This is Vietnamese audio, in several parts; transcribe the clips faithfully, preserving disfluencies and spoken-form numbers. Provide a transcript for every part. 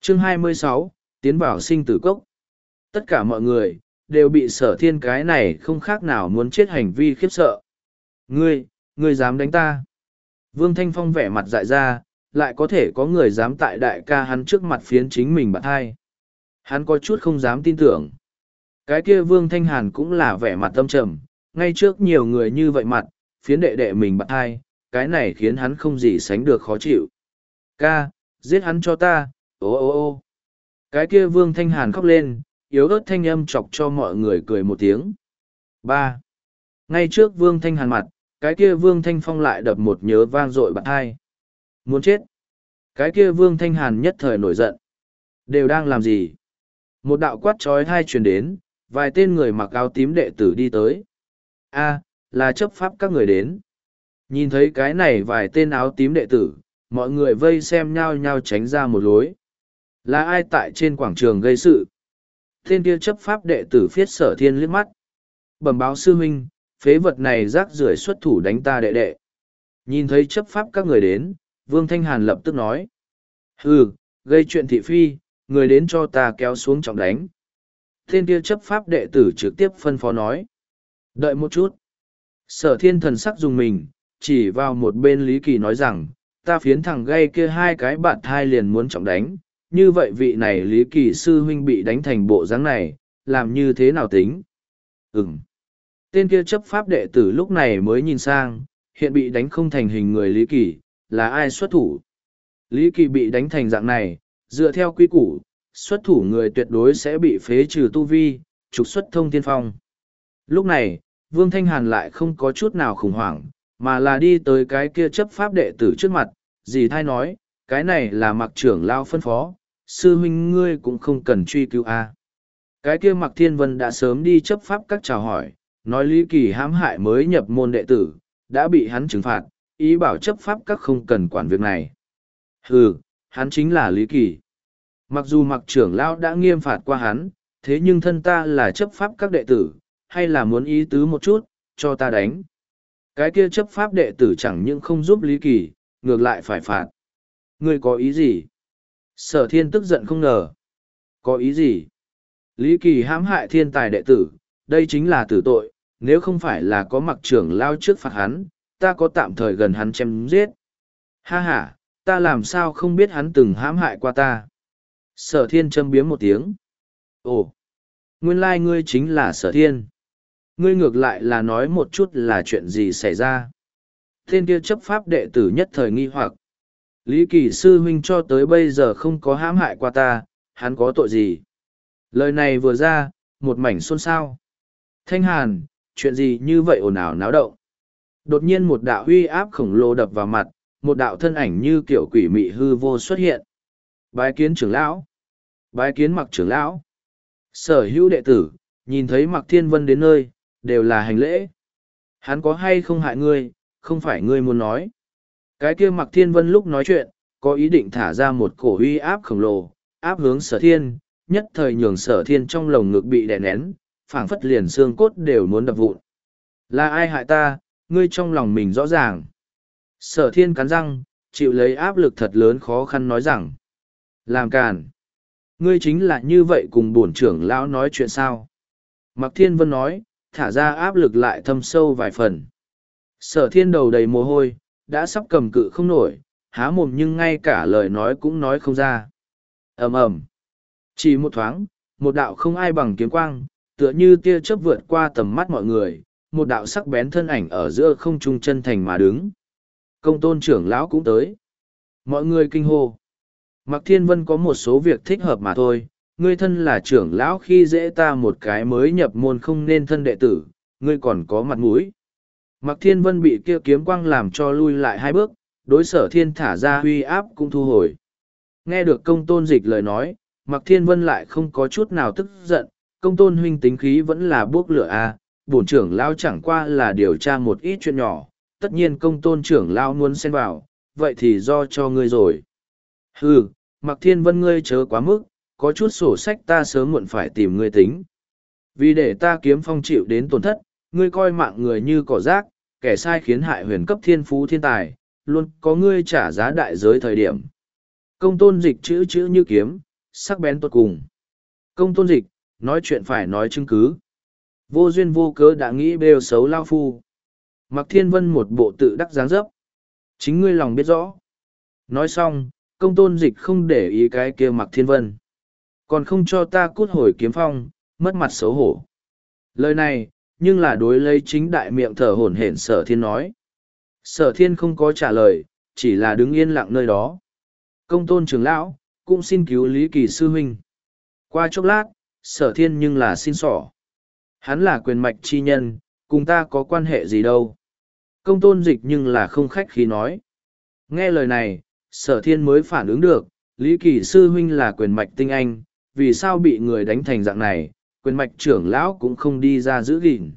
Chương hai mươi sáu, tiến vào sinh tử cốc. Tất cả mọi người, đều bị sở thiên cái này không khác nào muốn chết hành vi khiếp sợ. Ngươi, ngươi dám đánh ta. Vương Thanh Phong vẻ mặt dại ra, lại có thể có người dám tại đại ca hắn trước mặt phiến chính mình bạn hai. Hắn có chút không dám tin tưởng. Cái kia Vương Thanh Hàn cũng là vẻ mặt tâm trầm, ngay trước nhiều người như vậy mặt, phiến đệ đệ mình bạn hai, cái này khiến hắn không gì sánh được khó chịu. Ca, giết hắn cho ta, ô ô ô. Cái kia Vương Thanh Hàn khóc lên, yếu ớt thanh âm chọc cho mọi người cười một tiếng. Ba. Ngay trước Vương Thanh Hàn mặt, cái kia Vương Thanh Phong lại đập một nhớ vang dội bạn hai. Muốn chết. Cái kia Vương Thanh Hàn nhất thời nổi giận. Đều đang làm gì? Một đạo quát trói thai truyền đến, vài tên người mặc áo tím đệ tử đi tới. A, là chấp pháp các người đến. Nhìn thấy cái này vài tên áo tím đệ tử, mọi người vây xem nhau nhau tránh ra một lối. Là ai tại trên quảng trường gây sự? Tên kia chấp pháp đệ tử phiết sở thiên liếc mắt. Bẩm báo sư huynh, phế vật này rác rưởi xuất thủ đánh ta đệ đệ. Nhìn thấy chấp pháp các người đến, Vương Thanh Hàn lập tức nói. Hừ, gây chuyện thị phi, người đến cho ta kéo xuống trọng đánh. Tên kia chấp pháp đệ tử trực tiếp phân phó nói. Đợi một chút. Sở thiên thần sắc dùng mình, chỉ vào một bên Lý Kỳ nói rằng, ta phiến thằng gây kia hai cái bạn thai liền muốn trọng đánh. Như vậy vị này Lý Kỳ sư huynh bị đánh thành bộ dáng này, làm như thế nào tính? Ừm. Tên kia chấp pháp đệ tử lúc này mới nhìn sang, hiện bị đánh không thành hình người Lý Kỳ, là ai xuất thủ? Lý Kỳ bị đánh thành dạng này, dựa theo quy củ, xuất thủ người tuyệt đối sẽ bị phế trừ tu vi, trục xuất thông thiên phong. Lúc này, Vương Thanh Hàn lại không có chút nào khủng hoảng, mà là đi tới cái kia chấp pháp đệ tử trước mặt, dì thai nói, cái này là mặc trưởng lao phân phó, sư huynh ngươi cũng không cần truy cứu a. Cái kia Mặc Thiên Vân đã sớm đi chấp pháp các chào hỏi, nói Lý Kỳ hãm hại mới nhập môn đệ tử, đã bị hắn trừng phạt, ý bảo chấp pháp các không cần quản việc này. Hừ, hắn chính là Lý Kỳ. Mặc dù Mặc trưởng lão đã nghiêm phạt qua hắn, thế nhưng thân ta là chấp pháp các đệ tử, hay là muốn ý tứ một chút, cho ta đánh. Cái kia chấp pháp đệ tử chẳng những không giúp Lý Kỳ, ngược lại phải phạt. Ngươi có ý gì? Sở thiên tức giận không ngờ. Có ý gì? Lý Kỳ hãm hại thiên tài đệ tử, đây chính là tử tội, nếu không phải là có Mặc trưởng lao trước phạt hắn, ta có tạm thời gần hắn chém giết. Ha ha, ta làm sao không biết hắn từng hãm hại qua ta. Sở thiên châm biếm một tiếng. Ồ, nguyên lai ngươi chính là sở thiên. Ngươi ngược lại là nói một chút là chuyện gì xảy ra. Tên kia chấp pháp đệ tử nhất thời nghi hoặc. Lý Kỳ sư huynh cho tới bây giờ không có hãm hại qua ta, hắn có tội gì? Lời này vừa ra, một mảnh xôn xao. Thanh Hàn, chuyện gì như vậy ồn ào náo động? Đột nhiên một đạo uy áp khổng lồ đập vào mặt, một đạo thân ảnh như kiểu quỷ mị hư vô xuất hiện. Bái kiến trưởng lão. Bái kiến Mặc trưởng lão. Sở hữu đệ tử, nhìn thấy Mặc Thiên Vân đến nơi, đều là hành lễ. Hắn có hay không hại ngươi, không phải ngươi muốn nói. Cái kia Mặc Thiên Vân lúc nói chuyện, có ý định thả ra một cổ uy áp khổng lồ, áp hướng sở thiên, nhất thời nhường sở thiên trong lồng ngực bị đè nén, phảng phất liền xương cốt đều muốn đập vụn. Là ai hại ta, ngươi trong lòng mình rõ ràng. Sở thiên cắn răng, chịu lấy áp lực thật lớn khó khăn nói rằng. Làm càn. Ngươi chính là như vậy cùng bổn trưởng lão nói chuyện sao? Mặc Thiên Vân nói, thả ra áp lực lại thâm sâu vài phần. Sở thiên đầu đầy mồ hôi, đã sắp cầm cự không nổi, há mồm nhưng ngay cả lời nói cũng nói không ra. Ầm ầm. Chỉ một thoáng, một đạo không ai bằng kiếm quang, tựa như tia chớp vượt qua tầm mắt mọi người, một đạo sắc bén thân ảnh ở giữa không trung chân thành mà đứng. Công tôn trưởng lão cũng tới. Mọi người kinh hô. Mặc Thiên Vân có một số việc thích hợp mà thôi, ngươi thân là trưởng lão khi dễ ta một cái mới nhập môn không nên thân đệ tử, ngươi còn có mặt mũi. Mặc Thiên Vân bị kia kiếm quang làm cho lui lại hai bước, đối sở thiên thả ra huy áp cũng thu hồi. Nghe được công tôn dịch lời nói, Mặc Thiên Vân lại không có chút nào tức giận, công tôn huynh tính khí vẫn là bước lửa a, bổn trưởng lão chẳng qua là điều tra một ít chuyện nhỏ, tất nhiên công tôn trưởng lão muốn xen vào, vậy thì do cho ngươi rồi. Hừ, Mặc Thiên Vân ngươi chớ quá mức, có chút sổ sách ta sớm muộn phải tìm ngươi tính. Vì để ta kiếm phong chịu đến tổn thất, ngươi coi mạng người như cỏ rác, kẻ sai khiến hại huyền cấp thiên phú thiên tài, luôn có ngươi trả giá đại giới thời điểm. Công tôn dịch chữ chữ như kiếm, sắc bén tột cùng. Công tôn dịch, nói chuyện phải nói chứng cứ. Vô duyên vô cớ đã nghĩ bêu xấu lao phu. Mặc Thiên Vân một bộ tự đắc dáng dấp. Chính ngươi lòng biết rõ. Nói xong, công tôn dịch không để ý cái kia Mặc Thiên Vân. Còn không cho ta cút hồi kiếm phong, mất mặt xấu hổ. Lời này, nhưng là đối lấy chính đại miệng thở hổn hển Sở Thiên nói. Sở Thiên không có trả lời, chỉ là đứng yên lặng nơi đó. Công tôn trưởng lão, cũng xin cứu Lý Kỳ sư huynh. Qua chốc lát, Sở Thiên nhưng là xin xỏ. Hắn là quyền mạch chi nhân, cùng ta có quan hệ gì đâu. Công tôn dịch nhưng là không khách khí nói. Nghe lời này, Sở Thiên mới phản ứng được, Lý Kỳ sư huynh là quyền mạch tinh anh, vì sao bị người đánh thành dạng này, quyền mạch trưởng lão cũng không đi ra giữ gìn.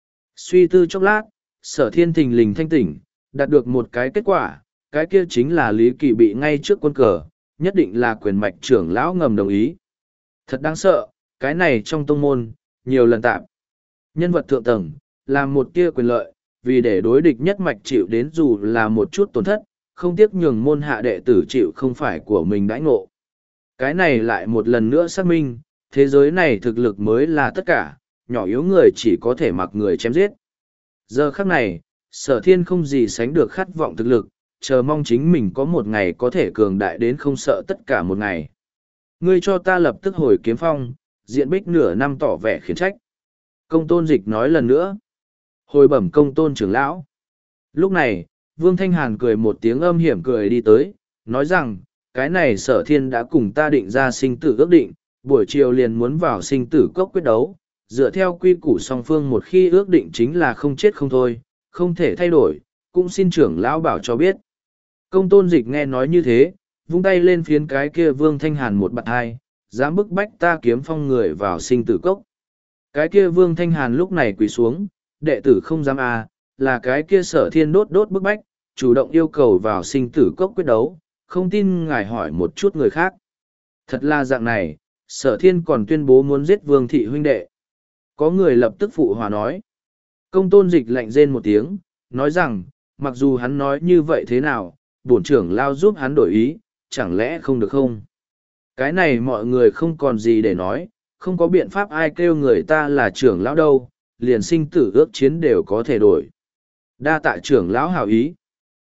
Suy tư chốc lát, Sở Thiên thình lình thanh tỉnh, đạt được một cái kết quả, cái kia chính là Lý Kỳ bị ngay trước quân cờ, nhất định là quyền mạch trưởng lão ngầm đồng ý. Thật đáng sợ, cái này trong tông môn, nhiều lần tạm. Nhân vật thượng tầng, làm một tia quyền lợi, vì để đối địch nhất mạch chịu đến dù là một chút tổn thất, không tiếc nhường môn hạ đệ tử chịu không phải của mình đãi ngộ. Cái này lại một lần nữa xác minh, thế giới này thực lực mới là tất cả, nhỏ yếu người chỉ có thể mặc người chém giết. Giờ khắc này, Sở Thiên không gì sánh được khát vọng thực lực, chờ mong chính mình có một ngày có thể cường đại đến không sợ tất cả một ngày. Ngươi cho ta lập tức hồi kiếm phong, diện bích nửa năm tỏ vẻ khiển trách. Công tôn dịch nói lần nữa. Hồi bẩm công tôn trưởng lão. Lúc này, Vương Thanh Hàn cười một tiếng âm hiểm cười đi tới, nói rằng, cái này Sở Thiên đã cùng ta định ra sinh tử ước định, buổi chiều liền muốn vào sinh tử cốc quyết đấu, dựa theo quy củ song phương một khi ước định chính là không chết không thôi, không thể thay đổi, cũng xin trưởng lão bảo cho biết. Công tôn dịch nghe nói như thế, vung tay lên phiến cái kia Vương Thanh Hàn một bạt hai, dám bức bách ta kiếm phong người vào sinh tử cốc. Cái kia Vương Thanh Hàn lúc này quỳ xuống, đệ tử không dám à, là cái kia Sở Thiên đốt đốt bức bách, chủ động yêu cầu vào sinh tử cốc quyết đấu, không tin ngài hỏi một chút người khác. Thật là dạng này, Sở Thiên còn tuyên bố muốn giết Vương thị huynh đệ. Có người lập tức phụ hòa nói. Công tôn dịch lạnh rên một tiếng, nói rằng, mặc dù hắn nói như vậy thế nào, bổn trưởng lao giúp hắn đổi ý, chẳng lẽ không được không? Cái này mọi người không còn gì để nói, không có biện pháp ai kêu người ta là trưởng lão đâu, liền sinh tử ước chiến đều có thể đổi. Đa tạ trưởng lão hảo ý.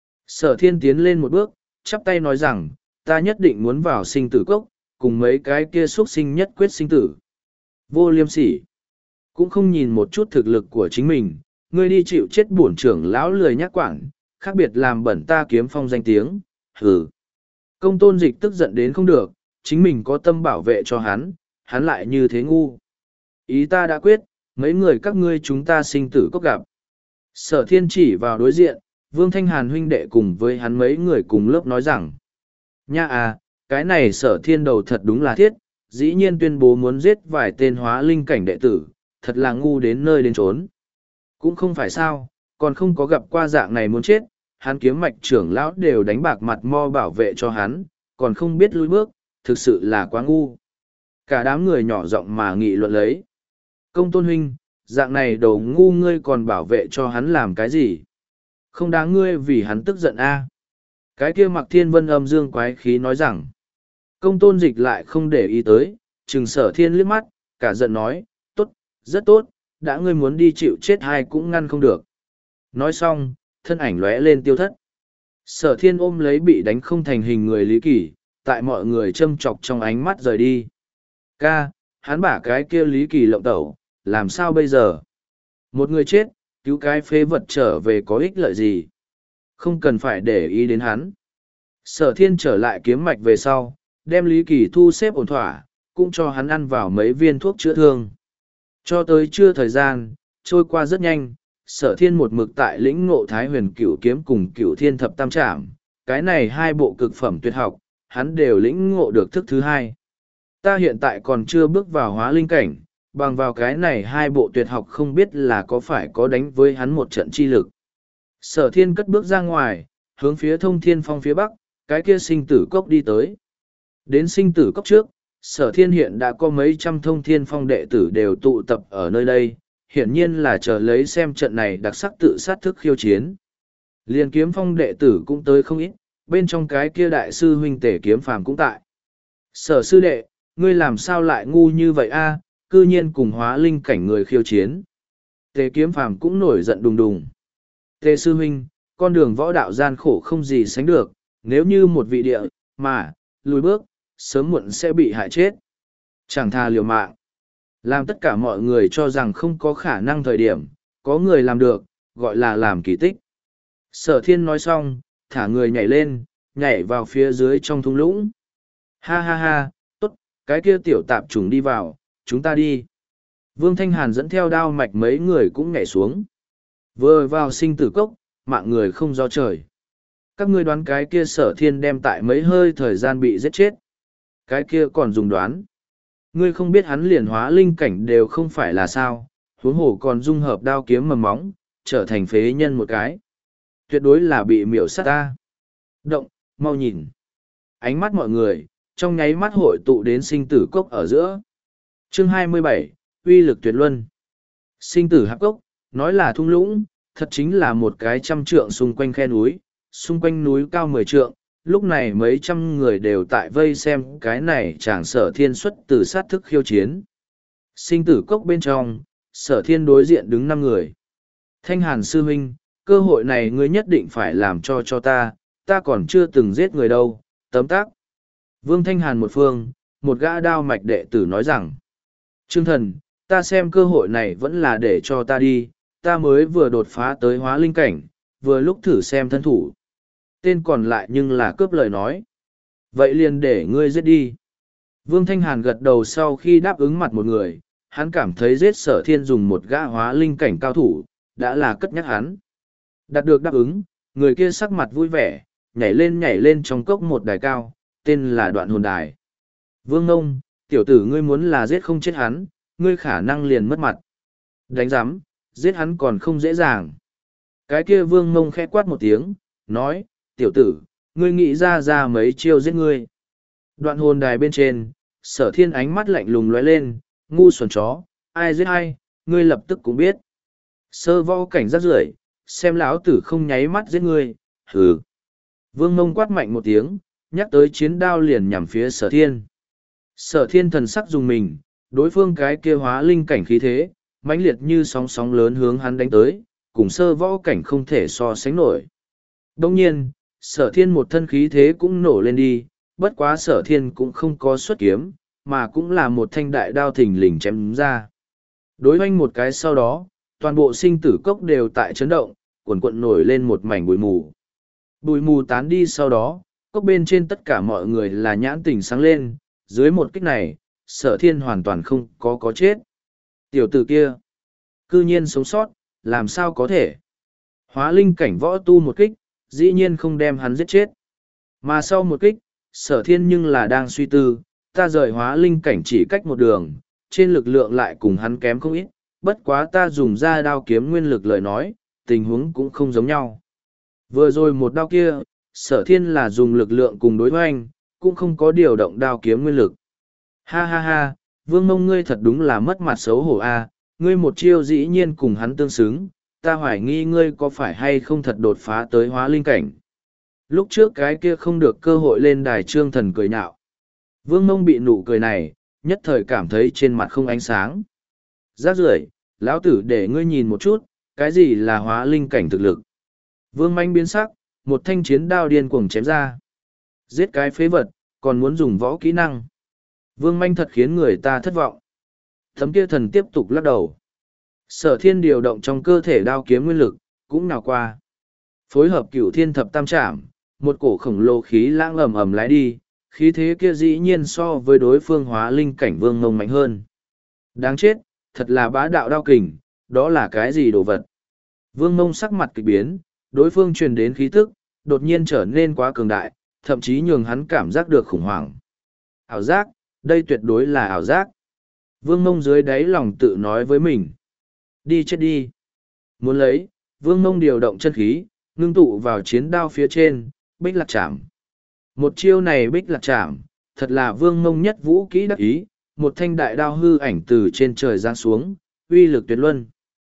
Sở Thiên tiến lên một bước, chắp tay nói rằng, ta nhất định muốn vào sinh tử cốc, cùng mấy cái kia xuất sinh nhất quyết sinh tử. Vô liêm sỉ. Cũng không nhìn một chút thực lực của chính mình, ngươi đi chịu chết bổn trưởng lão lười nhắc quản, khác biệt làm bẩn ta kiếm phong danh tiếng, hừ. Công tôn dịch tức giận đến không được, chính mình có tâm bảo vệ cho hắn, hắn lại như thế ngu. Ý ta đã quyết, mấy người các ngươi chúng ta sinh tử cốc gặp. Sở Thiên chỉ vào đối diện, Vương Thanh Hàn huynh đệ cùng với hắn mấy người cùng lớp nói rằng, nha à, cái này Sở Thiên đầu thật đúng là thiết, dĩ nhiên tuyên bố muốn giết vài tên hóa linh cảnh đệ tử, thật là ngu đến nơi đến trốn. Cũng không phải sao, còn không có gặp qua dạng này muốn chết, hắn kiếm mạch trưởng lão đều đánh bạc mặt mo bảo vệ cho hắn, còn không biết lùi bước, thực sự là quá ngu. Cả đám người nhỏ giọng mà nghị luận lấy. Công tôn huynh, dạng này đầu ngu ngươi còn bảo vệ cho hắn làm cái gì? Không đáng ngươi vì hắn tức giận a. Cái kia Mặc Thiên Vân âm dương quái khí nói rằng, công tôn dịch lại không để ý tới, trừng Sở Thiên liếc mắt, cả giận nói, tốt, rất tốt, đã ngươi muốn đi chịu chết hay cũng ngăn không được. Nói xong, thân ảnh lóe lên tiêu thất. Sở Thiên ôm lấy bị đánh không thành hình người Lý Kỳ, tại mọi người châm chọc trong ánh mắt rời đi. Ca, hắn bả cái kia Lý Kỳ lộng tẩu, làm sao bây giờ? Một người chết, cứu cái phế vật trở về có ích lợi gì? Không cần phải để ý đến hắn. Sở Thiên trở lại kiếm mạch về sau, đem Lý Kỳ thu xếp ổn thỏa, cũng cho hắn ăn vào mấy viên thuốc chữa thương. Cho tới trưa thời gian, trôi qua rất nhanh, Sở Thiên một mực tại lĩnh ngộ Thái Huyền Cửu Kiếm cùng Cửu Thiên Thập Tam Trảm, cái này hai bộ cực phẩm tuyệt học, hắn đều lĩnh ngộ được thức thứ hai. Ta hiện tại còn chưa bước vào hóa linh cảnh, bằng vào cái này hai bộ tuyệt học không biết là có phải có đánh với hắn một trận chi lực. Sở Thiên cất bước ra ngoài, hướng phía Thông Thiên Phong phía bắc, cái kia sinh tử cốc đi tới. Đến sinh tử cốc trước, Sở Thiên hiện đã có mấy trăm Thông Thiên Phong đệ tử đều tụ tập ở nơi đây, hiển nhiên là chờ lấy xem trận này đặc sắc tự sát thức khiêu chiến. Liên Kiếm Phong đệ tử cũng tới không ít, bên trong cái kia đại sư huynh Tề Kiếm Phàm cũng tại. Sở sư đệ, Ngươi làm sao lại ngu như vậy a? Cư nhiên cùng hóa linh cảnh người khiêu chiến. Tề kiếm phàm cũng nổi giận đùng đùng. Tề sư huynh, con đường võ đạo gian khổ không gì sánh được, nếu như một vị địa, mà, lùi bước, sớm muộn sẽ bị hại chết. Chẳng thà liều mạng. Làm tất cả mọi người cho rằng không có khả năng thời điểm, có người làm được, gọi là làm kỳ tích. Sở thiên nói xong, thả người nhảy lên, nhảy vào phía dưới trong thung lũng. Ha ha ha, tốt, cái kia tiểu tạp trùng đi vào, chúng ta đi. Vương Thanh Hàn dẫn theo đao mạch mấy người cũng nhảy xuống. Vừa vào sinh tử cốc, mạng người không do trời. Các ngươi đoán cái kia sở thiên đem tại mấy hơi thời gian bị giết chết. Cái kia còn dùng đoán. Ngươi không biết hắn liền hóa linh cảnh đều không phải là sao, huống hồ còn dung hợp đao kiếm mầm móng, trở thành phế nhân một cái. Tuyệt đối là bị miểu sát ta. Động, mau nhìn. Ánh mắt mọi người, trong nháy mắt hội tụ đến sinh tử cốc ở giữa. Chương hai mươi bảy, uy lực tuyệt luân. Sinh tử hạp cốc, nói là thung lũng, thật chính là một cái trăm trượng xung quanh khe núi, xung quanh núi cao mười trượng. Lúc này mấy trăm người đều tại vây xem cái này chàng sở thiên xuất từ sát thức khiêu chiến. Sinh tử cốc bên trong, sở thiên đối diện đứng năm người. Thanh Hàn sư huynh, cơ hội này ngươi nhất định phải làm cho cho ta, ta còn chưa từng giết người đâu, tấm tác. Vương Thanh Hàn một phương, một gã đao mạch đệ tử nói rằng, Trương thần, ta xem cơ hội này vẫn là để cho ta đi, ta mới vừa đột phá tới hóa linh cảnh, vừa lúc thử xem thân thủ. Tên còn lại nhưng là cướp lời nói. Vậy liền để ngươi giết đi. Vương Thanh Hàn gật đầu sau khi đáp ứng mặt một người, hắn cảm thấy giết sở thiên dùng một gã hóa linh cảnh cao thủ, đã là cất nhắc hắn. Đạt được đáp ứng, người kia sắc mặt vui vẻ, nhảy lên nhảy lên trong cốc một đài cao, tên là Đoạn Hồn Đài. Vương Ngông, tiểu tử ngươi muốn là giết không chết hắn, ngươi khả năng liền mất mặt. Đánh giám, giết hắn còn không dễ dàng. Cái kia Vương Ngông khẽ quát một tiếng, nói, tiểu tử, ngươi nghĩ ra ra mấy chiêu giết ngươi. Đoạn hồn đài bên trên, sở thiên ánh mắt lạnh lùng lóe lên, ngu xuẩn chó, ai giết ai, ngươi lập tức cũng biết. Sơ võ cảnh rắc rưởi, xem lão tử không nháy mắt giết ngươi, hừ. Vương Mông quát mạnh một tiếng, nhắc tới chiến đao liền nhằm phía sở thiên. Sở thiên thần sắc dùng mình, đối phương cái kia hóa linh cảnh khí thế, mãnh liệt như sóng sóng lớn hướng hắn đánh tới, cùng sơ võ cảnh không thể so sánh nổi. Đồng nhiên, sở thiên một thân khí thế cũng nổ lên đi, bất quá sở thiên cũng không có xuất kiếm, mà cũng là một thanh đại đao thình lình chém ra. Đối hoanh một cái sau đó, toàn bộ sinh tử cốc đều tại chấn động, cuộn cuộn nổi lên một mảnh bụi mù. Bụi mù tán đi sau đó, cốc bên trên tất cả mọi người là nhãn tỉnh sáng lên, dưới một kích này, sở thiên hoàn toàn không có có chết. Tiểu tử kia, cư nhiên sống sót, làm sao có thể? Hóa linh cảnh võ tu một kích, dĩ nhiên không đem hắn giết chết. Mà sau một kích, sở thiên nhưng là đang suy tư, ta rời hóa linh cảnh chỉ cách một đường, trên lực lượng lại cùng hắn kém không ít, bất quá ta dùng ra đao kiếm nguyên lực lời nói, tình huống cũng không giống nhau. Vừa rồi một đao kia, sở thiên là dùng lực lượng cùng đối hoành, cũng không có điều động đao kiếm nguyên lực. Ha ha ha, Vương Mông ngươi thật đúng là mất mặt xấu hổ a, ngươi một chiêu dĩ nhiên cùng hắn tương xứng, ta hoài nghi ngươi có phải hay không thật đột phá tới hóa linh cảnh. Lúc trước cái kia không được cơ hội lên đài trương thần cười nhạo. Vương Mông bị nụ cười này, nhất thời cảm thấy trên mặt không ánh sáng. Rác rưởi, lão tử để ngươi nhìn một chút, cái gì là hóa linh cảnh thực lực. Vương Manh biến sắc, một thanh chiến đao điên cuồng chém ra. Giết cái phế vật, còn muốn dùng võ kỹ năng. Vương Manh thật khiến người ta thất vọng. Thấm kia thần tiếp tục lắc đầu. Sở thiên điều động trong cơ thể đao kiếm nguyên lực, cũng nào qua. Phối hợp cửu thiên thập tam trảm, một cổ khổng lồ khí lãng ầm ầm lái đi, khí thế kia dĩ nhiên so với đối phương hóa linh cảnh Vương Mông mạnh hơn. Đáng chết, thật là bá đạo đao kình, đó là cái gì đồ vật? Vương Mông sắc mặt kịch biến, đối phương truyền đến khí tức, đột nhiên trở nên quá cường đại, thậm chí nhường hắn cảm giác được khủng hoảng. Ảo giác, đây tuyệt đối là ảo giác. Vương Mông dưới đáy lòng tự nói với mình. Đi chết đi. Muốn lấy, Vương Mông điều động chân khí, ngưng tụ vào chiến đao phía trên, bích lạc chạm. Một chiêu này bích lạc chạm, thật là Vương Mông nhất vũ kỹ đắc ý, một thanh đại đao hư ảnh từ trên trời giáng xuống, uy lực tuyệt luân.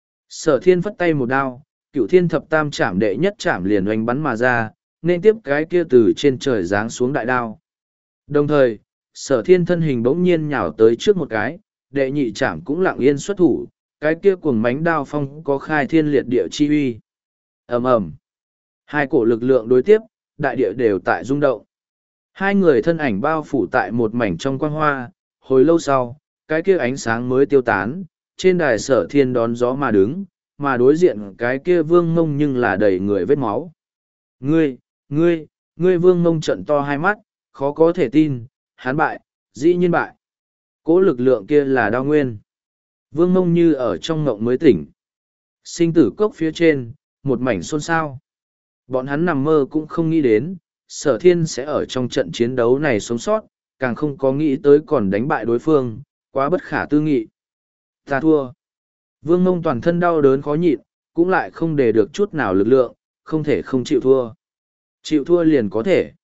Sở thiên phất tay một đao, cựu thiên thập tam chạm đệ nhất chạm liền oanh bắn mà ra, nên tiếp cái kia từ trên trời giáng xuống đại đao. Đồng thời, Sở thiên thân hình bỗng nhiên nhào tới trước một cái, đệ nhị trảm cũng lặng yên xuất thủ, cái kia cuồng mánh đao phong có khai thiên liệt địa chi uy. ầm ầm, hai cổ lực lượng đối tiếp, đại địa đều tại rung động. Hai người thân ảnh bao phủ tại một mảnh trong quang hoa, hồi lâu sau, cái kia ánh sáng mới tiêu tán, trên đài sở thiên đón gió mà đứng, mà đối diện cái kia vương mông nhưng là đầy người vết máu. Ngươi, ngươi, ngươi vương mông trận to hai mắt, khó có thể tin, hắn bại, dĩ nhiên bại. Cố lực lượng kia là đao nguyên. Vương mông như ở trong ngộng mới tỉnh. Sinh tử cốc phía trên, một mảnh xôn xao. Bọn hắn nằm mơ cũng không nghĩ đến, sở thiên sẽ ở trong trận chiến đấu này sống sót, càng không có nghĩ tới còn đánh bại đối phương, quá bất khả tư nghị. Ta thua. Vương mông toàn thân đau đớn khó nhịn, cũng lại không để được chút nào lực lượng, không thể không chịu thua. Chịu thua liền có thể.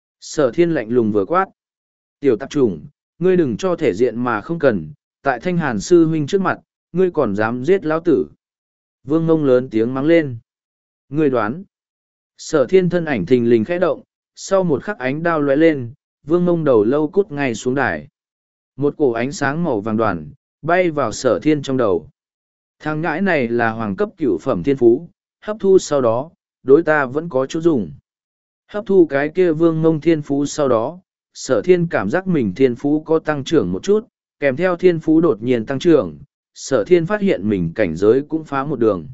Sở thiên lạnh lùng vừa quát. Tiểu tạp chủng, ngươi đừng cho thể diện mà không cần, tại thanh hàn sư huynh trước mặt, ngươi còn dám giết lão tử. Vương mông lớn tiếng mắng lên. Ngươi đoán. Sở thiên thân ảnh thình lình khẽ động, sau một khắc ánh đao lóe lên, vương mông đầu lâu cút ngay xuống đài. Một cổ ánh sáng màu vàng đoàn, bay vào sở thiên trong đầu. Thằng ngãi này là hoàng cấp cửu phẩm thiên phú, hấp thu sau đó, đối ta vẫn có chút dùng. Hấp thu cái kia vương mông thiên phú sau đó, sở thiên cảm giác mình thiên phú có tăng trưởng một chút, kèm theo thiên phú đột nhiên tăng trưởng, sở thiên phát hiện mình cảnh giới cũng phá một đường.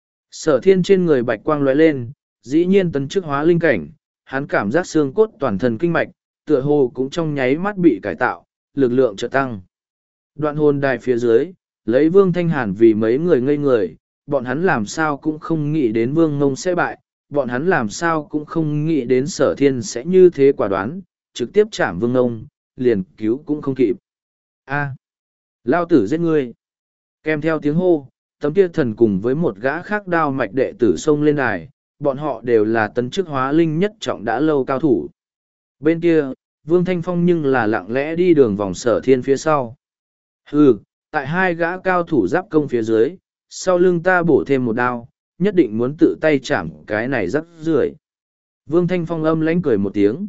Sở thiên trên người bạch quang lóe lên, dĩ nhiên tấn chức hóa linh cảnh, hắn cảm giác xương cốt toàn thân kinh mạch, tựa hồ cũng trong nháy mắt bị cải tạo, lực lượng trợ tăng. Đoạn hồn đài phía dưới, lấy Vương Thanh Hàn vì mấy người ngây người, bọn hắn làm sao cũng không nghĩ đến Vương Ngông sẽ bại, bọn hắn làm sao cũng không nghĩ đến sở thiên sẽ như thế quả đoán, trực tiếp chạm Vương Ngông, liền cứu cũng không kịp. A, lao tử giết ngươi. Kèm theo tiếng hô, tấm kia thần cùng với một gã khác đao mạch đệ tử xông lên đài, bọn họ đều là tấn chức hóa linh nhất trọng đã lâu cao thủ. Bên kia, Vương Thanh Phong nhưng là lặng lẽ đi đường vòng sở thiên phía sau. Hừ, tại hai gã cao thủ giáp công phía dưới, sau lưng ta bổ thêm một đao, nhất định muốn tự tay chạm cái này rắc rưởi. Vương Thanh Phong âm lãnh cười một tiếng.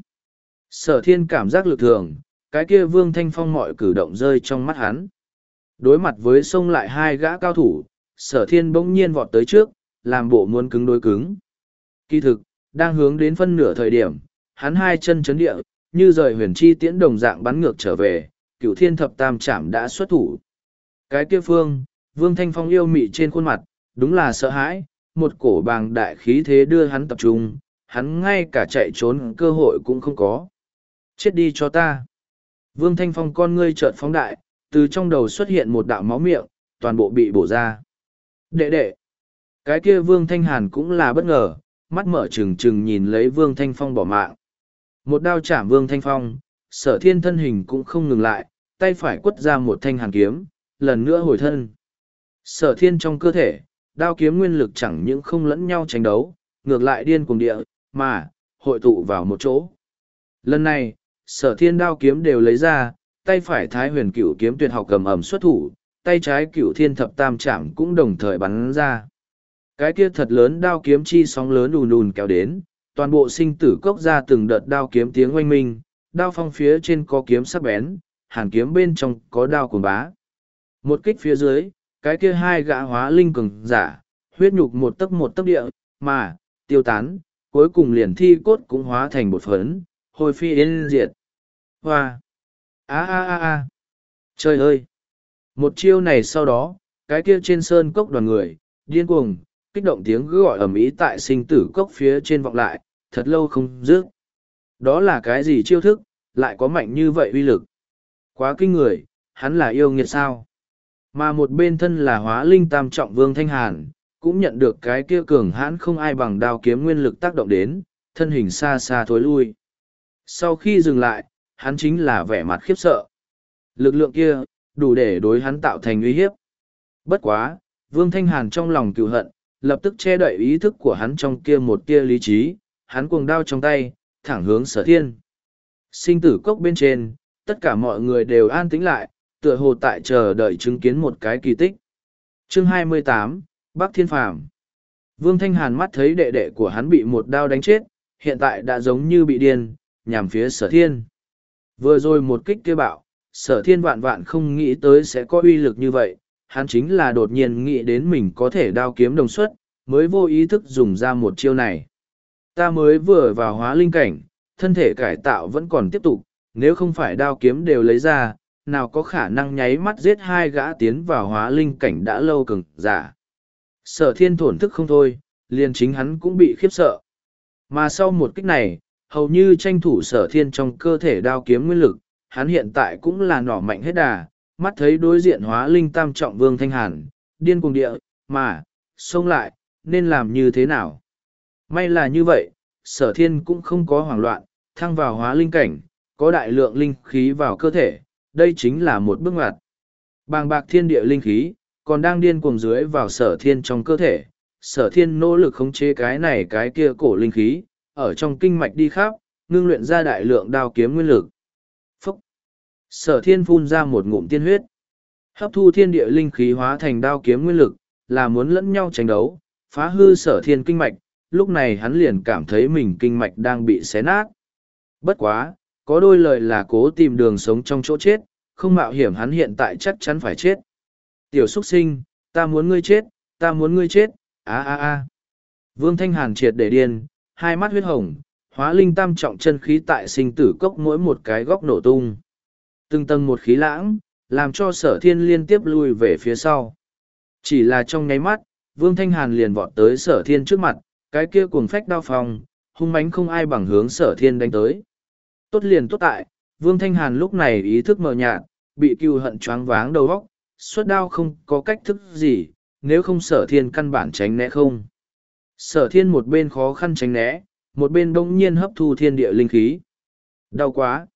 Sở thiên cảm giác lực thường, cái kia Vương Thanh Phong mọi cử động rơi trong mắt hắn. Đối mặt với xông lại hai gã cao thủ, sở thiên bỗng nhiên vọt tới trước, làm bộ muốn cứng đối cứng. Kỳ thực, đang hướng đến phân nửa thời điểm, hắn hai chân chấn địa, như rời huyền chi tiễn đồng dạng bắn ngược trở về, cửu thiên thập tam chạm đã xuất thủ. Cái kia phương, Vương Thanh Phong yêu mị trên khuôn mặt, đúng là sợ hãi, một cổ bàng đại khí thế đưa hắn tập trung, hắn ngay cả chạy trốn cơ hội cũng không có. Chết đi cho ta. Vương Thanh Phong con ngươi chợt phóng đại, từ trong đầu xuất hiện một đạo máu miệng, toàn bộ bị bổ ra. Đệ đệ. Cái kia Vương Thanh Hàn cũng là bất ngờ, mắt mở trừng trừng nhìn lấy Vương Thanh Phong bỏ mạng. Một đao chạm Vương Thanh Phong, sở thiên thân hình cũng không ngừng lại, tay phải quất ra một thanh hàn kiếm, lần nữa hồi thân. Sở thiên trong cơ thể, đao kiếm nguyên lực chẳng những không lẫn nhau tranh đấu, ngược lại điên cuồng địa, mà, hội tụ vào một chỗ. Lần này, sở thiên đao kiếm đều lấy ra, tay phải thái huyền cửu kiếm tuyệt học cầm ẩm xuất thủ, tay trái cửu thiên thập tam chạm cũng đồng thời bắn ra. Cái kia thật lớn đao kiếm chi sóng lớn ùn ùn kéo đến, toàn bộ sinh tử cốc ra từng đợt đao kiếm tiếng oanh minh, đao phong phía trên có kiếm sắc bén, hàn kiếm bên trong có đao cuồng bá. Một kích phía dưới, cái kia hai gã hóa linh cường giả, huyết nhục một tấc một tấc địa, mà, tiêu tán, cuối cùng liền thi cốt cũng hóa thành một phấn, hồi phi yên diệt. Hoa! a a a a Trời ơi! Một chiêu này sau đó, cái kia trên sơn cốc đoàn người, điên cuồng, kích động tiếng gọi ầm ĩ tại sinh tử cốc phía trên vọng lại, thật lâu không dứt. Đó là cái gì chiêu thức, lại có mạnh như vậy uy lực? Quá kinh người, hắn là yêu nghiệt sao? Mà một bên thân là hóa linh tam trọng Vương Thanh Hàn, cũng nhận được cái kia cường hãn không ai bằng đao kiếm nguyên lực tác động đến, thân hình xa xa thối lui. Sau khi dừng lại, hắn chính là vẻ mặt khiếp sợ. Lực lượng kia, đủ để đối hắn tạo thành uy hiếp. Bất quá, Vương Thanh Hàn trong lòng cựu hận, lập tức che đậy ý thức của hắn trong kia một tia lý trí, hắn cuồng đao trong tay, thẳng hướng sở thiên. Sinh tử cốc bên trên, tất cả mọi người đều an tĩnh lại, tựa hồ tại chờ đợi chứng kiến một cái kỳ tích. Chương hai mươi tám, Bắc Thiên Phàm. Vương Thanh Hàn mắt thấy đệ đệ của hắn bị một đao đánh chết, hiện tại đã giống như bị điên, nhằm phía sở thiên. Vừa rồi một kích kia bạo, sở thiên vạn vạn không nghĩ tới sẽ có uy lực như vậy, hắn chính là đột nhiên nghĩ đến mình có thể đao kiếm đồng xuất, mới vô ý thức dùng ra một chiêu này. Ta mới vừa vào hóa linh cảnh, thân thể cải tạo vẫn còn tiếp tục, nếu không phải đao kiếm đều lấy ra, nào có khả năng nháy mắt giết hai gã tiến vào hóa linh cảnh đã lâu cường giả. Sở thiên thổn thức không thôi, liền chính hắn cũng bị khiếp sợ. Mà sau một kích này, hầu như tranh thủ sở thiên trong cơ thể đao kiếm nguyên lực, hắn hiện tại cũng là nỏ mạnh hết đà, mắt thấy đối diện hóa linh tam trọng Vương Thanh Hàn, điên cuồng địa, mà, xông lại, nên làm như thế nào? May là như vậy, sở thiên cũng không có hoảng loạn, thăng vào hóa linh cảnh, có đại lượng linh khí vào cơ thể, đây chính là một bước ngoặt. Bàng bạc thiên địa linh khí, còn đang điên cuồng dưới vào sở thiên trong cơ thể, sở thiên nỗ lực khống chế cái này cái kia cổ linh khí, ở trong kinh mạch đi khắp, ngưng luyện ra đại lượng đao kiếm nguyên lực. Phúc! Sở thiên phun ra một ngụm tiên huyết, hấp thu thiên địa linh khí hóa thành đao kiếm nguyên lực, là muốn lẫn nhau tranh đấu, phá hư sở thiên kinh mạch, lúc này hắn liền cảm thấy mình kinh mạch đang bị xé nát. Bất quá, có đôi lời là cố tìm đường sống trong chỗ chết, không mạo hiểm hắn hiện tại chắc chắn phải chết. Tiểu xuất sinh, ta muốn ngươi chết, ta muốn ngươi chết, á á á. Vương Thanh Hàn triệt để điên, hai mắt huyết hồng, hóa linh tam trọng chân khí tại sinh tử cốc mỗi một cái góc nổ tung. Từng tầng một khí lãng, làm cho sở thiên liên tiếp lui về phía sau. Chỉ là trong nháy mắt, Vương Thanh Hàn liền vọt tới sở thiên trước mặt, cái kia cuồng phách đao phong, hung mãnh không ai bằng hướng sở thiên đánh tới. Tốt liền tốt tại, Vương Thanh Hàn lúc này ý thức mờ nhạt, bị cừu hận choáng váng đầu óc, xuất đao không có cách thức gì, nếu không sở thiên căn bản tránh né không. Sở thiên một bên khó khăn tránh né, một bên bỗng nhiên hấp thu thiên địa linh khí. Đau quá!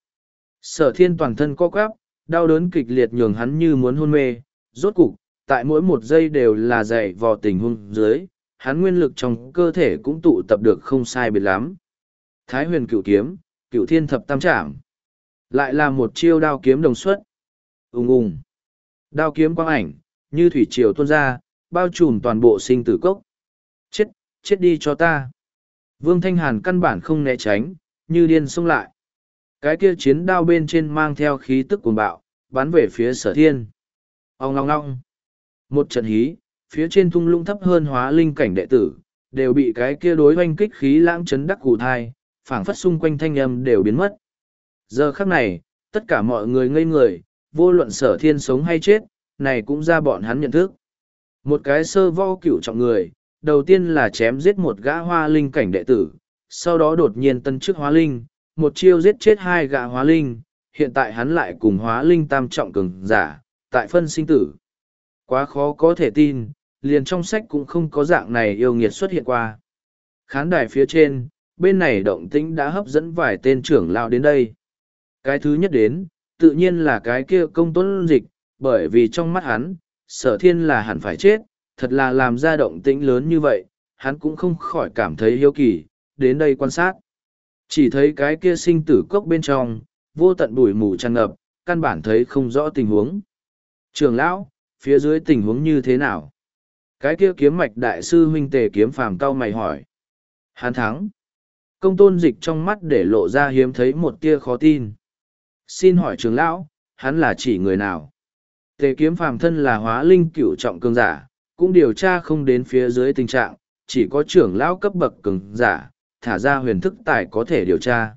Sở thiên toàn thân co quắp, đau đớn kịch liệt nhường hắn như muốn hôn mê, rốt cục, tại mỗi một giây đều là dậy vò tình huống dưới, hắn nguyên lực trong cơ thể cũng tụ tập được không sai biệt lắm. Thái huyền cửu kiếm, cửu thiên thập tam trảm. Lại là một chiêu đao kiếm đồng xuất. Ùng ùng. Đao kiếm quang ảnh, như thủy triều tuôn ra, bao trùm toàn bộ sinh tử cốc. Chết, chết đi cho ta. Vương Thanh Hàn căn bản không né tránh, như điên xông lại. Cái kia chiến đao bên trên mang theo khí tức cuồng bạo, bắn về phía sở thiên. Ông ngong ngong. Một trận hí, phía trên thung lũng thấp hơn hóa linh cảnh đệ tử, đều bị cái kia đối oanh kích khí lãng chấn đắc cụ thai, phảng phất xung quanh thanh âm đều biến mất. Giờ khắc này, tất cả mọi người ngây người, vô luận sở thiên sống hay chết, này cũng ra bọn hắn nhận thức. Một cái sơ vo cửu trọng người, đầu tiên là chém giết một gã hóa linh cảnh đệ tử, sau đó đột nhiên tân chức hóa linh, một chiêu giết chết hai gã hóa linh, hiện tại hắn lại cùng hóa linh tam trọng cường giả, tại phân sinh tử. Quá khó có thể tin, liền trong sách cũng không có dạng này yêu nghiệt xuất hiện qua. Khán đài phía trên, bên này động tĩnh đã hấp dẫn vài tên trưởng lão đến đây. Cái thứ nhất đến, tự nhiên là cái kia Công Tôn Dịch, bởi vì trong mắt hắn, sở thiên là hẳn phải chết, thật là làm ra động tĩnh lớn như vậy, hắn cũng không khỏi cảm thấy hiếu kỳ, đến đây quan sát. Chỉ thấy cái kia sinh tử cốc bên trong, vô tận bụi mù tràn ngập, căn bản thấy không rõ tình huống. Trưởng lão, phía dưới tình huống như thế nào? Cái kia kiếm mạch đại sư huynh Tề Kiếm Phàm cau mày hỏi. Hắn thắng. Công Tôn Dịch trong mắt để lộ ra hiếm thấy một tia khó tin. Xin hỏi trưởng lão, hắn là chỉ người nào? Tề Kiếm Phàm thân là hóa linh cửu trọng cường giả, cũng điều tra không đến phía dưới tình trạng, chỉ có trưởng lão cấp bậc cường giả, thả ra huyền thức tài có thể điều tra.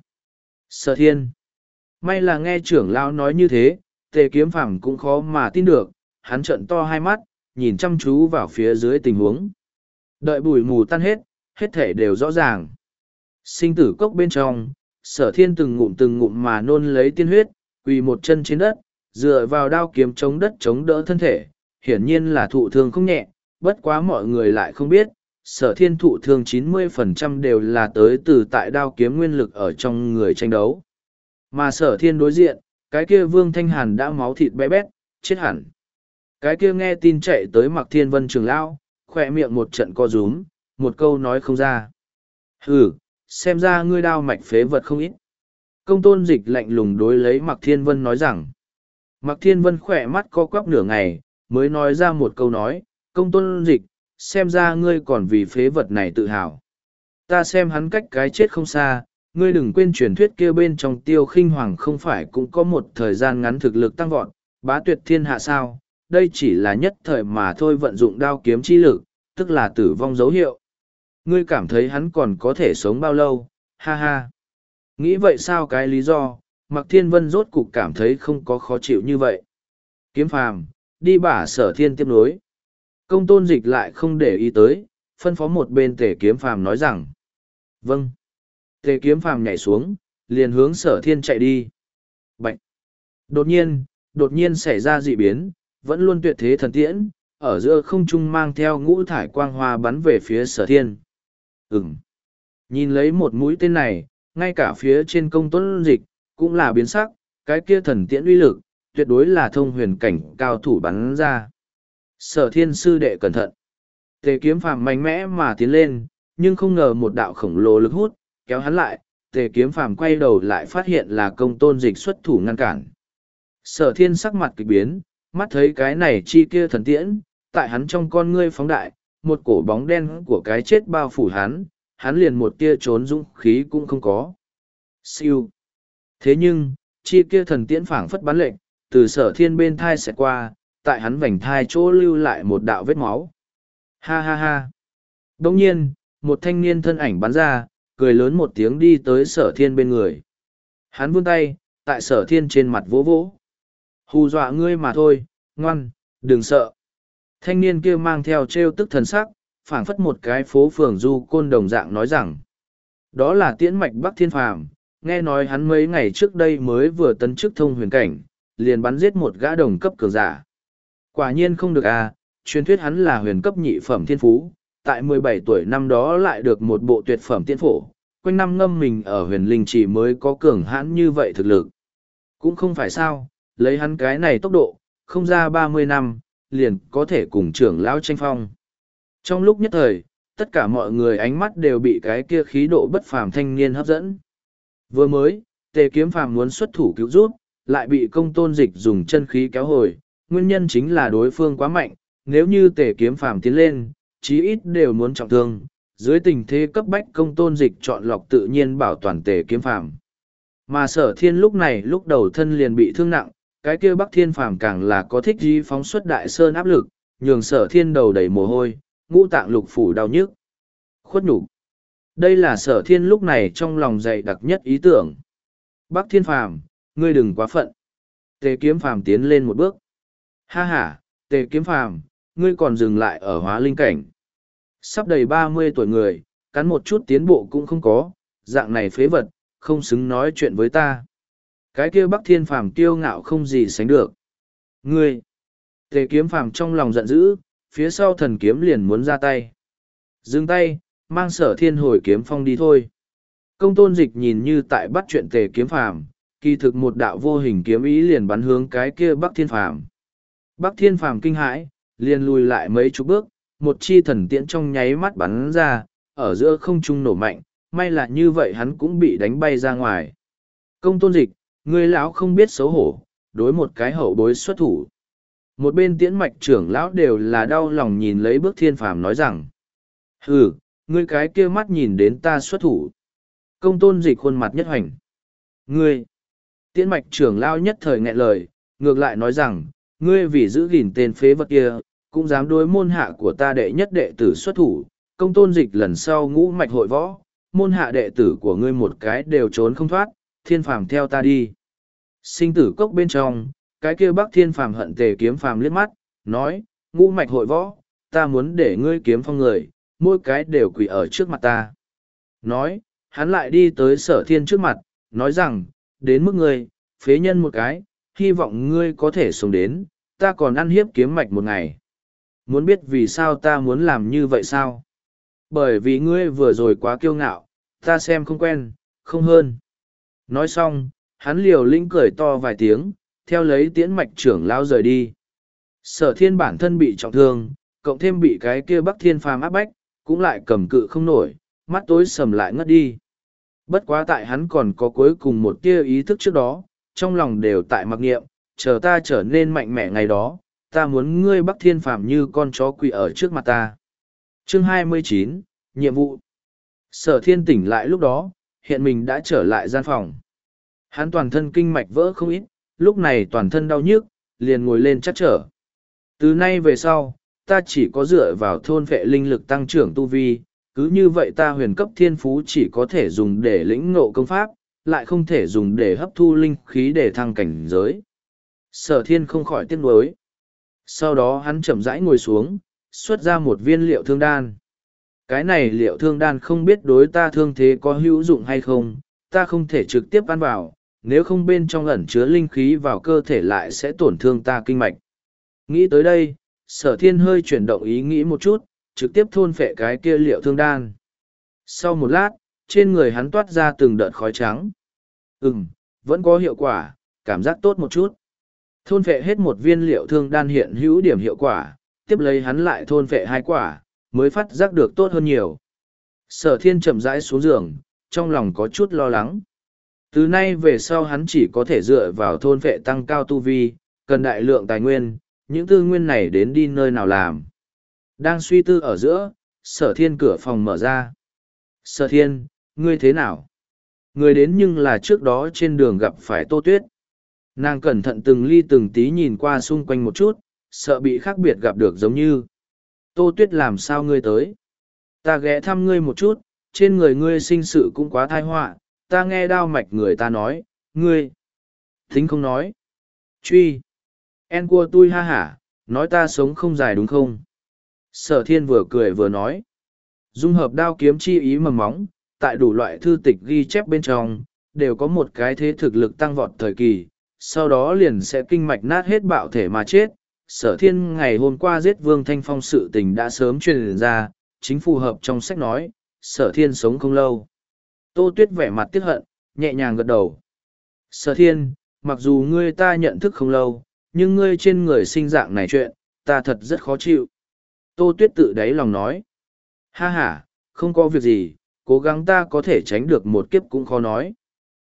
Sở thiên. May là nghe trưởng lão nói như thế, Tề Kiếm Phàm cũng khó mà tin được, hắn trợn to hai mắt, nhìn chăm chú vào phía dưới tình huống. Đợi bụi mù tan hết, hết thể đều rõ ràng. Sinh tử cốc bên trong, sở thiên từng ngụm từng ngụm mà nôn lấy tiên huyết, quỳ một chân trên đất, dựa vào đao kiếm chống đất chống đỡ thân thể, hiển nhiên là thụ thương không nhẹ, bất quá mọi người lại không biết, sở thiên thụ thương chín mươi phần trăm đều là tới từ tại đao kiếm nguyên lực ở trong người tranh đấu. Mà sở thiên đối diện, cái kia Vương Thanh Hàn đã máu thịt bé bét, chết hẳn. Cái kia nghe tin chạy tới Mạc Thiên Vân trưởng lão, khỏe miệng một trận co rúm, một câu nói không ra. Hừ, xem ra ngươi đao mạch phế vật không ít. Công Tôn Dịch lạnh lùng đối lấy Mạc Thiên Vân nói rằng. Mạc Thiên Vân khỏe mắt co quắp nửa ngày, mới nói ra một câu nói, Công Tôn Dịch, xem ra ngươi còn vì phế vật này tự hào. Ta xem hắn cách cái chết không xa, ngươi đừng quên truyền thuyết kia bên trong Tiêu Khinh Hoàng không phải cũng có một thời gian ngắn thực lực tăng vọt, bá tuyệt thiên hạ sao, đây chỉ là nhất thời mà thôi, vận dụng đao kiếm chi lực, tức là tử vong dấu hiệu. Ngươi cảm thấy hắn còn có thể sống bao lâu, ha ha. Nghĩ vậy sao cái lý do, Mạc Thiên Vân rốt cục cảm thấy không có khó chịu như vậy. Kiếm Phàm, đi bả Sở Thiên tiếp nối. Công Tôn Dịch lại không để ý tới, phân phó một bên Tề Kiếm Phàm nói rằng. Vâng. Tề Kiếm Phàm nhảy xuống, liền hướng Sở Thiên chạy đi. Bạch. Đột nhiên, đột nhiên xảy ra dị biến, vẫn luôn tuyệt thế thần tiễn, ở giữa không trung mang theo ngũ thải quang hoa bắn về phía Sở Thiên. Ừm. Nhìn lấy một mũi tên này, ngay cả phía trên Công Tôn Dịch, cũng là biến sắc, cái kia thần tiễn uy lực, tuyệt đối là thông huyền cảnh cao thủ bắn ra. Sở Thiên sư đệ cẩn thận. Tề Kiếm Phàm mạnh mẽ mà tiến lên, nhưng không ngờ một đạo khổng lồ lực hút, kéo hắn lại, Tề Kiếm Phàm quay đầu lại phát hiện là Công Tôn Dịch xuất thủ ngăn cản. Sở Thiên sắc mặt kịch biến, mắt thấy cái này chi kia thần tiễn, tại hắn trong con ngươi phóng đại, một cổ bóng đen của cái chết bao phủ hắn, hắn liền một tia trốn dũng khí cũng không có. Siêu. Thế nhưng, chi kia thần tiễn phảng phất bắn lệnh, từ Sở Thiên bên thai xẹt qua, tại hắn vành thai chỗ lưu lại một đạo vết máu. Ha ha ha. Đồng nhiên, một thanh niên thân ảnh bắn ra, cười lớn một tiếng đi tới Sở Thiên bên người. Hắn vươn tay, tại Sở Thiên trên mặt vỗ vỗ. Hù dọa ngươi mà thôi, ngoan, đừng sợ. Thanh niên kia mang theo trêu tức thần sắc, phảng phất một cái phố phường du côn đồng dạng nói rằng. Đó là Tiễn Mạch Bắc Thiên Phàm, nghe nói hắn mấy ngày trước đây mới vừa tấn chức thông huyền cảnh, liền bắn giết một gã đồng cấp cường giả. Quả nhiên không được à, truyền thuyết hắn là huyền cấp nhị phẩm thiên phú, tại mười bảy tuổi năm đó lại được một bộ tuyệt phẩm tiên phổ, quanh năm ngâm mình ở huyền linh chỉ mới có cường hãn như vậy thực lực. Cũng không phải sao, lấy hắn cái này tốc độ, không ra ba mươi năm, liền có thể cùng trưởng lão tranh phong. Trong lúc nhất thời, tất cả mọi người ánh mắt đều bị cái kia khí độ bất phàm thanh niên hấp dẫn. Vừa mới, Tề Kiếm Phàm muốn xuất thủ cứu rút, lại bị Công Tôn Dịch dùng chân khí kéo hồi, nguyên nhân chính là đối phương quá mạnh, nếu như Tề Kiếm Phàm tiến lên, chí ít đều muốn trọng thương. Dưới tình thế cấp bách, Công Tôn Dịch chọn lọc tự nhiên bảo toàn Tề Kiếm Phàm. Mà Sở Thiên lúc này lúc đầu thân liền bị thương nặng, cái kia Bắc Thiên Phàm càng là có thích di phóng xuất đại sơn áp lực, nhường Sở Thiên đầu đầy mồ hôi, ngũ tạng lục phủ đau nhức. Khuất nhục. Đây là Sở Thiên lúc này trong lòng dày đặc nhất ý tưởng. Bắc Thiên Phàm, ngươi đừng quá phận. Tề Kiếm Phàm tiến lên một bước. Ha ha, Tề Kiếm Phàm, ngươi còn dừng lại ở hóa linh cảnh. Sắp đầy ba mươi tuổi người, cắn một chút tiến bộ cũng không có, dạng này phế vật, không xứng nói chuyện với ta. Cái kia Bắc Thiên Phàm kiêu ngạo không gì sánh được. Ngươi! Tề Kiếm Phàm trong lòng giận dữ, phía sau thần kiếm liền muốn ra tay. Dừng tay, mang Sở Thiên hồi kiếm phong đi thôi. Công Tôn Dịch nhìn như tại bắt chuyện Tề Kiếm Phàm, kỳ thực một đạo vô hình kiếm ý liền bắn hướng cái kia Bắc Thiên Phàm. Bắc Thiên Phàm kinh hãi, liền lùi lại mấy chục bước, một chi thần tiễn trong nháy mắt bắn ra, ở giữa không trung nổ mạnh, may là như vậy hắn cũng bị đánh bay ra ngoài. Công Tôn Dịch, ngươi lão không biết xấu hổ, đối một cái hậu bối xuất thủ. Một bên Tiễn Mạch trưởng lão đều là đau lòng nhìn lấy Bước Thiên Phàm nói rằng. Hừ, ngươi cái kia mắt nhìn đến ta xuất thủ. Công Tôn Dịch khuôn mặt nhất hoành. Ngươi! Tiễn Mạch trưởng lão nhất thời nghẹn lời, ngược lại nói rằng, ngươi vì giữ gìn tên phế vật kia, cũng dám đối môn hạ của ta đệ nhất đệ tử xuất thủ. Công Tôn Dịch lần sau ngũ mạch hội võ, môn hạ đệ tử của ngươi một cái đều trốn không thoát, Thiên Phàm theo ta đi. Sinh tử cốc bên trong, cái kia Bắc Thiên Phàm hận Tề Kiếm Phàm liếc mắt, nói, ngũ mạch hội võ, ta muốn để ngươi kiếm phong người, mỗi cái đều quỳ ở trước mặt ta. Nói, hắn lại đi tới Sở Thiên trước mặt, nói rằng, đến mức ngươi, phế nhân một cái, hy vọng ngươi có thể sống đến, ta còn ăn hiếp kiếm mạch một ngày. Muốn biết vì sao ta muốn làm như vậy sao? Bởi vì ngươi vừa rồi quá kiêu ngạo, ta xem không quen, không hơn. Nói xong, hắn liều lĩnh cười to vài tiếng, theo lấy Tiễn Mạch trưởng lao rời đi. Sở Thiên bản thân bị trọng thương, cộng thêm bị cái kia Bắc Thiên Phàm áp bách, cũng lại cầm cự không nổi, mắt tối sầm lại ngất đi. Bất quá tại hắn còn có cuối cùng một tia ý thức trước đó, trong lòng đều tại mặc niệm, chờ ta trở nên mạnh mẽ ngày đó, ta muốn ngươi Bắc Thiên Phàm như con chó quỳ ở trước mặt ta. Chương hai mươi chín, nhiệm vụ. Sở Thiên tỉnh lại lúc đó, hiện mình đã trở lại gian phòng. Hắn toàn thân kinh mạch vỡ không ít, lúc này toàn thân đau nhức, liền ngồi lên chắc trở. Từ nay về sau, ta chỉ có dựa vào thôn vệ linh lực tăng trưởng tu vi, cứ như vậy ta huyền cấp thiên phú chỉ có thể dùng để lĩnh ngộ công pháp, lại không thể dùng để hấp thu linh khí để thăng cảnh giới. Sở thiên không khỏi tiếc nuối. Sau đó hắn chậm rãi ngồi xuống, xuất ra một viên liệu thương đan. Cái này liệu thương đan không biết đối ta thương thế có hữu dụng hay không, ta không thể trực tiếp ăn vào, nếu không bên trong ẩn chứa linh khí vào cơ thể lại sẽ tổn thương ta kinh mạch. Nghĩ tới đây, sở thiên hơi chuyển động ý nghĩ một chút, trực tiếp thôn phệ cái kia liệu thương đan. Sau một lát, trên người hắn toát ra từng đợt khói trắng. Ừm, vẫn có hiệu quả, cảm giác tốt một chút. Thôn phệ hết một viên liệu thương đan hiện hữu điểm hiệu quả, tiếp lấy hắn lại thôn phệ hai quả, mới phát giác được tốt hơn nhiều. Sở thiên chậm rãi xuống giường, trong lòng có chút lo lắng. Từ nay về sau hắn chỉ có thể dựa vào thôn phệ tăng cao tu vi, cần đại lượng tài nguyên, những tư nguyên này đến đi nơi nào làm. Đang suy tư ở giữa, sở thiên cửa phòng mở ra. Sở thiên, ngươi thế nào? Người đến nhưng là trước đó trên đường gặp phải Tô Tuyết. Nàng cẩn thận từng ly từng tí nhìn qua xung quanh một chút, sợ bị khác biệt gặp được giống như. Tô Tuyết làm sao ngươi tới? Ta ghé thăm ngươi một chút, trên người ngươi sinh sự cũng quá thai họa, ta nghe đao mạch người ta nói, ngươi. Thính không nói. Truy. En cua tui ha hả, nói ta sống không dài đúng không? Sở thiên vừa cười vừa nói. Dung hợp đao kiếm chi ý mầm móng, tại đủ loại thư tịch ghi chép bên trong, đều có một cái thế thực lực tăng vọt thời kỳ, sau đó liền sẽ kinh mạch nát hết bạo thể mà chết. Sở thiên ngày hôm qua giết Vương Thanh Phong sự tình đã sớm truyền ra, chính phù hợp trong sách nói, sở thiên sống không lâu. Tô Tuyết vẻ mặt tiếc hận, nhẹ nhàng gật đầu. Sở thiên, mặc dù ngươi ta nhận thức không lâu, nhưng ngươi trên người sinh dạng này chuyện, ta thật rất khó chịu. Tô Tuyết tự đáy lòng nói. Ha ha, không có việc gì, cố gắng ta có thể tránh được một kiếp cũng khó nói.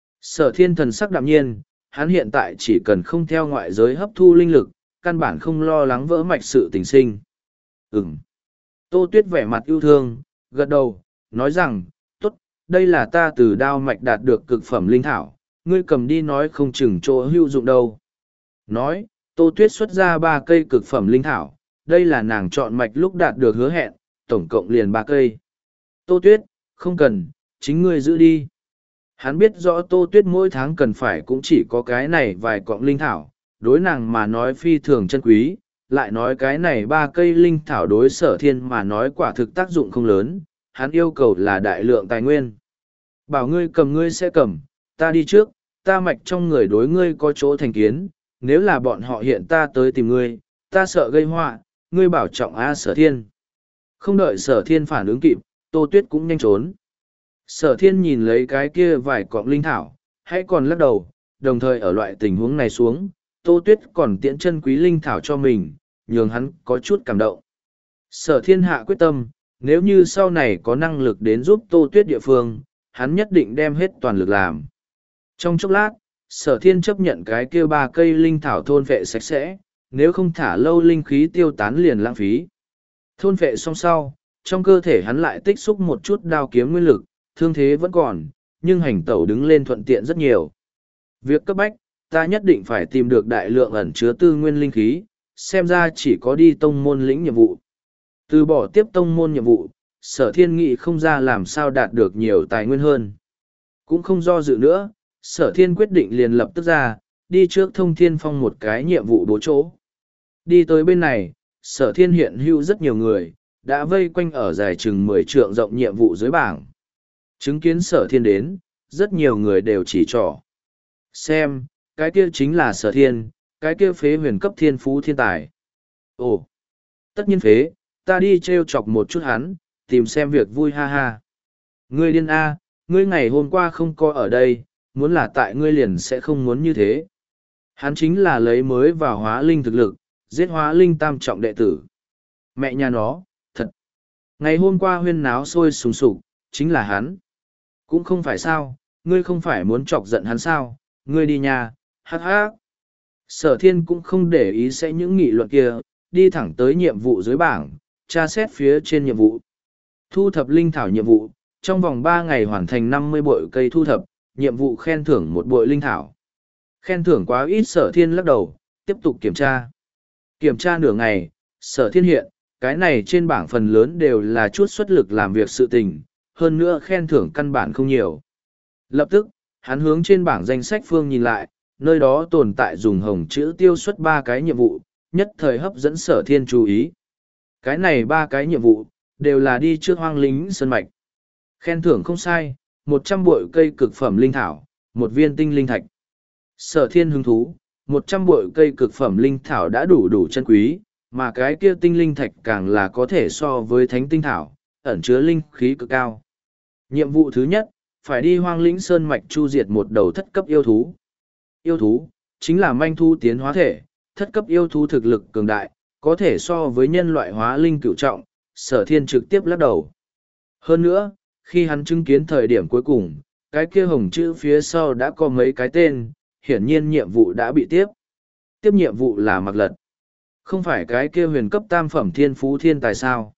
Sở thiên thần sắc đạm nhiên, hắn hiện tại chỉ cần không theo ngoại giới hấp thu linh lực, căn bản không lo lắng vỡ mạch sự tình sinh. Ừm. Tô Tuyết vẻ mặt yêu thương, gật đầu, nói rằng, tốt, đây là ta từ đao mạch đạt được cực phẩm linh thảo, ngươi cầm đi nói không chừng chỗ hữu dụng đâu. Nói, Tô Tuyết xuất ra ba cây cực phẩm linh thảo, đây là nàng chọn mạch lúc đạt được hứa hẹn, tổng cộng liền ba cây. Tô Tuyết, không cần, chính ngươi giữ đi. Hắn biết rõ Tô Tuyết mỗi tháng cần phải cũng chỉ có cái này vài cọng linh thảo, đối nàng mà nói phi thường chân quý, lại nói cái này ba cây linh thảo đối sở thiên mà nói quả thực tác dụng không lớn, hắn yêu cầu là đại lượng tài nguyên. Bảo ngươi cầm ngươi sẽ cầm, ta đi trước, ta mạch trong người đối ngươi có chỗ thành kiến, nếu là bọn họ hiện ta tới tìm ngươi, ta sợ gây họa, ngươi bảo trọng a sở thiên. Không đợi sở thiên phản ứng kịp, Tô Tuyết cũng nhanh trốn. Sở thiên nhìn lấy cái kia vài cọng linh thảo, hãy còn lắc đầu, đồng thời ở loại tình huống này xuống, Tô Tuyết còn tiễn chân quý linh thảo cho mình, nhường hắn có chút cảm động. Sở thiên hạ quyết tâm, nếu như sau này có năng lực đến giúp Tô Tuyết địa phương, hắn nhất định đem hết toàn lực làm. Trong chốc lát, sở thiên chấp nhận cái kia ba cây linh thảo thôn vệ sạch sẽ, nếu không thả lâu linh khí tiêu tán liền lãng phí. Thôn vệ xong sau, trong cơ thể hắn lại tích xúc một chút đao kiếm nguyên lực, thương thế vẫn còn, nhưng hành tẩu đứng lên thuận tiện rất nhiều. Việc cấp bách, ta nhất định phải tìm được đại lượng ẩn chứa tư nguyên linh khí, xem ra chỉ có đi tông môn lĩnh nhiệm vụ. Từ bỏ tiếp tông môn nhiệm vụ, sở thiên nghị không ra làm sao đạt được nhiều tài nguyên hơn. Cũng không do dự nữa, sở thiên quyết định liền lập tức ra, đi trước thông thiên phong một cái nhiệm vụ bố chỗ. Đi tới bên này, sở thiên hiện hữu rất nhiều người, đã vây quanh ở dài chừng mười trượng rộng nhiệm vụ dưới bảng. Chứng kiến sở thiên đến, rất nhiều người đều chỉ trỏ. Xem, cái kia chính là sở thiên, cái kia phế huyền cấp thiên phú thiên tài. Ồ, tất nhiên phế, ta đi trêu chọc một chút hắn, tìm xem việc vui ha ha. Ngươi điên a, ngươi ngày hôm qua không có ở đây, muốn là tại ngươi liền sẽ không muốn như thế. Hắn chính là lấy mới vào hóa linh thực lực, giết hóa linh tam trọng đệ tử. Mẹ nhà nó, thật. Ngày hôm qua huyên náo sôi sùng sục, chính là hắn. Cũng không phải sao, ngươi không phải muốn chọc giận hắn sao, ngươi đi nhà, hát hát. Sở thiên cũng không để ý sẽ những nghị luận kia, đi thẳng tới nhiệm vụ dưới bảng, tra xét phía trên nhiệm vụ. Thu thập linh thảo nhiệm vụ, trong vòng ba ngày hoàn thành năm mươi bội cây thu thập, nhiệm vụ khen thưởng một bội linh thảo. Khen thưởng quá ít, Sở Thiên lắc đầu, tiếp tục kiểm tra. Kiểm tra nửa ngày, Sở Thiên hiện, cái này trên bảng phần lớn đều là chút xuất lực làm việc sự tình, hơn nữa khen thưởng căn bản không nhiều. Lập tức, hắn hướng trên bảng danh sách phương nhìn lại, nơi đó tồn tại dùng hồng chữ tiêu xuất ba cái nhiệm vụ, nhất thời hấp dẫn Sở Thiên chú ý. Cái này ba cái nhiệm vụ, đều là đi trước Hoang Lính Sơn Mạch. Khen thưởng không sai, một trăm bội cây cực phẩm linh thảo, một viên tinh linh thạch. Sở Thiên hứng thú, một trăm bội cây cực phẩm linh thảo đã đủ đủ chân quý, mà cái kia tinh linh thạch càng là có thể so với thánh tinh thảo, ẩn chứa linh khí cực cao. Nhiệm vụ thứ nhất, phải đi Hoang Lĩnh Sơn Mạch chu diệt một đầu thất cấp yêu thú. Yêu thú, chính là manh thu tiến hóa thể, thất cấp yêu thú thực lực cường đại, có thể so với nhân loại hóa linh cửu trọng, Sở Thiên trực tiếp lắc đầu. Hơn nữa, khi hắn chứng kiến thời điểm cuối cùng, cái kia hồng chữ phía sau đã có mấy cái tên, hiển nhiên nhiệm vụ đã bị tiếp. Tiếp nhiệm vụ là Mặc Lật. Không phải cái kia huyền cấp tam phẩm thiên phú thiên tài sao?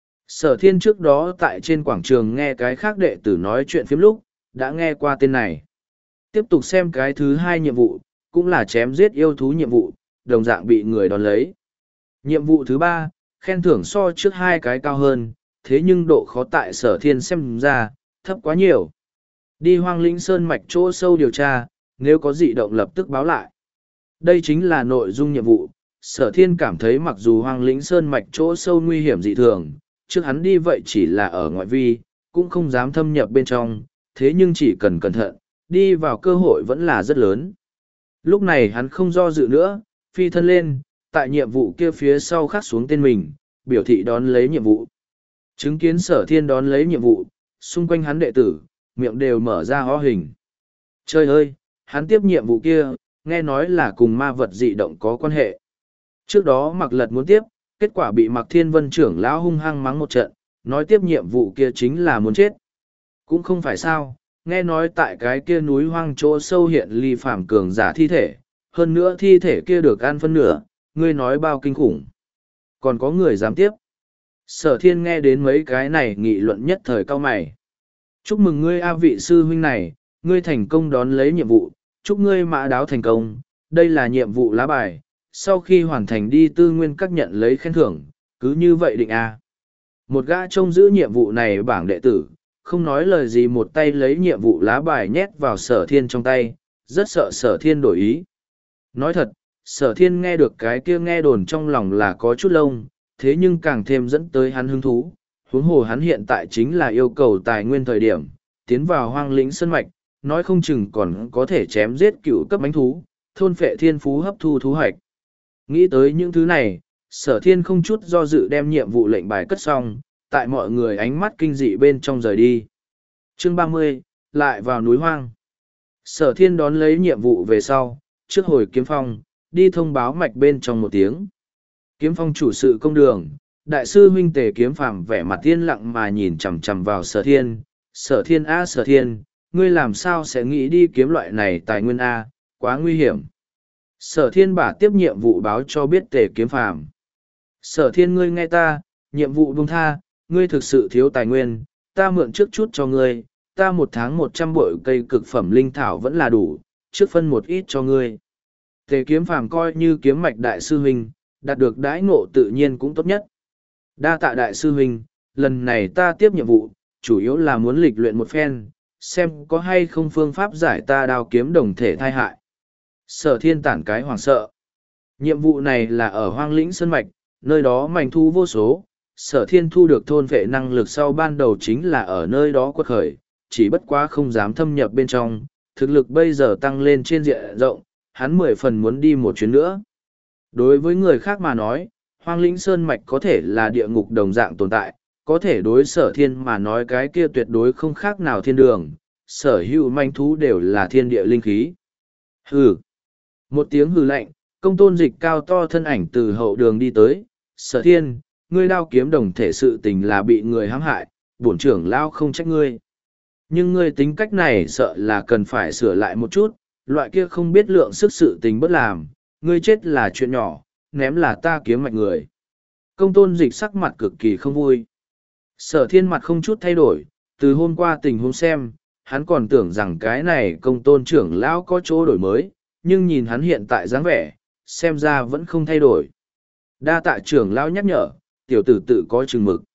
Sở Thiên trước đó tại trên quảng trường nghe cái khác đệ tử nói chuyện phiếm lúc, đã nghe qua tên này. Tiếp tục xem cái thứ hai nhiệm vụ, cũng là chém giết yêu thú nhiệm vụ, đồng dạng bị người đón lấy. Nhiệm vụ thứ ba, khen thưởng so trước hai cái cao hơn, thế nhưng độ khó tại Sở Thiên xem ra, thấp quá nhiều. Đi Hoang Lĩnh Sơn Mạch chỗ sâu điều tra, nếu có dị động lập tức báo lại. Đây chính là nội dung nhiệm vụ. Sở Thiên cảm thấy mặc dù Hoang Lĩnh Sơn Mạch chỗ sâu nguy hiểm dị thường, trước hắn đi vậy chỉ là ở ngoại vi, cũng không dám thâm nhập bên trong, thế nhưng chỉ cần cẩn thận, đi vào cơ hội vẫn là rất lớn. Lúc này hắn không do dự nữa, phi thân lên, tại nhiệm vụ kia phía sau khắc xuống tên mình, biểu thị đón lấy nhiệm vụ. Chứng kiến Sở Thiên đón lấy nhiệm vụ, xung quanh hắn đệ tử, miệng đều mở ra ho hình. Trời ơi, hắn tiếp nhiệm vụ kia, nghe nói là cùng ma vật dị động có quan hệ. Trước đó Mặc Lật muốn tiếp, kết quả bị Mặc Thiên Vân trưởng lão hung hăng mắng một trận, nói tiếp nhiệm vụ kia chính là muốn chết. Cũng không phải sao, nghe nói tại cái kia núi hoang chỗ sâu hiện ly phàm cường giả thi thể, hơn nữa thi thể kia được ăn phân nửa, ngươi nói bao kinh khủng. Còn có người dám tiếp. Sở Thiên nghe đến mấy cái này nghị luận nhất thời cao mày. Chúc mừng ngươi A vị sư huynh này, ngươi thành công đón lấy nhiệm vụ, chúc ngươi mã đáo thành công, đây là nhiệm vụ lá bài, sau khi hoàn thành đi tư nguyên các nhận lấy khen thưởng, cứ như vậy định A. Một gã trông giữ nhiệm vụ này bảng đệ tử, không nói lời gì một tay lấy nhiệm vụ lá bài nhét vào Sở Thiên trong tay, rất sợ Sở Thiên đổi ý. Nói thật, Sở Thiên nghe được cái kia nghe đồn trong lòng là có chút lông, thế nhưng càng thêm dẫn tới hắn hứng thú. Huống hồ hắn hiện tại chính là yêu cầu tài nguyên thời điểm, tiến vào Hoang Lĩnh Sơn Mạch, nói không chừng còn có thể chém giết cựu cấp bánh thú, thôn phệ thiên phú hấp thu thú hoạch. Nghĩ tới những thứ này, Sở Thiên không chút do dự đem nhiệm vụ lệnh bài cất xong, tại mọi người ánh mắt kinh dị bên trong rời đi. Chương ba mươi, lại vào núi hoang. Sở Thiên đón lấy nhiệm vụ về sau, trước hồi Kiếm Phong, đi thông báo mạch bên trong một tiếng. Kiếm Phong chủ sự công đường, đại sư huynh Tề Kiếm Phàm vẻ mặt yên lặng mà nhìn chằm chằm vào Sở Thiên. Sở Thiên a Sở Thiên, ngươi làm sao sẽ nghĩ đi kiếm loại này tài nguyên a, quá nguy hiểm. Sở Thiên bả tiếp nhiệm vụ báo cho biết Tề Kiếm Phàm. Sở Thiên ngươi nghe ta, nhiệm vụ buông tha, ngươi thực sự thiếu tài nguyên, ta mượn trước chút cho ngươi, ta một tháng một trăm bội cây cực phẩm linh thảo vẫn là đủ, trước phân một ít cho ngươi. Tề Kiếm Phàm coi như kiếm mạch đại sư huynh, đạt được đãi ngộ tự nhiên cũng tốt nhất. Đa tạ đại sư huynh, lần này ta tiếp nhiệm vụ, chủ yếu là muốn lịch luyện một phen, xem có hay không phương pháp giải ta đao kiếm đồng thể thai hại. Sở Thiên tản cái hoảng sợ. Nhiệm vụ này là ở Hoang Lĩnh Sơn Mạch, nơi đó mảnh thu vô số. Sở Thiên thu được thôn vệ năng lực sau ban đầu chính là ở nơi đó quật khởi, chỉ bất quá không dám thâm nhập bên trong, thực lực bây giờ tăng lên trên diện rộng, hắn mười phần muốn đi một chuyến nữa. Đối với người khác mà nói, Hoang Lĩnh Sơn Mạch có thể là địa ngục đồng dạng tồn tại, có thể đối Sở Thiên mà nói cái kia tuyệt đối không khác nào thiên đường, sở hữu manh thú đều là thiên địa linh khí. Hừ. Một tiếng hừ lạnh, Công Tôn Dịch cao to thân ảnh từ hậu đường đi tới. Sở Thiên, ngươi đao kiếm đồng thể sự tình là bị người hãm hại, bổn trưởng lao không trách ngươi. Nhưng ngươi tính cách này sợ là cần phải sửa lại một chút, loại kia không biết lượng sức sự tình bất làm, ngươi chết là chuyện nhỏ, ném là ta kiếm mạch người. Công Tôn Dịch sắc mặt cực kỳ không vui. Sở Thiên mặt không chút thay đổi, Từ hôm qua tình huống xem, hắn còn tưởng rằng cái này công tôn trưởng lão có chỗ đổi mới, nhưng nhìn hắn hiện tại dáng vẻ, xem ra vẫn không thay đổi. Đa tạ trưởng lão nhắc nhở, tiểu tử tự có chừng mực.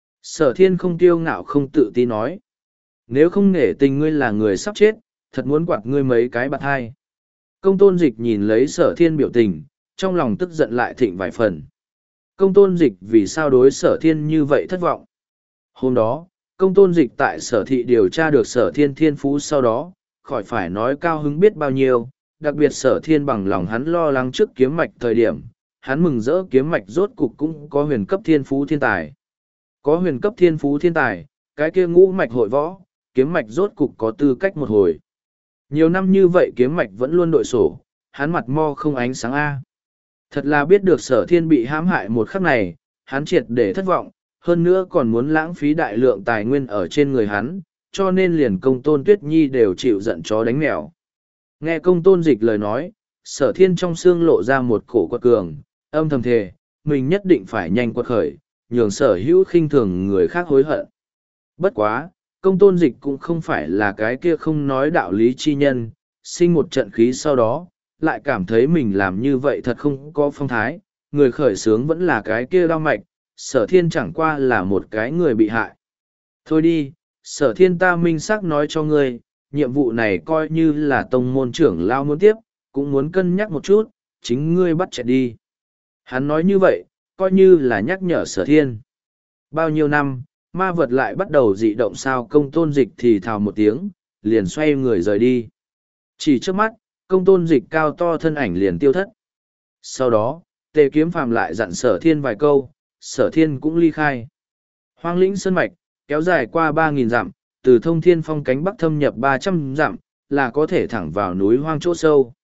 Sở thiên không kiêu ngạo không tự ti nói. Nếu không nể tình ngươi là người sắp chết, thật muốn quạt ngươi mấy cái bạt hai. Công tôn dịch nhìn lấy sở thiên biểu tình, trong lòng tức giận lại thịnh vài phần. Công tôn dịch vì sao đối sở thiên như vậy thất vọng. Hôm đó, công tôn dịch tại sở thị điều tra được sở thiên thiên phú sau đó, khỏi phải nói cao hứng biết bao nhiêu, đặc biệt sở thiên bằng lòng hắn lo lắng trước kiếm mạch thời điểm, hắn mừng rỡ kiếm mạch rốt cục cũng có huyền cấp thiên phú thiên tài. Có huyền cấp thiên phú thiên tài, cái kia ngũ mạch hội võ, kiếm mạch rốt cục có tư cách một hồi. Nhiều năm như vậy kiếm mạch vẫn luôn đội sổ, hắn mặt mo không ánh sáng A. Thật là biết được sở thiên bị hãm hại một khắc này, hắn triệt để thất vọng, hơn nữa còn muốn lãng phí đại lượng tài nguyên ở trên người hắn, cho nên liền công tôn tuyết nhi đều chịu giận chó đánh mèo. Nghe công tôn dịch lời nói, sở thiên trong xương lộ ra một cổ quật cường, âm thầm thề, mình nhất định phải nhanh quật khởi, nhường sở hữu khinh thường người khác hối hận. Bất quá, công tôn dịch cũng không phải là cái kia không nói đạo lý chi nhân, sinh một trận khí sau đó, lại cảm thấy mình làm như vậy thật không có phong thái, người khởi sướng vẫn là cái kia đau mạch, sở thiên chẳng qua là một cái người bị hại. Thôi đi, sở thiên ta minh xác nói cho ngươi, nhiệm vụ này coi như là tông môn trưởng lao muốn tiếp, cũng muốn cân nhắc một chút, chính ngươi bắt chạy đi. Hắn nói như vậy, coi như là nhắc nhở sở thiên. Bao nhiêu năm, ma vật lại bắt đầu dị động sao công tôn dịch thì thào một tiếng, liền xoay người rời đi. Chỉ trước mắt, công tôn dịch cao to thân ảnh liền tiêu thất. Sau đó, tề kiếm phàm lại dặn sở thiên vài câu, sở thiên cũng ly khai. Hoang lĩnh sơn mạch, kéo dài qua ba nghìn dặm, từ thông thiên phong cánh bắc thâm nhập ba trăm dặm, là có thể thẳng vào núi hoang chỗ sâu.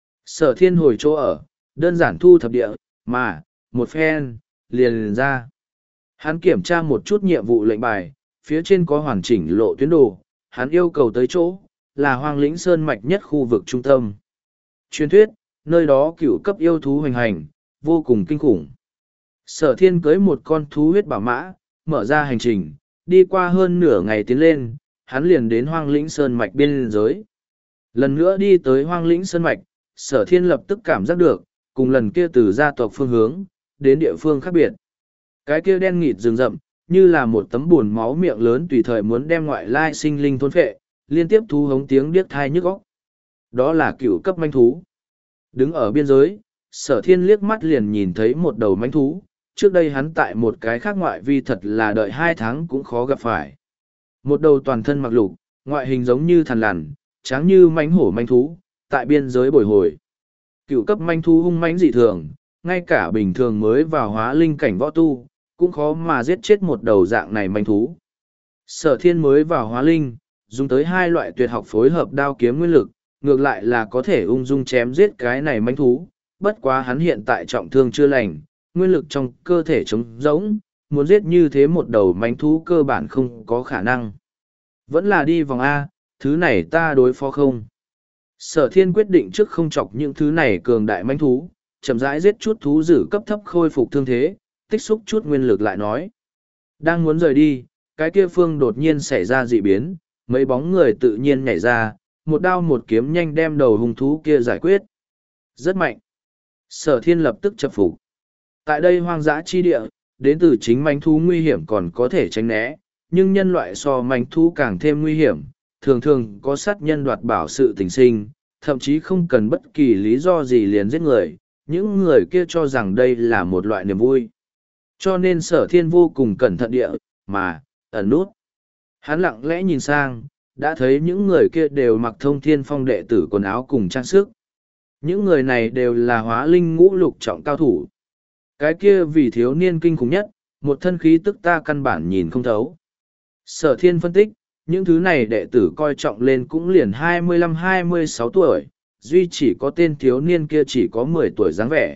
Sở thiên hồi chỗ ở, đơn giản thu thập địa, mà, một phen, liền, liền ra. Hắn kiểm tra một chút nhiệm vụ lệnh bài, phía trên có hoàn chỉnh lộ tuyến đồ, hắn yêu cầu tới chỗ, là hoang lĩnh sơn mạch nhất khu vực trung tâm. Truyền thuyết, nơi đó cửu cấp yêu thú hoành hành, vô cùng kinh khủng. Sở thiên cưới một con thú huyết bảo mã, mở ra hành trình, đi qua hơn nửa ngày tiến lên, hắn liền đến hoang lĩnh sơn mạch biên giới. Lần nữa đi tới hoang lĩnh sơn mạch, sở thiên lập tức cảm giác được, cùng lần kia từ gia tộc phương hướng, đến địa phương khác biệt. Cái kia đen nghịt rừng rậm, như là một tấm buồn máu miệng lớn tùy thời muốn đem ngoại lai sinh linh thôn phệ, liên tiếp thú hống tiếng điếc thai nhức óc. Đó là cựu cấp manh thú. Đứng ở biên giới, sở thiên liếc mắt liền nhìn thấy một đầu manh thú, trước đây hắn tại một cái khác ngoại vi thật là đợi hai tháng cũng khó gặp phải. Một đầu toàn thân mặc lục, ngoại hình giống như thằn lằn, tráng như manh hổ manh thú, tại biên giới bồi hồi. Cựu cấp manh thú hung mãnh dị thường, ngay cả bình thường mới vào hóa linh cảnh võ tu, cũng khó mà giết chết một đầu dạng này manh thú. Sở thiên mới vào hóa linh, dùng tới hai loại tuyệt học phối hợp đao kiếm nguyên lực, ngược lại là có thể ung dung chém giết cái này manh thú, bất quá hắn hiện tại trọng thương chưa lành, nguyên lực trong cơ thể trống rỗng, muốn giết như thế một đầu manh thú cơ bản không có khả năng. Vẫn là đi vòng A, thứ này ta đối phó không. Sở thiên quyết định trước không chọc những thứ này cường đại manh thú, chậm rãi giết chút thú dữ cấp thấp khôi phục thương thế, tích xúc chút nguyên lực lại nói. Đang muốn rời đi, cái kia phương đột nhiên xảy ra dị biến, mấy bóng người tự nhiên nhảy ra, một đao một kiếm nhanh đem đầu hung thú kia giải quyết. Rất mạnh. Sở thiên lập tức chập phục. Tại đây hoang dã chi địa, đến từ chính manh thú nguy hiểm còn có thể tránh né, nhưng nhân loại so manh thú càng thêm nguy hiểm, thường thường có sát nhân đoạt bảo sự tình sinh, thậm chí không cần bất kỳ lý do gì liền giết người, những người kia cho rằng đây là một loại niềm vui. Cho nên sở thiên vô cùng cẩn thận địa, mà, ẩn nút. Hắn lặng lẽ nhìn sang, đã thấy những người kia đều mặc thông thiên phong đệ tử quần áo cùng trang sức. Những người này đều là hóa linh ngũ lục trọng cao thủ. Cái kia vì thiếu niên kinh khủng nhất, một thân khí tức ta căn bản nhìn không thấu. Sở thiên phân tích, những thứ này đệ tử coi trọng lên cũng liền hai mươi lăm hai mươi sáu tuổi, duy chỉ có tên thiếu niên kia chỉ có mười tuổi dáng vẻ.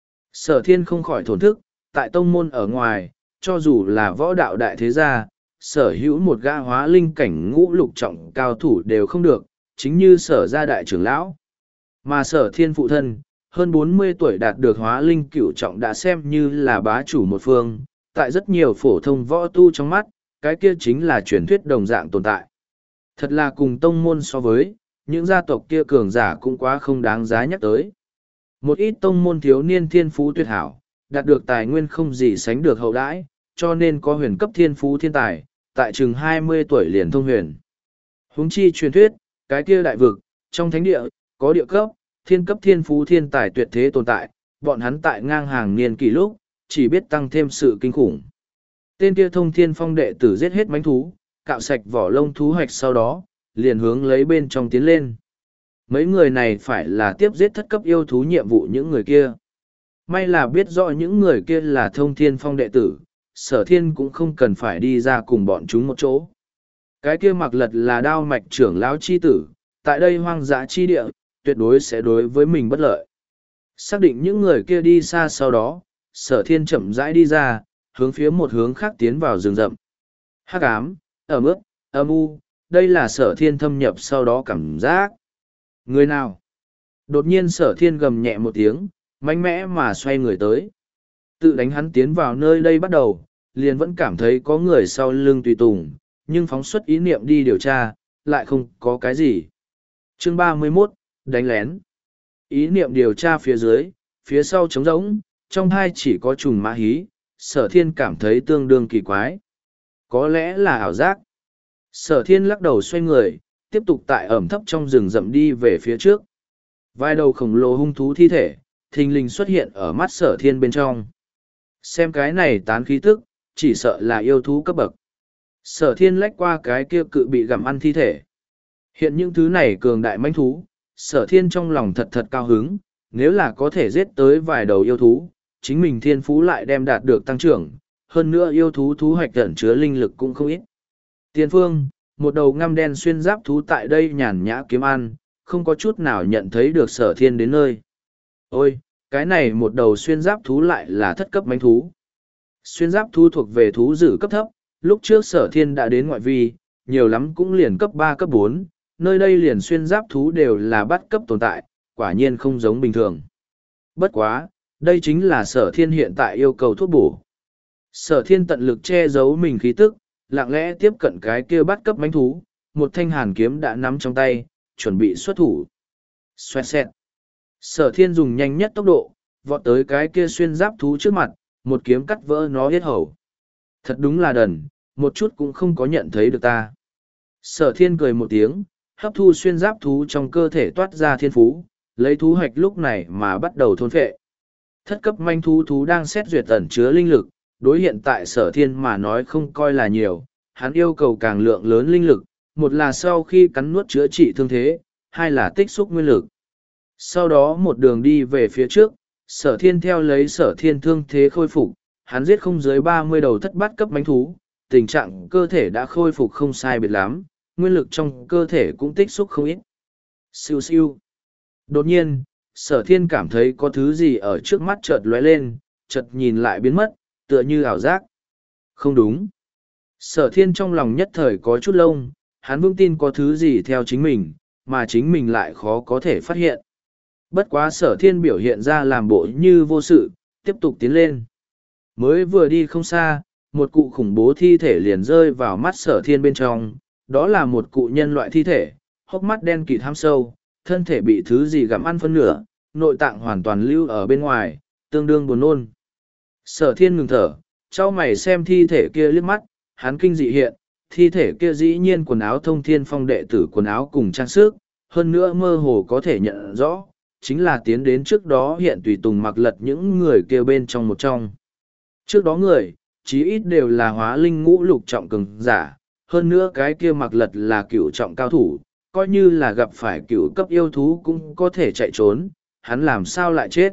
Sở thiên không khỏi thổn thức, tại tông môn ở ngoài, cho dù là võ đạo đại thế gia, sở hữu một gã hóa linh cảnh ngũ lục trọng cao thủ đều không được, chính như sở gia đại trưởng lão. Mà sở thiên phụ thân, hơn bốn mươi tuổi đạt được hóa linh cửu trọng đã xem như là bá chủ một phương, tại rất nhiều phổ thông võ tu trong mắt, cái kia chính là truyền thuyết đồng dạng tồn tại. Thật là cùng tông môn so với, những gia tộc kia cường giả cũng quá không đáng giá nhắc tới. Một ít tông môn thiếu niên thiên phú tuyệt hảo, đạt được tài nguyên không gì sánh được hậu đãi, cho nên có huyền cấp thiên phú thiên tài, tại chừng hai mươi tuổi liền thông huyền. Huống chi truyền thuyết, cái kia đại vực, trong thánh địa, có địa cấp, thiên cấp thiên phú thiên tài tuyệt thế tồn tại, bọn hắn tại ngang hàng niên kỷ lúc, chỉ biết tăng thêm sự kinh khủng. Tên kia thông thiên phong đệ tử giết hết mánh thú, cạo sạch vỏ lông thú hoạch sau đó, liền hướng lấy bên trong tiến lên. Mấy người này phải là tiếp giết thất cấp yêu thú nhiệm vụ những người kia. May là biết rõ những người kia là thông thiên phong đệ tử, sở thiên cũng không cần phải đi ra cùng bọn chúng một chỗ. Cái kia mặc lật là đao mạch trưởng lão chi tử, tại đây hoang dã chi địa, tuyệt đối sẽ đối với mình bất lợi. Xác định những người kia đi xa sau đó, sở thiên chậm rãi đi ra, hướng phía một hướng khác tiến vào rừng rậm. Hắc ám, ẩm ướt, âm u, đây là sở thiên thâm nhập sau đó cảm giác. Người nào? Đột nhiên sở thiên gầm nhẹ một tiếng, mạnh mẽ mà xoay người tới. Tự đánh hắn tiến vào nơi đây bắt đầu, liền vẫn cảm thấy có người sau lưng tùy tùng, nhưng phóng xuất ý niệm đi điều tra, lại không có cái gì. Chương ba mươi mốt, đánh lén. Ý niệm điều tra phía dưới, phía sau trống rỗng, trong hai chỉ có trùng mã hí, sở thiên cảm thấy tương đương kỳ quái. Có lẽ là ảo giác. Sở thiên lắc đầu xoay người, tiếp tục tại ẩm thấp trong rừng rậm đi về phía trước. Vài đầu khổng lồ hung thú thi thể, thình lình xuất hiện ở mắt sở thiên bên trong. Xem cái này tán khí tức, chỉ sợ là yêu thú cấp bậc. Sở thiên lách qua cái kia cự bị gặm ăn thi thể. Hiện những thứ này cường đại manh thú, sở thiên trong lòng thật thật cao hứng, nếu là có thể giết tới vài đầu yêu thú, chính mình thiên phú lại đem đạt được tăng trưởng, hơn nữa yêu thú thú hoạch ẩn chứa linh lực cũng không ít. Tiền phương, một đầu ngăm đen xuyên giáp thú tại đây nhàn nhã kiếm ăn, không có chút nào nhận thấy được sở thiên đến nơi. Ôi, cái này một đầu xuyên giáp thú lại là thất cấp manh thú. Xuyên giáp thú thuộc về thú dữ cấp thấp, lúc trước sở thiên đã đến ngoại vi, nhiều lắm cũng liền cấp ba cấp bốn, nơi đây liền xuyên giáp thú đều là bắt cấp tồn tại, quả nhiên không giống bình thường. Bất quá, đây chính là sở thiên hiện tại yêu cầu thuốc bổ. Sở thiên tận lực che giấu mình khí tức, lặng lẽ tiếp cận cái kia bắt cấp manh thú, một thanh hàn kiếm đã nắm trong tay, chuẩn bị xuất thủ. Xoẹt xẹt. Sở thiên dùng nhanh nhất tốc độ, vọt tới cái kia xuyên giáp thú trước mặt, một kiếm cắt vỡ nó yết hầu. Thật đúng là đần, một chút cũng không có nhận thấy được ta. Sở thiên cười một tiếng, hấp thu xuyên giáp thú trong cơ thể toát ra thiên phú, lấy thú hoạch lúc này mà bắt đầu thôn phệ. Thất cấp manh thú thú đang xét duyệt ẩn chứa linh lực, đối hiện tại sở thiên mà nói không coi là nhiều, hắn yêu cầu càng lượng lớn linh lực, một là sau khi cắn nuốt chữa trị thương thế, hai là tích xúc nguyên lực. Sau đó một đường đi về phía trước, sở thiên theo lấy sở thiên thương thế khôi phục, hắn giết không dưới ba mươi đầu thất bát cấp manh thú, tình trạng cơ thể đã khôi phục không sai biệt lắm, nguyên lực trong cơ thể cũng tích xúc không ít. Siêu siêu. Đột nhiên, sở thiên cảm thấy có thứ gì ở trước mắt chợt lóe lên, chợt nhìn lại biến mất, tựa như ảo giác. Không đúng. Sở thiên trong lòng nhất thời có chút lông, hắn vững tin có thứ gì theo chính mình, mà chính mình lại khó có thể phát hiện. Bất quá sở thiên biểu hiện ra làm bộ như vô sự, tiếp tục tiến lên. Mới vừa đi không xa, một cụ khủng bố thi thể liền rơi vào mắt sở thiên bên trong, đó là một cụ nhân loại thi thể, hốc mắt đen kịt ham sâu, thân thể bị thứ gì gặm ăn phân nửa, nội tạng hoàn toàn lưu ở bên ngoài, tương đương buồn nôn. Sở thiên ngừng thở, trao mày xem thi thể kia liếc mắt, hắn kinh dị hiện, thi thể kia dĩ nhiên quần áo thông thiên phong đệ tử quần áo cùng trang sức, hơn nữa mơ hồ có thể nhận rõ, chính là tiến đến trước đó hiện tùy tùng mặc lật những người kia bên trong một trong. Trước đó người, chí ít đều là hóa linh ngũ lục trọng cường giả, hơn nữa cái kia mặc lật là cựu trọng cao thủ, coi như là gặp phải cựu cấp yêu thú cũng có thể chạy trốn, hắn làm sao lại chết.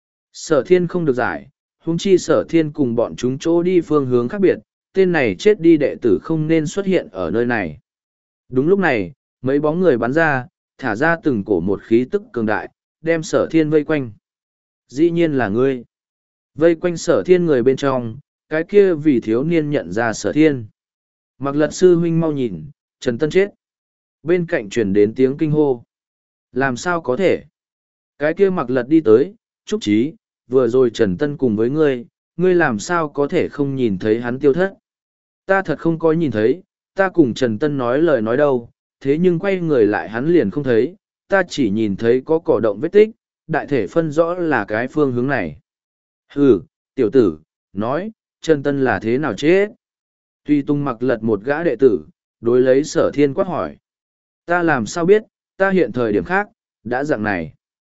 Sở thiên không được giải, huống chi sở thiên cùng bọn chúng chỗ đi phương hướng khác biệt, tên này chết đi đệ tử không nên xuất hiện ở nơi này. Đúng lúc này, mấy bóng người bắn ra, thả ra từng cổ một khí tức cường đại, đem sở thiên vây quanh. Dĩ nhiên là ngươi. Vây quanh sở thiên người bên trong, cái kia vì thiếu niên nhận ra sở thiên. Mặc lật sư huynh mau nhìn, Trần Tân chết. Bên cạnh truyền đến tiếng kinh hô. Làm sao có thể? Cái kia mặc lật đi tới, Trúc Chí, vừa rồi Trần Tân cùng với ngươi, ngươi làm sao có thể không nhìn thấy hắn tiêu thất? Ta thật không có nhìn thấy, ta cùng Trần Tân nói lời nói đâu, thế nhưng quay người lại hắn liền không thấy, ta chỉ nhìn thấy có cỏ động vết tích, đại thể phân rõ là cái phương hướng này. Hừ, tiểu tử, nói, Trần Tân là thế nào chết? Tuy Tung mặc lật một gã đệ tử, đối lấy Sở Thiên quát hỏi. Ta làm sao biết, ta hiện thời điểm khác, đã dạng này.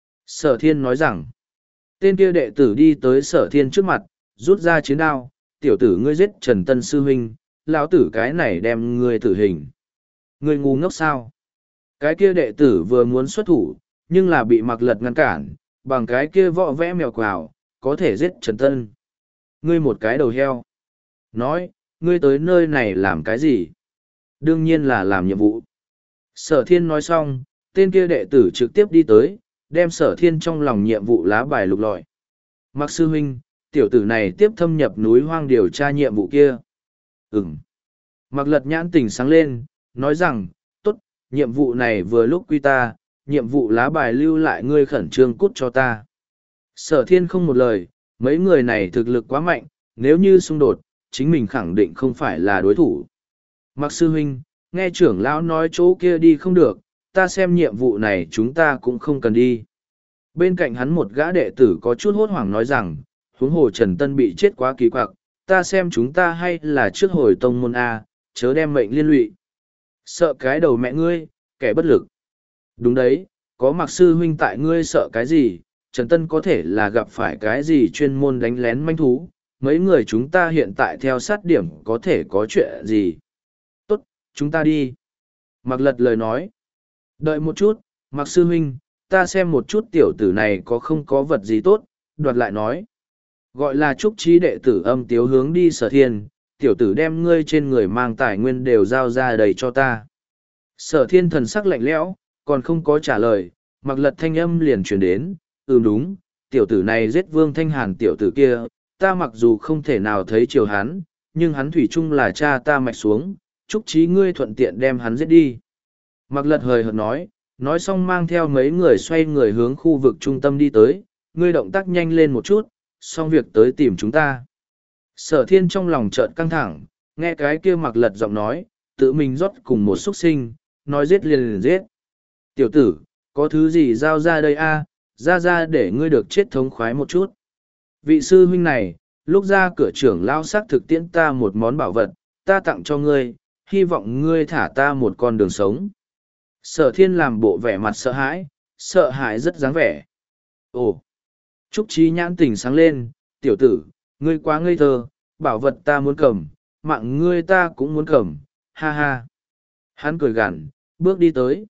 Sở Thiên nói rằng, tên kia đệ tử đi tới Sở Thiên trước mặt, rút ra chiến đao, tiểu tử ngươi giết Trần Tân sư huynh, lão tử cái này đem ngươi tử hình. Ngươi ngu ngốc sao? Cái kia đệ tử vừa muốn xuất thủ, nhưng là bị mặc lật ngăn cản, bằng cái kia võ vẽ mèo quào, có thể giết Trần Tân. Ngươi một cái đầu heo. Nói, ngươi tới nơi này làm cái gì? Đương nhiên là làm nhiệm vụ. Sở Thiên nói xong, tên kia đệ tử trực tiếp đi tới, đem Sở Thiên trong lòng nhiệm vụ lá bài lục lọi. Mặc sư huynh, tiểu tử này tiếp thâm nhập núi hoang điều tra nhiệm vụ kia. Ừm. Mặc lật nhãn tỉnh sáng lên, nói rằng, tốt, nhiệm vụ này vừa lúc quy ta, nhiệm vụ lá bài lưu lại ngươi khẩn trương cút cho ta. Sở Thiên không một lời, mấy người này thực lực quá mạnh, nếu như xung đột, chính mình khẳng định không phải là đối thủ. Mặc sư huynh, nghe trưởng lão nói chỗ kia đi không được, ta xem nhiệm vụ này chúng ta cũng không cần đi. Bên cạnh hắn một gã đệ tử có chút hốt hoảng nói rằng, huống hồ Trần Tân bị chết quá kỳ quặc, ta xem chúng ta hay là trước hồi tông môn A, chớ đem mệnh liên lụy. Sợ cái đầu mẹ ngươi, kẻ bất lực. Đúng đấy, có mặc sư huynh tại ngươi sợ cái gì, Trần Tân có thể là gặp phải cái gì chuyên môn đánh lén manh thú, mấy người chúng ta hiện tại theo sát điểm có thể có chuyện gì. Tốt, chúng ta đi. Mặc lật lời nói. Đợi một chút, mặc sư huynh, ta xem một chút tiểu tử này có không có vật gì tốt, đoạt lại nói. Gọi là trúc trí đệ tử âm tiếu hướng đi Sở Thiên, tiểu tử đem ngươi trên người mang tài nguyên đều giao ra đầy cho ta. Sở Thiên thần sắc lạnh lẽo, còn không có trả lời, mặc lật thanh âm liền truyền đến, ừm đúng, tiểu tử này giết Vương Thanh Hàn tiểu tử kia, ta mặc dù không thể nào thấy chiều hắn, nhưng hắn thủy chung là cha ta mạch xuống, trúc trí ngươi thuận tiện đem hắn giết đi. Mặc lật hời hợt nói, nói xong mang theo mấy người xoay người hướng khu vực trung tâm đi tới, ngươi động tác nhanh lên một chút, xong việc tới tìm chúng ta. Sở Thiên trong lòng chợt căng thẳng, nghe cái kia mặc lật giọng nói, tự mình rót cùng một xuất sinh, nói giết liền liền giết. Tiểu tử, có thứ gì giao ra đây a, ra ra để ngươi được chết thống khoái một chút. Vị sư huynh này, lúc ra cửa trưởng lao sắc thực tiễn ta một món bảo vật, ta tặng cho ngươi, hy vọng ngươi thả ta một con đường sống. Sở Thiên làm bộ vẻ mặt sợ hãi, sợ hãi rất dáng vẻ. Ồ! Trúc Trí nhãn tỉnh sáng lên, tiểu tử, ngươi quá ngây thơ, bảo vật ta muốn cầm, mạng ngươi ta cũng muốn cầm, ha ha. Hắn cười gằn, bước đi tới.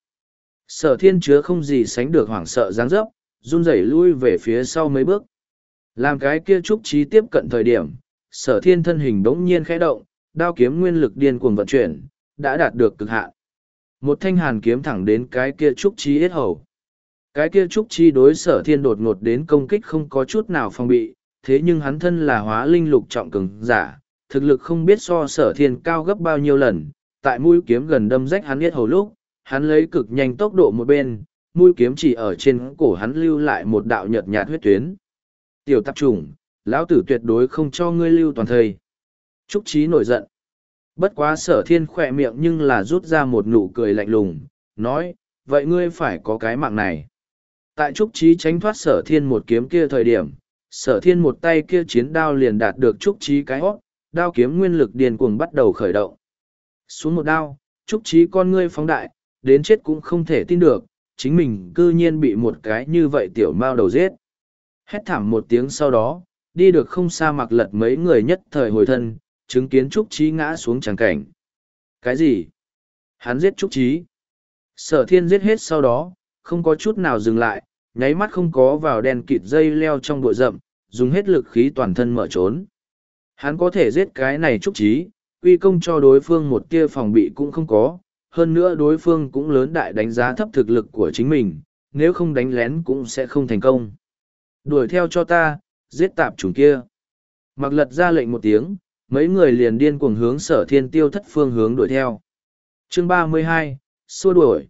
Sở Thiên chứa không gì sánh được hoảng sợ dáng dấp, run rẩy lui về phía sau mấy bước. Làm cái kia Trúc Trí tiếp cận thời điểm, Sở Thiên thân hình bỗng nhiên khẽ động, đao kiếm nguyên lực điên cuồng vận chuyển, đã đạt được cực hạn. Một thanh hàn kiếm thẳng đến cái kia Trúc Trí yết hầu. Cái kia Trúc Trí đối Sở Thiên đột ngột đến công kích không có chút nào phòng bị, thế nhưng hắn thân là hóa linh lục trọng cường giả, thực lực không biết so Sở Thiên cao gấp bao nhiêu lần, tại mũi kiếm gần đâm rách hắn yết hầu lúc, hắn lấy cực nhanh tốc độ một bên, mũi kiếm chỉ ở trên cổ hắn lưu lại một đạo nhợt nhạt huyết tuyến. Tiểu tạp chủng, lão tử tuyệt đối không cho ngươi lưu toàn thời. Trúc Trí nổi giận. Bất quá Sở Thiên khỏe miệng nhưng là rút ra một nụ cười lạnh lùng, nói, vậy ngươi phải có cái mạng này. Tại Trúc Trí tránh thoát Sở Thiên một kiếm kia thời điểm, Sở Thiên một tay kia chiến đao liền đạt được Trúc Trí cái hót, đao kiếm nguyên lực điên cuồng bắt đầu khởi động. Xuống một đao, Trúc Trí con ngươi phóng đại, đến chết cũng không thể tin được, chính mình cư nhiên bị một cái như vậy tiểu mao đầu giết. Hét thảm một tiếng sau đó, đi được không xa mặc lật mấy người nhất thời hồi thân, chứng kiến Trúc Trí ngã xuống tràng cảnh. Cái gì? Hắn giết Trúc Trí. Sở Thiên giết hết sau đó, không có chút nào dừng lại, nháy mắt không có vào đèn kịt dây leo trong bụi rậm, dùng hết lực khí toàn thân mở trốn. Hắn có thể giết cái này Trúc Trí, quy công cho đối phương một tia phòng bị cũng không có, hơn nữa đối phương cũng lớn đại đánh giá thấp thực lực của chính mình, nếu không đánh lén cũng sẽ không thành công. Đuổi theo cho ta, giết tạp chủng kia. Mặc lật ra lệnh một tiếng, mấy người liền điên cuồng hướng Sở Thiên tiêu thất phương hướng đuổi theo. Chương ba mươi hai, xua đuổi.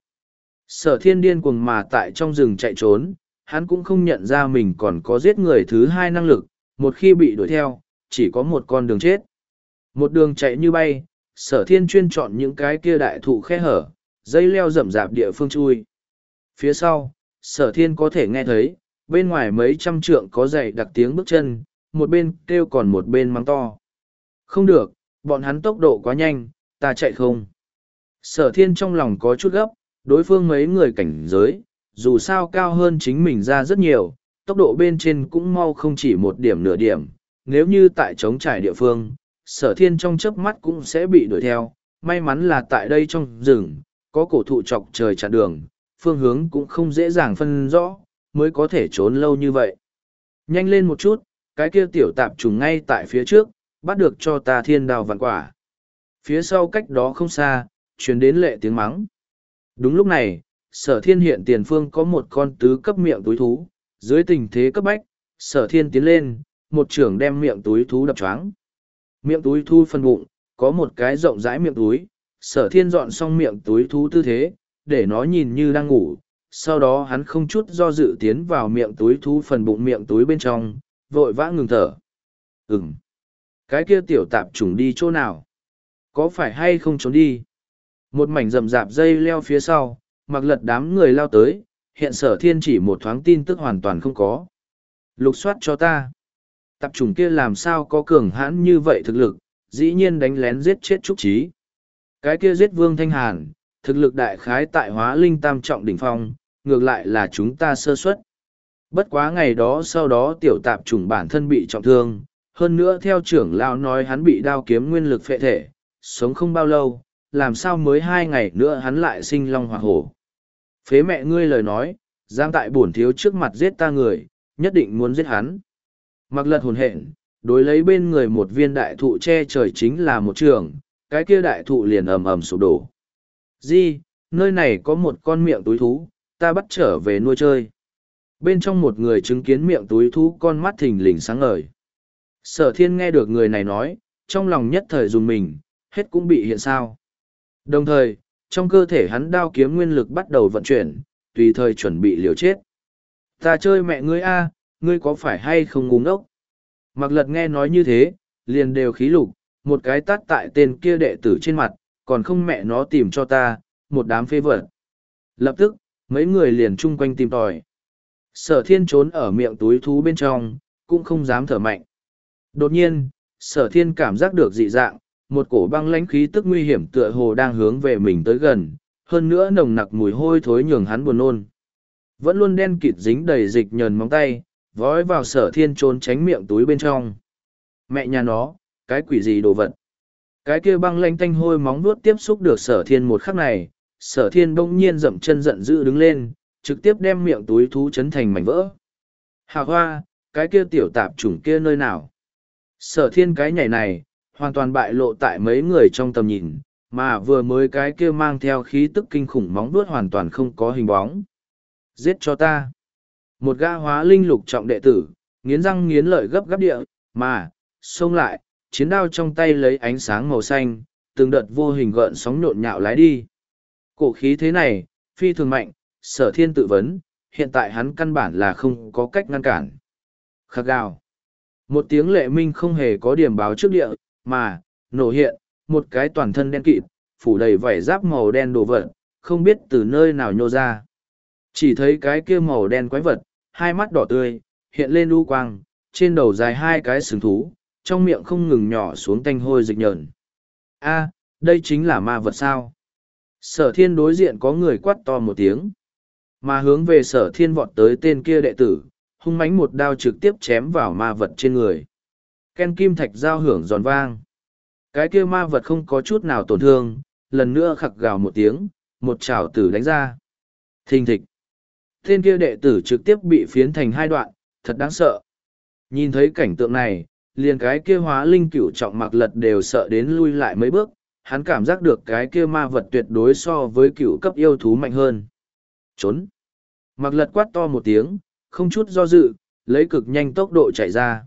Sở Thiên điên cuồng mà tại trong rừng chạy trốn, hắn cũng không nhận ra mình còn có giết người thứ hai năng lực, một khi bị đuổi theo, chỉ có một con đường chết. Một đường chạy như bay, sở thiên chuyên chọn những cái kia đại thụ khe hở, dây leo rậm rạp địa phương chui. Phía sau, sở thiên có thể nghe thấy, bên ngoài mấy trăm trượng có dày đặc tiếng bước chân, một bên kêu còn một bên mắng to. Không được, bọn hắn tốc độ quá nhanh, ta chạy không. Sở thiên trong lòng có chút gấp, đối phương mấy người cảnh giới, dù sao cao hơn chính mình ra rất nhiều, tốc độ bên trên cũng mau không chỉ một điểm nửa điểm, nếu như tại trống trải địa phương, sở thiên trong chớp mắt cũng sẽ bị đuổi theo, may mắn là tại đây trong rừng, có cổ thụ chọc trời chặn đường, phương hướng cũng không dễ dàng phân rõ, mới có thể trốn lâu như vậy. Nhanh lên một chút, cái kia tiểu tạp trùng ngay tại phía trước, bắt được cho ta thiên đào vạn quả. Phía sau cách đó không xa, truyền đến lệ tiếng mắng. Đúng lúc này, sở thiên hiện tiền phương có một con tứ cấp miệng túi thú, dưới tình thế cấp bách, sở thiên tiến lên, một trưởng đem miệng túi thú đập choáng. Miệng túi thú phân bụng, có một cái rộng rãi miệng túi, sở thiên dọn xong miệng túi thú tư thế, để nó nhìn như đang ngủ. Sau đó hắn không chút do dự tiến vào miệng túi thú phần bụng miệng túi bên trong, vội vã ngừng thở. Ừm. Cái kia tiểu tạp trùng đi chỗ nào? Có phải hay không trốn đi? Một mảnh rậm rạp dây leo phía sau, mặc lật đám người lao tới, hiện sở thiên chỉ một thoáng tin tức hoàn toàn không có. Lục soát cho ta. Tạp trùng kia làm sao có cường hãn như vậy thực lực, dĩ nhiên đánh lén giết chết Trúc Trí. Cái kia giết Vương Thanh Hàn, thực lực đại khái tại hóa linh tam trọng đỉnh phong, ngược lại là chúng ta sơ suất. Bất quá ngày đó sau đó tiểu tạp trùng bản thân bị trọng thương, hơn nữa theo trưởng lão nói hắn bị đao kiếm nguyên lực phệ thể, sống không bao lâu, làm sao mới hai ngày nữa hắn lại sinh long hỏa hổ. Phế mẹ ngươi lời nói, giang tại bổn thiếu trước mặt giết ta người, nhất định muốn giết hắn. Mặc lật hồn hện, đối lấy bên người một viên đại thụ che trời chính là một trường, cái kia đại thụ liền ầm ầm sụp đổ. Di, nơi này có một con miệng túi thú, ta bắt trở về nuôi chơi. Bên trong một người chứng kiến miệng túi thú con mắt thình lình sáng ngời. Sở thiên nghe được người này nói, trong lòng nhất thời dùng mình, hết cũng bị hiện sao. Đồng thời, trong cơ thể hắn đao kiếm nguyên lực bắt đầu vận chuyển, tùy thời chuẩn bị liều chết. Ta chơi mẹ ngươi a, ngươi có phải hay không ngu ngốc? Mặc lật nghe nói như thế, liền đều khí lục, một cái tát tại tên kia đệ tử trên mặt, còn không mẹ nó tìm cho ta, một đám phê vật. Lập tức, mấy người liền chung quanh tìm tòi. Sở thiên trốn ở miệng túi thú bên trong, cũng không dám thở mạnh. Đột nhiên, sở thiên cảm giác được dị dạng, một cổ băng lãnh khí tức nguy hiểm tựa hồ đang hướng về mình tới gần, hơn nữa nồng nặc mùi hôi thối nhường hắn buồn nôn. Vẫn luôn đen kịt dính đầy dịch nhờn móng tay, vói vào sở thiên trốn tránh miệng túi bên trong. Mẹ nhà nó, cái quỷ gì đồ vật. Cái kia băng lãnh tanh hôi móng vuốt tiếp xúc được sở thiên một khắc này, sở thiên bỗng nhiên dậm chân giận dữ đứng lên, trực tiếp đem miệng túi thú chấn thành mảnh vỡ. Hà hoa, cái kia tiểu tạp chủng kia nơi nào? Sở thiên cái nhảy này, hoàn toàn bại lộ tại mấy người trong tầm nhìn, mà vừa mới cái kia mang theo khí tức kinh khủng móng vuốt hoàn toàn không có hình bóng. Giết cho ta. Một gã hóa linh lục trọng đệ tử, nghiến răng nghiến lợi gấp gáp địa, mà, xông lại, chiến đao trong tay lấy ánh sáng màu xanh, từng đợt vô hình gợn sóng nhộn nhạo lái đi. Cổ khí thế này, phi thường mạnh, sở thiên tự vấn, hiện tại hắn căn bản là không có cách ngăn cản. Khắc gào. Một tiếng lệ minh không hề có điểm báo trước địa, mà, nổ hiện, một cái toàn thân đen kịt, phủ đầy vảy giáp màu đen đồ vật, không biết từ nơi nào nhô ra. Chỉ thấy cái kia màu đen quái vật, hai mắt đỏ tươi, hiện lên u quang, trên đầu dài hai cái sừng thú, trong miệng không ngừng nhỏ xuống tanh hôi dịch nhờn. A, đây chính là ma vật sao? Sở thiên đối diện có người quát to một tiếng, mà hướng về sở thiên vọt tới tên kia đệ tử, hung mãnh một đao trực tiếp chém vào ma vật trên người. Ken kim thạch giao hưởng giòn vang. Cái kia ma vật không có chút nào tổn thương, lần nữa khặc gào một tiếng, một chảo tử đánh ra. Thình thịch. Tên kia đệ tử trực tiếp bị phiến thành hai đoạn, thật đáng sợ. Nhìn thấy cảnh tượng này, liền cái kia hóa linh cửu trọng mặc lật đều sợ đến lui lại mấy bước, hắn cảm giác được cái kia ma vật tuyệt đối so với cửu cấp yêu thú mạnh hơn. Trốn. Mặc lật quát to một tiếng, không chút do dự, lấy cực nhanh tốc độ chạy ra.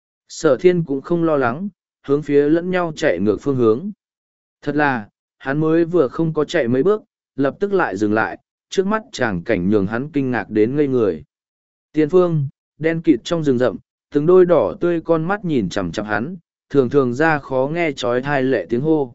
Sở thiên cũng không lo lắng, hướng phía lẫn nhau chạy ngược phương hướng. Thật là, hắn mới vừa không có chạy mấy bước, lập tức lại dừng lại, trước mắt chàng cảnh nhường hắn kinh ngạc đến ngây người. Tiền phương, đen kịt trong rừng rậm, từng đôi đỏ tươi con mắt nhìn chằm chằm hắn, thường thường ra khó nghe trói thai lệ tiếng hô.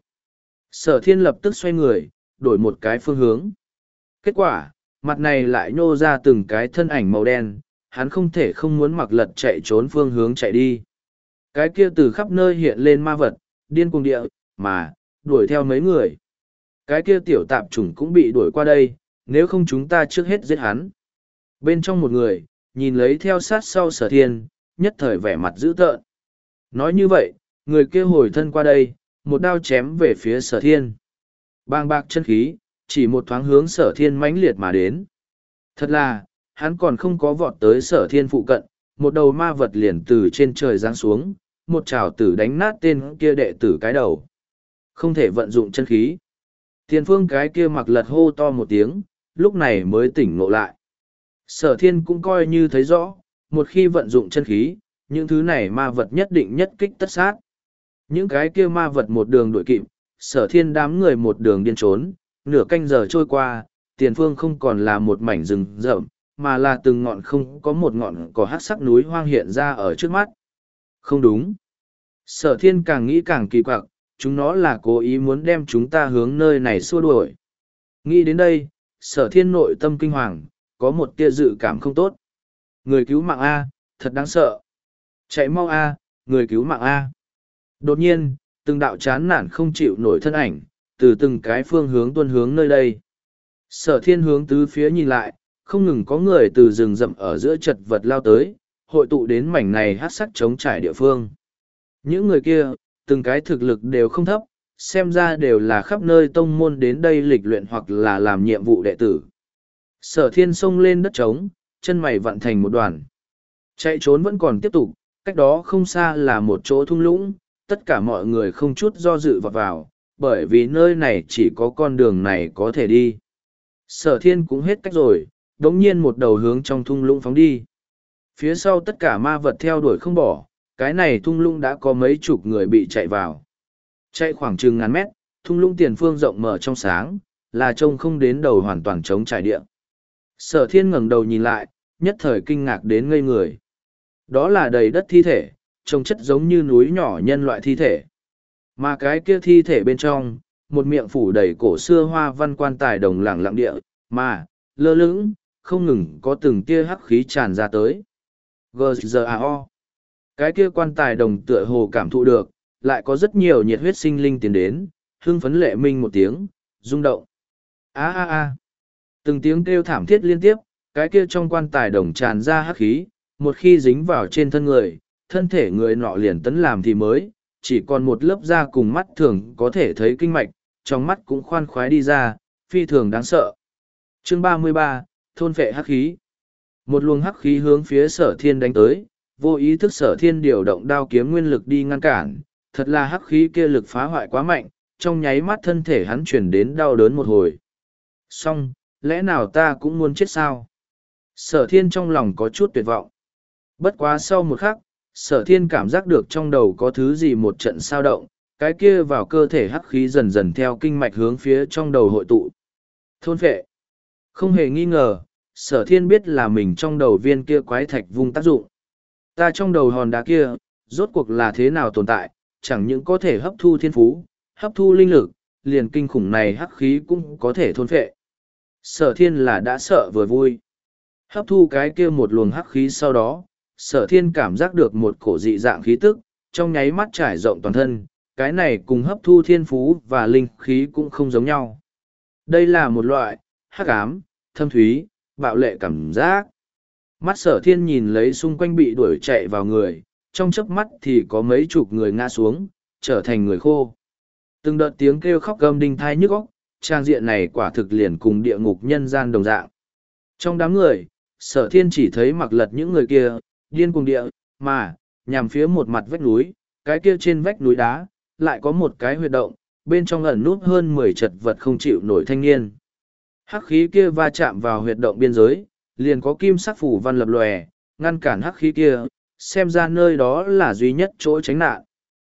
Sở thiên lập tức xoay người, đổi một cái phương hướng. Kết quả, mặt này lại nhô ra từng cái thân ảnh màu đen, hắn không thể không muốn mặc lật chạy trốn phương hướng chạy đi. Cái kia từ khắp nơi hiện lên ma vật, điên cuồng địa, mà, đuổi theo mấy người. Cái kia tiểu tạp chủng cũng bị đuổi qua đây, nếu không chúng ta trước hết giết hắn. Bên trong một người, nhìn lấy theo sát sau sở thiên, nhất thời vẻ mặt dữ tợn. Nói như vậy, người kia hồi thân qua đây, một đao chém về phía sở thiên. Bang bạc chân khí, chỉ một thoáng hướng sở thiên mãnh liệt mà đến. Thật là, hắn còn không có vọt tới sở thiên phụ cận, một đầu ma vật liền từ trên trời giáng xuống, một trảo tử đánh nát tên kia đệ tử cái đầu. Không thể vận dụng chân khí. Tiền phương cái kia mặc lật hô to một tiếng, lúc này mới tỉnh ngộ lại. Sở thiên cũng coi như thấy rõ, một khi vận dụng chân khí, những thứ này ma vật nhất định nhất kích tất sát. Những cái kia ma vật một đường đuổi kịp, sở thiên đám người một đường điên trốn, nửa canh giờ trôi qua, tiền phương không còn là một mảnh rừng rậm, mà là từng ngọn không có một ngọn có hát sắc núi hoang hiện ra ở trước mắt. Không đúng. Sở thiên càng nghĩ càng kỳ quặc, chúng nó là cố ý muốn đem chúng ta hướng nơi này xua đuổi. Nghĩ đến đây, sở thiên nội tâm kinh hoàng, có một tia dự cảm không tốt. Người cứu mạng A, thật đáng sợ. Chạy mau A, người cứu mạng A. Đột nhiên, từng đạo chán nản không chịu nổi thân ảnh, từ từng cái phương hướng tuân hướng nơi đây. Sở thiên hướng tứ phía nhìn lại, không ngừng có người từ rừng rậm ở giữa chật vật lao tới, hội tụ đến mảnh này hát sắc chống trải địa phương. Những người kia, từng cái thực lực đều không thấp, xem ra đều là khắp nơi tông môn đến đây lịch luyện hoặc là làm nhiệm vụ đệ tử. Sở thiên xông lên đất trống, chân mày vặn thành một đoàn. Chạy trốn vẫn còn tiếp tục, cách đó không xa là một chỗ thung lũng, tất cả mọi người không chút do dự vọt vào, bởi vì nơi này chỉ có con đường này có thể đi. Sở thiên cũng hết cách rồi, đống nhiên một đầu hướng trong thung lũng phóng đi. Phía sau tất cả ma vật theo đuổi không bỏ, cái này thung lũng đã có mấy chục người bị chạy vào. Chạy khoảng chừng ngàn mét, thung lũng tiền phương rộng mở trong sáng, là trông không đến đầu hoàn toàn trống trải địa. Sở thiên ngẩng đầu nhìn lại, nhất thời kinh ngạc đến ngây người. Đó là đầy đất thi thể, trông chất giống như núi nhỏ nhân loại thi thể. Mà cái kia thi thể bên trong, một miệng phủ đầy cổ xưa hoa văn quan tài đồng lẳng lặng địa, mà, lơ lửng, không ngừng có từng tia hắc khí tràn ra tới. giê giê a o. Cái kia quan tài đồng tựa hồ cảm thụ được, lại có rất nhiều nhiệt huyết sinh linh tiến đến, hưng phấn lệ minh một tiếng, rung động. a a a. Từng tiếng kêu thảm thiết liên tiếp, cái kia trong quan tài đồng tràn ra hắc khí, một khi dính vào trên thân người, thân thể người nọ liền tấn làm thì mới, chỉ còn một lớp da cùng mắt thường có thể thấy kinh mạch, trong mắt cũng khoan khoái đi ra, phi thường đáng sợ. Chương ba mươi ba, thôn phệ hắc khí. Một luồng hắc khí hướng phía sở thiên đánh tới, vô ý thức sở thiên điều động đao kiếm nguyên lực đi ngăn cản, thật là hắc khí kia lực phá hoại quá mạnh, trong nháy mắt thân thể hắn chuyển đến đau đớn một hồi. Xong, lẽ nào ta cũng muốn chết sao? Sở thiên trong lòng có chút tuyệt vọng. Bất quá sau một khắc, sở thiên cảm giác được trong đầu có thứ gì một trận sao động, cái kia vào cơ thể hắc khí dần dần theo kinh mạch hướng phía trong đầu hội tụ. Thôn phệ. Không hề nghi ngờ, sở thiên biết là mình trong đầu viên kia quái thạch vung tác dụng. Ta trong đầu hòn đá kia, rốt cuộc là thế nào tồn tại, chẳng những có thể hấp thu thiên phú, hấp thu linh lực, liền kinh khủng này hắc khí cũng có thể thôn phệ. Sở thiên là đã sợ vừa vui. Hấp thu cái kia một luồng hắc khí sau đó, sở thiên cảm giác được một cổ dị dạng khí tức, trong nháy mắt trải rộng toàn thân, cái này cùng hấp thu thiên phú và linh khí cũng không giống nhau. Đây là một loại, hắc ám, thâm thúy, bạo lệ cảm giác. Mắt sở thiên nhìn lấy xung quanh bị đuổi chạy vào người, trong chớp mắt thì có mấy chục người ngã xuống, trở thành người khô. Từng đợt tiếng kêu khóc gầm đinh thai nhức óc, trang diện này quả thực liền cùng địa ngục nhân gian đồng dạng. Trong đám người, sở thiên chỉ thấy mặc lật những người kia, điên cuồng địa, mà, nhằm phía một mặt vách núi, cái kia trên vách núi đá, lại có một cái huyệt động, bên trong ẩn nút hơn mười chật vật không chịu nổi thanh niên. Hắc khí kia va chạm vào huyệt động biên giới, liền có kim sắc phủ văn lập lòe, ngăn cản hắc khí kia, xem ra nơi đó là duy nhất chỗ tránh nạn.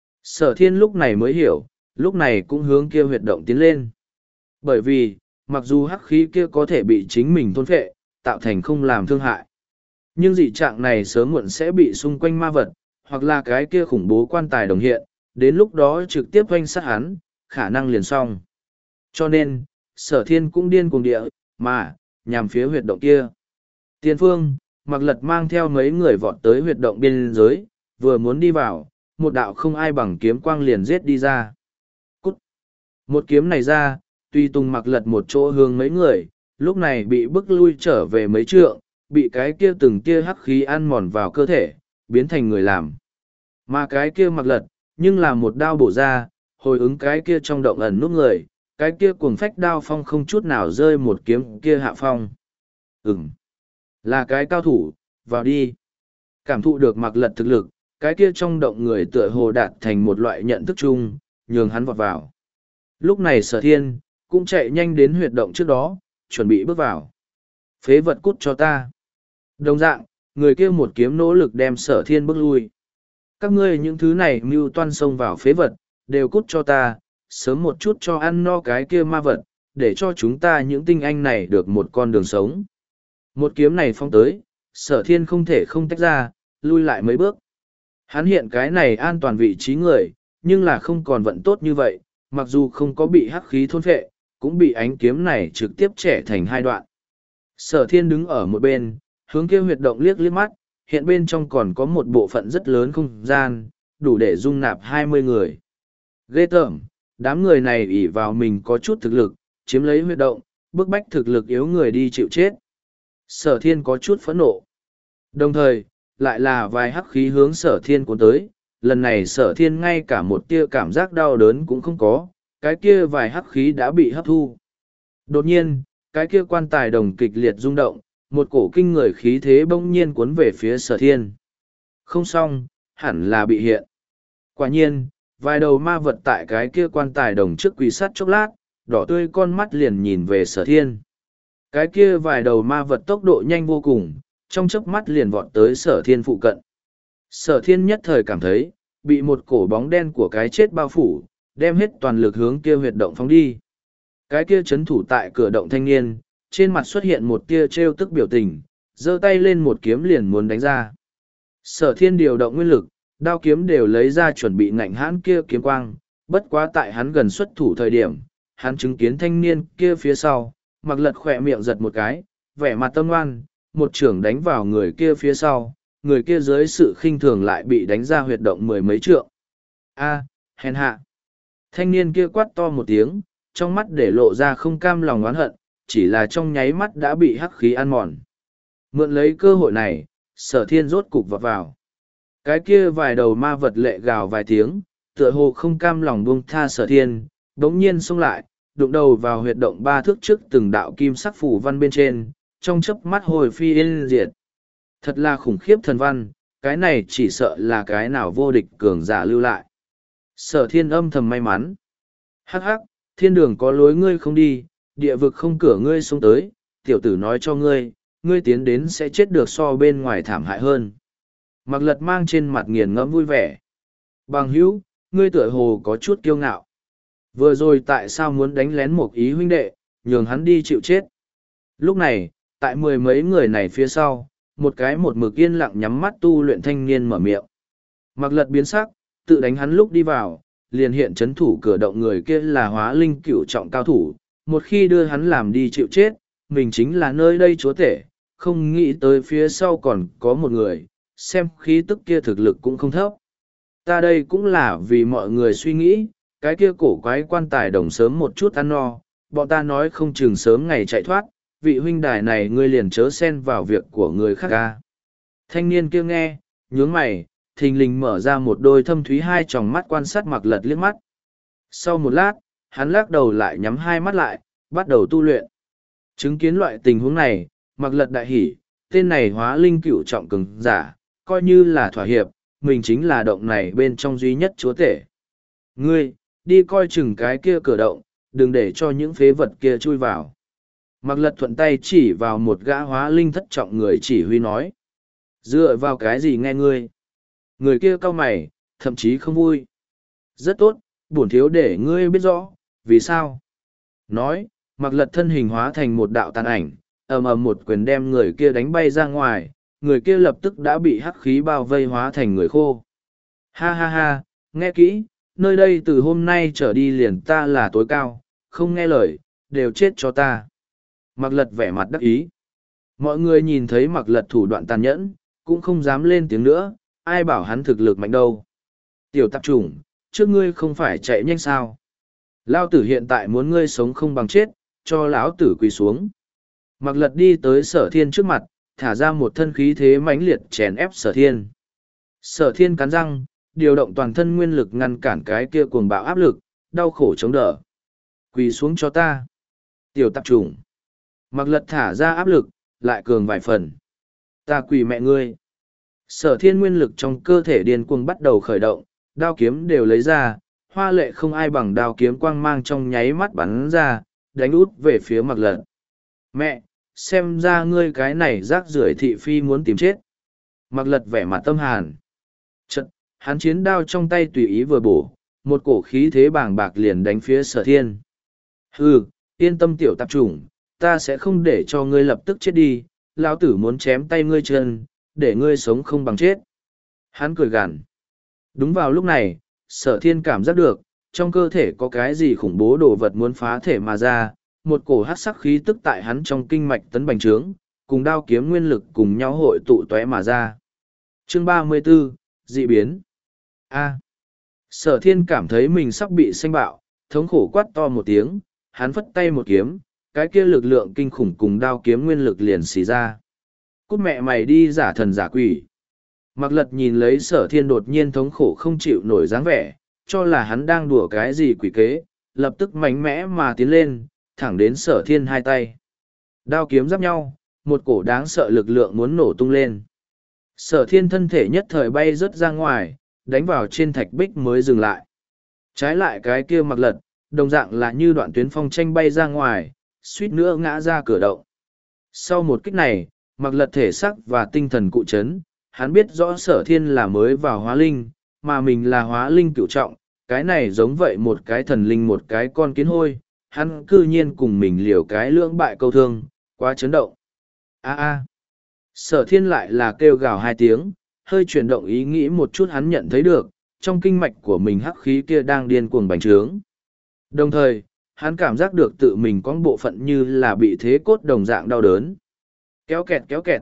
Sở thiên lúc này mới hiểu, lúc này cũng hướng kia huyệt động tiến lên. Bởi vì, mặc dù hắc khí kia có thể bị chính mình thôn phệ, tạo thành không làm thương hại. Nhưng dị trạng này sớm muộn sẽ bị xung quanh ma vật, hoặc là cái kia khủng bố quan tài đồng hiện, đến lúc đó trực tiếp oanh sát hắn, khả năng liền xong. Cho nên, sở thiên cũng điên cuồng địa, mà, nhằm phía huyệt động kia. Tiên phương, Mạc Lật mang theo mấy người vọt tới huyệt động biên giới, vừa muốn đi vào, một đạo không ai bằng kiếm quang liền giết đi ra. Cút! Một kiếm này ra, tuy tung Mạc Lật một chỗ hướng mấy người, lúc này bị bức lui trở về mấy trượng, bị cái kia từng tia hắc khí ăn mòn vào cơ thể, biến thành người làm. Mà cái kia Mạc Lật, nhưng là một đao bổ ra, hồi ứng cái kia trong động ẩn núp người, cái kia cuồng phách đao phong không chút nào rơi một kiếm kia hạ phong. Ừm, là cái cao thủ, vào đi. Cảm thụ được Mạc Lật thực lực, cái kia trong động người tựa hồ đạt thành một loại nhận thức chung, nhường hắn vọt vào. Lúc này sở thiên, cũng chạy nhanh đến huyệt động trước đó, chuẩn bị bước vào. Phế vật cút cho ta. Đồng dạng, người kia một kiếm nỗ lực đem sở thiên bước lui. Các ngươi những thứ này mưu toan xông vào phế vật, đều cút cho ta, sớm một chút cho ăn no cái kia ma vật, để cho chúng ta những tinh anh này được một con đường sống. Một kiếm này phong tới, sở thiên không thể không tách ra, lui lại mấy bước. Hắn hiện cái này an toàn vị trí người, nhưng là không còn vận tốt như vậy, mặc dù không có bị hắc khí thôn phệ, cũng bị ánh kiếm này trực tiếp trẻ thành hai đoạn. Sở thiên đứng ở một bên, hướng kia huyệt động liếc liếc mắt, hiện bên trong còn có một bộ phận rất lớn không gian, đủ để dung nạp hai mươi người. Ghê tởm, đám người này ỷ vào mình có chút thực lực, chiếm lấy huyệt động, bức bách thực lực yếu người đi chịu chết. Sở thiên có chút phẫn nộ. Đồng thời, lại là vài hắc khí hướng sở thiên cuốn tới, lần này sở thiên ngay cả một tia cảm giác đau đớn cũng không có, cái kia vài hắc khí đã bị hấp thu. Đột nhiên, cái kia quan tài đồng kịch liệt rung động, một cổ kinh người khí thế bỗng nhiên cuốn về phía sở thiên. Không xong, hẳn là bị hiện. Quả nhiên, vài đầu ma vật tại cái kia quan tài đồng trước quỳ sắt chốc lát, đỏ tươi con mắt liền nhìn về sở thiên. Cái kia vài đầu ma vật tốc độ nhanh vô cùng, trong chớp mắt liền vọt tới sở thiên phụ cận. Sở thiên nhất thời cảm thấy, bị một cổ bóng đen của cái chết bao phủ, đem hết toàn lực hướng kia huyệt động phóng đi. Cái kia chấn thủ tại cửa động thanh niên, trên mặt xuất hiện một tia trêu tức biểu tình, giơ tay lên một kiếm liền muốn đánh ra. Sở thiên điều động nguyên lực, đao kiếm đều lấy ra chuẩn bị ngạnh hãn kia kiếm quang, bất quá tại hắn gần xuất thủ thời điểm, hắn chứng kiến thanh niên kia phía sau, Mạc Lật khỏe miệng giật một cái, vẻ mặt tâm ngoan, một trưởng đánh vào người kia phía sau, người kia dưới sự khinh thường lại bị đánh ra huyệt động mười mấy trượng. A, hèn hạ. Thanh niên kia quát to một tiếng, trong mắt để lộ ra không cam lòng oán hận, chỉ là trong nháy mắt đã bị hắc khí ăn mòn. Mượn lấy cơ hội này, sở thiên rốt cục vọt vào. Cái kia vài đầu ma vật lệ gào vài tiếng, tựa hồ không cam lòng buông tha sở thiên, đống nhiên xông lại, đụng đầu vào huyệt động ba thước trước từng đạo kim sắc phủ văn bên trên, trong chớp mắt hồi phi yên diệt. Thật là khủng khiếp thần văn, cái này chỉ sợ là cái nào vô địch cường giả lưu lại. Sở thiên âm thầm may mắn. Hắc hắc, thiên đường có lối ngươi không đi, địa vực không cửa ngươi xuống tới, tiểu tử nói cho ngươi, ngươi tiến đến sẽ chết được so bên ngoài thảm hại hơn. Mạc Lật mang trên mặt nghiền ngẫm vui vẻ. Bằng hữu, ngươi tựa hồ có chút kiêu ngạo. Vừa rồi tại sao muốn đánh lén một ý huynh đệ, nhường hắn đi chịu chết. Lúc này, tại mười mấy người này phía sau, một cái một mực yên lặng nhắm mắt tu luyện thanh niên mở miệng. Mạc Lật biến sắc, tự đánh hắn lúc đi vào, liền hiện chấn thủ cửa động người kia là hóa linh cửu trọng cao thủ, một khi đưa hắn làm đi chịu chết, mình chính là nơi đây chúa tể, không nghĩ tới phía sau còn có một người, xem khí tức kia thực lực cũng không thấp. Ta đây cũng là vì mọi người suy nghĩ, cái kia cổ quái quan tài đồng sớm một chút ăn no, bọn ta nói không chừng sớm ngày chạy thoát, vị huynh đài này ngươi liền chớ xen vào việc của người khác ca. Thanh niên kia nghe, nhướng mày, thình lình mở ra một đôi thâm thúy hai tròng mắt quan sát Mạc Lật liếc mắt. Sau một lát, hắn lắc đầu lại nhắm hai mắt lại, bắt đầu tu luyện. Chứng kiến loại tình huống này, Mạc Lật đại hỉ, tên này hóa linh cửu trọng cường giả, coi như là thỏa hiệp, mình chính là động này bên trong duy nhất chúa tể. Ngươi, đi coi chừng cái kia cửa động, đừng để cho những phế vật kia chui vào. Mạc Lật thuận tay chỉ vào một gã hóa linh thất trọng người chỉ huy nói. Dựa vào cái gì nghe ngươi? Người kia cau mày, thậm chí không vui. Rất tốt, bổn thiếu để ngươi biết rõ, vì sao? Nói, Mạc Lật thân hình hóa thành một đạo tàn ảnh, ầm ầm một quyền đem người kia đánh bay ra ngoài, người kia lập tức đã bị hắc khí bao vây hóa thành người khô. Ha ha ha, nghe kỹ, nơi đây từ hôm nay trở đi liền ta là tối cao, không nghe lời, đều chết cho ta. Mặc Lật vẻ mặt đắc ý. Mọi người nhìn thấy Mặc Lật thủ đoạn tàn nhẫn, cũng không dám lên tiếng nữa, ai bảo hắn thực lực mạnh đâu. Tiểu tạp chủng, trước ngươi không phải chạy nhanh sao? Lao tử hiện tại muốn ngươi sống không bằng chết, cho lão tử quỳ xuống. Mặc Lật đi tới Sở Thiên trước mặt, thả ra một thân khí thế mãnh liệt chèn ép Sở Thiên. Sở Thiên cắn răng, điều động toàn thân nguyên lực ngăn cản cái kia cuồng bạo áp lực, đau khổ chống đỡ. Quỳ xuống cho ta. Tiểu tạp chủng. Mặc Lật thả ra áp lực, lại cường vài phần. Ta quỳ mẹ ngươi. Sở Thiên nguyên lực trong cơ thể điên cuồng bắt đầu khởi động, đao kiếm đều lấy ra, hoa lệ không ai bằng đao kiếm quang mang trong nháy mắt bắn ra, đánh út về phía Mặc Lật. Mẹ, xem ra ngươi cái này rác rưởi thị phi muốn tìm chết. Mặc Lật vẻ mặt tâm hàn. Chật, hắn chiến đao trong tay tùy ý vừa bổ, một cổ khí thế bàng bạc liền đánh phía Sở Thiên. Hừ, yên tâm tiểu tạp chủng, ta sẽ không để cho ngươi lập tức chết đi, lão tử muốn chém tay ngươi chân, để ngươi sống không bằng chết. Hắn cười gằn. Đúng vào lúc này, Sở Thiên cảm giác được, trong cơ thể có cái gì khủng bố đồ vật muốn phá thể mà ra, một cổ hắc sắc khí tức tại hắn trong kinh mạch tấn bành trướng, cùng đao kiếm nguyên lực cùng nhau hội tụ tóe mà ra. Chương ba mươi 34, dị biến. A. Sở Thiên cảm thấy mình sắp bị xanh bạo, thống khổ quát to một tiếng, hắn phất tay một kiếm, cái kia lực lượng kinh khủng cùng đao kiếm nguyên lực liền xì ra. Cút mẹ mày đi giả thần giả quỷ. Mặc Lật nhìn lấy Sở Thiên đột nhiên thống khổ không chịu nổi dáng vẻ, cho là hắn đang đùa cái gì quỷ kế, lập tức mạnh mẽ mà tiến lên, thẳng đến Sở Thiên hai tay. Đao kiếm giáp nhau, một cổ đáng sợ lực lượng muốn nổ tung lên. Sở Thiên thân thể nhất thời bay rớt ra ngoài, đánh vào trên thạch bích mới dừng lại. Trái lại cái kia Mặc Lật, đồng dạng là như đoạn tuyến phong tranh bay ra ngoài, suýt nữa ngã ra cửa động. Sau một kích này, Mặc Lật thể xác và tinh thần cụ chấn, hắn biết rõ Sở Thiên là mới vào hóa linh, mà mình là hóa linh cửu trọng, cái này giống vậy một cái thần linh một cái con kiến hôi, hắn cư nhiên cùng mình liều cái lưỡng bại câu thương, quá chấn động. A a. Sở Thiên lại là kêu gào hai tiếng, hơi chuyển động ý nghĩ một chút hắn nhận thấy được, trong kinh mạch của mình hắc khí kia đang điên cuồng bành trướng. Đồng thời, hắn cảm giác được tự mình có bộ phận như là bị thế cốt đồng dạng đau đớn. Kéo kẹt kéo kẹt.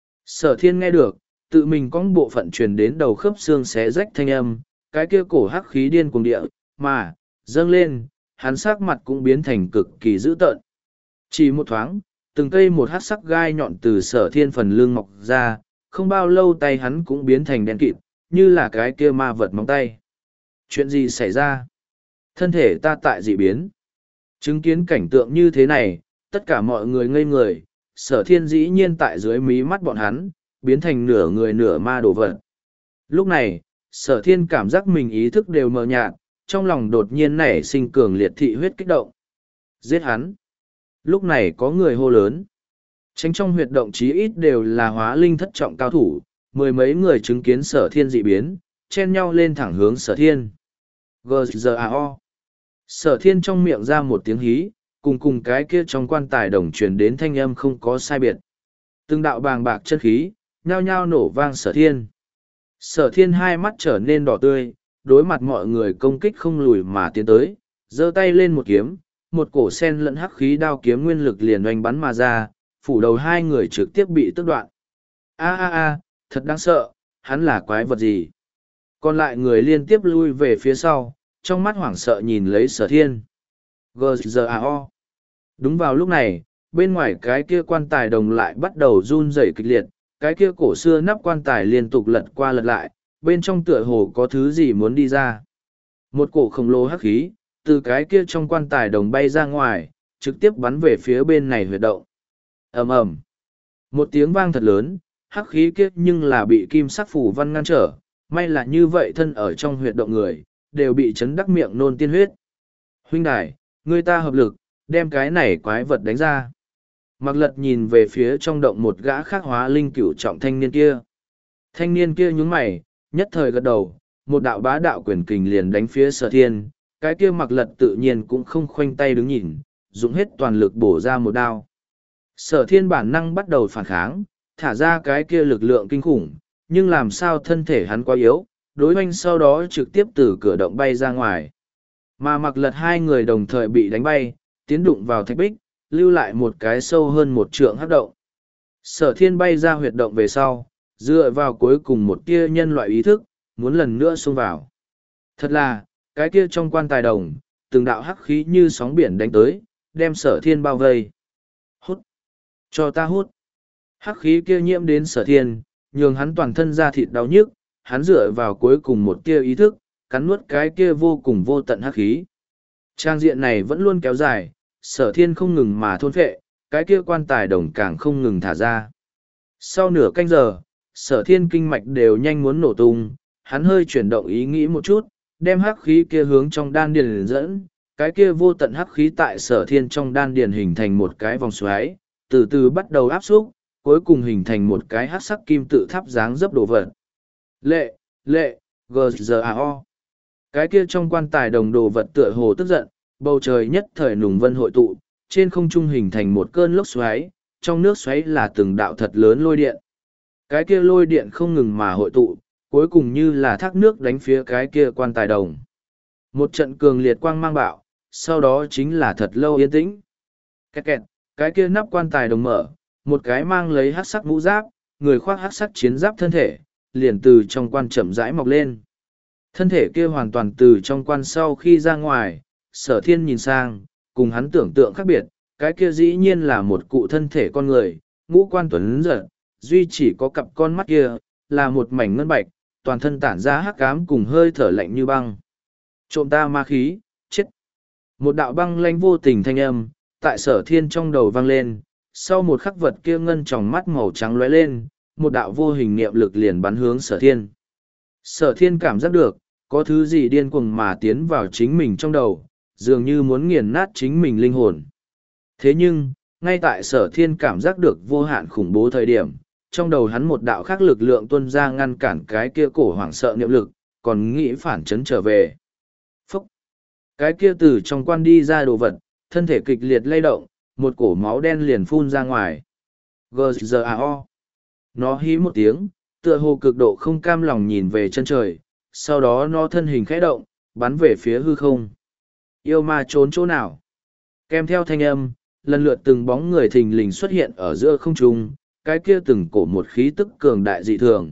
Sở Thiên nghe được, tự mình có bộ phận truyền đến đầu khớp xương xé rách thanh âm, cái kia cổ hắc khí điên cuồng địa, mà, dâng lên, hắn sắc mặt cũng biến thành cực kỳ dữ tợn. Chỉ một thoáng, từng cây một hắc sắc gai nhọn từ Sở Thiên phần lưng mọc ra, không bao lâu tay hắn cũng biến thành đen kịt, như là cái kia ma vật móng tay. Chuyện gì xảy ra? Thân thể ta tại dị biến. Chứng kiến cảnh tượng như thế này, tất cả mọi người ngây người, Sở Thiên dĩ nhiên tại dưới mí mắt bọn hắn, biến thành nửa người nửa ma đồ vật. Lúc này, Sở Thiên cảm giác mình ý thức đều mờ nhạt, trong lòng đột nhiên nảy sinh cường liệt thị huyết kích động. Giết hắn! Lúc này có người hô lớn. Tránh trong huyệt động chí ít đều là hóa linh thất trọng cao thủ, mười mấy người chứng kiến Sở Thiên dị biến, chen nhau lên thẳng hướng Sở Thiên. G G A O. Sở Thiên trong miệng ra một tiếng hí, cùng cùng cái kia trong quan tài đồng truyền đến thanh âm không có sai biệt. Từng đạo bàng bạc chân khí, nhao nhao nổ vang Sở Thiên. Sở Thiên hai mắt trở nên đỏ tươi, đối mặt mọi người công kích không lùi mà tiến tới, giơ tay lên một kiếm, một cổ sen lẫn hắc khí đao kiếm nguyên lực liền oanh bắn mà ra, phủ đầu hai người trực tiếp bị tước đoạn. A a a, thật đáng sợ, hắn là quái vật gì? Còn lại người liên tiếp lui về phía sau, trong mắt hoảng sợ nhìn lấy Sở Thiên. G G A O. Đúng vào lúc này, bên ngoài cái kia quan tài đồng lại bắt đầu run rẩy kịch liệt, cái kia cổ xưa nắp quan tài liên tục lật qua lật lại, bên trong tựa hồ có thứ gì muốn đi ra. Một cổ khổng lồ hắc khí, từ cái kia trong quan tài đồng bay ra ngoài, trực tiếp bắn về phía bên này huyệt động. Ầm ầm. Một tiếng vang thật lớn, hắc khí kia nhưng là bị kim sắc phủ văn ngăn trở, may là như vậy thân ở trong huyệt động người, đều bị chấn đắc miệng nôn tiên huyết. Huynh đài, người ta hợp lực, đem cái này quái vật đánh ra. Mặc Lật nhìn về phía trong động một gã khác hóa linh cửu trọng thanh niên kia. Thanh niên kia nhướng mày, nhất thời gật đầu, một đạo bá đạo quyền kình liền đánh phía Sở Thiên, cái kia Mặc Lật tự nhiên cũng không khoanh tay đứng nhìn, dùng hết toàn lực bổ ra một đao. Sở Thiên bản năng bắt đầu phản kháng, thả ra cái kia lực lượng kinh khủng, nhưng làm sao thân thể hắn quá yếu, đối oanh sau đó trực tiếp từ cửa động bay ra ngoài. Mà mặc lật hai người đồng thời bị đánh bay, tiến đụng vào thạch bích, lưu lại một cái sâu hơn một trượng hắc động. Sở thiên bay ra huyệt động về sau, dựa vào cuối cùng một tia nhân loại ý thức, muốn lần nữa xông vào. Thật là, cái kia trong quan tài đồng, từng đạo hắc khí như sóng biển đánh tới, đem sở thiên bao vây. Hút! Cho ta hút! Hắc khí kia nhiễm đến sở thiên, nhường hắn toàn thân ra thịt đau nhức, hắn dựa vào cuối cùng một tia ý thức, cắn nuốt cái kia vô cùng vô tận hắc khí. Trang diện này vẫn luôn kéo dài, sở thiên không ngừng mà thôn phệ, cái kia quan tài đồng càng không ngừng thả ra. Sau nửa canh giờ, sở thiên kinh mạch đều nhanh muốn nổ tung, hắn hơi chuyển động ý nghĩ một chút, đem hắc khí kia hướng trong đan điền dẫn, cái kia vô tận hắc khí tại sở thiên trong đan điền hình thành một cái vòng xoáy, từ từ bắt đầu áp xúc, cuối cùng hình thành một cái hắc sắc kim tự tháp dáng dấp đồ vật. Lệ, lệ, gzao. Cái kia trong quan tài đồng đồ vật tựa hồ tức giận, bầu trời nhất thời nùng vân hội tụ, trên không trung hình thành một cơn lốc xoáy, trong nước xoáy là từng đạo thật lớn lôi điện. Cái kia lôi điện không ngừng mà hội tụ, cuối cùng như là thác nước đánh phía cái kia quan tài đồng. Một trận cường liệt quang mang bạo, sau đó chính là thật lâu yên tĩnh. Kẹt kẹt, cái kia nắp quan tài đồng mở, một cái mang lấy hắc sắc mũ giáp, người khoác hắc sắc chiến giáp thân thể, liền từ trong quan chậm rãi mọc lên. Thân thể kia hoàn toàn từ trong quan sau khi ra ngoài, sở thiên nhìn sang, cùng hắn tưởng tượng khác biệt, cái kia dĩ nhiên là một cụ thân thể con người, ngũ quan tuấn giật, duy chỉ có cặp con mắt kia, là một mảnh ngân bạch, toàn thân tản ra hắc ám cùng hơi thở lạnh như băng. Trộm ta ma khí, chết. Một đạo băng lanh vô tình thanh âm, tại sở thiên trong đầu vang lên, sau một khắc vật kia ngân tròng mắt màu trắng lóe lên, một đạo vô hình niệm lực liền bắn hướng sở thiên. Sở thiên cảm giác được, có thứ gì điên cuồng mà tiến vào chính mình trong đầu, dường như muốn nghiền nát chính mình linh hồn. Thế nhưng, ngay tại sở thiên cảm giác được vô hạn khủng bố thời điểm, trong đầu hắn một đạo khác lực lượng tuôn ra ngăn cản cái kia cổ hoảng sợ niệm lực, còn nghĩ phản chấn trở về. Phúc! Cái kia từ trong quan đi ra đồ vật, thân thể kịch liệt lay động, một cổ máu đen liền phun ra ngoài. Gzao! Nó hí một tiếng, tựa hồ cực độ không cam lòng nhìn về chân trời, sau đó nó thân hình khẽ động, bắn về phía hư không. Yêu ma trốn chỗ nào? Kèm theo thanh âm, lần lượt từng bóng người thình lình xuất hiện ở giữa không trung, cái kia từng cổ một khí tức cường đại dị thường.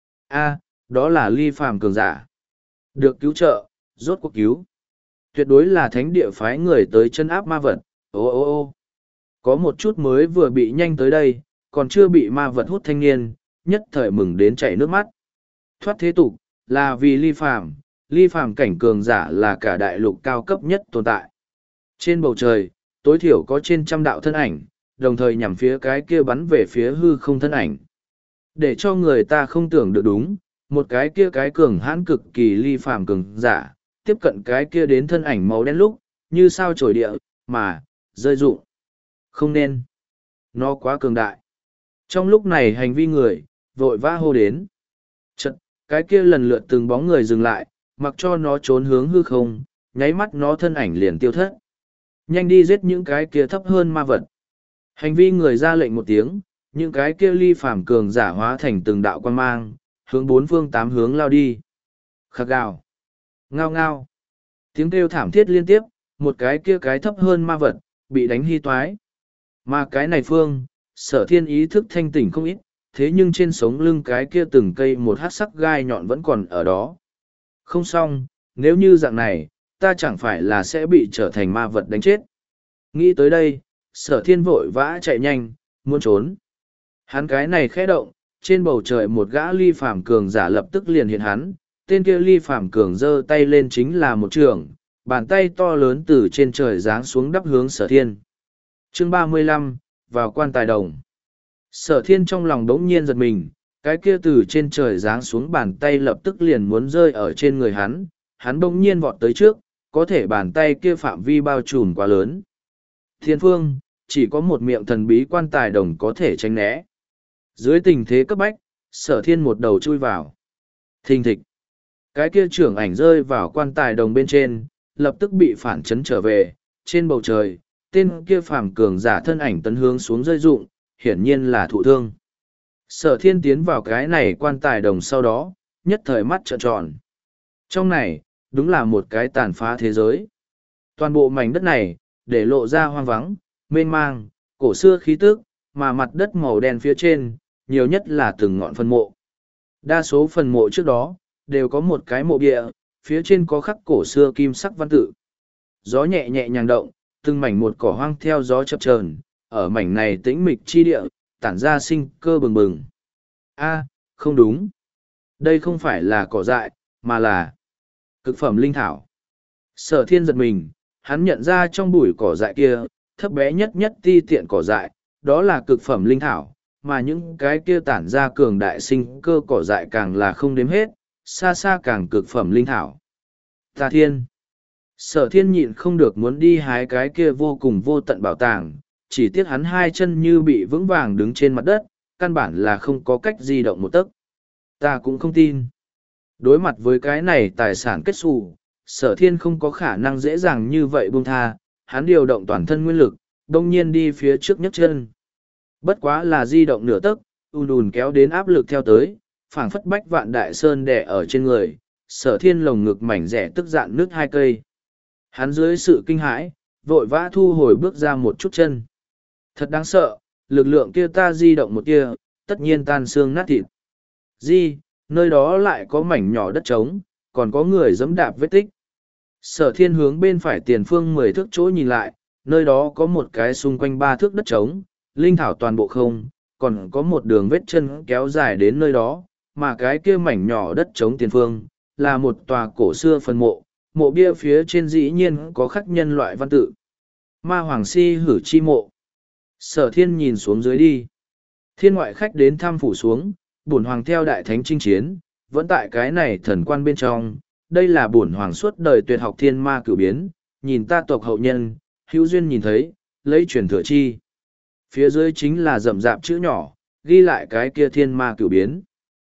A, đó là ly phàm cường giả. Được cứu trợ, rốt cuộc cứu. Tuyệt đối là thánh địa phái người tới chân áp ma vật. Ô ô ô có một chút mới vừa bị nhanh tới đây, còn chưa bị ma vật hút thanh niên, nhất thời mừng đến chảy nước mắt. Thoát thế tục, là vì ly phàm, ly phàm cảnh cường giả là cả đại lục cao cấp nhất tồn tại. Trên bầu trời, tối thiểu có trên trăm đạo thân ảnh, đồng thời nhằm phía cái kia bắn về phía hư không thân ảnh. Để cho người ta không tưởng được đúng, một cái kia cái cường hãn cực kỳ ly phàm cường giả, tiếp cận cái kia đến thân ảnh màu đen lúc, như sao trổi địa, mà, rơi rụng. Không nên. Nó quá cường đại. Trong lúc này hành vi người, vội vã hô đến. Chật, cái kia lần lượt từng bóng người dừng lại, mặc cho nó trốn hướng hư không, nháy mắt nó thân ảnh liền tiêu thất. Nhanh đi giết những cái kia thấp hơn ma vật. Hành vi người ra lệnh một tiếng, những cái kia ly phàm cường giả hóa thành từng đạo quan mang, hướng bốn phương tám hướng lao đi. Khắc gào. Ngao ngao. Tiếng kêu thảm thiết liên tiếp, một cái kia cái thấp hơn ma vật, bị đánh hy toái. Mà cái này phương, sở thiên ý thức thanh tỉnh không ít, thế nhưng trên sống lưng cái kia từng cây một hát sắc gai nhọn vẫn còn ở đó. Không xong, nếu như dạng này, ta chẳng phải là sẽ bị trở thành ma vật đánh chết. Nghĩ tới đây, sở thiên vội vã chạy nhanh, muốn trốn. Hắn cái này khẽ động, trên bầu trời một gã ly phàm cường giả lập tức liền hiện hắn, tên kia ly phàm cường giơ tay lên chính là một trường, bàn tay to lớn từ trên trời giáng xuống đắp hướng sở thiên. Chương ba mươi lăm, vào quan tài đồng. Sở thiên trong lòng đống nhiên giật mình, cái kia từ trên trời giáng xuống bàn tay lập tức liền muốn rơi ở trên người hắn, hắn bỗng nhiên vọt tới trước, có thể bàn tay kia phạm vi bao trùm quá lớn. Thiên phương, chỉ có một miệng thần bí quan tài đồng có thể tránh né. Dưới tình thế cấp bách, sở thiên một đầu chui vào. Thình thịch. Cái kia trưởng ảnh rơi vào quan tài đồng bên trên, lập tức bị phản chấn trở về, trên bầu trời, tên kia phàm cường giả thân ảnh tấn hướng xuống rơi rụng, hiển nhiên là thụ thương. Sở thiên tiến vào cái này quan tài đồng sau đó, nhất thời mắt trợn tròn. Trong này, đúng là một cái tàn phá thế giới. Toàn bộ mảnh đất này, để lộ ra hoang vắng, mênh mang, cổ xưa khí tức, mà mặt đất màu đen phía trên, nhiều nhất là từng ngọn phân mộ. Đa số phần mộ trước đó, đều có một cái mộ bia, phía trên có khắc cổ xưa kim sắc văn tự. Gió nhẹ nhẹ nhàng động, từng mảnh một cỏ hoang theo gió chập chờn, ở mảnh này tĩnh mịch chi địa, tản ra sinh cơ bừng bừng. A, không đúng. Đây không phải là cỏ dại, mà là cực phẩm linh thảo. Sở thiên giật mình, hắn nhận ra trong bụi cỏ dại kia, thấp bé nhất nhất ti tiện cỏ dại, đó là cực phẩm linh thảo, mà những cái kia tản ra cường đại sinh cơ cỏ dại càng là không đếm hết, xa xa càng cực phẩm linh thảo. Ta thiên! Sở thiên nhịn không được muốn đi hái cái kia vô cùng vô tận bảo tàng, chỉ tiếc hắn hai chân như bị vững vàng đứng trên mặt đất, căn bản là không có cách di động một tấc. Ta cũng không tin. Đối mặt với cái này tài sản kết xù, sở thiên không có khả năng dễ dàng như vậy buông tha, hắn điều động toàn thân nguyên lực, đông nhiên đi phía trước nhấc chân. Bất quá là di động nửa tấc, ùn ùn kéo đến áp lực theo tới, phảng phất bách vạn đại sơn đè ở trên người, sở thiên lồng ngực mảnh rẻ tức dạn nước hai cây. Hắn dưới sự kinh hãi, vội vã thu hồi bước ra một chút chân. Thật đáng sợ, lực lượng kia ta di động một kia, tất nhiên tan xương nát thịt. Di, nơi đó lại có mảnh nhỏ đất trống, còn có người giẫm đạp vết tích. Sở thiên hướng bên phải tiền phương mười thước chỗ nhìn lại, nơi đó có một cái xung quanh ba thước đất trống, linh thảo toàn bộ không, còn có một đường vết chân kéo dài đến nơi đó, mà cái kia mảnh nhỏ đất trống tiền phương, là một tòa cổ xưa phần mộ, mộ bia phía trên dĩ nhiên có khắc nhân loại văn tự. Ma Hoàng Si Hử Chi Mộ. Sở thiên nhìn xuống dưới đi. Thiên ngoại khách đến thăm phủ xuống, bổn hoàng theo đại thánh chinh chiến, vẫn tại cái này thần quan bên trong. Đây là bổn hoàng suốt đời tuyệt học thiên ma cửu biến, nhìn ta tộc hậu nhân, hữu duyên nhìn thấy, lấy truyền thừa chi. Phía dưới chính là rậm rạp chữ nhỏ, ghi lại cái kia thiên ma cửu biến.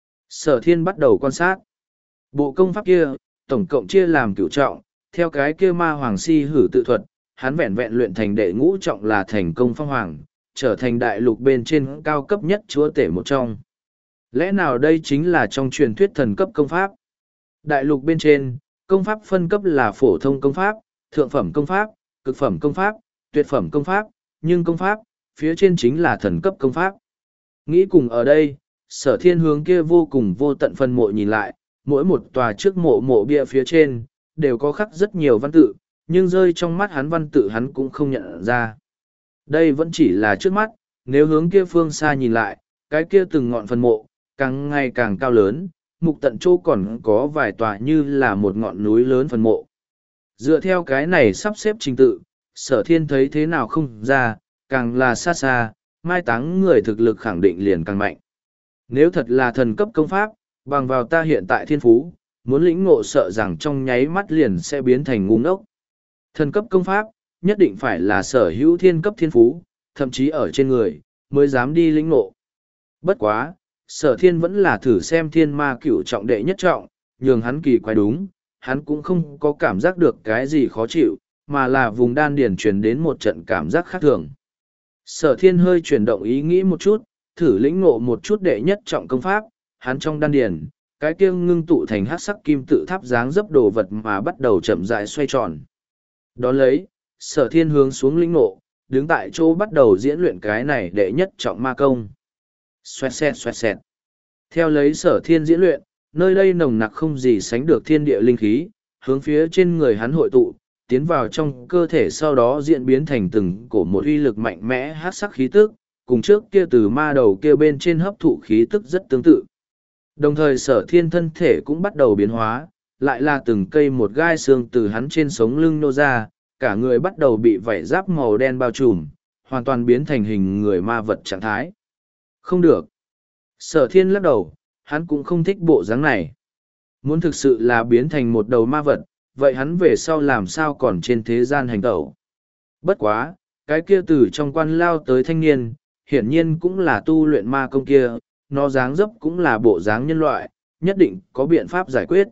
Sở thiên bắt đầu quan sát. Bộ công pháp kia, tổng cộng chia làm cửu trọng, theo cái kia ma hoàng si hử tự thuật, hắn vẹn vẹn luyện thành đệ ngũ trọng là thành công phong hoàng, trở thành đại lục bên trên cao cấp nhất chúa tể một trong. Lẽ nào đây chính là trong truyền thuyết thần cấp công pháp? Đại lục bên trên, công pháp phân cấp là phổ thông công pháp, thượng phẩm công pháp, cực phẩm công pháp, tuyệt phẩm công pháp, nhưng công pháp, phía trên chính là thần cấp công pháp. Nghĩ cùng ở đây, sở thiên hướng kia vô cùng vô tận phân mộ nhìn lại, mỗi một tòa trước mộ mộ bia phía trên, đều có khắc rất nhiều văn tự, nhưng rơi trong mắt hắn văn tự hắn cũng không nhận ra. Đây vẫn chỉ là trước mắt, nếu hướng kia phương xa nhìn lại, cái kia từng ngọn phân mộ, càng ngày càng cao lớn, mục tận chỗ còn có vài tòa như là một ngọn núi lớn phân mộ. Dựa theo cái này sắp xếp trình tự, sở thiên thấy thế nào không ra, càng là xa xa, mai táng người thực lực khẳng định liền càng mạnh. Nếu thật là thần cấp công pháp, bằng vào ta hiện tại thiên phú, muốn lĩnh ngộ sợ rằng trong nháy mắt liền sẽ biến thành ngu ngốc. Thần cấp công pháp, nhất định phải là sở hữu thiên cấp thiên phú, thậm chí ở trên người, mới dám đi lĩnh ngộ. Bất quá, sở thiên vẫn là thử xem thiên ma cửu trọng đệ nhất trọng, nhường hắn kỳ quái đúng, hắn cũng không có cảm giác được cái gì khó chịu, mà là vùng đan điền truyền đến một trận cảm giác khác thường. Sở thiên hơi chuyển động ý nghĩ một chút, thử lĩnh ngộ một chút đệ nhất trọng công pháp, hắn trong đan điền, cái kia ngưng tụ thành hắc sắc kim tự tháp dáng dấp đồ vật mà bắt đầu chậm rãi xoay tròn. Đón lấy, sở thiên hướng xuống lĩnh ngộ, đứng tại chỗ bắt đầu diễn luyện cái này đệ nhất trọng ma công. Xoẹt xẹt xoẹt xẹt. Theo lấy sở thiên diễn luyện, nơi đây nồng nặc không gì sánh được thiên địa linh khí, hướng phía trên người hắn hội tụ, tiến vào trong cơ thể sau đó diễn biến thành từng cổ một uy lực mạnh mẽ hát sắc khí tức, cùng trước kia từ ma đầu kia bên trên hấp thụ khí tức rất tương tự. Đồng thời sở thiên thân thể cũng bắt đầu biến hóa, lại là từng cây một gai xương từ hắn trên sống lưng nô ra, cả người bắt đầu bị vảy giáp màu đen bao trùm, hoàn toàn biến thành hình người ma vật trạng thái. Không được. Sở thiên lắc đầu, hắn cũng không thích bộ dáng này. Muốn thực sự là biến thành một đầu ma vật, vậy hắn về sau làm sao còn trên thế gian hành tẩu. Bất quá, cái kia từ trong quan lao tới thanh niên, hiển nhiên cũng là tu luyện ma công kia, nó dáng dấp cũng là bộ dáng nhân loại, nhất định có biện pháp giải quyết.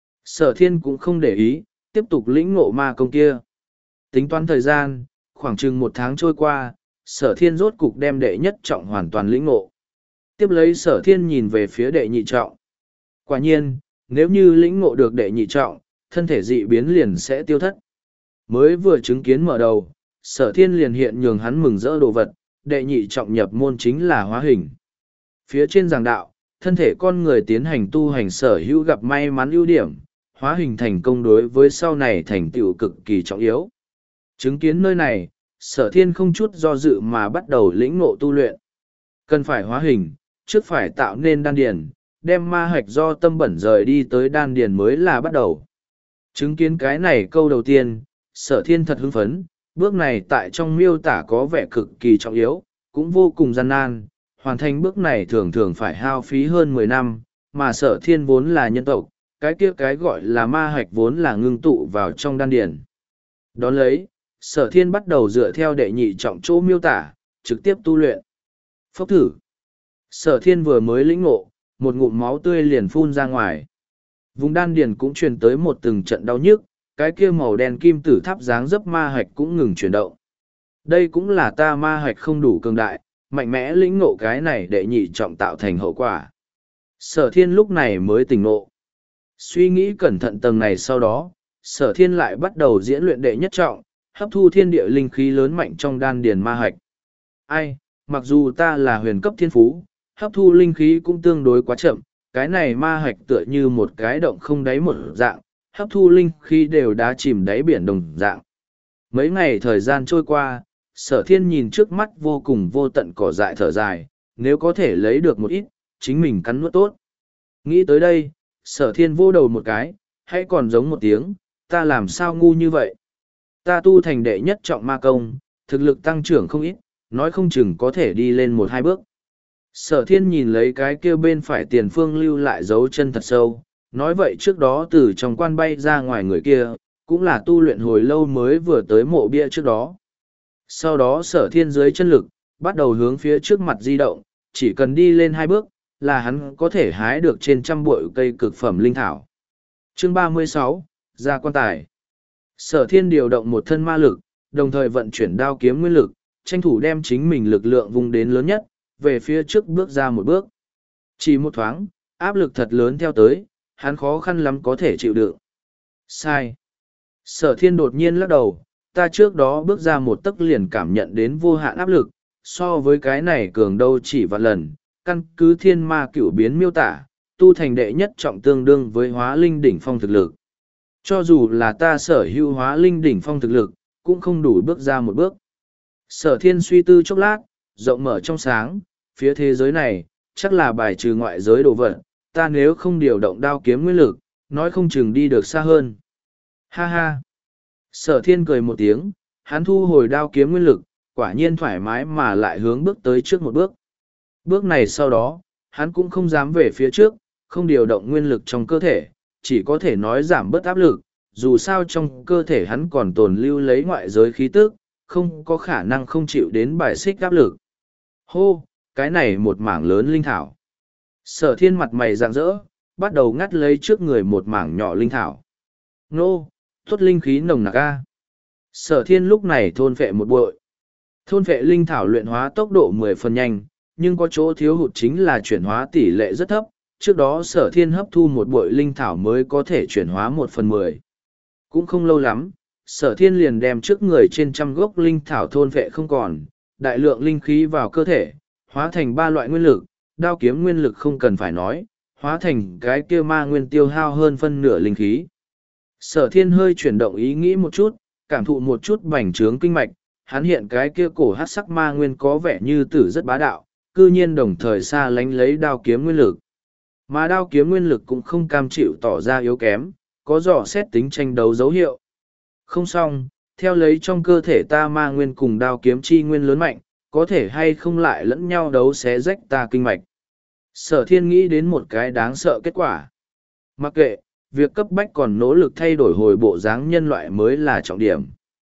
Sở thiên cũng không để ý, tiếp tục lĩnh ngộ ma công kia. Tính toán thời gian, khoảng chừng một tháng trôi qua, sở thiên rốt cục đem đệ nhất trọng hoàn toàn lĩnh ngộ. Tiếp lấy sở thiên nhìn về phía đệ nhị trọng. Quả nhiên, nếu như lĩnh ngộ được đệ nhị trọng, thân thể dị biến liền sẽ tiêu thất. Mới vừa chứng kiến mở đầu, sở thiên liền hiện nhường hắn mừng rỡ đồ vật, đệ nhị trọng nhập môn chính là hóa hình. Phía trên giảng đạo, thân thể con người tiến hành tu hành sở hữu gặp may mắn ưu điểm, hóa hình thành công đối với sau này thành tựu cực kỳ trọng yếu. Chứng kiến nơi này, sở thiên không chút do dự mà bắt đầu lĩnh ngộ tu luyện. Cần phải hóa hình, trước phải tạo nên đan điền, đem ma hạch do tâm bẩn rời đi tới đan điền mới là bắt đầu. Chứng kiến cái này câu đầu tiên, sở thiên thật hưng phấn, bước này tại trong miêu tả có vẻ cực kỳ trọng yếu, cũng vô cùng gian nan, hoàn thành bước này thường thường phải hao phí hơn mười năm, mà sở thiên vốn là nhân tộc, cái kia cái gọi là ma hạch vốn là ngưng tụ vào trong đan điền. Đón lấy, sở thiên bắt đầu dựa theo đệ nhị trọng chỗ miêu tả, trực tiếp tu luyện. Phốc thử. Sở thiên vừa mới lĩnh ngộ, một ngụm máu tươi liền phun ra ngoài. Vùng đan điền cũng truyền tới một từng trận đau nhức, cái kia màu đen kim tử tháp dáng dấp ma hạch cũng ngừng chuyển động. Đây cũng là ta ma hạch không đủ cường đại, mạnh mẽ lĩnh ngộ cái này đệ nhị trọng tạo thành hậu quả. Sở thiên lúc này mới tỉnh ngộ. Suy nghĩ cẩn thận tầng này sau đó, sở thiên lại bắt đầu diễn luyện đệ nhất trọng, hấp thu thiên địa linh khí lớn mạnh trong đan điền ma hạch. Ai, mặc dù ta là huyền cấp thiên phú, hấp thu linh khí cũng tương đối quá chậm, cái này ma hạch tựa như một cái động không đáy một dạng, hấp thu linh khí đều đã chìm đáy biển đồng dạng. Mấy ngày thời gian trôi qua, sở thiên nhìn trước mắt vô cùng vô tận cỏ dại thở dài, nếu có thể lấy được một ít, chính mình cắn nuốt tốt. Nghĩ tới đây, sở thiên vô đầu một cái, hãy còn giống một tiếng, ta làm sao ngu như vậy. Ta tu thành đệ nhất trọng ma công, thực lực tăng trưởng không ít, nói không chừng có thể đi lên một hai bước. Sở thiên nhìn lấy cái kia bên phải tiền phương lưu lại dấu chân thật sâu, nói vậy trước đó từ trong quan bay ra ngoài người kia, cũng là tu luyện hồi lâu mới vừa tới mộ bia trước đó. Sau đó sở thiên dưới chân lực, bắt đầu hướng phía trước mặt di động, chỉ cần đi lên hai bước, là hắn có thể hái được trên trăm bụi cây cực phẩm linh thảo. Chương ba mươi sáu, ra quan tài. Sở thiên điều động một thân ma lực, đồng thời vận chuyển đao kiếm nguyên lực, tranh thủ đem chính mình lực lượng vùng đến lớn nhất, về phía trước bước ra một bước. Chỉ một thoáng, áp lực thật lớn theo tới, hắn khó khăn lắm có thể chịu đựng. Sai. Sở thiên đột nhiên lắc đầu, ta trước đó bước ra một tấc liền cảm nhận đến vô hạn áp lực, so với cái này cường đâu chỉ vạn lần, căn cứ thiên ma cửu biến miêu tả, tu thành đệ nhất trọng tương đương với hóa linh đỉnh phong thực lực. Cho dù là ta sở hữu hóa linh đỉnh phong thực lực, cũng không đủ bước ra một bước. Sở thiên suy tư chốc lát, rộng mở trong sáng, phía thế giới này, chắc là bài trừ ngoại giới đồ vật, ta nếu không điều động đao kiếm nguyên lực, nói không chừng đi được xa hơn. Ha ha! Sở thiên cười một tiếng, hắn thu hồi đao kiếm nguyên lực, quả nhiên thoải mái mà lại hướng bước tới trước một bước. Bước này sau đó, hắn cũng không dám về phía trước, không điều động nguyên lực trong cơ thể, chỉ có thể nói giảm bớt áp lực, dù sao trong cơ thể hắn còn tồn lưu lấy ngoại giới khí tức, không có khả năng không chịu đến bài xích áp lực. Hô, cái này một mảng lớn linh thảo. Sở thiên mặt mày rạng rỡ, bắt đầu ngắt lấy trước người một mảng nhỏ linh thảo. Nô, tốt linh khí nồng nặc a. Sở thiên lúc này thôn phệ một bội. Thôn phệ linh thảo luyện hóa tốc độ mười phần nhanh, nhưng có chỗ thiếu hụt chính là chuyển hóa tỷ lệ rất thấp. Trước đó sở thiên hấp thu một bội linh thảo mới có thể chuyển hóa một phần mười. Cũng không lâu lắm, sở thiên liền đem trước người trên trăm gốc linh thảo thôn phệ không còn, đại lượng linh khí vào cơ thể, hóa thành ba loại nguyên lực, đao kiếm nguyên lực không cần phải nói, hóa thành cái kia ma nguyên tiêu hao hơn phân nửa linh khí. Sở thiên hơi chuyển động ý nghĩ một chút, cảm thụ một chút bành trướng kinh mạch, hắn hiện cái kia cổ hát sắc ma nguyên có vẻ như tử rất bá đạo, cư nhiên đồng thời xa lánh lấy đao kiếm nguyên lực. Mà đao kiếm nguyên lực cũng không cam chịu tỏ ra yếu kém, có dò xét tính tranh đấu dấu hiệu. Không xong, theo lấy trong cơ thể ta ma nguyên cùng đao kiếm chi nguyên lớn mạnh, có thể hay không lại lẫn nhau đấu xé rách ta kinh mạch. Sở thiên nghĩ đến một cái đáng sợ kết quả. Mặc kệ, việc cấp bách còn nỗ lực thay đổi hồi bộ dáng nhân loại mới là trọng điểm.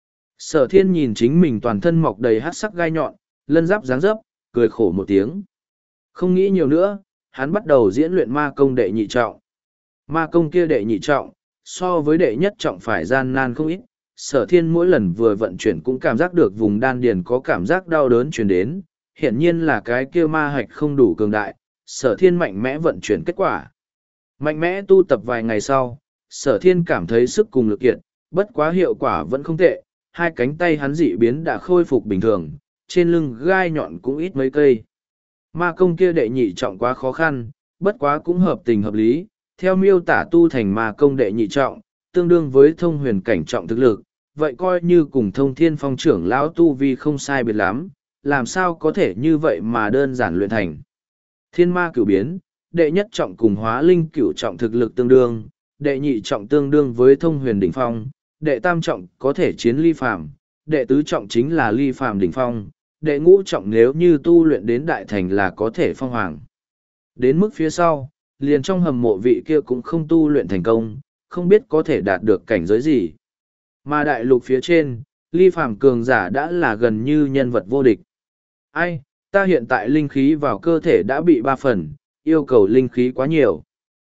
Sở thiên nhìn chính mình toàn thân mọc đầy hát sắc gai nhọn, lân giáp dáng dấp, cười khổ một tiếng. Không nghĩ nhiều nữa, hắn bắt đầu diễn luyện ma công đệ nhị trọng. Ma công kia đệ nhị trọng, so với đệ nhất trọng phải gian nan không ít. Sở thiên mỗi lần vừa vận chuyển cũng cảm giác được vùng đan điền có cảm giác đau đớn truyền đến, hiển nhiên là cái kia ma hạch không đủ cường đại, sở thiên mạnh mẽ vận chuyển kết quả. Mạnh mẽ tu tập vài ngày sau, sở thiên cảm thấy sức cùng lực kiện, bất quá hiệu quả vẫn không tệ, hai cánh tay hắn dị biến đã khôi phục bình thường, trên lưng gai nhọn cũng ít mấy cây. Ma công kia đệ nhị trọng quá khó khăn, bất quá cũng hợp tình hợp lý, theo miêu tả tu thành ma công đệ nhị trọng, tương đương với thông huyền cảnh trọng thực lực, vậy coi như cùng thông thiên phong trưởng lão tu vi không sai biệt lắm, làm sao có thể như vậy mà đơn giản luyện thành. Thiên ma cửu biến, đệ nhất trọng cùng hóa linh cửu trọng thực lực tương đương, đệ nhị trọng tương đương với thông huyền đỉnh phong, đệ tam trọng có thể chiến ly phàm, đệ tứ trọng chính là ly phàm đỉnh phong, đệ ngũ trọng nếu như tu luyện đến đại thành là có thể phong hoàng. Đến mức phía sau, liền trong hầm mộ vị kia cũng không tu luyện thành công, không biết có thể đạt được cảnh giới gì. Mà đại lục phía trên, ly phàm cường giả đã là gần như nhân vật vô địch. Ai, ta hiện tại linh khí vào cơ thể đã bị ba phần, yêu cầu linh khí quá nhiều.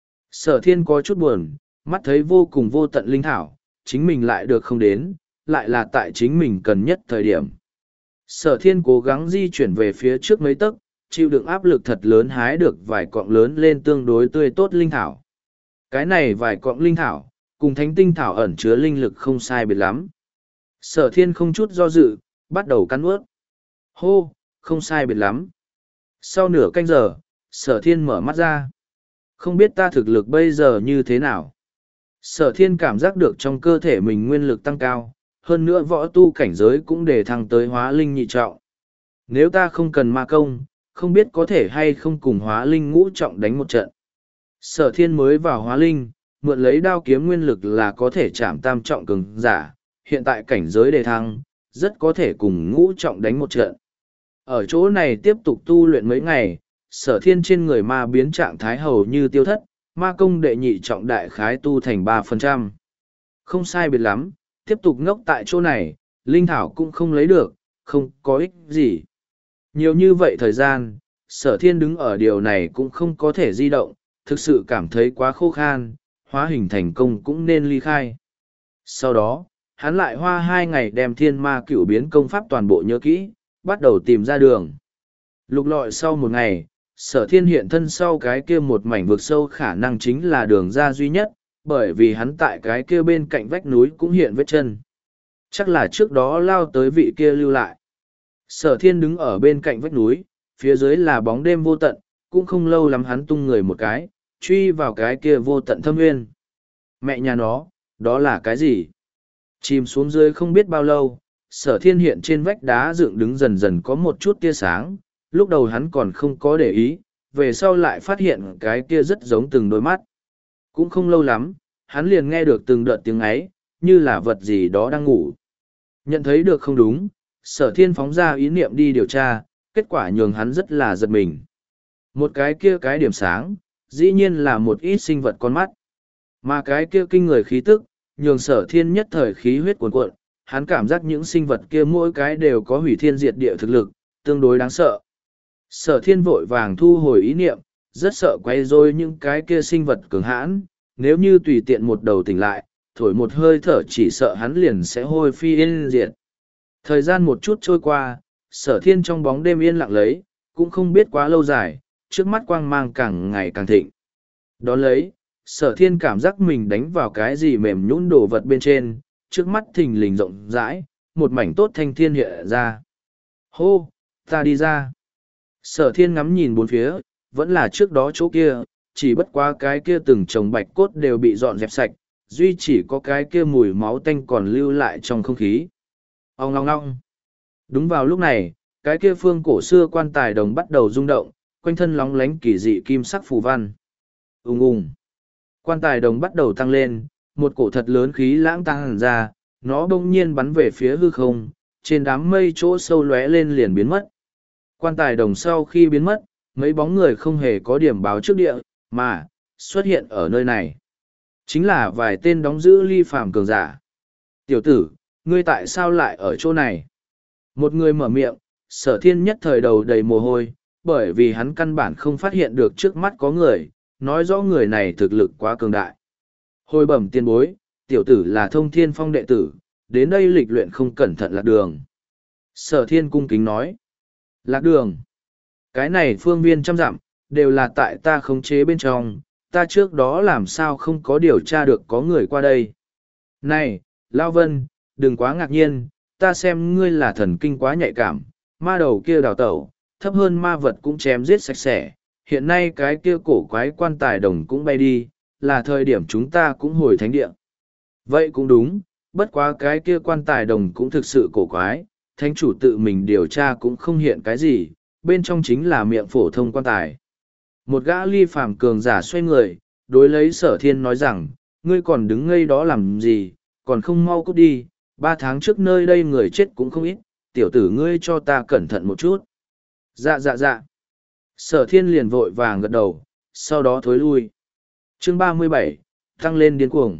Sở thiên có chút buồn, mắt thấy vô cùng vô tận linh thảo, chính mình lại được không đến, lại là tại chính mình cần nhất thời điểm. Sở thiên cố gắng di chuyển về phía trước mấy tấc, chịu đựng áp lực thật lớn hái được vài cọng lớn lên tương đối tươi tốt linh thảo. Cái này vài cọng linh thảo, cùng thánh tinh thảo ẩn chứa linh lực không sai biệt lắm. Sở thiên không chút do dự, bắt đầu cắn ướt. Hô, không sai biệt lắm. Sau nửa canh giờ, sở thiên mở mắt ra. Không biết ta thực lực bây giờ như thế nào. Sở thiên cảm giác được trong cơ thể mình nguyên lực tăng cao, hơn nữa võ tu cảnh giới cũng để thăng tới hóa linh nhị trọng. Nếu ta không cần ma công, không biết có thể hay không cùng hóa linh ngũ trọng đánh một trận. Sở thiên mới vào hóa linh, mượn lấy đao kiếm nguyên lực là có thể chạm tam trọng cường giả, hiện tại cảnh giới đề thăng, rất có thể cùng ngũ trọng đánh một trận. Ở chỗ này tiếp tục tu luyện mấy ngày, sở thiên trên người ma biến trạng thái hầu như tiêu thất, ma công đệ nhị trọng đại khái tu thành ba phần trăm. Không sai biệt lắm, tiếp tục ngốc tại chỗ này, linh thảo cũng không lấy được, không có ích gì. Nhiều như vậy thời gian, sở thiên đứng ở điều này cũng không có thể di động, thực sự cảm thấy quá khô khan, hóa hình thành công cũng nên ly khai. Sau đó, hắn lại hoa hai ngày đem thiên ma cửu biến công pháp toàn bộ nhớ kỹ, bắt đầu tìm ra đường. Lục lọi sau một ngày, sở thiên hiện thân sau cái kia một mảnh vực sâu khả năng chính là đường ra duy nhất, bởi vì hắn tại cái kia bên cạnh vách núi cũng hiện vết chân. Chắc là trước đó lao tới vị kia lưu lại. Sở thiên đứng ở bên cạnh vách núi, phía dưới là bóng đêm vô tận, cũng không lâu lắm hắn tung người một cái, truy vào cái kia vô tận thâm nguyên. Mẹ nhà nó, đó là cái gì? Chìm xuống dưới không biết bao lâu, sở thiên hiện trên vách đá dựng đứng dần dần có một chút tia sáng, lúc đầu hắn còn không có để ý, về sau lại phát hiện cái kia rất giống từng đôi mắt. Cũng không lâu lắm, hắn liền nghe được từng đợt tiếng ấy, như là vật gì đó đang ngủ. Nhận thấy được không đúng, sở thiên phóng ra ý niệm đi điều tra, kết quả nhường hắn rất là giật mình. Một cái kia cái điểm sáng, dĩ nhiên là một ít sinh vật con mắt. Mà cái kia kinh người khí tức, nhường sở thiên nhất thời khí huyết cuồn cuộn, hắn cảm giác những sinh vật kia mỗi cái đều có hủy thiên diệt địa thực lực, tương đối đáng sợ. Sở thiên vội vàng thu hồi ý niệm, rất sợ quay rối những cái kia sinh vật cường hãn, nếu như tùy tiện một đầu tỉnh lại, thổi một hơi thở chỉ sợ hắn liền sẽ hôi phi yên diệt. Thời gian một chút trôi qua, sở thiên trong bóng đêm yên lặng lấy, cũng không biết quá lâu dài, trước mắt quang mang càng ngày càng thịnh. Đón lấy, sở thiên cảm giác mình đánh vào cái gì mềm nhũn đồ vật bên trên, trước mắt thình lình rộng rãi, một mảnh tốt thanh thiên hiện ra. Hô, ta đi ra. Sở thiên ngắm nhìn bốn phía, vẫn là trước đó chỗ kia, chỉ bất quá cái kia từng chồng bạch cốt đều bị dọn dẹp sạch, duy chỉ có cái kia mùi máu tanh còn lưu lại trong không khí. Ông ngong ngong. Đúng vào lúc này, cái kia phương cổ xưa quan tài đồng bắt đầu rung động, quanh thân lóng lánh kỳ dị kim sắc phù văn. Ùng ùng. Quan tài đồng bắt đầu tăng lên, một cổ thật lớn khí lãng tăng hẳn ra, nó bỗng nhiên bắn về phía hư không, trên đám mây chỗ sâu lóe lên liền biến mất. Quan tài đồng sau khi biến mất, mấy bóng người không hề có điểm báo trước địa, mà, xuất hiện ở nơi này. Chính là vài tên đóng giữ ly phàm cường giả. Tiểu tử, ngươi tại sao lại ở chỗ này? Một người mở miệng, sở thiên nhất thời đầu đầy mồ hôi, bởi vì hắn căn bản không phát hiện được trước mắt có người, nói rõ người này thực lực quá cường đại. Hồi bẩm tiên bối, tiểu tử là thông thiên phong đệ tử, đến đây lịch luyện không cẩn thận lạc đường. Sở thiên cung kính nói. Lạc đường. Cái này phương viên trăm dặm, đều là tại ta khống chế bên trong, ta trước đó làm sao không có điều tra được có người qua đây. Này, Lao Vân, đừng quá ngạc nhiên, ta xem ngươi là thần kinh quá nhạy cảm, ma đầu kia đào tẩu, thấp hơn ma vật cũng chém giết sạch sẽ, hiện nay cái kia cổ quái quan tài đồng cũng bay đi, là thời điểm chúng ta cũng hồi thánh địa. Vậy cũng đúng, bất quá cái kia quan tài đồng cũng thực sự cổ quái, thánh chủ tự mình điều tra cũng không hiện cái gì, bên trong chính là miệng phổ thông quan tài. Một gã ly phàm cường giả xoay người, đối lấy sở thiên nói rằng, ngươi còn đứng ngây đó làm gì, còn không mau cút đi, ba tháng trước nơi đây người chết cũng không ít, tiểu tử ngươi cho ta cẩn thận một chút. Dạ dạ dạ. Sở thiên liền vội vàng gật đầu, sau đó thối lui. Chương ba mươi bảy, tăng lên điên cuồng.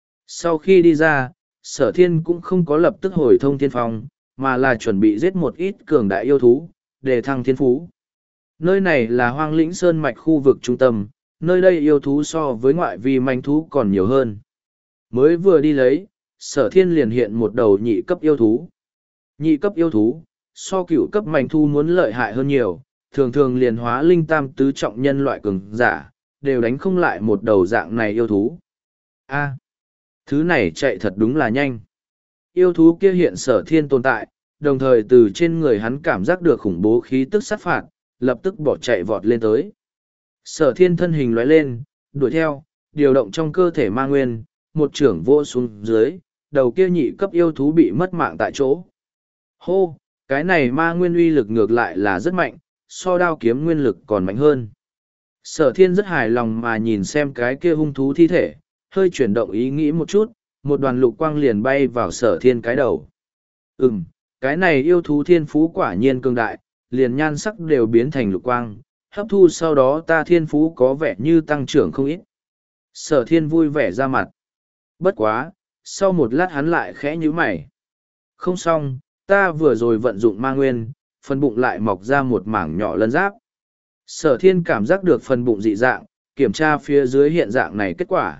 Sau khi đi ra, sở thiên cũng không có lập tức hồi thông thiên phong, mà là chuẩn bị giết một ít cường đại yêu thú, để thăng thiên phú. Nơi này là hoang lĩnh sơn mạch khu vực trung tâm, nơi đây yêu thú so với ngoại vi manh thú còn nhiều hơn. Mới vừa đi lấy, sở thiên liền hiện một đầu nhị cấp yêu thú. Nhị cấp yêu thú, so cửu cấp manh thú muốn lợi hại hơn nhiều, thường thường liền hóa linh tam tứ trọng nhân loại cường giả, đều đánh không lại một đầu dạng này yêu thú. A, thứ này chạy thật đúng là nhanh. Yêu thú kia hiện sở thiên tồn tại, đồng thời từ trên người hắn cảm giác được khủng bố khí tức sát phạt, lập tức bỏ chạy vọt lên tới. Sở thiên thân hình lóe lên, đuổi theo, điều động trong cơ thể ma nguyên, một trưởng vô xuống dưới, đầu kia nhị cấp yêu thú bị mất mạng tại chỗ. Hô, cái này ma nguyên uy lực ngược lại là rất mạnh, so đao kiếm nguyên lực còn mạnh hơn. Sở thiên rất hài lòng mà nhìn xem cái kia hung thú thi thể, hơi chuyển động ý nghĩ một chút, một đoàn lục quang liền bay vào sở thiên cái đầu. Ừm, cái này yêu thú thiên phú quả nhiên cường đại, liền nhan sắc đều biến thành lục quang, hấp thu sau đó ta thiên phú có vẻ như tăng trưởng không ít. Sở thiên vui vẻ ra mặt. Bất quá, sau một lát hắn lại khẽ nhíu mày. Không xong, ta vừa rồi vận dụng ma nguyên, phần bụng lại mọc ra một mảng nhỏ lân giáp. Sở thiên cảm giác được phần bụng dị dạng, kiểm tra phía dưới hiện dạng này kết quả.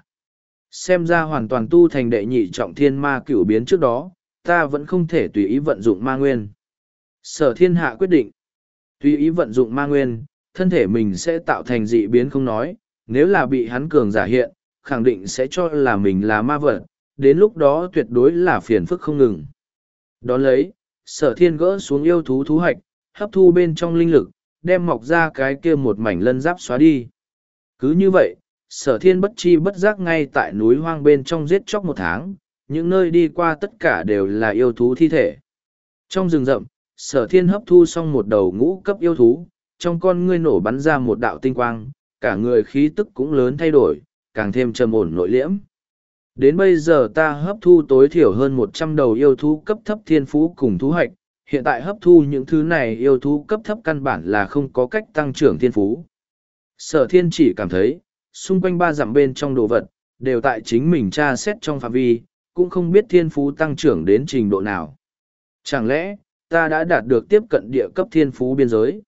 Xem ra hoàn toàn tu thành đệ nhị trọng thiên ma cửu biến trước đó, ta vẫn không thể tùy ý vận dụng ma nguyên. Sở thiên hạ quyết định. Tùy ý vận dụng ma nguyên, thân thể mình sẽ tạo thành dị biến không nói, nếu là bị hắn cường giả hiện, khẳng định sẽ cho là mình là ma vật, đến lúc đó tuyệt đối là phiền phức không ngừng. Đón lấy, sở thiên gỡ xuống yêu thú thú hạch, hấp thu bên trong linh lực, đem mọc ra cái kia một mảnh lân giáp xóa đi. Cứ như vậy, sở thiên bất chi bất giác ngay tại núi hoang bên trong giết chóc một tháng, những nơi đi qua tất cả đều là yêu thú thi thể. Trong rừng rậm, sở thiên hấp thu xong một đầu ngũ cấp yêu thú, trong con ngươi nổ bắn ra một đạo tinh quang, cả người khí tức cũng lớn thay đổi, càng thêm trầm ổn nội liễm. Đến bây giờ ta hấp thu tối thiểu hơn một trăm đầu yêu thú cấp thấp thiên phú cùng thú hạch, hiện tại hấp thu những thứ này yêu thú cấp thấp căn bản là không có cách tăng trưởng thiên phú. Sở thiên chỉ cảm thấy, xung quanh ba dặm bên trong đồ vật, đều tại chính mình tra xét trong phạm vi, cũng không biết thiên phú tăng trưởng đến trình độ nào. Chẳng lẽ, ta đã đạt được tiếp cận địa cấp thiên phú biên giới?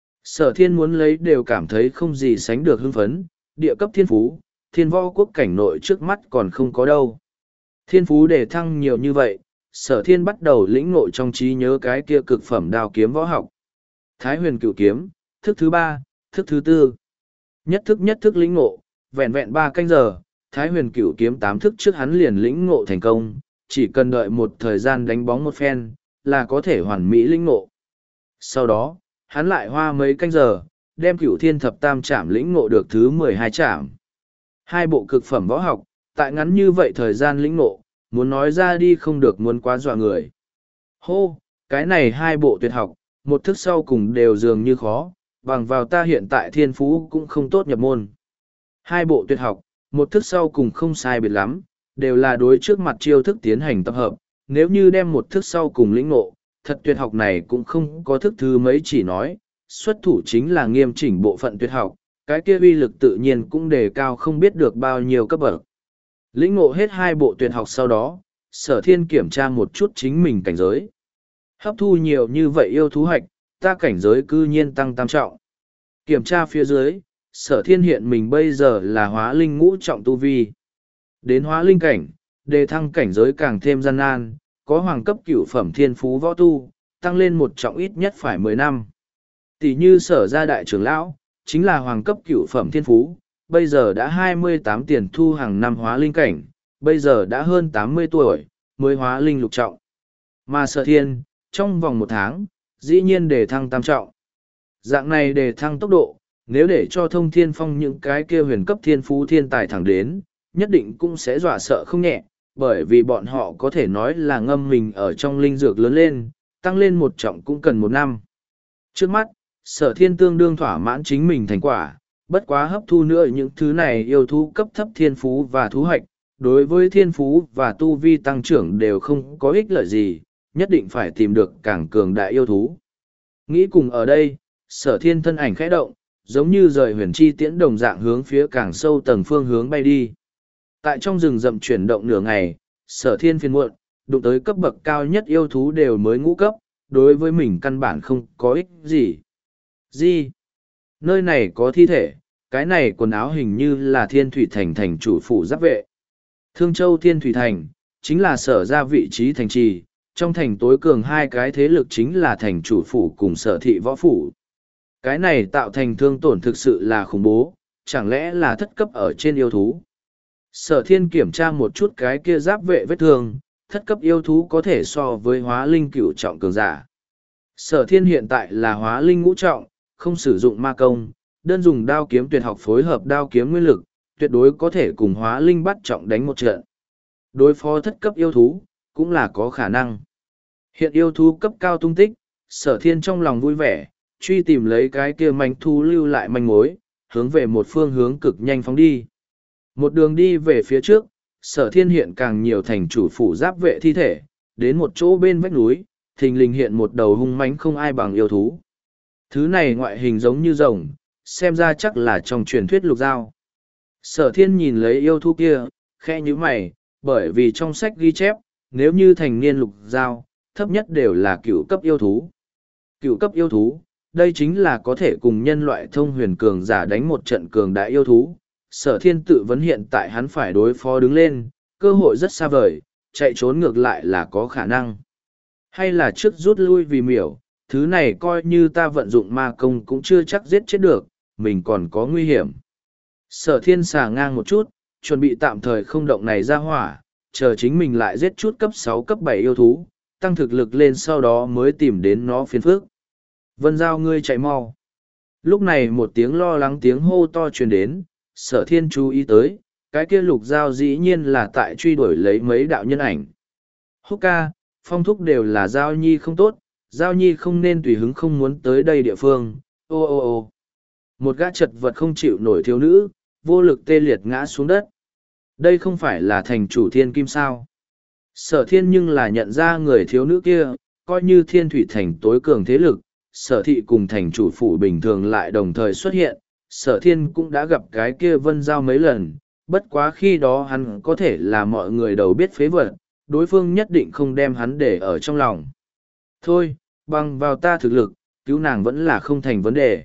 Sở thiên muốn lấy đều cảm thấy không gì sánh được hưng phấn, địa cấp thiên phú, thiên võ quốc cảnh nội trước mắt còn không có đâu. Thiên phú để thăng nhiều như vậy, sở thiên bắt đầu lĩnh ngộ trong trí nhớ cái kia cực phẩm đao kiếm võ học. Thái huyền cửu kiếm, thức thứ ba, thức thứ tư. Nhất thức nhất thức lĩnh ngộ, vẹn vẹn ba canh giờ, Thái huyền cửu kiếm tám thức trước hắn liền lĩnh ngộ thành công, chỉ cần đợi một thời gian đánh bóng một phen, là có thể hoàn mỹ lĩnh ngộ. Sau đó, hắn lại hoa mấy canh giờ, đem cửu thiên thập tam trảm lĩnh ngộ được thứ mười hai trảm. Hai bộ cực phẩm võ học, tại ngắn như vậy thời gian lĩnh ngộ, muốn nói ra đi không được muốn quá dọa người. Hô, cái này hai bộ tuyệt học, một thức sau cùng đều dường như khó, bằng vào ta hiện tại thiên phú cũng không tốt nhập môn. Hai bộ tuyệt học, một thức sau cùng không sai biệt lắm, đều là đối trước mặt chiêu thức tiến hành tập hợp, nếu như đem một thức sau cùng lĩnh ngộ, thật tuyệt học này cũng không có thức thứ mấy chỉ nói, xuất thủ chính là nghiêm chỉnh bộ phận tuyệt học, cái kia uy lực tự nhiên cũng đề cao không biết được bao nhiêu cấp bậc. Lĩnh ngộ hết hai bộ tuyệt học sau đó, sở thiên kiểm tra một chút chính mình cảnh giới. Hấp thu nhiều như vậy yêu thú hạch, ta cảnh giới cư nhiên tăng tam trọng. Kiểm tra phía dưới, sở thiên hiện mình bây giờ là hóa linh ngũ trọng tu vi. Đến hóa linh cảnh, đề thăng cảnh giới càng thêm gian nan, có hoàng cấp cửu phẩm thiên phú võ tu, tăng lên một trọng ít nhất phải mười năm. Tỷ như sở gia đại trưởng lão, chính là hoàng cấp cửu phẩm thiên phú, bây giờ đã hai mươi tám tiền thu hàng năm hóa linh cảnh, bây giờ đã hơn tám mươi tuổi, mới hóa linh lục trọng. Mà Sở Thiên, trong vòng một tháng, dĩ nhiên để thăng tam trọng. Dạng này để thăng tốc độ, nếu để cho Thông Thiên Phong những cái kia huyền cấp thiên phú thiên tài thẳng đến, nhất định cũng sẽ dọa sợ không nhẹ, bởi vì bọn họ có thể nói là ngâm mình ở trong linh dược lớn lên, tăng lên một trọng cũng cần một năm. Trước mắt, Sở Thiên tương đương thỏa mãn chính mình thành quả, bất quá hấp thu nữa những thứ này yêu thú cấp thấp thiên phú và thú hạch, đối với thiên phú và tu vi tăng trưởng đều không có ích lợi gì, nhất định phải tìm được càng cường đại yêu thú. Nghĩ cùng ở đây, Sở Thiên thân ảnh khẽ động, giống như rời huyền chi tiễn đồng dạng hướng phía càng sâu tầng phương hướng bay đi. Tại trong rừng rậm chuyển động nửa ngày, Sở Thiên phiền muộn, đụng tới cấp bậc cao nhất yêu thú đều mới ngũ cấp, đối với mình căn bản không có ích gì. Gì? Nơi này có thi thể, cái này quần áo hình như là Thiên Thủy Thành thành chủ phủ giáp vệ. Thương Châu Thiên Thủy Thành, chính là sở ra vị trí thành trì, trong thành tối cường hai cái thế lực chính là thành chủ phủ cùng sở thị võ phủ. Cái này tạo thành thương tổn thực sự là khủng bố, chẳng lẽ là thất cấp ở trên yêu thú. Sở Thiên kiểm tra một chút cái kia giáp vệ vết thương, thất cấp yêu thú có thể so với hóa linh cửu trọng cường giả. Sở Thiên hiện tại là hóa linh ngũ trọng, không sử dụng ma công, đơn dùng đao kiếm tuyệt học phối hợp đao kiếm nguyên lực, tuyệt đối có thể cùng hóa linh bắt trọng đánh một trận. Đối phó thất cấp yêu thú, cũng là có khả năng. Hiện yêu thú cấp cao tung tích, Sở Thiên trong lòng vui vẻ, truy tìm lấy cái kia manh thú lưu lại manh mối, hướng về một phương hướng cực nhanh phóng đi. Một đường đi về phía trước, Sở Thiên hiện càng nhiều thành chủ phủ giáp vệ thi thể, đến một chỗ bên vách núi, thình lình hiện một đầu hung mãnh không ai bằng yêu thú. Thứ này ngoại hình giống như rồng, xem ra chắc là trong truyền thuyết lục dao. Sở Thiên nhìn lấy yêu thú kia, khẽ nhíu mày, bởi vì trong sách ghi chép, nếu như thành niên lục dao, thấp nhất đều là cựu cấp yêu thú. Cựu cấp yêu thú, đây chính là có thể cùng nhân loại thông huyền cường giả đánh một trận cường đại yêu thú. Sở Thiên tự vấn hiện tại hắn phải đối phó đứng lên, cơ hội rất xa vời, chạy trốn ngược lại là có khả năng. Hay là trước rút lui vì miểu, thứ này coi như ta vận dụng ma công cũng chưa chắc giết chết được, mình còn có nguy hiểm. Sở Thiên xà ngang một chút, chuẩn bị tạm thời không động này ra hỏa, chờ chính mình lại giết chút cấp sáu cấp bảy yêu thú, tăng thực lực lên sau đó mới tìm đến nó phiền phức. Vân Giao ngươi chạy mau. Lúc này một tiếng lo lắng tiếng hô to truyền đến, Sở Thiên chú ý tới, cái kia lục dao dĩ nhiên là tại truy đuổi lấy mấy đạo nhân ảnh. Húc ca, phong thúc đều là Giao Nhi không tốt, Giao Nhi không nên tùy hứng không muốn tới đây địa phương, ô ô ô. Một gã chật vật không chịu nổi thiếu nữ, vô lực tê liệt ngã xuống đất. Đây không phải là thành chủ Thiên Kim sao? Sở Thiên nhưng là nhận ra người thiếu nữ kia, coi như Thiên Thủy Thành tối cường thế lực, Sở thị cùng thành chủ phủ bình thường lại đồng thời xuất hiện. Sở Thiên cũng đã gặp cái kia Vân Giao mấy lần, bất quá khi đó hắn có thể là mọi người đầu biết phế vật, đối phương nhất định không đem hắn để ở trong lòng. Thôi, bằng vào ta thực lực, cứu nàng vẫn là không thành vấn đề.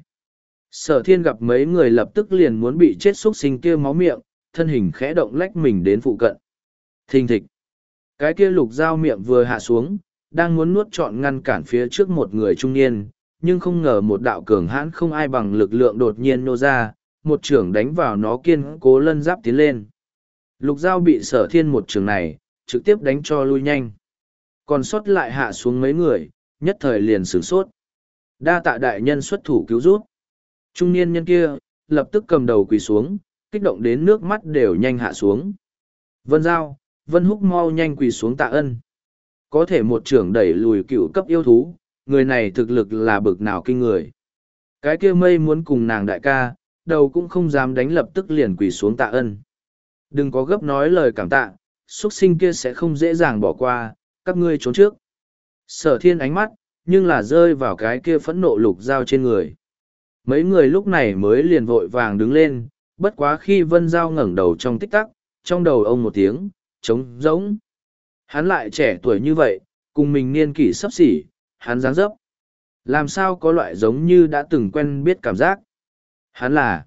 Sở Thiên gặp mấy người lập tức liền muốn bị chết xúc sinh kia máu miệng, thân hình khẽ động lách mình đến phụ cận. Thình thịch. Cái kia lục dao miệng vừa hạ xuống, đang muốn nuốt trọn ngăn cản phía trước một người trung niên, nhưng không ngờ một đạo cường hãn không ai bằng lực lượng đột nhiên nô ra, một trưởng đánh vào nó kiên cố lân giáp tiến lên. Lục dao bị Sở Thiên một trường này, trực tiếp đánh cho lui nhanh. Còn sót lại hạ xuống mấy người, nhất thời liền sửng sốt. Đa tạ đại nhân xuất thủ cứu rút. Trung niên nhân kia, lập tức cầm đầu quỳ xuống, kích động đến nước mắt đều nhanh hạ xuống. Vân Giao, Vân Húc mau nhanh quỳ xuống tạ ân. Có thể một trưởng đẩy lùi cựu cấp yêu thú, người này thực lực là bực nào kinh người. Cái kia mây muốn cùng nàng đại ca, đầu cũng không dám đánh lập tức liền quỳ xuống tạ ân. Đừng có gấp nói lời cảm tạ, xuất sinh kia sẽ không dễ dàng bỏ qua, các ngươi trốn trước. Sở Thiên ánh mắt, nhưng là rơi vào cái kia phẫn nộ lục dao trên người. Mấy người lúc này mới liền vội vàng đứng lên, bất quá khi Vân Giao ngẩng đầu trong tích tắc, trong đầu ông một tiếng, trống rỗng. Hắn lại trẻ tuổi như vậy, cùng mình niên kỷ sắp xỉ, hắn dáng dấp. Làm sao có loại giống như đã từng quen biết cảm giác. Hắn là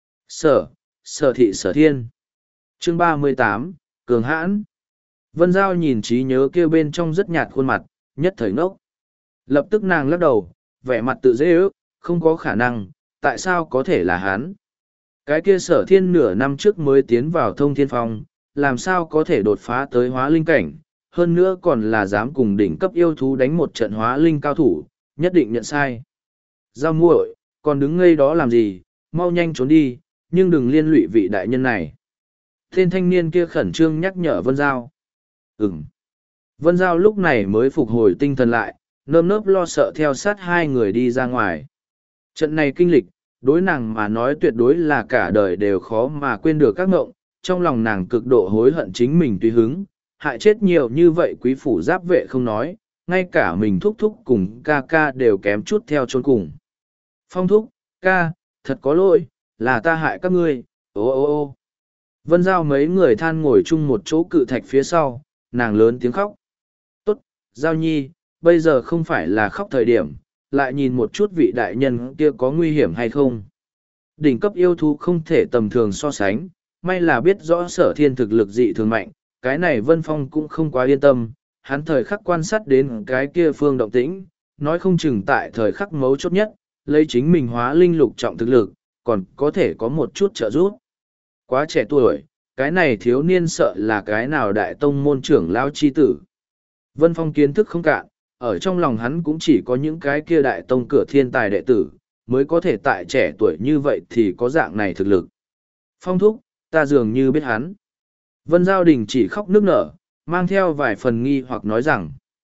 Sở, Sở thị Sở Thiên. Chương ba mươi tám, Cường hãn. Vân Giao nhìn trí nhớ kia bên trong rất nhạt khuôn mặt, nhất thời ngốc. Lập tức nàng lắc đầu, vẻ mặt tự dễ ước, không có khả năng, tại sao có thể là hắn. Cái kia sở thiên nửa năm trước mới tiến vào thông thiên phong, làm sao có thể đột phá tới hóa linh cảnh, hơn nữa còn là dám cùng đỉnh cấp yêu thú đánh một trận hóa linh cao thủ, nhất định nhận sai. Giao muội, còn đứng ngây đó làm gì, mau nhanh trốn đi, nhưng đừng liên lụy vị đại nhân này. Tên thanh niên kia khẩn trương nhắc nhở Vân Giao. Ừm. Vân Giao lúc này mới phục hồi tinh thần lại, nơm nớp lo sợ theo sát hai người đi ra ngoài. Trận này kinh lịch, đối nàng mà nói tuyệt đối là cả đời đều khó mà quên được các ngộng, trong lòng nàng cực độ hối hận chính mình tùy hứng, hại chết nhiều như vậy quý phủ giáp vệ không nói, ngay cả mình thúc thúc cùng ca ca đều kém chút theo chôn cùng. Phong thúc, ca, thật có lỗi, là ta hại các ngươi, ô ô ô. Vân Giao mấy người than ngồi chung một chỗ cự thạch phía sau, nàng lớn tiếng khóc. Tốt, Giao Nhi, bây giờ không phải là khóc thời điểm, lại nhìn một chút vị đại nhân kia có nguy hiểm hay không. Đỉnh cấp yêu thú không thể tầm thường so sánh, may là biết rõ sở thiên thực lực dị thường mạnh, cái này Vân Phong cũng không quá yên tâm, hắn thời khắc quan sát đến cái kia phương động tĩnh, nói không chừng tại thời khắc mấu chốt nhất, lấy chính mình hóa linh lục trọng thực lực, còn có thể có một chút trợ giúp. Quá trẻ tuổi, cái này thiếu niên sợ là cái nào đại tông môn trưởng lao chi tử. Vân Phong kiến thức không cạn, ở trong lòng hắn cũng chỉ có những cái kia đại tông cửa thiên tài đệ tử, mới có thể tại trẻ tuổi như vậy thì có dạng này thực lực. Phong thúc, ta dường như biết hắn. Vân Giao Đình chỉ khóc nức nở, mang theo vài phần nghi hoặc nói rằng.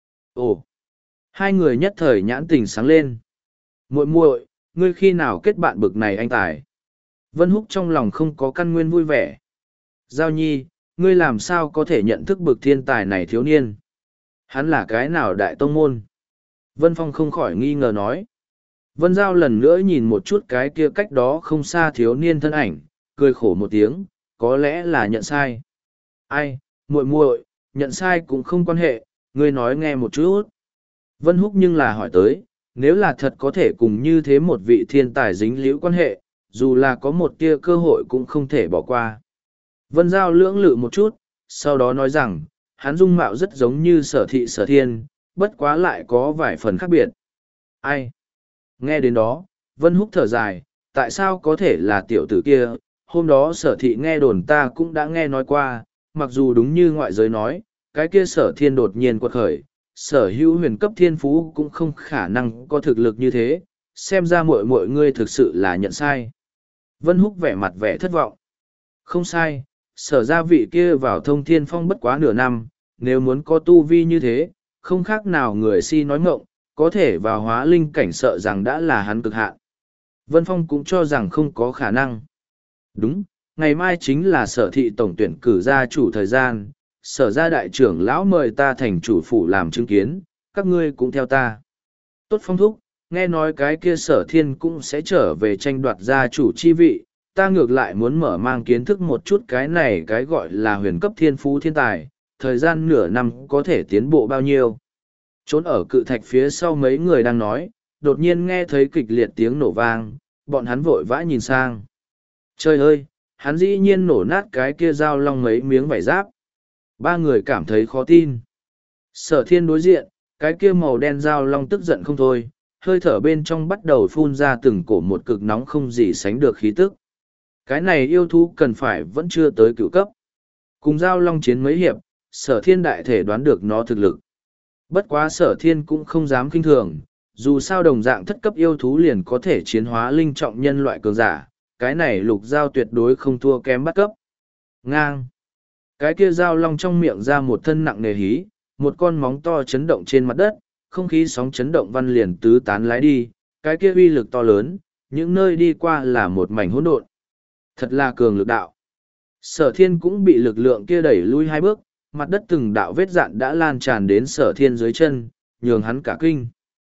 Ồ! Hai người nhất thời nhãn tình sáng lên. Muội muội, ngươi khi nào kết bạn bực này anh tài? Vân Húc trong lòng không có căn nguyên vui vẻ. Giao Nhi, ngươi làm sao có thể nhận thức bực thiên tài này thiếu niên? Hắn là cái nào đại tông môn? Vân Phong không khỏi nghi ngờ nói. Vân Giao lần nữa nhìn một chút cái kia cách đó không xa thiếu niên thân ảnh, cười khổ một tiếng, có lẽ là nhận sai. Ai, muội muội, nhận sai cũng không quan hệ, ngươi nói nghe một chút. Vân Húc nhưng là hỏi tới, nếu là thật có thể cùng như thế một vị thiên tài dính liễu quan hệ, dù là có một tia cơ hội cũng không thể bỏ qua. Vân Giao lưỡng lự một chút, sau đó nói rằng, hắn dung mạo rất giống như sở thị sở thiên, bất quá lại có vài phần khác biệt. Ai? Nghe đến đó, Vân Húc thở dài, tại sao có thể là tiểu tử kia, hôm đó sở thị nghe đồn ta cũng đã nghe nói qua, mặc dù đúng như ngoại giới nói, cái kia sở thiên đột nhiên quật khởi, sở hữu huyền cấp thiên phú cũng không khả năng có thực lực như thế, xem ra mọi mọi ngươi thực sự là nhận sai. Vân Húc vẻ mặt vẻ thất vọng. Không sai, sở gia vị kia vào thông thiên phong bất quá nửa năm, nếu muốn có tu vi như thế, không khác nào người si nói ngộng, có thể vào hóa linh cảnh sợ rằng đã là hắn cực hạn. Vân Phong cũng cho rằng không có khả năng. Đúng, ngày mai chính là sở thị tổng tuyển cử gia chủ thời gian, sở gia đại trưởng lão mời ta thành chủ phủ làm chứng kiến, các ngươi cũng theo ta. Tốt Phong thúc, nghe nói cái kia sở thiên cũng sẽ trở về tranh đoạt gia chủ chi vị, ta ngược lại muốn mở mang kiến thức một chút cái này cái gọi là huyền cấp thiên phú thiên tài, thời gian nửa năm có thể tiến bộ bao nhiêu. Trốn ở cự thạch phía sau mấy người đang nói, đột nhiên nghe thấy kịch liệt tiếng nổ vang, bọn hắn vội vã nhìn sang. Trời ơi, hắn dĩ nhiên nổ nát cái kia dao long mấy miếng vải giáp. Ba người cảm thấy khó tin. Sở thiên đối diện, cái kia màu đen dao long tức giận không thôi, hơi thở bên trong bắt đầu phun ra từng cổ một cực nóng không gì sánh được khí tức. Cái này yêu thú cần phải vẫn chưa tới cựu cấp. Cùng dao long chiến mấy hiệp, sở thiên đại thể đoán được nó thực lực. Bất quá sở thiên cũng không dám kinh thường, dù sao đồng dạng thất cấp yêu thú liền có thể chiến hóa linh trọng nhân loại cường giả, cái này lục dao tuyệt đối không thua kém bắt cấp. Ngang. Cái kia dao long trong miệng ra một thân nặng nề hí, một con móng to chấn động trên mặt đất, không khí sóng chấn động văn liền tứ tán lái đi, cái kia uy lực to lớn, những nơi đi qua là một mảnh hỗn độn. Thật là cường lực đạo. Sở thiên cũng bị lực lượng kia đẩy lui hai bước, mặt đất từng đạo vết dạn đã lan tràn đến sở thiên dưới chân, nhường hắn cả kinh.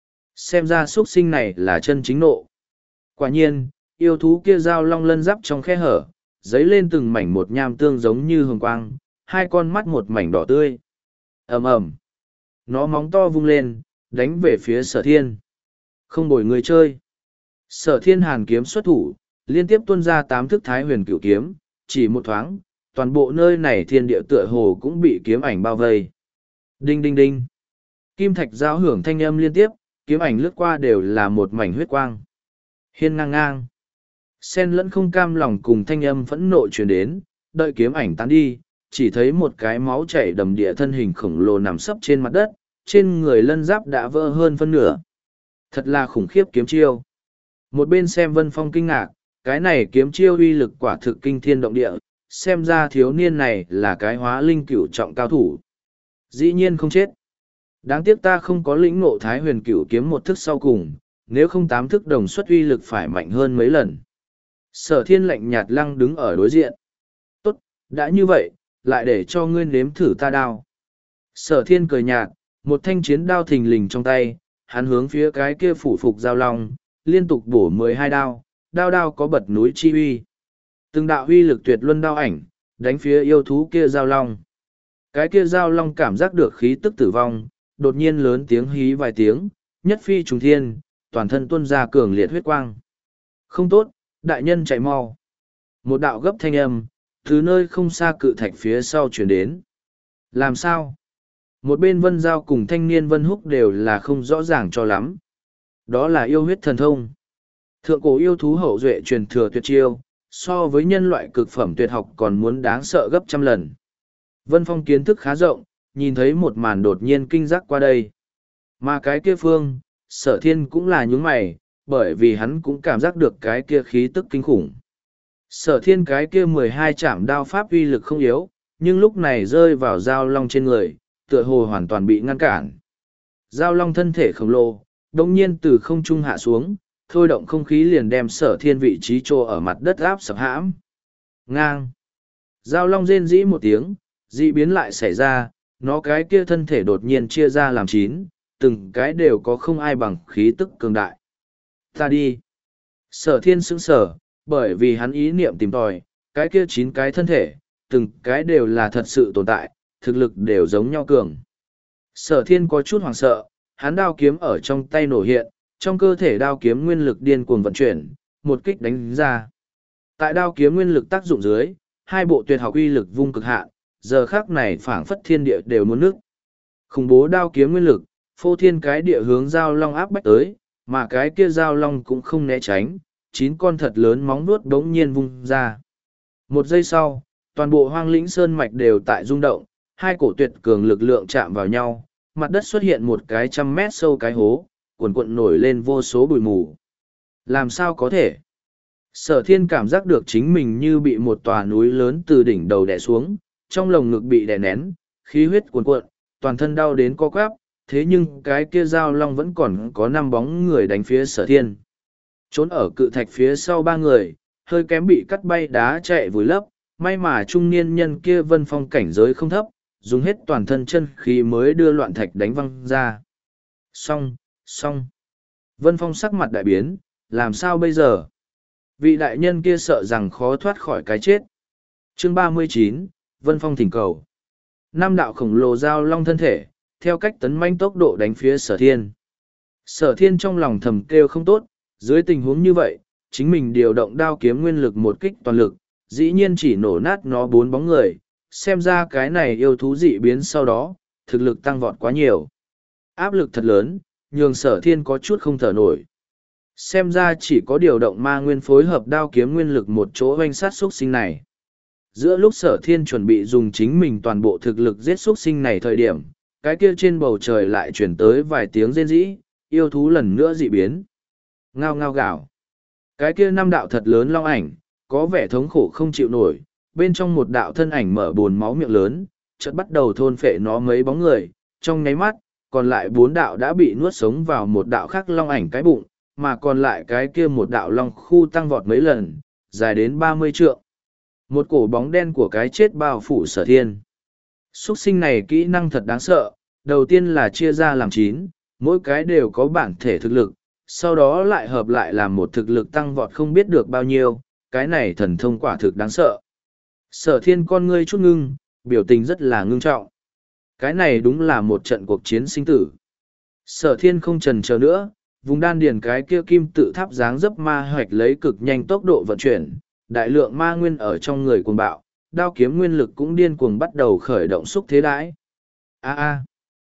Xem ra xuất sinh này là chân chính nộ. Quả nhiên, yêu thú kia dao long lân giáp trong khe hở, dấy lên từng mảnh một nham tương giống như hồng quang, hai con mắt một mảnh đỏ tươi. ầm ầm, nó móng to vung lên, đánh về phía sở thiên. Không bồi người chơi. Sở thiên hàn kiếm xuất thủ, liên tiếp tuôn ra tám thức thái huyền cửu kiếm, chỉ một thoáng, toàn bộ nơi này thiên địa tựa hồ cũng bị kiếm ảnh bao vây. Đinh đinh đinh. Kim thạch giao hưởng thanh âm liên tiếp, kiếm ảnh lướt qua đều là một mảnh huyết quang. Hiên ngang ngang. Xen lẫn không cam lòng cùng thanh âm phẫn nộ truyền đến, đợi kiếm ảnh tán đi, chỉ thấy một cái máu chảy đầm địa thân hình khổng lồ nằm sấp trên mặt đất, trên người lân giáp đã vỡ hơn phân nửa. Thật là khủng khiếp kiếm chiêu. Một bên xem Vân Phong kinh ngạc, cái này kiếm chiêu uy lực quả thực kinh thiên động địa, xem ra thiếu niên này là cái hóa linh cửu trọng cao thủ. Dĩ nhiên không chết. Đáng tiếc ta không có lĩnh ngộ Thái Huyền Cửu kiếm một thức sau cùng, nếu không tám thức đồng xuất uy lực phải mạnh hơn mấy lần. Sở Thiên lạnh nhạt lăng đứng ở đối diện. Tốt, đã như vậy, lại để cho ngươi nếm thử ta đao. Sở Thiên cười nhạt, một thanh chiến đao thình lình trong tay, hắn hướng phía cái kia phủ phục giao long, liên tục bổ mười hai đao, đao đao có bật núi chi uy. Từng đạo uy lực tuyệt luân đao ảnh, đánh phía yêu thú kia giao long. Cái kia giao long cảm giác được khí tức tử vong, đột nhiên lớn tiếng hí vài tiếng, nhất phi trùng thiên, toàn thân tuôn ra cường liệt huyết quang. Không tốt, đại nhân chạy mau. Một đạo gấp thanh âm, từ nơi không xa cự thạch phía sau chuyển đến. Làm sao? Một bên Vân Giao cùng thanh niên Vân Húc đều là không rõ ràng cho lắm. Đó là yêu huyết thần thông. Thượng cổ yêu thú hậu duệ truyền thừa tuyệt chiêu, so với nhân loại cực phẩm tuyệt học còn muốn đáng sợ gấp trăm lần. Vân Phong kiến thức khá rộng, nhìn thấy một màn đột nhiên kinh giác qua đây. Mà cái kia phương, Sở Thiên cũng là nhướng mày, bởi vì hắn cũng cảm giác được cái kia khí tức kinh khủng. Sở Thiên cái kia mười hai chạm đao pháp uy lực không yếu, nhưng lúc này rơi vào dao long trên người, tựa hồ hoàn toàn bị ngăn cản. Dao long thân thể khổng lồ, đồng nhiên từ không trung hạ xuống, thôi động không khí liền đem Sở Thiên vị trí trô ở mặt đất áp sập hãm. Ngang! Dao long rên rĩ một tiếng, dị biến lại xảy ra, nó cái kia thân thể đột nhiên chia ra làm chín, từng cái đều có không ai bằng khí tức cường đại. Ta đi! Sở Thiên sững sở, bởi vì hắn ý niệm tìm tòi, cái kia chín cái thân thể, từng cái đều là thật sự tồn tại, thực lực đều giống nhau cường. Sở Thiên có chút hoảng sợ, hắn đao kiếm ở trong tay nổ hiện, trong cơ thể đao kiếm nguyên lực điên cuồng vận chuyển, một kích đánh ra. Tại đao kiếm nguyên lực tác dụng dưới, hai bộ tuyệt học uy lực vung cực hạn, giờ khắc này phảng phất thiên địa đều muốn nước. Khủng bố đao kiếm nguyên lực, phô thiên cái địa hướng giao long áp bách tới, mà cái kia giao long cũng không né tránh, chín con thật lớn móng vuốt đống nhiên vung ra. Một giây sau, toàn bộ hoang lĩnh sơn mạch đều tại rung động, hai cổ tuyệt cường lực lượng chạm vào nhau, mặt đất xuất hiện một cái trăm mét sâu cái hố, cuồn cuộn nổi lên vô số bụi mù. Làm sao có thể? Sở Thiên cảm giác được chính mình như bị một tòa núi lớn từ đỉnh đầu đè xuống, trong lồng ngực bị đè nén, khí huyết cuồn cuộn, toàn thân đau đến co quắp, thế nhưng cái kia giao long vẫn còn có năm bóng người đánh phía Sở Thiên. Trốn ở cự thạch phía sau ba người, hơi kém bị cắt bay đá chạy vùi lấp, may mà trung niên nhân kia Vân Phong cảnh giới không thấp, dùng hết toàn thân chân khí mới đưa loạn thạch đánh văng ra. Xong, xong. Vân Phong sắc mặt đại biến, làm sao bây giờ? Vị đại nhân kia sợ rằng khó thoát khỏi cái chết. Chương ba mươi chín, Vân Phong thỉnh cầu. Năm đạo khổng lồ giao long thân thể, theo cách tấn manh tốc độ đánh phía Sở Thiên. Sở Thiên trong lòng thầm kêu không tốt, dưới tình huống như vậy, chính mình điều động đao kiếm nguyên lực một kích toàn lực, dĩ nhiên chỉ nổ nát nó bốn bóng người, xem ra cái này yêu thú dị biến sau đó, thực lực tăng vọt quá nhiều. Áp lực thật lớn, nhường Sở Thiên có chút không thở nổi. Xem ra chỉ có điều động ma nguyên phối hợp đao kiếm nguyên lực một chỗ hoanh sát xuất sinh này. Giữa lúc Sở Thiên chuẩn bị dùng chính mình toàn bộ thực lực giết xuất sinh này thời điểm, cái kia trên bầu trời lại chuyển tới vài tiếng rên rĩ, yêu thú lần nữa dị biến. Ngao ngao gào. Cái kia năm đạo thật lớn long ảnh, có vẻ thống khổ không chịu nổi, bên trong một đạo thân ảnh mở bồn máu miệng lớn, chợt bắt đầu thôn phệ nó mấy bóng người, trong nháy mắt, còn lại bốn đạo đã bị nuốt sống vào một đạo khác long ảnh cái bụng, mà còn lại cái kia một đạo long khu tăng vọt mấy lần, dài đến ba mươi trượng. Một cổ bóng đen của cái chết bao phủ Sở Thiên. Xuất sinh này kỹ năng thật đáng sợ, đầu tiên là chia ra làm chín, mỗi cái đều có bản thể thực lực, sau đó lại hợp lại làm một thực lực tăng vọt không biết được bao nhiêu, cái này thần thông quả thực đáng sợ. Sở Thiên con ngươi chút ngưng, biểu tình rất là ngưng trọng. Cái này đúng là một trận cuộc chiến sinh tử. Sở Thiên không chần chờ nữa, vùng đan điền cái kia kim tự tháp dáng dấp ma hoạch lấy cực nhanh tốc độ vận chuyển, đại lượng ma nguyên ở trong người cuồng bạo, đao kiếm nguyên lực cũng điên cuồng bắt đầu khởi động xúc thế đãi. A a.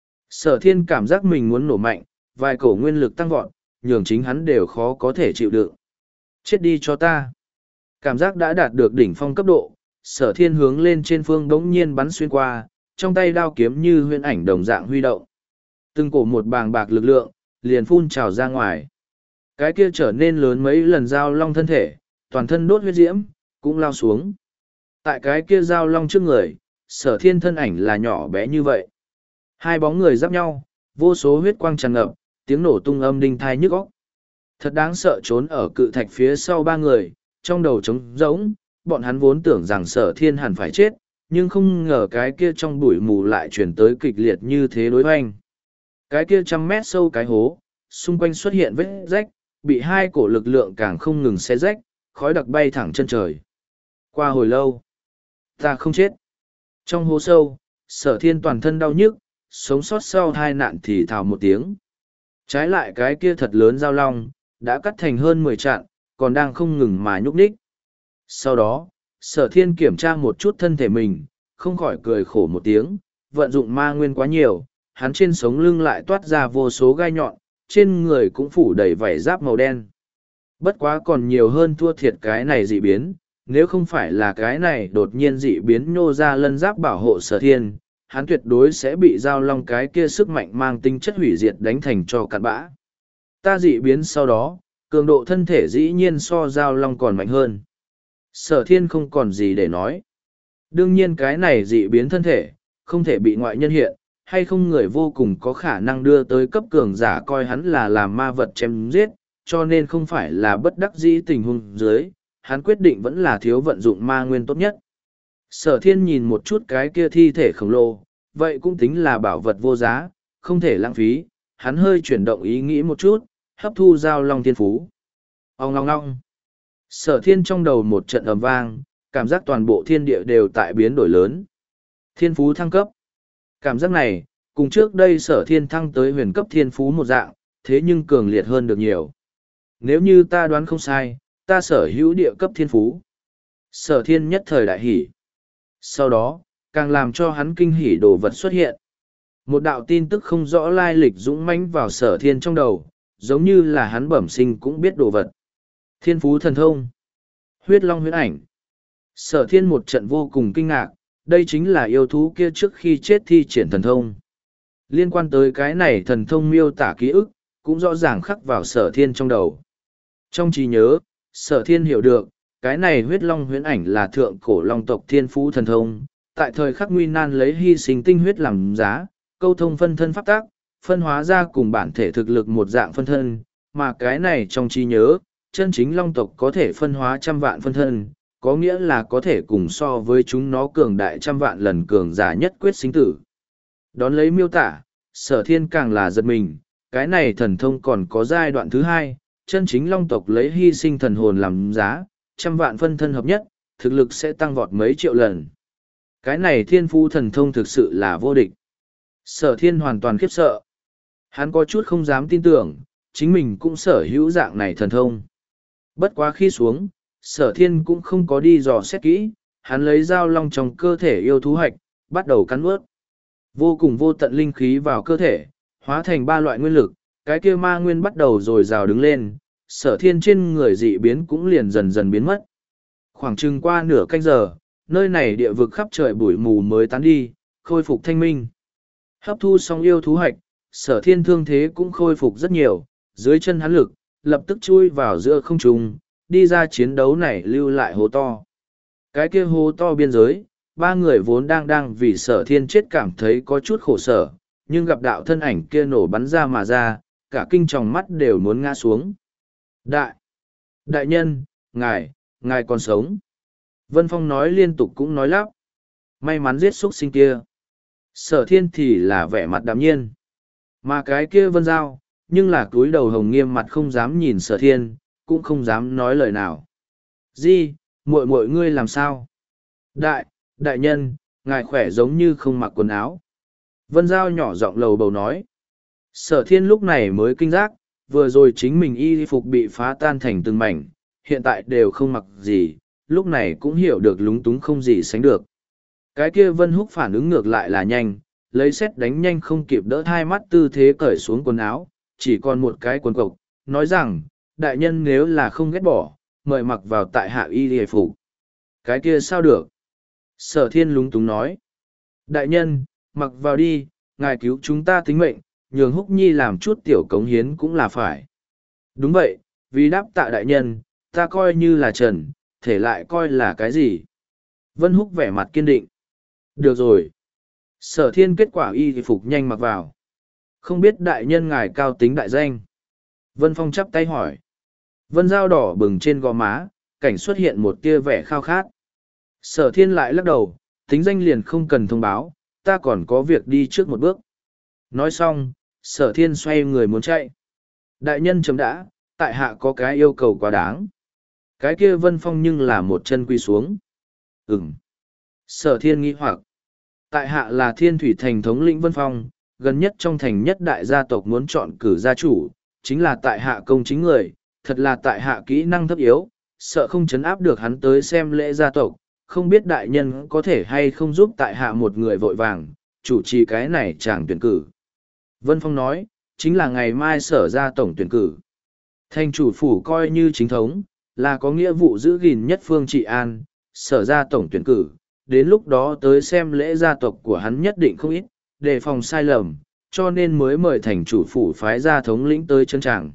Sở Thiên cảm giác mình muốn nổ mạnh, vài cổ nguyên lực tăng vọt, nhường chính hắn đều khó có thể chịu đựng. Chết đi cho ta. Cảm giác đã đạt được đỉnh phong cấp độ, sở thiên hướng lên trên phương đống nhiên bắn xuyên qua, trong tay đao kiếm như huyễn ảnh đồng dạng huy động. Từng cổ một bàng bạc lực lượng, liền phun trào ra ngoài. Cái kia trở nên lớn mấy lần dao long thân thể, toàn thân đốt huyết diễm, cũng lao xuống. Tại cái kia dao long trước người, sở thiên thân ảnh là nhỏ bé như vậy. Hai bóng người giáp nhau, vô số huyết quang tràn ngập, tiếng nổ tung âm đinh thai nhức óc. Thật đáng sợ trốn ở cự thạch phía sau ba người, trong đầu trống rỗng, bọn hắn vốn tưởng rằng sở thiên hẳn phải chết, nhưng không ngờ cái kia trong bụi mù lại chuyển tới kịch liệt như thế đối hoành. Cái kia trăm mét sâu cái hố, xung quanh xuất hiện vết rách, bị hai cổ lực lượng càng không ngừng xé rách, khói đặc bay thẳng chân trời. Qua hồi lâu, ta không chết. Trong hố sâu, sở thiên toàn thân đau nhức, sống sót sau hai nạn thì thào một tiếng. Trái lại cái kia thật lớn dao long, đã cắt thành hơn mười chạn, còn đang không ngừng mà nhúc nhích. Sau đó, sở thiên kiểm tra một chút thân thể mình, không khỏi cười khổ một tiếng, vận dụng ma nguyên quá nhiều, hắn trên sống lưng lại toát ra vô số gai nhọn, trên người cũng phủ đầy vảy giáp màu đen. Bất quá còn nhiều hơn thua thiệt cái này dị biến, nếu không phải là cái này đột nhiên dị biến nhô ra lân giáp bảo hộ sở thiên, hắn tuyệt đối sẽ bị giao long cái kia sức mạnh mang tính chất hủy diệt đánh thành cho cặn bã. Ta dị biến sau đó, cường độ thân thể dĩ nhiên so giao long còn mạnh hơn. Sở thiên không còn gì để nói. Đương nhiên cái này dị biến thân thể, không thể bị ngoại nhân hiện, hay không người vô cùng có khả năng đưa tới cấp cường giả coi hắn là làm ma vật chém giết, cho nên không phải là bất đắc dĩ tình huống dưới, hắn quyết định vẫn là thiếu vận dụng ma nguyên tốt nhất. Sở thiên nhìn một chút cái kia thi thể khổng lồ, vậy cũng tính là bảo vật vô giá, không thể lãng phí, hắn hơi chuyển động ý nghĩ một chút, hấp thu giao long thiên phú. Ông ngong ngong. Sở thiên trong đầu một trận ầm vang, cảm giác toàn bộ thiên địa đều tại biến đổi lớn. Thiên phú thăng cấp. Cảm giác này, cùng trước đây sở thiên thăng tới huyền cấp thiên phú một dạng, thế nhưng cường liệt hơn được nhiều. Nếu như ta đoán không sai, ta sở hữu địa cấp thiên phú. Sở thiên nhất thời đại hỷ. Sau đó, càng làm cho hắn kinh hỉ đồ vật xuất hiện. Một đạo tin tức không rõ lai lịch dũng mãnh vào sở thiên trong đầu, giống như là hắn bẩm sinh cũng biết đồ vật. Thiên phú thần thông. Huyết long huyết ảnh. Sở thiên một trận vô cùng kinh ngạc, đây chính là yêu thú kia trước khi chết thi triển thần thông. Liên quan tới cái này thần thông miêu tả ký ức, cũng rõ ràng khắc vào sở thiên trong đầu. Trong trí nhớ, sở thiên hiểu được, cái này huyết long huyễn ảnh là thượng cổ long tộc thiên phú thần thông, tại thời khắc nguy nan lấy hy sinh tinh huyết làm giá, câu thông phân thân pháp tác, phân hóa ra cùng bản thể thực lực một dạng phân thân, mà cái này trong trí nhớ, chân chính long tộc có thể phân hóa trăm vạn phân thân, có nghĩa là có thể cùng so với chúng nó cường đại trăm vạn lần cường giả nhất quyết sinh tử. Đón lấy miêu tả, sở thiên càng là giật mình, cái này thần thông còn có giai đoạn thứ hai, chân chính long tộc lấy hy sinh thần hồn làm giá, trăm vạn phân thân hợp nhất, thực lực sẽ tăng vọt mấy triệu lần. Cái này thiên phu thần thông thực sự là vô địch. Sở thiên hoàn toàn khiếp sợ. Hắn có chút không dám tin tưởng, chính mình cũng sở hữu dạng này thần thông. Bất quá khi xuống, sở thiên cũng không có đi dò xét kỹ, hắn lấy dao long trong cơ thể yêu thú hạch, bắt đầu cắn ướt. Vô cùng vô tận linh khí vào cơ thể, hóa thành ba loại nguyên lực, cái kia ma nguyên bắt đầu rồi rào đứng lên, sở thiên trên người dị biến cũng liền dần dần biến mất. Khoảng chừng qua nửa canh giờ, nơi này địa vực khắp trời bụi mù mới tán đi, khôi phục thanh minh. Hấp thu xong yêu thú hạch, sở thiên thương thế cũng khôi phục rất nhiều, dưới chân hắn lực, lập tức chui vào giữa không trung, đi ra chiến đấu này lưu lại hố to. Cái kia hố to biên giới, ba người vốn đang đang vì sở thiên chết cảm thấy có chút khổ sở, nhưng gặp đạo thân ảnh kia nổ bắn ra mà ra, cả kinh tròng mắt đều muốn ngã xuống. Đại! Đại nhân, ngài, ngài còn sống. Vân Phong nói liên tục cũng nói lắp. May mắn giết xuất sinh kia. Sở thiên thì là vẻ mặt đạm nhiên. Mà cái kia Vân Giao, nhưng là cúi đầu hồng nghiêm mặt không dám nhìn sở thiên, cũng không dám nói lời nào. Di, muội muội ngươi làm sao? Đại, đại nhân, ngài khỏe giống như không mặc quần áo. Vân Giao nhỏ giọng lầu bầu nói. Sở thiên lúc này mới kinh giác, vừa rồi chính mình y phục bị phá tan thành từng mảnh, hiện tại đều không mặc gì, lúc này cũng hiểu được lúng túng không gì sánh được. Cái kia Vân Húc phản ứng ngược lại là nhanh, lấy xét đánh nhanh không kịp đỡ hai mắt tư thế cởi xuống quần áo, chỉ còn một cái quần cộc, nói rằng, đại nhân nếu là không ghét bỏ, mời mặc vào tại hạ y hề phục. Cái kia sao được? Sở thiên lúng túng nói. Đại nhân, mặc vào đi, ngài cứu chúng ta tính mệnh, nhường Húc Nhi làm chút tiểu cống hiến cũng là phải. Đúng vậy, vì đáp tạ đại nhân, ta coi như là trần, thể lại coi là cái gì? Vân Húc vẻ mặt kiên định. Được rồi. Sở thiên kết quả y phục nhanh mặc vào. Không biết đại nhân ngài cao tính đại danh. Vân Phong chắp tay hỏi. Vân dao đỏ bừng trên gò má, cảnh xuất hiện một tia vẻ khao khát. Sở thiên lại lắc đầu, tính danh liền không cần thông báo, ta còn có việc đi trước một bước. Nói xong, sở thiên xoay người muốn chạy. Đại nhân chấm đã, tại hạ có cái yêu cầu quá đáng. Cái kia Vân Phong nhưng là một chân quy xuống. Ừm. Sở thiên nghĩ hoặc. Tại hạ là Thiên Thủy Thành thống lĩnh Vân Phong, gần nhất trong thành nhất đại gia tộc muốn chọn cử gia chủ, chính là tại hạ công chính người, thật là tại hạ kỹ năng thấp yếu, sợ không chấn áp được hắn tới xem lễ gia tộc, không biết đại nhân có thể hay không giúp tại hạ một người vội vàng, chủ trì cái này chàng tuyển cử. Vân Phong nói, chính là ngày mai sở ra tổng tuyển cử. Thành chủ phủ coi như chính thống, là có nghĩa vụ giữ gìn nhất phương trị an, sở ra tổng tuyển cử, đến lúc đó tới xem lễ gia tộc của hắn nhất định không ít, đề phòng sai lầm, cho nên mới mời thành chủ phủ phái gia thống lĩnh tới chân tràng.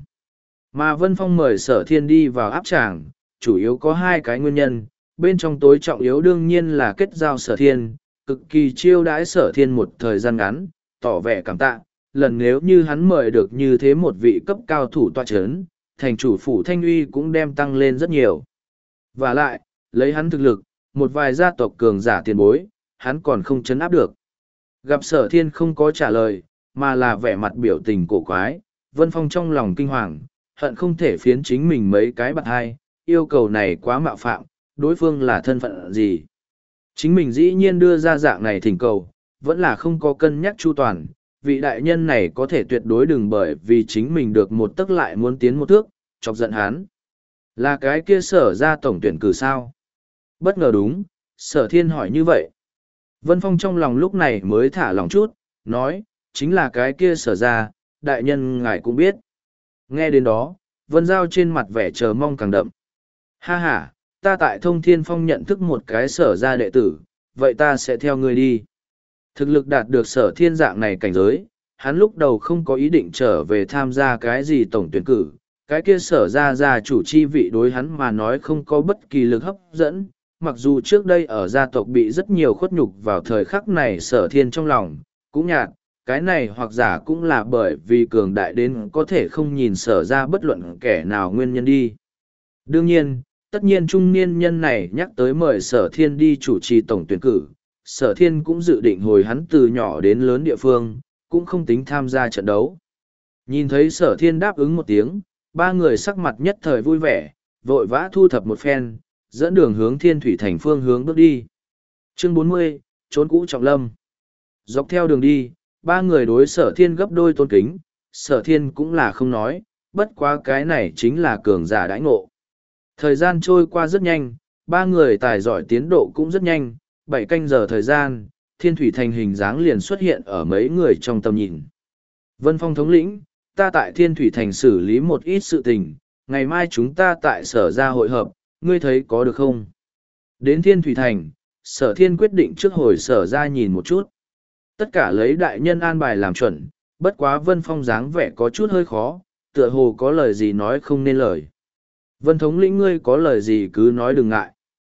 Mà Vân Phong mời sở thiên đi vào áp tràng, chủ yếu có hai cái nguyên nhân, bên trong tối trọng yếu đương nhiên là kết giao sở thiên, cực kỳ chiêu đãi sở thiên một thời gian ngắn, tỏ vẻ cảm tạ, lần nếu như hắn mời được như thế một vị cấp cao thủ tọa chấn, thành chủ phủ thanh uy cũng đem tăng lên rất nhiều. Và lại, lấy hắn thực lực, một vài gia tộc cường giả tiền bối, hắn còn không chấn áp được. Gặp sở thiên không có trả lời, mà là vẻ mặt biểu tình cổ quái, Vân Phong trong lòng kinh hoàng, hận không thể phiến chính mình mấy cái bạc hai, yêu cầu này quá mạo phạm, đối phương là thân phận gì. Chính mình dĩ nhiên đưa ra dạng này thỉnh cầu, vẫn là không có cân nhắc chu toàn, vị đại nhân này có thể tuyệt đối đừng bởi vì chính mình được một tấc lại muốn tiến một thước, chọc giận hắn. Là cái kia sở ra tổng tuyển cử sao? Bất ngờ đúng, sở thiên hỏi như vậy. Vân Phong trong lòng lúc này mới thả lòng chút, nói, chính là cái kia sở ra, đại nhân ngài cũng biết. Nghe đến đó, Vân Giao trên mặt vẻ chờ mong càng đậm. Ha ha, ta tại Thông Thiên Phong nhận thức một cái sở ra đệ tử, vậy ta sẽ theo ngươi đi. Thực lực đạt được sở thiên dạng này cảnh giới, hắn lúc đầu không có ý định trở về tham gia cái gì tổng tuyển cử. Cái kia sở ra ra chủ chi vị đối hắn mà nói không có bất kỳ lực hấp dẫn, mặc dù trước đây ở gia tộc bị rất nhiều khuất nhục vào thời khắc này sở thiên trong lòng, cũng nhạt, cái này hoặc giả cũng là bởi vì cường đại đến có thể không nhìn sở ra bất luận kẻ nào nguyên nhân đi. Đương nhiên, tất nhiên trung niên nhân này nhắc tới mời sở thiên đi chủ trì tổng tuyển cử, sở thiên cũng dự định hồi hắn từ nhỏ đến lớn địa phương, cũng không tính tham gia trận đấu. Nhìn thấy sở thiên đáp ứng một tiếng, ba người sắc mặt nhất thời vui vẻ, vội vã thu thập một phen, dẫn đường hướng Thiên Thủy Thành phương hướng bước đi. Chương bốn mươi, trốn cũ trọng lâm. Dọc theo đường đi, ba người đối sở thiên gấp đôi tôn kính, sở thiên cũng là không nói, bất quá cái này chính là cường giả đãi ngộ. Thời gian trôi qua rất nhanh, ba người tài giỏi tiến độ cũng rất nhanh, bảy canh giờ thời gian, Thiên Thủy Thành hình dáng liền xuất hiện ở mấy người trong tầm nhìn. Vân Phong thống lĩnh, ta tại Thiên Thủy Thành xử lý một ít sự tình, ngày mai chúng ta tại sở ra hội hợp, ngươi thấy có được không? Đến Thiên Thủy Thành, sở thiên quyết định trước hồi sở ra nhìn một chút. Tất cả lấy đại nhân an bài làm chuẩn, bất quá Vân Phong dáng vẻ có chút hơi khó, tựa hồ có lời gì nói không nên lời. Vân thống lĩnh ngươi có lời gì cứ nói đừng ngại.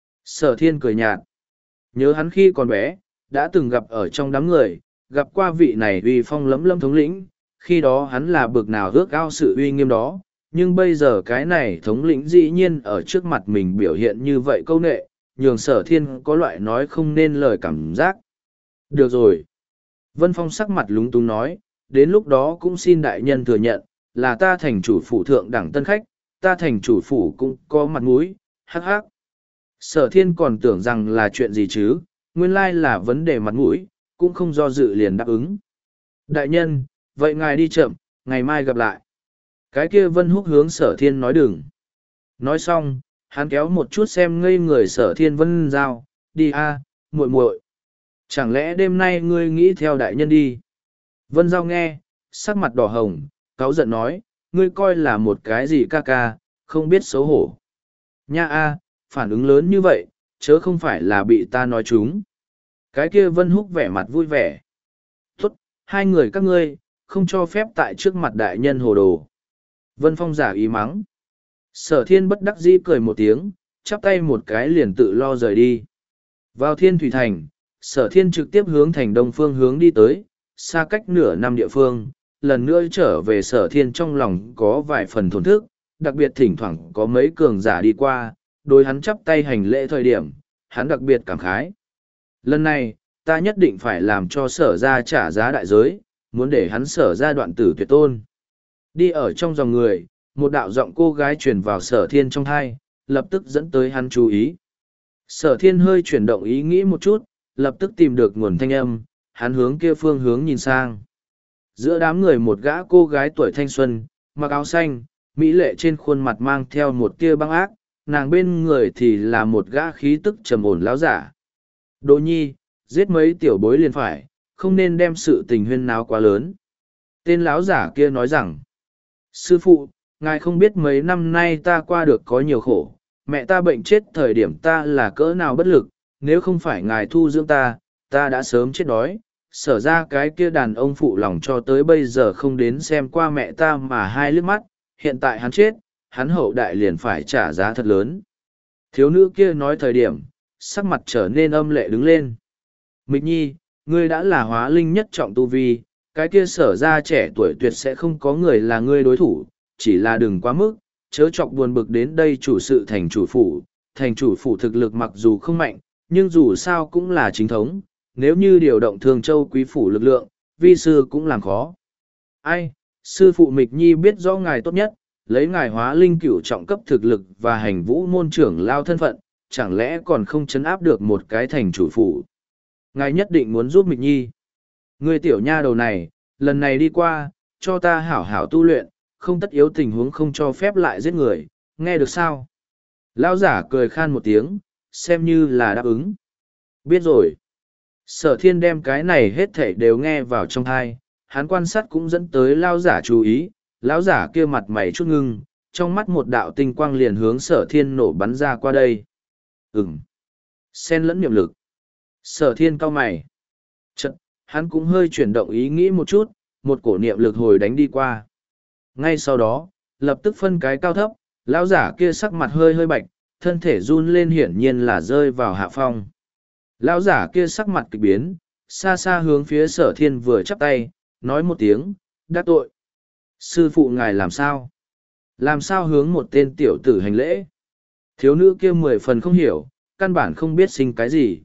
Sở thiên cười nhạt. Nhớ hắn khi còn bé, đã từng gặp ở trong đám người, gặp qua vị này uy phong lẫm lâm thống lĩnh, khi đó hắn là bực nào ước ao sự uy nghiêm đó, nhưng bây giờ cái này thống lĩnh dĩ nhiên ở trước mặt mình biểu hiện như vậy câu nệ, nhường sở thiên có loại nói không nên lời cảm giác. Được rồi. Vân Phong sắc mặt lúng túng nói, đến lúc đó cũng xin đại nhân thừa nhận, là ta thành chủ phủ thượng đẳng tân khách, ta thành chủ phủ cũng có mặt mũi, hắc hắc. Sở thiên còn tưởng rằng là chuyện gì chứ, nguyên lai là vấn đề mặt mũi, cũng không do dự liền đáp ứng. Đại nhân, vậy ngài đi chậm, ngày mai gặp lại. Cái kia Vân Húc hướng sở thiên nói đừng. Nói xong, hắn kéo một chút xem ngây người sở thiên Vân Giao, đi a, muội muội. Chẳng lẽ đêm nay ngươi nghĩ theo đại nhân đi? Vân Giao nghe, sắc mặt đỏ hồng, cáu giận nói, ngươi coi là một cái gì ca ca, không biết xấu hổ. Nha a, phản ứng lớn như vậy, chớ không phải là bị ta nói chúng. Cái kia Vân Húc vẻ mặt vui vẻ. Tốt, hai người các ngươi, không cho phép tại trước mặt đại nhân hồ đồ. Vân Phong giả ý mắng. Sở thiên bất đắc dĩ cười một tiếng, chắp tay một cái liền tự lo rời đi. Vào Thiên Thủy Thành, sở thiên trực tiếp hướng thành đông phương hướng đi tới, xa cách nửa năm địa phương, lần nữa trở về sở thiên trong lòng có vài phần thổn thức, đặc biệt thỉnh thoảng có mấy cường giả đi qua, đối hắn chắp tay hành lễ thời điểm, hắn đặc biệt cảm khái. Lần này, ta nhất định phải làm cho sở ra trả giá đại giới, muốn để hắn sở ra đoạn tử tuyệt tôn. Đi ở trong dòng người, một đạo giọng cô gái truyền vào sở thiên trong thai, lập tức dẫn tới hắn chú ý. Sở thiên hơi chuyển động ý nghĩ một chút, lập tức tìm được nguồn thanh âm, hắn hướng kia phương hướng nhìn sang. Giữa đám người một gã cô gái tuổi thanh xuân, mặc áo xanh, mỹ lệ trên khuôn mặt mang theo một tia băng ác, nàng bên người thì là một gã khí tức trầm ổn láo giả. Đỗ nhi, giết mấy tiểu bối liền phải, không nên đem sự tình huyên náo quá lớn. Tên láo giả kia nói rằng, sư phụ, ngài không biết mấy năm nay ta qua được có nhiều khổ, mẹ ta bệnh chết thời điểm ta là cỡ nào bất lực, nếu không phải ngài thu dưỡng ta, ta đã sớm chết đói. Sở ra cái kia đàn ông phụ lòng cho tới bây giờ không đến xem qua mẹ ta mà hai liếc mắt, hiện tại hắn chết, hắn hậu đại liền phải trả giá thật lớn. Thiếu nữ kia nói thời điểm, sắc mặt trở nên âm lệ đứng lên. Mịch nhi, ngươi đã là hóa linh nhất trọng tu vi, cái kia sở ra trẻ tuổi tuyệt sẽ không có người là ngươi đối thủ, chỉ là đừng quá mức, chớ chọc buồn bực đến đây chủ sự thành chủ phủ. Thành chủ phủ thực lực mặc dù không mạnh, nhưng dù sao cũng là chính thống, nếu như điều động Thường Châu quý phủ lực lượng, vi sư cũng làm khó. Ai, sư phụ Mịch Nhi biết rõ ngài tốt nhất, lấy ngài hóa linh cửu trọng cấp thực lực và hành vũ môn trưởng lao thân phận, chẳng lẽ còn không chấn áp được một cái thành chủ phủ. Ngài nhất định muốn giúp Mịch Nhi. Người tiểu nha đầu này, lần này đi qua, cho ta hảo hảo tu luyện, không tất yếu tình huống không cho phép lại giết người, nghe được sao? Lão giả cười khan một tiếng, xem như là đáp ứng. Biết rồi. Sở thiên đem cái này hết thảy đều nghe vào trong thai, hắn quan sát cũng dẫn tới lao giả chú ý, lão giả kia mặt mày chút ngưng, trong mắt một đạo tinh quang liền hướng sở thiên nổ bắn ra qua đây. Ừm. Xen lẫn niệm lực. Sở thiên cau mày. Chật, hắn cũng hơi chuyển động ý nghĩ một chút, một cổ niệm lực hồi đánh đi qua. Ngay sau đó, lập tức phân cái cao thấp, lão giả kia sắc mặt hơi hơi bạch, thân thể run lên hiển nhiên là rơi vào hạ phong. Lão giả kia sắc mặt kịch biến, xa xa hướng phía sở thiên vừa chắp tay, nói một tiếng, đắc tội. Sư phụ ngài làm sao? Làm sao hướng một tên tiểu tử hành lễ? Thiếu nữ kia mười phần không hiểu, căn bản không biết sinh cái gì.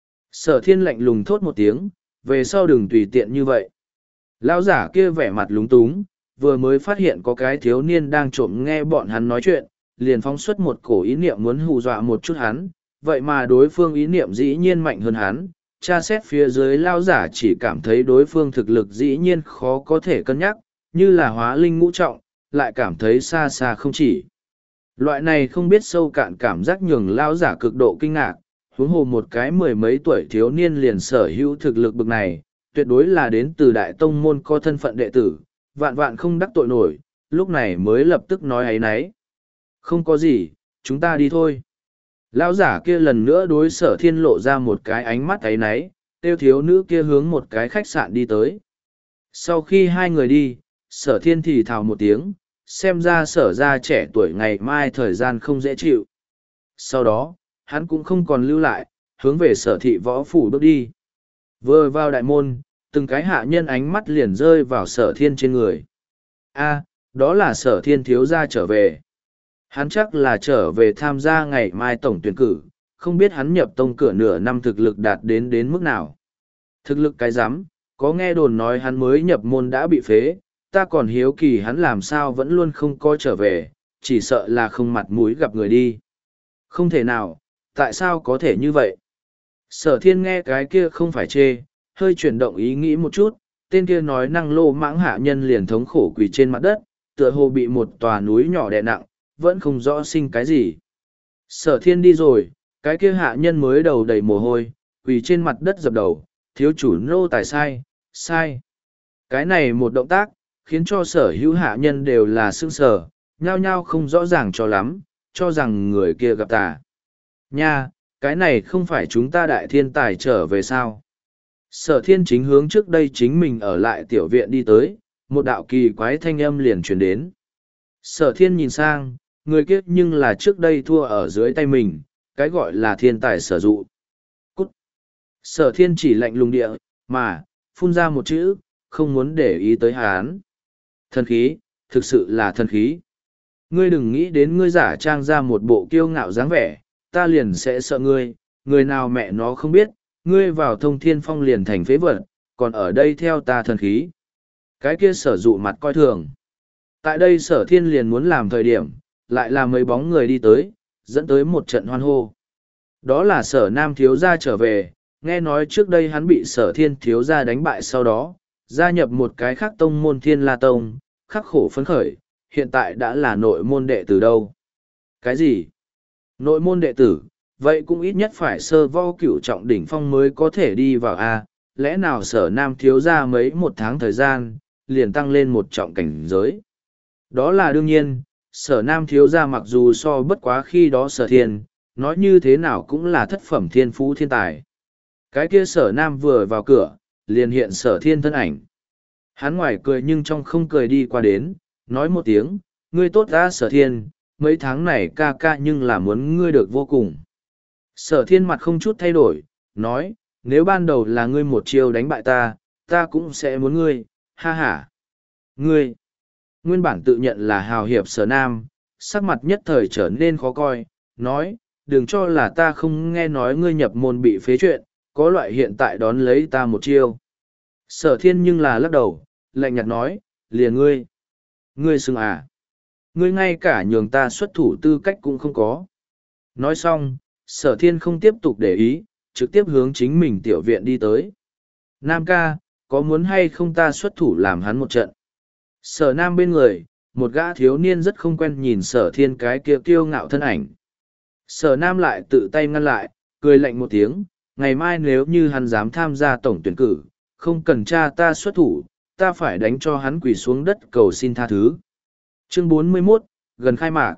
Sở thiên lạnh lùng thốt một tiếng, về sau đừng tùy tiện như vậy. Lão giả kia vẻ mặt lúng túng, vừa mới phát hiện có cái thiếu niên đang trộm nghe bọn hắn nói chuyện, liền phóng xuất một cổ ý niệm muốn hù dọa một chút hắn, vậy mà đối phương ý niệm dĩ nhiên mạnh hơn hắn, tra xét phía dưới lao giả chỉ cảm thấy đối phương thực lực dĩ nhiên khó có thể cân nhắc, như là hóa linh ngũ trọng, lại cảm thấy xa xa không chỉ. Loại này không biết sâu cạn cảm giác nhường lao giả cực độ kinh ngạc, huống hồ một cái mười mấy tuổi thiếu niên liền sở hữu thực lực bực này, tuyệt đối là đến từ đại tông môn có thân phận đệ tử, vạn vạn không đắc tội nổi, lúc này mới lập tức nói ấy nấy. Không có gì, chúng ta đi thôi. Lão giả kia lần nữa đối sở thiên lộ ra một cái ánh mắt ấy nấy, tiêu thiếu nữ kia hướng một cái khách sạn đi tới. Sau khi hai người đi, sở thiên thì thào một tiếng, xem ra sở ra trẻ tuổi ngày mai thời gian không dễ chịu. Sau đó, hắn cũng không còn lưu lại, hướng về sở thị võ phủ bước đi. Vừa vào đại môn, từng cái hạ nhân ánh mắt liền rơi vào sở thiên trên người. A, đó là sở thiên thiếu gia trở về. Hắn chắc là trở về tham gia ngày mai tổng tuyển cử, không biết hắn nhập tông cửa nửa năm thực lực đạt đến đến mức nào. Thực lực cái rắm có nghe đồn nói hắn mới nhập môn đã bị phế, ta còn hiếu kỳ hắn làm sao vẫn luôn không coi trở về, chỉ sợ là không mặt mũi gặp người đi. Không thể nào, tại sao có thể như vậy? Sở thiên nghe cái kia không phải chê, hơi chuyển động ý nghĩ một chút, tên kia nói năng lô mãng hạ nhân liền thống khổ quỳ trên mặt đất, tựa hồ bị một tòa núi nhỏ đè nặng, vẫn không rõ sinh cái gì. Sở thiên đi rồi, cái kia hạ nhân mới đầu đầy mồ hôi, quỳ trên mặt đất dập đầu, thiếu chủ nô tài sai, sai. Cái này một động tác, khiến cho sở hữu hạ nhân đều là sương sở, nhao nhao không rõ ràng cho lắm, cho rằng người kia gặp tà. Nha, cái này không phải chúng ta đại thiên tài trở về sao? Sở thiên chính hướng trước đây chính mình ở lại tiểu viện đi tới, một đạo kỳ quái thanh âm liền truyền đến. Sở thiên nhìn sang, người kia nhưng là trước đây thua ở dưới tay mình, cái gọi là thiên tài sở dụ. Cút! Sở thiên chỉ lạnh lùng địa, mà, phun ra một chữ, không muốn để ý tới hắn. Thần khí, thực sự là thần khí. Ngươi đừng nghĩ đến ngươi giả trang ra một bộ kiêu ngạo dáng vẻ, ta liền sẽ sợ ngươi, người nào mẹ nó không biết, ngươi vào thông thiên phong liền thành phế vật, còn ở đây theo ta thần khí. Cái kia sở dụ mặt coi thường. Tại đây sở thiên liền muốn làm thời điểm, lại là mấy bóng người đi tới, dẫn tới một trận hoan hô. Đó là sở nam thiếu gia trở về, nghe nói trước đây hắn bị sở thiên thiếu gia đánh bại sau đó, gia nhập một cái khác tông môn thiên la tông, khắc khổ phấn khởi, hiện tại đã là nội môn đệ tử đâu. Cái gì? Nội môn đệ tử, vậy cũng ít nhất phải sơ vo cửu trọng đỉnh phong mới có thể đi vào A, lẽ nào sở nam thiếu gia mấy một tháng thời gian, liền tăng lên một trọng cảnh giới. Đó là đương nhiên, sở nam thiếu gia mặc dù so bất quá khi đó sở thiên, nói như thế nào cũng là thất phẩm thiên phú thiên tài. Cái kia sở nam vừa vào cửa, liền hiện sở thiên thân ảnh. Hắn ngoài cười nhưng trong không cười đi qua đến, nói một tiếng, ngươi tốt ra sở thiên, mấy tháng này ca ca nhưng là muốn ngươi được vô cùng. Sở thiên mặt không chút thay đổi, nói, nếu ban đầu là ngươi một chiêu đánh bại ta, ta cũng sẽ muốn ngươi, ha ha. Ngươi, nguyên bản tự nhận là hào hiệp sở nam, sắc mặt nhất thời trở nên khó coi, nói, đừng cho là ta không nghe nói ngươi nhập môn bị phế chuyện, có loại hiện tại đón lấy ta một chiêu. Sở thiên nhưng là lắc đầu, lạnh nhạt nói, liền ngươi. Ngươi xưng à. Ngươi ngay cả nhường ta xuất thủ tư cách cũng không có. Nói xong, sở thiên không tiếp tục để ý, trực tiếp hướng chính mình tiểu viện đi tới. Nam ca, có muốn hay không ta xuất thủ làm hắn một trận? Sở nam bên người, một gã thiếu niên rất không quen nhìn sở thiên cái kia kiêu ngạo thân ảnh. Sở nam lại tự tay ngăn lại, cười lạnh một tiếng, ngày mai nếu như hắn dám tham gia tổng tuyển cử, không cần cha ta xuất thủ, ta phải đánh cho hắn quỳ xuống đất cầu xin tha thứ. Chương bốn mươi mốt, gần khai mạc.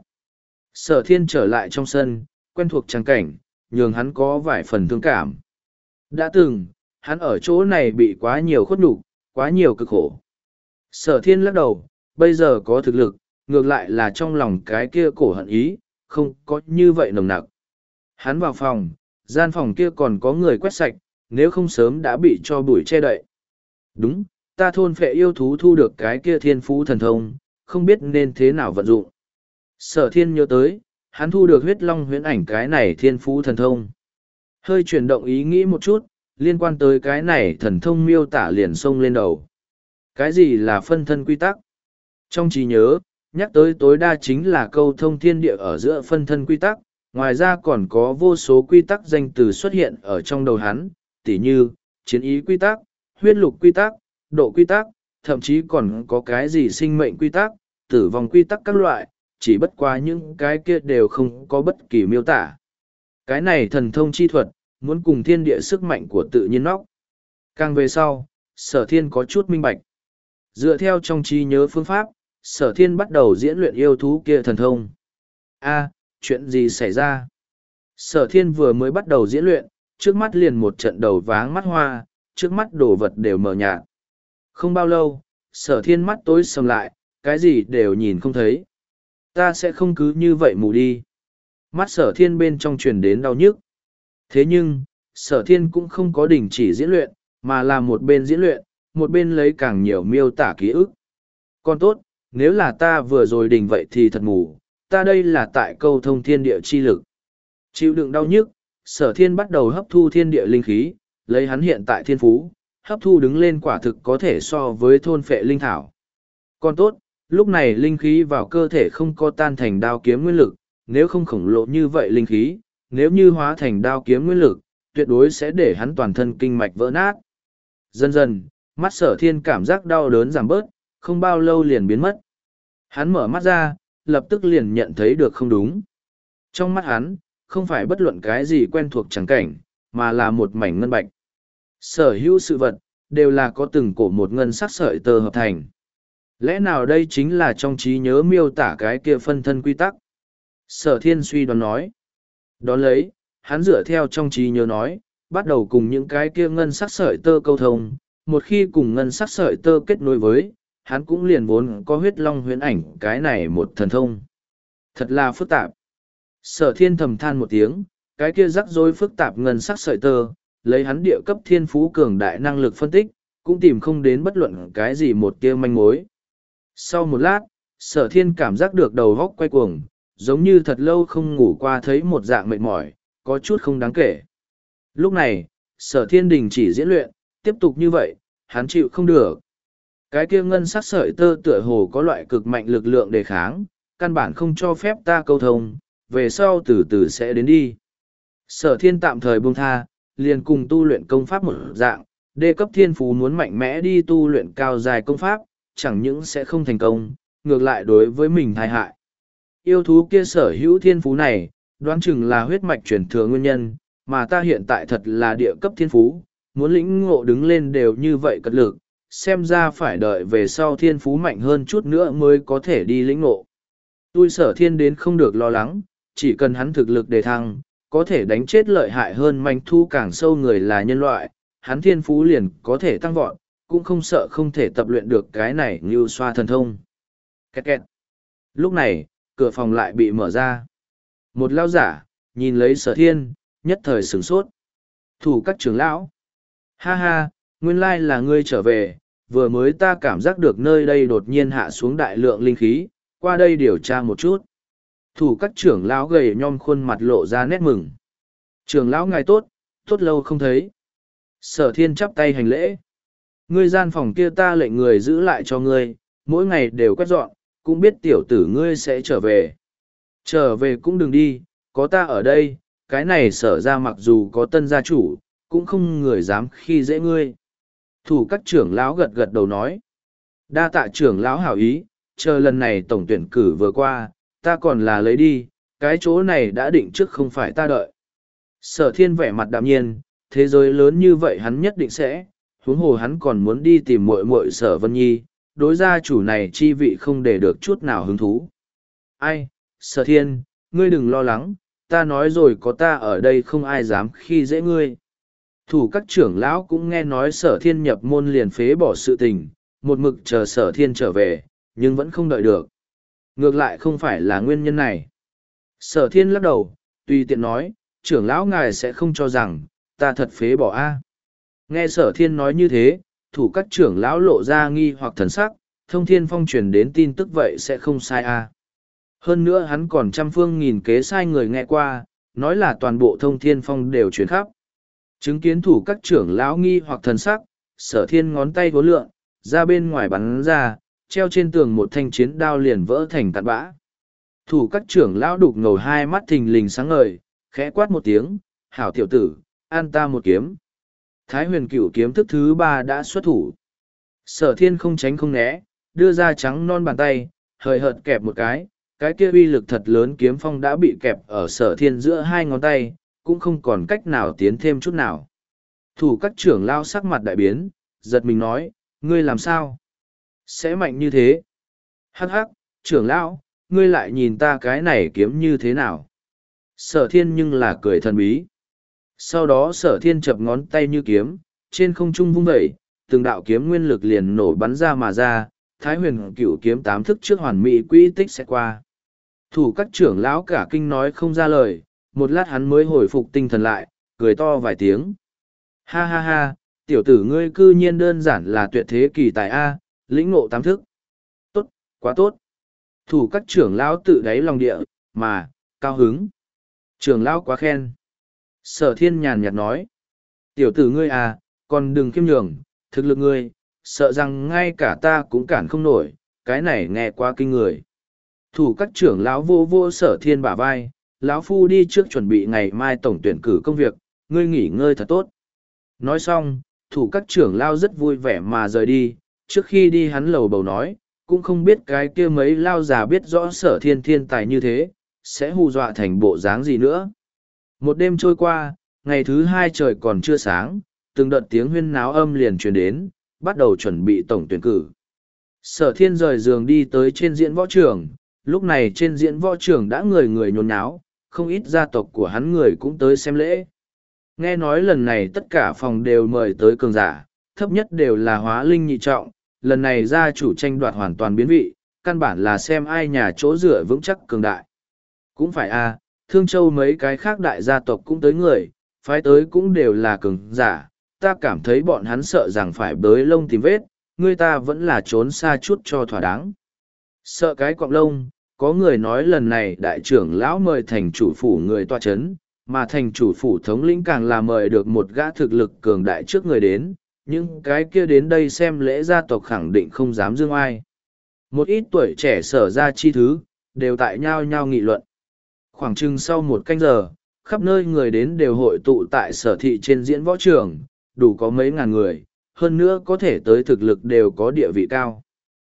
Sở thiên trở lại trong sân, quen thuộc trang cảnh, nhường hắn có vài phần thương cảm. Đã từng, hắn ở chỗ này bị quá nhiều khuất nhục, quá nhiều cực khổ. Sở thiên lắc đầu, bây giờ có thực lực, ngược lại là trong lòng cái kia cổ hận ý, không có như vậy nồng nặc. Hắn vào phòng, gian phòng kia còn có người quét sạch, nếu không sớm đã bị cho bụi che đậy. Đúng, ta thôn phệ yêu thú thu được cái kia thiên phú thần thông, không biết nên thế nào vận dụng. Sở thiên nhớ tới, hắn thu được huyết long huyễn ảnh cái này thiên phú thần thông. Hơi chuyển động ý nghĩ một chút, liên quan tới cái này thần thông miêu tả liền xông lên đầu. Cái gì là phân thân quy tắc? Trong trí nhớ, nhắc tới tối đa chính là câu thông thiên địa ở giữa phân thân quy tắc, ngoài ra còn có vô số quy tắc danh từ xuất hiện ở trong đầu hắn, tỉ như, chiến ý quy tắc, huyết lục quy tắc, độ quy tắc, thậm chí còn có cái gì sinh mệnh quy tắc, tử vong quy tắc các loại, chỉ bất quá những cái kia đều không có bất kỳ miêu tả. Cái này thần thông chi thuật, muốn cùng thiên địa sức mạnh của tự nhiên nóc. Càng về sau, sở thiên có chút minh bạch. Dựa theo trong trí nhớ phương pháp, sở thiên bắt đầu diễn luyện yêu thú kia thần thông. A, chuyện gì xảy ra? Sở thiên vừa mới bắt đầu diễn luyện, trước mắt liền một trận đầu váng mắt hoa, trước mắt đồ vật đều mờ nhạt. Không bao lâu, sở thiên mắt tối sầm lại, cái gì đều nhìn không thấy. Ta sẽ không cứ như vậy mù đi. Mắt sở thiên bên trong truyền đến đau nhức. Thế nhưng, sở thiên cũng không có đình chỉ diễn luyện, mà là một bên diễn luyện, một bên lấy càng nhiều miêu tả ký ức. Còn tốt, nếu là ta vừa rồi đình vậy thì thật mù, ta đây là tại câu thông thiên địa chi lực. Chịu đựng đau nhức, sở thiên bắt đầu hấp thu thiên địa linh khí, lấy hắn hiện tại thiên phú, hấp thu đứng lên quả thực có thể so với thôn phệ linh thảo. Còn tốt, lúc này linh khí vào cơ thể không có tan thành đao kiếm nguyên lực, nếu không khổng lồ như vậy linh khí, nếu như hóa thành đao kiếm nguyên lực, tuyệt đối sẽ để hắn toàn thân kinh mạch vỡ nát. Dần dần, mắt sở thiên cảm giác đau đớn giảm bớt, không bao lâu liền biến mất. Hắn mở mắt ra, lập tức liền nhận thấy được không đúng. Trong mắt hắn, không phải bất luận cái gì quen thuộc chẳng cảnh, mà là một mảnh ngân bạch. Sở hữu sự vật, đều là có từng cổ một ngân sắc sợi tơ hợp thành. Lẽ nào đây chính là trong trí nhớ miêu tả cái kia phân thân quy tắc? Sở thiên suy đoán nói. Đón lấy, hắn dựa theo trong trí nhớ nói, bắt đầu cùng những cái kia ngân sắc sợi tơ câu thông. Một khi cùng ngân sắc sợi tơ kết nối với, hắn cũng liền vốn có huyết long huyễn ảnh cái này một thần thông. Thật là phức tạp. Sở thiên thầm than một tiếng, cái kia rắc rối phức tạp ngân sắc sợi tơ, lấy hắn địa cấp thiên phú cường đại năng lực phân tích, cũng tìm không đến bất luận cái gì một tia manh mối. Sau một lát, sở thiên cảm giác được đầu góc quay cuồng, giống như thật lâu không ngủ qua thấy một dạng mệt mỏi, có chút không đáng kể. Lúc này, sở thiên đình chỉ diễn luyện, tiếp tục như vậy, hắn chịu không được. Cái kia ngân sắc sợi tơ tựa hồ có loại cực mạnh lực lượng đề kháng, căn bản không cho phép ta câu thông, về sau từ từ sẽ đến đi. Sở thiên tạm thời buông tha, liền cùng tu luyện công pháp một dạng, đê cấp thiên phú muốn mạnh mẽ đi tu luyện cao dài công pháp, chẳng những sẽ không thành công, ngược lại đối với mình tai hại. Yêu thú kia sở hữu thiên phú này, đoán chừng là huyết mạch truyền thừa nguyên nhân, mà ta hiện tại thật là địa cấp thiên phú, muốn lĩnh ngộ đứng lên đều như vậy cật lực, xem ra phải đợi về sau thiên phú mạnh hơn chút nữa mới có thể đi lĩnh ngộ. Tôi sở thiên đến không được lo lắng, chỉ cần hắn thực lực đề thăng, có thể đánh chết lợi hại hơn manh thu càng sâu người là nhân loại, hắn thiên phú liền có thể tăng vọt, cũng không sợ không thể tập luyện được cái này như xoa thần thông. Két két. Lúc này, cửa phòng lại bị mở ra. Một lao giả, nhìn lấy sở thiên, nhất thời sửng sốt. Thủ các trưởng lão. Ha ha, nguyên lai là ngươi trở về, vừa mới ta cảm giác được nơi đây đột nhiên hạ xuống đại lượng linh khí, qua đây điều tra một chút. Thủ các trưởng lão gầy nhom khuôn mặt lộ ra nét mừng. Trưởng lão ngài tốt, tốt lâu không thấy. Sở thiên chắp tay hành lễ. Ngươi gian phòng kia ta lệnh người giữ lại cho ngươi, mỗi ngày đều quét dọn, cũng biết tiểu tử ngươi sẽ trở về. Trở về cũng đừng đi, có ta ở đây, cái này sở ra mặc dù có tân gia chủ, cũng không người dám khi dễ ngươi. Thủ các trưởng lão gật gật đầu nói. Đa tạ trưởng lão hảo ý, chờ lần này tổng tuyển cử vừa qua, ta còn là lấy đi, cái chỗ này đã định trước không phải ta đợi. Sở thiên vẻ mặt đạm nhiên, thế giới lớn như vậy hắn nhất định sẽ, huống hồ hắn còn muốn đi tìm muội muội sở Vân Nhi, đối gia chủ này chi vị không để được chút nào hứng thú. Ai, sở thiên, ngươi đừng lo lắng, ta nói rồi có ta ở đây không ai dám khi dễ ngươi. Thủ các trưởng lão cũng nghe nói sở thiên nhập môn liền phế bỏ sự tình, một mực chờ sở thiên trở về, nhưng vẫn không đợi được. Ngược lại không phải là nguyên nhân này. Sở thiên lắc đầu, tùy tiện nói, trưởng lão ngài sẽ không cho rằng, ta thật phế bỏ a. Nghe sở thiên nói như thế, thủ các trưởng lão lộ ra nghi hoặc thần sắc, thông thiên phong truyền đến tin tức vậy sẽ không sai a. Hơn nữa hắn còn trăm phương nghìn kế sai người nghe qua, nói là toàn bộ thông thiên phong đều truyền khắp. Chứng kiến thủ các trưởng lão nghi hoặc thần sắc, sở thiên ngón tay vốn lượn, ra bên ngoài bắn ra, treo trên tường một thanh chiến đao liền vỡ thành tạt bã. Thủ các trưởng lão đục ngầu hai mắt thình lình sáng ngời, khẽ quát một tiếng, hảo tiểu tử, an ta một kiếm. Thái huyền cửu kiếm thức thứ ba đã xuất thủ. Sở thiên không tránh không né, đưa ra trắng non bàn tay, hời hợt kẹp một cái, cái kia uy lực thật lớn kiếm phong đã bị kẹp ở sở thiên giữa hai ngón tay, cũng không còn cách nào tiến thêm chút nào. Thủ các trưởng lao sắc mặt đại biến, giật mình nói, ngươi làm sao? Sẽ mạnh như thế? Hắc hắc, trưởng lão, ngươi lại nhìn ta cái này kiếm như thế nào? Sở thiên nhưng là cười thần bí. Sau đó sở thiên chập ngón tay như kiếm, trên không trung vung vẩy, từng đạo kiếm nguyên lực liền nổ bắn ra mà ra, thái huyền cửu kiếm tám thức trước hoàn mỹ quỹ tích sẽ qua. Thủ các trưởng lão cả kinh nói không ra lời, một lát hắn mới hồi phục tinh thần lại, cười to vài tiếng. Ha ha ha, tiểu tử ngươi cư nhiên đơn giản là tuyệt thế kỳ tài A, lĩnh ngộ tám thức. Tốt, quá tốt. Thủ các trưởng lão tự đáy lòng địa, mà, cao hứng. Trưởng lão quá khen. Sở thiên nhàn nhạt nói. Tiểu tử ngươi à, còn đừng kiêm nhường, thực lực ngươi, sợ rằng ngay cả ta cũng cản không nổi, cái này nghe quá kinh người. Thủ các trưởng lão vô vô sở thiên bả vai, lão phu đi trước chuẩn bị ngày mai tổng tuyển cử công việc, ngươi nghỉ ngơi thật tốt. Nói xong, thủ các trưởng lao rất vui vẻ mà rời đi, trước khi đi hắn lầu bầu nói, cũng không biết cái kia mấy lao già biết rõ sở thiên thiên tài như thế, sẽ hù dọa thành bộ dáng gì nữa. Một đêm trôi qua, ngày thứ hai trời còn chưa sáng, từng đợt tiếng huyên náo âm liền truyền đến, bắt đầu chuẩn bị tổng tuyển cử. Sở thiên rời giường đi tới trên diễn võ trường, Lúc này trên diễn võ trường đã người người nhốn nháo, không ít gia tộc của hắn người cũng tới xem lễ. Nghe nói lần này tất cả phòng đều mời tới cường giả, thấp nhất đều là hóa linh nhị trọng, lần này gia chủ tranh đoạt hoàn toàn biến vị, căn bản là xem ai nhà chỗ dựa vững chắc cường đại. Cũng phải a, Thương Châu mấy cái khác đại gia tộc cũng tới người, phái tới cũng đều là cường giả, ta cảm thấy bọn hắn sợ rằng phải bới lông tìm vết, người ta vẫn là trốn xa chút cho thỏa đáng. Sợ cái cọng lông, có người nói lần này đại trưởng lão mời thành chủ phủ người tọa chấn, mà thành chủ phủ thống lĩnh càng là mời được một gã thực lực cường đại trước người đến, những cái kia đến đây xem lễ gia tộc khẳng định không dám dương ai. Một ít tuổi trẻ sở ra chi thứ, đều tại nhau nhau nghị luận. Khoảng chừng sau một canh giờ, khắp nơi người đến đều hội tụ tại sở thị trên diễn võ trường, đủ có mấy ngàn người, hơn nữa có thể tới thực lực đều có địa vị cao.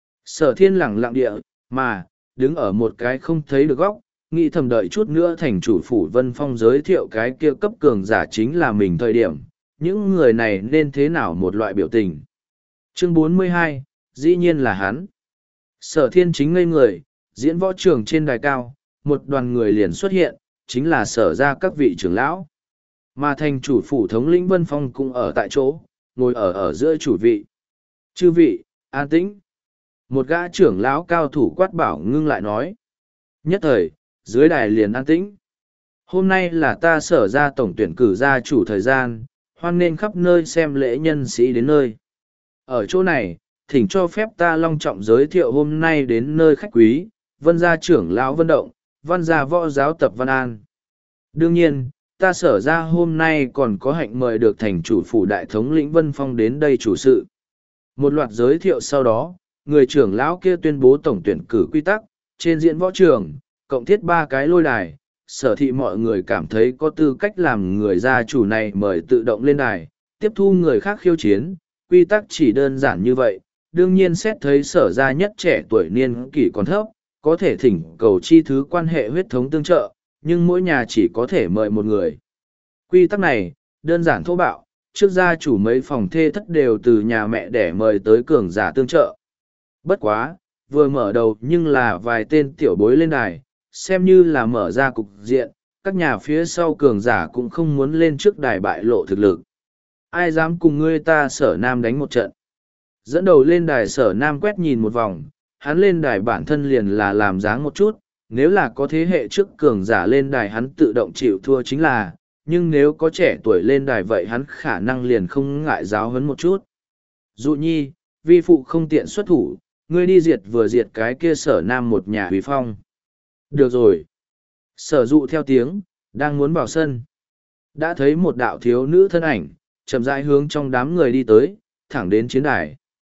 Sở thiên lẳng lặng địa, mà, đứng ở một cái không thấy được góc, nghĩ thầm đợi chút nữa thành chủ phủ Vân Phong giới thiệu cái kia cấp cường giả chính là mình thời điểm, những người này nên thế nào một loại biểu tình. Chương bốn mươi hai, dĩ nhiên là hắn. Sở thiên chính ngây người, diễn võ trường trên đài cao, một đoàn người liền xuất hiện, chính là sở ra các vị trưởng lão. Mà thành chủ phủ thống lĩnh Vân Phong cũng ở tại chỗ, ngồi ở ở giữa chủ vị. Chư vị, an tĩnh. Một gã trưởng lão cao thủ quát bảo ngưng lại nói. Nhất thời, dưới đài liền an tĩnh. Hôm nay là ta sở ra tổng tuyển cử gia chủ thời gian, hoan nên khắp nơi xem lễ nhân sĩ đến nơi. Ở chỗ này, thỉnh cho phép ta long trọng giới thiệu hôm nay đến nơi khách quý, Vân gia trưởng lão Vân Động, Văn gia võ giáo tập Văn An. Đương nhiên, ta sở ra hôm nay còn có hạnh mời được thành chủ phủ đại thống lĩnh Vân Phong đến đây chủ sự. Một loạt giới thiệu sau đó, người trưởng lão kia tuyên bố tổng tuyển cử quy tắc, trên diễn võ trường, cộng thiết ba cái lôi đài, sở thị mọi người cảm thấy có tư cách làm người gia chủ này mời tự động lên đài, tiếp thu người khác khiêu chiến, quy tắc chỉ đơn giản như vậy, đương nhiên xét thấy sở gia nhất trẻ tuổi niên kỷ còn thấp, có thể thỉnh cầu chi thứ quan hệ huyết thống tương trợ, nhưng mỗi nhà chỉ có thể mời một người. Quy tắc này, đơn giản thô bạo, trước gia chủ mấy phòng thê thất đều từ nhà mẹ để mời tới cường giả tương trợ. Bất quá, vừa mở đầu nhưng là vài tên tiểu bối lên đài, xem như là mở ra cục diện, các nhà phía sau cường giả cũng không muốn lên trước đài bại lộ thực lực. Ai dám cùng ngươi ta sở nam đánh một trận. Dẫn đầu lên đài sở nam quét nhìn một vòng, hắn lên đài bản thân liền là làm dáng một chút, nếu là có thế hệ trước cường giả lên đài hắn tự động chịu thua chính là, nhưng nếu có trẻ tuổi lên đài vậy hắn khả năng liền không ngại giáo huấn một chút. Dụ nhi, vi phụ không tiện xuất thủ, ngươi đi diệt vừa diệt cái kia sở nam một nhà huy phong. Được rồi. Sở dụ theo tiếng, đang muốn vào sân. Đã thấy một đạo thiếu nữ thân ảnh, chậm rãi hướng trong đám người đi tới, thẳng đến chiến đài.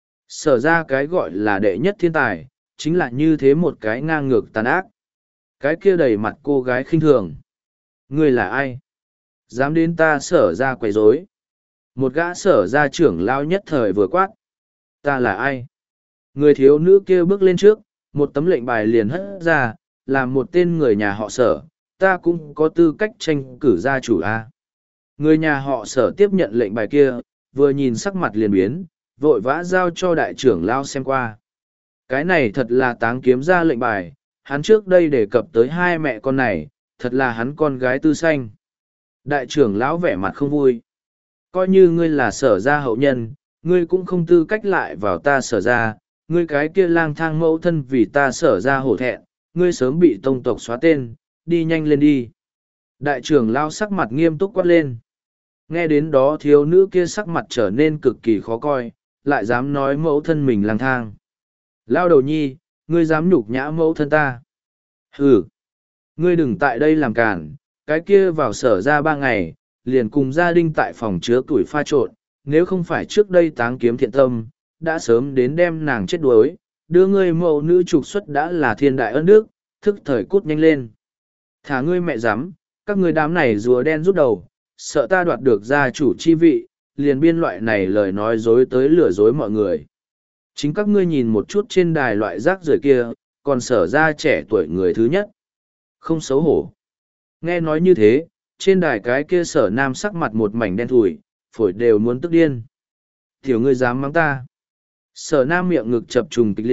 Sở ra cái gọi là đệ nhất thiên tài, chính là như thế một cái ngang ngược tàn ác. Cái kia đầy mặt cô gái khinh thường. Ngươi là ai? Dám đến ta sở ra quấy rối. Một gã sở ra trưởng lao nhất thời vừa quát. Ta là ai? Người thiếu nữ kia bước lên trước, một tấm lệnh bài liền hất ra, làm một tên người nhà họ sở, ta cũng có tư cách tranh cử gia chủ a. Người nhà họ sở tiếp nhận lệnh bài kia, vừa nhìn sắc mặt liền biến, vội vã giao cho đại trưởng lao xem qua. Cái này thật là táng kiếm ra lệnh bài, hắn trước đây đề cập tới hai mẹ con này, thật là hắn con gái tư sanh. Đại trưởng lão vẻ mặt không vui. Coi như ngươi là sở gia hậu nhân, ngươi cũng không tư cách lại vào ta sở gia, ngươi cái kia lang thang mẫu thân vì ta sở gia hổ thẹn, ngươi sớm bị tông tộc xóa tên, đi nhanh lên đi. Đại trưởng lão sắc mặt nghiêm túc quát lên. Nghe đến đó thiếu nữ kia sắc mặt trở nên cực kỳ khó coi, lại dám nói mẫu thân mình lang thang. Lao đầu nhi, ngươi dám nhục nhã mẫu thân ta. Hừ, ngươi đừng tại đây làm cản, cái kia vào sở ra ba ngày, liền cùng gia đình tại phòng chứa tuổi pha trộn, nếu không phải trước đây táng kiếm thiện tâm, đã sớm đến đem nàng chết đuối, đưa ngươi mẫu nữ trục xuất đã là thiên đại ân đức, thức thời cút nhanh lên. Thả ngươi mẹ dám, các ngươi đám này rùa đen rút đầu, sợ ta đoạt được gia chủ chi vị, liền biên loại này lời nói dối tới lừa dối mọi người. Chính các ngươi nhìn một chút trên đài loại rác rưởi kia, còn sở ra trẻ tuổi người thứ nhất. Không xấu hổ. Nghe nói như thế, trên đài cái kia sở nam sắc mặt một mảnh đen thủi, phổi đều muốn tức điên. Tiểu ngươi dám mắng ta. Sở nam miệng ngực chập trùng kịch liệt,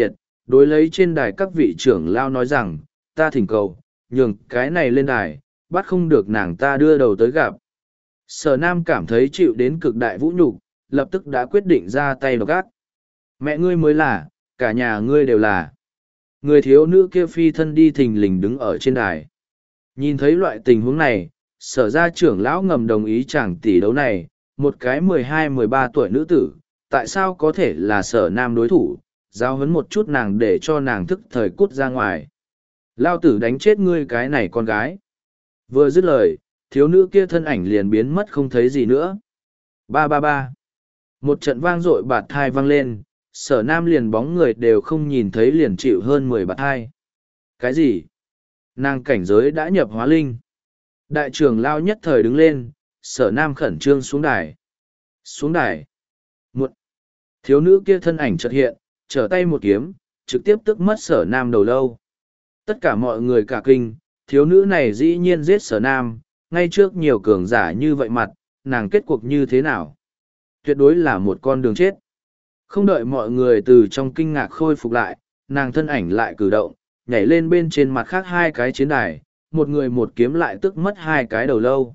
Đối lấy trên đài các vị trưởng lao nói rằng, ta thỉnh cầu, nhường cái này lên đài, bắt không được nàng ta đưa đầu tới gặp. Sở Nam cảm thấy chịu đến cực đại vũ nhục, lập tức đã quyết định ra tay độc ác. Mẹ ngươi mới là, cả nhà ngươi đều là. Người thiếu nữ kia phi thân đi thình lình đứng ở trên đài. Nhìn thấy loại tình huống này, sở ra trưởng lão ngầm đồng ý chàng tỷ đấu này, một cái mười hai mười ba tuổi nữ tử, tại sao có thể là sở Nam đối thủ, giao hấn một chút nàng để cho nàng thức thời cút ra ngoài. Lao tử đánh chết ngươi cái này con gái. Vừa dứt lời, thiếu nữ kia thân ảnh liền biến mất không thấy gì nữa. Ba ba ba. Một trận vang dội bạt thai vang lên, sở Nam liền bóng người đều không nhìn thấy liền chịu hơn mười bạt thai. Cái gì? Nàng cảnh giới đã nhập hóa linh. Đại trưởng lao nhất thời đứng lên, sở Nam khẩn trương xuống đài. Xuống đài. Một. Thiếu nữ kia thân ảnh chợt hiện, trở tay một kiếm, trực tiếp tức mất sở Nam đầu lâu. Tất cả mọi người cả kinh, thiếu nữ này dĩ nhiên giết sở Nam, ngay trước nhiều cường giả như vậy mặt, nàng kết cuộc như thế nào? Tuyệt đối là một con đường chết. Không đợi mọi người từ trong kinh ngạc khôi phục lại, nàng thân ảnh lại cử động, nhảy lên bên trên mặt khác hai cái chiến đài, một người một kiếm lại tức mất hai cái đầu lâu.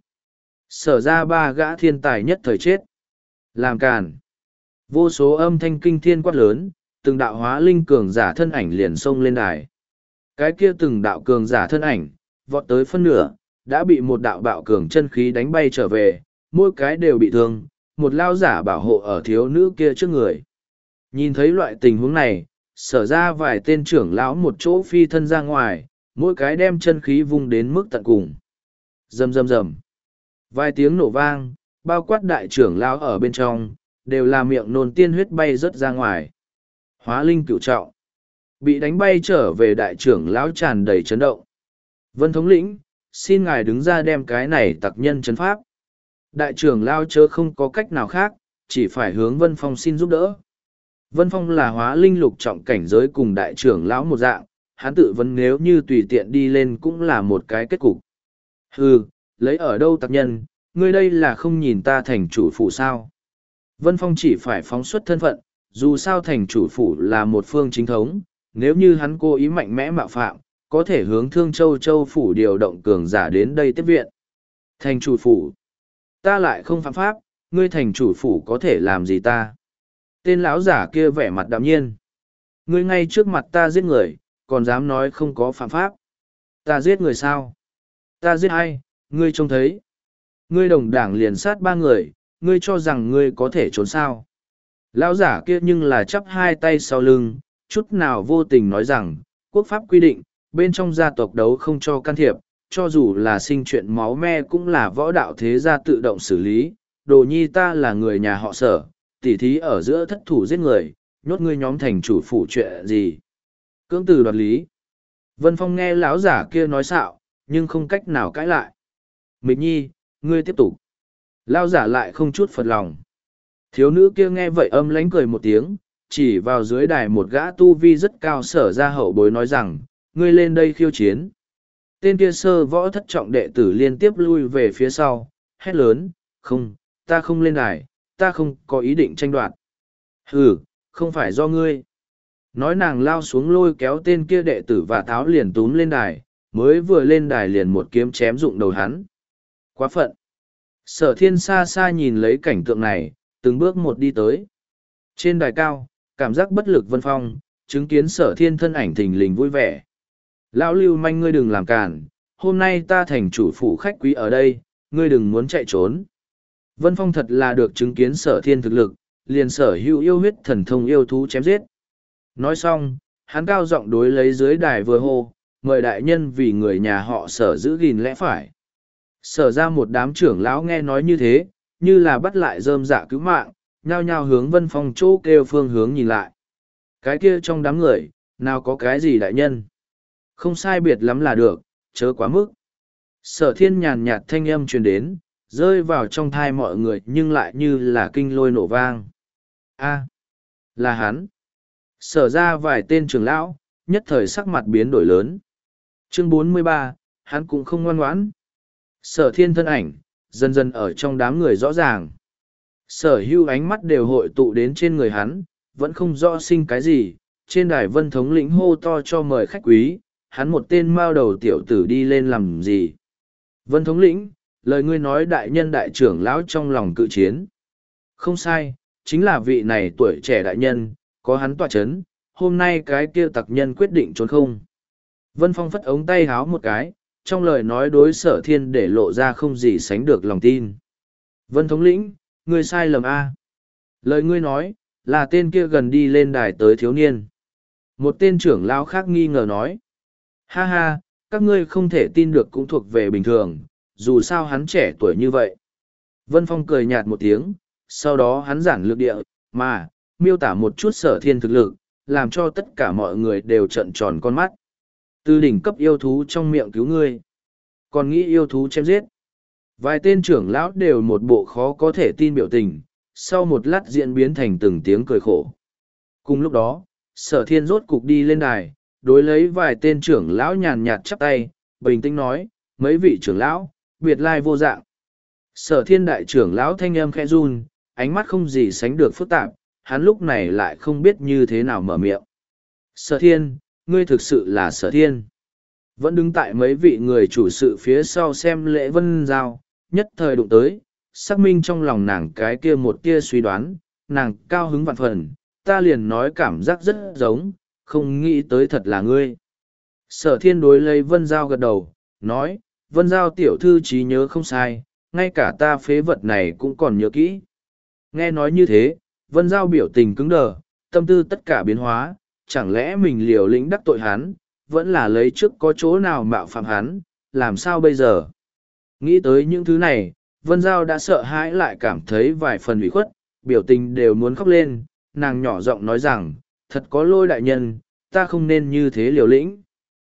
Sở ra ba gã thiên tài nhất thời chết. Làm càn. Vô số âm thanh kinh thiên quát lớn, từng đạo hóa linh cường giả thân ảnh liền xông lên đài. Cái kia từng đạo cường giả thân ảnh, vọt tới phân nửa, đã bị một đạo bạo cường chân khí đánh bay trở về, mỗi cái đều bị thương, một lao giả bảo hộ ở thiếu nữ kia trước người. Nhìn thấy loại tình huống này, sở ra vài tên trưởng lão một chỗ phi thân ra ngoài, mỗi cái đem chân khí vung đến mức tận cùng. Rầm rầm rầm. Vài tiếng nổ vang, bao quát đại trưởng lão ở bên trong, đều là miệng nôn tiên huyết bay rớt ra ngoài. Hóa linh cửu trọng. Bị đánh bay trở về đại trưởng lão tràn đầy chấn động. Vân thống lĩnh, xin ngài đứng ra đem cái này tặc nhân chấn pháp. Đại trưởng lão chớ không có cách nào khác, chỉ phải hướng Vân Phong xin giúp đỡ. Vân Phong là hóa linh lục trọng cảnh giới cùng đại trưởng lão một dạng, hắn tự vấn nếu như tùy tiện đi lên cũng là một cái kết cục. Hừ, lấy ở đâu tặc nhân, ngươi đây là không nhìn ta thành chủ phủ sao. Vân Phong chỉ phải phóng xuất thân phận, dù sao thành chủ phủ là một phương chính thống, nếu như hắn cố ý mạnh mẽ mạo phạm, có thể hướng Thương Châu Châu phủ điều động cường giả đến đây tiếp viện. Thành chủ phủ, ta lại không phạm pháp, ngươi thành chủ phủ có thể làm gì ta? Tên lão giả kia vẻ mặt đạm nhiên. Ngươi ngay trước mặt ta giết người, còn dám nói không có phạm pháp. Ta giết người sao? Ta giết ai? Ngươi trông thấy. Ngươi đồng đảng liền sát ba người, ngươi cho rằng ngươi có thể trốn sao? Lão giả kia nhưng là chắp hai tay sau lưng, chút nào vô tình nói rằng, quốc pháp quy định, bên trong gia tộc đấu không cho can thiệp, cho dù là sinh chuyện máu me cũng là võ đạo thế gia tự động xử lý. Đồ nhi ta là người nhà họ sở, tỉ thí ở giữa thất thủ giết người, nhốt ngươi nhóm thành chủ phủ chuyện gì. Cưỡng từ đoạt lý. Vân Phong nghe lão giả kia nói xạo, nhưng không cách nào cãi lại. Mịch nhi, ngươi tiếp tục. Lão giả lại không chút phật lòng. Thiếu nữ kia nghe vậy âm lánh cười một tiếng, chỉ vào dưới đài một gã tu vi rất cao sở ra hậu bối nói rằng, ngươi lên đây khiêu chiến. Tên kia sơ võ thất trọng đệ tử liên tiếp lui về phía sau, hét lớn, không, ta không lên đài, ta không có ý định tranh đoạt. Hừ, không phải do ngươi. Nói nàng lao xuống lôi kéo tên kia đệ tử và tháo liền túm lên đài, mới vừa lên đài liền một kiếm chém dụng đầu hắn. Quá phận. Sở thiên xa xa nhìn lấy cảnh tượng này, từng bước một đi tới. Trên đài cao, cảm giác bất lực Vân Phong, chứng kiến sở thiên thân ảnh thình lình vui vẻ. Lão lưu manh ngươi đừng làm cản, hôm nay ta thành chủ phủ khách quý ở đây, ngươi đừng muốn chạy trốn. Vân Phong thật là được chứng kiến sở thiên thực lực, liền sở hữu yêu huyết thần thông yêu thú chém giết. Nói xong, hắn cao giọng đối lấy dưới đài vừa hô, mời đại nhân vì người nhà họ sở giữ gìn lẽ phải. Sở ra một đám trưởng lão nghe nói như thế, như là bắt lại rơm dạ cứu mạng, nhao nhao hướng Vân Phong chỗ kêu phương hướng nhìn lại. Cái kia trong đám người, nào có cái gì đại nhân? Không sai biệt lắm là được, chớ quá mức. Sở thiên nhàn nhạt thanh âm truyền đến, rơi vào trong thai mọi người nhưng lại như là kinh lôi nổ vang. A, là hắn. Sở ra vài tên trưởng lão, nhất thời sắc mặt biến đổi lớn. Chương bốn mươi ba, hắn cũng không ngoan ngoãn. Sở thiên thân ảnh, dần dần ở trong đám người rõ ràng. Sở hưu ánh mắt đều hội tụ đến trên người hắn, vẫn không rõ sinh cái gì, trên đài Vân thống lĩnh hô to cho mời khách quý, hắn một tên mao đầu tiểu tử đi lên làm gì. Vân thống lĩnh, lời ngươi nói đại nhân đại trưởng lão trong lòng cự chiến. Không sai, chính là vị này tuổi trẻ đại nhân, có hắn tọa chấn, hôm nay cái kia tặc nhân quyết định trốn không. Vân Phong phất ống tay háo một cái, trong lời nói đối Sở Thiên để lộ ra không gì sánh được lòng tin. Vân thống lĩnh, ngươi sai lầm a. Lời ngươi nói, là tên kia gần đi lên đài tới thiếu niên. Một tên trưởng lão khác nghi ngờ nói. Ha ha, các ngươi không thể tin được cũng thuộc về bình thường, dù sao hắn trẻ tuổi như vậy. Vân Phong cười nhạt một tiếng, sau đó hắn giản lược địa, mà, miêu tả một chút Sở Thiên thực lực, làm cho tất cả mọi người đều trợn tròn con mắt. Từ đỉnh cấp yêu thú trong miệng cứu ngươi, còn nghĩ yêu thú chém giết. Vài tên trưởng lão đều một bộ khó có thể tin biểu tình, sau một lát diễn biến thành từng tiếng cười khổ. Cùng lúc đó, Sở Thiên rốt cục đi lên đài, đối lấy vài tên trưởng lão nhàn nhạt chắp tay, bình tĩnh nói, mấy vị trưởng lão, biệt lai vô dạng. Sở Thiên đại trưởng lão thanh âm khẽ run, ánh mắt không gì sánh được phức tạp, hắn lúc này lại không biết như thế nào mở miệng. Sở Thiên, ngươi thực sự là Sở Thiên. Vẫn đứng tại mấy vị người chủ sự phía sau xem lễ Vân Giao, nhất thời đụng tới, xác minh trong lòng nàng cái kia một kia suy đoán, nàng cao hứng vạn phần, ta liền nói cảm giác rất giống, không nghĩ tới thật là ngươi. Sở Thiên đối lấy Vân Giao gật đầu, nói, Vân Giao tiểu thư trí nhớ không sai, ngay cả ta phế vật này cũng còn nhớ kỹ. Nghe nói như thế, Vân Giao biểu tình cứng đờ, tâm tư tất cả biến hóa, chẳng lẽ mình liều lĩnh đắc tội hắn, vẫn là lấy trước có chỗ nào mạo phạm hắn, làm sao bây giờ? Nghĩ tới những thứ này, Vân Giao đã sợ hãi lại cảm thấy vài phần ủy khuất, biểu tình đều muốn khóc lên, nàng nhỏ giọng nói rằng, thật có lỗi đại nhân, ta không nên như thế liều lĩnh.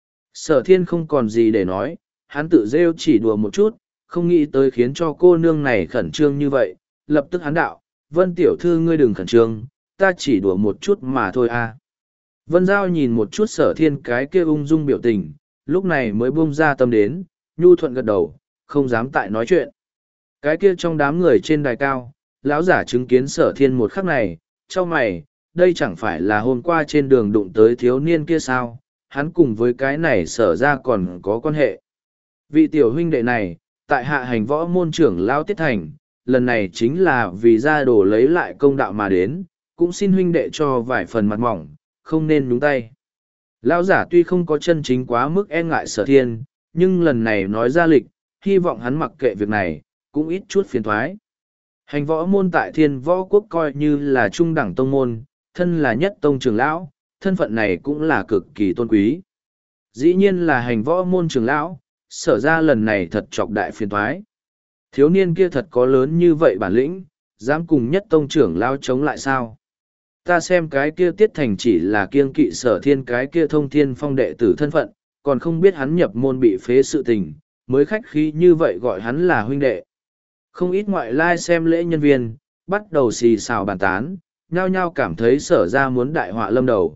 Sở Thiên không còn gì để nói, hắn tự rêu chỉ đùa một chút, không nghĩ tới khiến cho cô nương này khẩn trương như vậy, lập tức hắn đạo, Vân tiểu thư ngươi đừng khẩn trương, ta chỉ đùa một chút mà thôi à. Vân Giao nhìn một chút Sở Thiên cái kia ung dung biểu tình, lúc này mới buông ra tâm đến, nhu thuận gật đầu, không dám tại nói chuyện. Cái kia trong đám người trên đài cao, lão giả chứng kiến Sở Thiên một khắc này, cho mày, đây chẳng phải là hôm qua trên đường đụng tới thiếu niên kia sao, hắn cùng với cái này Sở ra còn có quan hệ. Vị tiểu huynh đệ này, tại hạ hành võ môn trưởng Lao Tiết Thành, lần này chính là vì ra đồ lấy lại công đạo mà đến, cũng xin huynh đệ cho vài phần mặt mỏng, không nên nhúng tay. Lão giả tuy không có chân chính quá mức e ngại Sở Thiên, nhưng lần này nói ra lịch, hy vọng hắn mặc kệ việc này, cũng ít chút phiền thoái. Hành võ môn tại thiên võ quốc coi như là trung đẳng tông môn, thân là nhất tông trưởng lão, thân phận này cũng là cực kỳ tôn quý. Dĩ nhiên là hành võ môn trưởng lão, Sở ra lần này thật chọc đại phiền thoái. Thiếu niên kia thật có lớn như vậy bản lĩnh, dám cùng nhất tông trưởng lão chống lại sao? Ta xem cái kia Tiết Thành chỉ là kiêng kỵ Sở Thiên cái kia thông thiên phong đệ tử thân phận, còn không biết hắn nhập môn bị phế sự tình, mới khách khí như vậy gọi hắn là huynh đệ. Không ít ngoại lai xem lễ nhân viên, bắt đầu xì xào bàn tán, nhao nhao cảm thấy Sở ra muốn đại họa lâm đầu.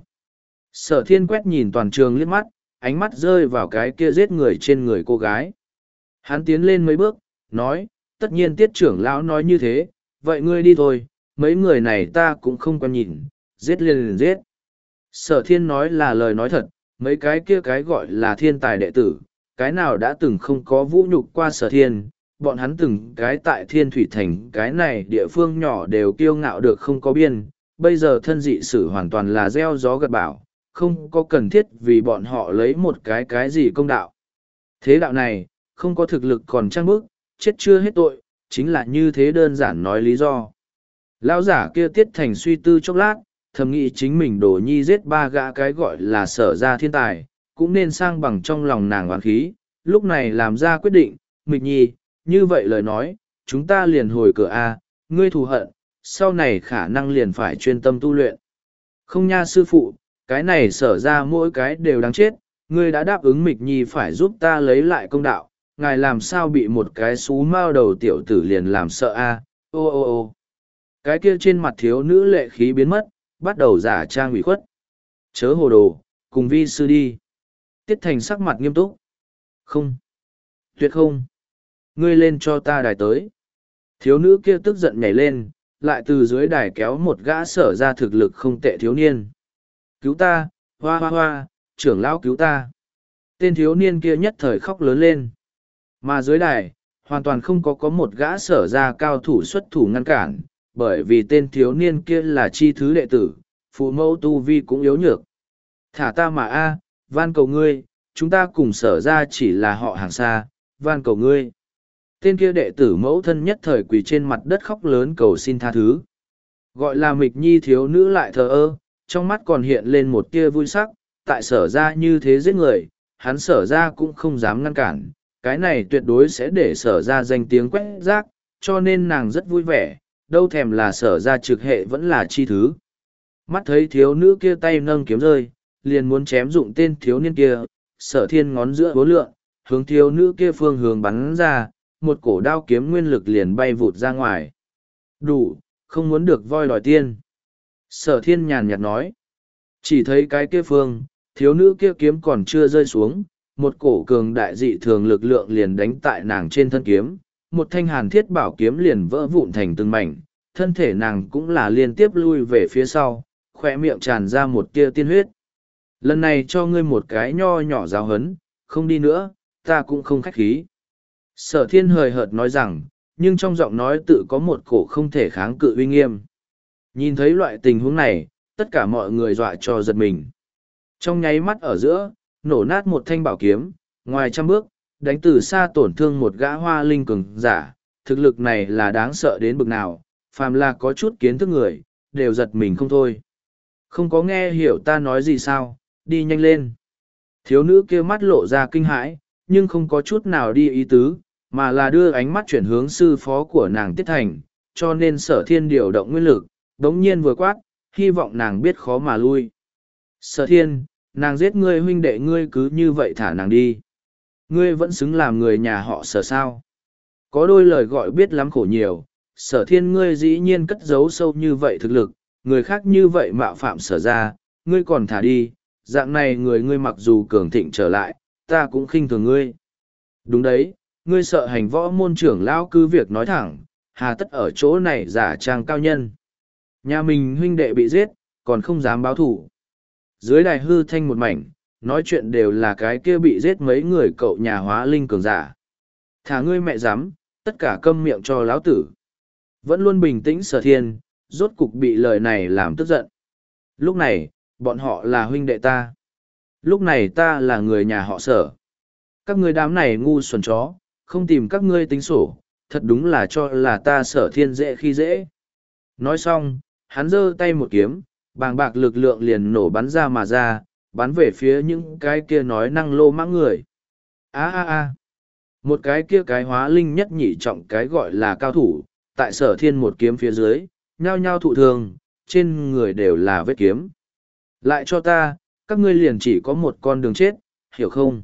Sở Thiên quét nhìn toàn trường liếc mắt, ánh mắt rơi vào cái kia giết người trên người cô gái. Hắn tiến lên mấy bước, nói, tất nhiên Tiết trưởng lão nói như thế, vậy ngươi đi thôi, mấy người này ta cũng không quan nhìn, giết liền liền giết. Sở Thiên nói là lời nói thật, mấy cái kia cái gọi là thiên tài đệ tử, cái nào đã từng không có vũ nhục qua Sở Thiên, bọn hắn từng cái tại Thiên Thủy Thành cái này địa phương nhỏ đều kiêu ngạo được không có biên, bây giờ thân dị sử hoàn toàn là gieo gió gặt bão, không có cần thiết vì bọn họ lấy một cái cái gì công đạo. Thế đạo này, không có thực lực còn trang bức, chết chưa hết tội, chính là như thế đơn giản nói lý do. Lão giả kia Tiết Thành suy tư chốc lát, thầm nghĩ chính mình đổ nhi giết ba gã cái gọi là Sở ra thiên tài, cũng nên sang bằng trong lòng nàng oán khí, lúc này làm ra quyết định, Mịch Nhi, như vậy lời nói, chúng ta liền hồi cửa A, ngươi thù hận, sau này khả năng liền phải chuyên tâm tu luyện. Không nha sư phụ, cái này Sở ra mỗi cái đều đáng chết, ngươi đã đáp ứng Mịch Nhi phải giúp ta lấy lại công đạo, ngài làm sao bị một cái xú mao đầu tiểu tử liền làm sợ A, ô ô ô. Cái kia trên mặt thiếu nữ lệ khí biến mất, bắt đầu giả trang ủy khuất. Chớ hồ đồ, cùng vi sư đi. Tiết Thành sắc mặt nghiêm túc. Không. Tuyệt không. Ngươi lên cho ta đài tới. Thiếu nữ kia tức giận nhảy lên, lại từ dưới đài kéo một gã Sở ra thực lực không tệ thiếu niên. Cứu ta, hoa hoa hoa, trưởng lão cứu ta. Tên thiếu niên kia nhất thời khóc lớn lên. Mà dưới đài, hoàn toàn không có có một gã sở ra cao thủ xuất thủ ngăn cản, bởi vì tên thiếu niên kia là chi thứ đệ tử, phụ mẫu tu vi cũng yếu nhược. Thả ta mà a, van cầu ngươi, chúng ta cùng sở ra chỉ là họ hàng xa, van cầu ngươi. Tên kia đệ tử mẫu thân nhất thời quỳ trên mặt đất khóc lớn cầu xin tha thứ. Gọi là Mịch Nhi thiếu nữ lại thờ ơ, trong mắt còn hiện lên một tia vui sắc, tại sở ra như thế giết người, hắn sở ra cũng không dám ngăn cản, cái này tuyệt đối sẽ để sở ra danh tiếng quét rác, cho nên nàng rất vui vẻ, đâu thèm là sở ra trực hệ vẫn là chi thứ. Mắt thấy thiếu nữ kia tay nâng kiếm rơi, liền muốn chém dụng tên thiếu niên kia, sở thiên ngón giữa bố lượng, hướng thiếu nữ kia phương hướng bắn ra, một cổ đao kiếm nguyên lực liền bay vụt ra ngoài. Đủ, không muốn được voi đòi tiên. Sở thiên nhàn nhạt nói. Chỉ thấy cái kia phương, thiếu nữ kia kiếm còn chưa rơi xuống, một cổ cường đại dị thường lực lượng liền đánh tại nàng trên thân kiếm, một thanh hàn thiết bảo kiếm liền vỡ vụn thành từng mảnh, thân thể nàng cũng là liên tiếp lui về phía sau, khoe miệng tràn ra một tia tiên huyết. Lần này cho ngươi một cái nho nhỏ giáo hấn, không đi nữa, ta cũng không khách khí. Sở thiên hời hợt nói rằng, nhưng trong giọng nói tự có một cổ không thể kháng cự uy nghiêm. Nhìn thấy loại tình huống này, tất cả mọi người dọa cho giật mình. Trong nháy mắt ở giữa, nổ nát một thanh bảo kiếm, ngoài trăm bước, đánh từ xa tổn thương một gã hoa linh cường giả, thực lực này là đáng sợ đến bực nào, phàm là có chút kiến thức người, đều giật mình không thôi. Không có nghe hiểu ta nói gì sao, đi nhanh lên. Thiếu nữ kia mắt lộ ra kinh hãi, nhưng không có chút nào đi ý tứ, mà là đưa ánh mắt chuyển hướng sư phó của nàng Tiết Thành, cho nên sở thiên điều động nguyên lực, đống nhiên vừa quát, hy vọng nàng biết khó mà lui. Sở thiên, nàng giết ngươi huynh đệ ngươi cứ như vậy thả nàng đi. Ngươi vẫn xứng làm người nhà họ sở sao. Có đôi lời gọi biết lắm khổ nhiều, sở thiên ngươi dĩ nhiên cất giấu sâu như vậy thực lực, người khác như vậy mạo phạm sở ra, ngươi còn thả đi, dạng này người ngươi mặc dù cường thịnh trở lại, ta cũng khinh thường ngươi. Đúng đấy, ngươi sợ hành võ môn trưởng lão cứ việc nói thẳng, hà tất ở chỗ này giả trang cao nhân. Nhà mình huynh đệ bị giết, còn không dám báo thủ. Dưới đài hư thanh một mảnh, nói chuyện đều là cái kia bị giết mấy người cậu nhà hóa linh cường giả. Thả ngươi mẹ dám, tất cả câm miệng cho lão tử. Vẫn luôn bình tĩnh sở thiên, rốt cục bị lời này làm tức giận. Lúc này, bọn họ là huynh đệ ta. Lúc này ta là người nhà họ sở. Các ngươi đám này ngu xuẩn chó, không tìm các ngươi tính sổ, thật đúng là cho là ta sở thiên dễ khi dễ. Nói xong, hắn giơ tay một kiếm, bàng bạc lực lượng liền nổ bắn ra mà ra, bắn về phía những cái kia nói năng lô mãng người. Á á á! Một cái kia cái hóa linh nhất nhị trọng cái gọi là cao thủ, tại sở thiên một kiếm phía dưới, nhao nhao thụ thương, trên người đều là vết kiếm. Lại cho ta, các ngươi liền chỉ có một con đường chết, hiểu không?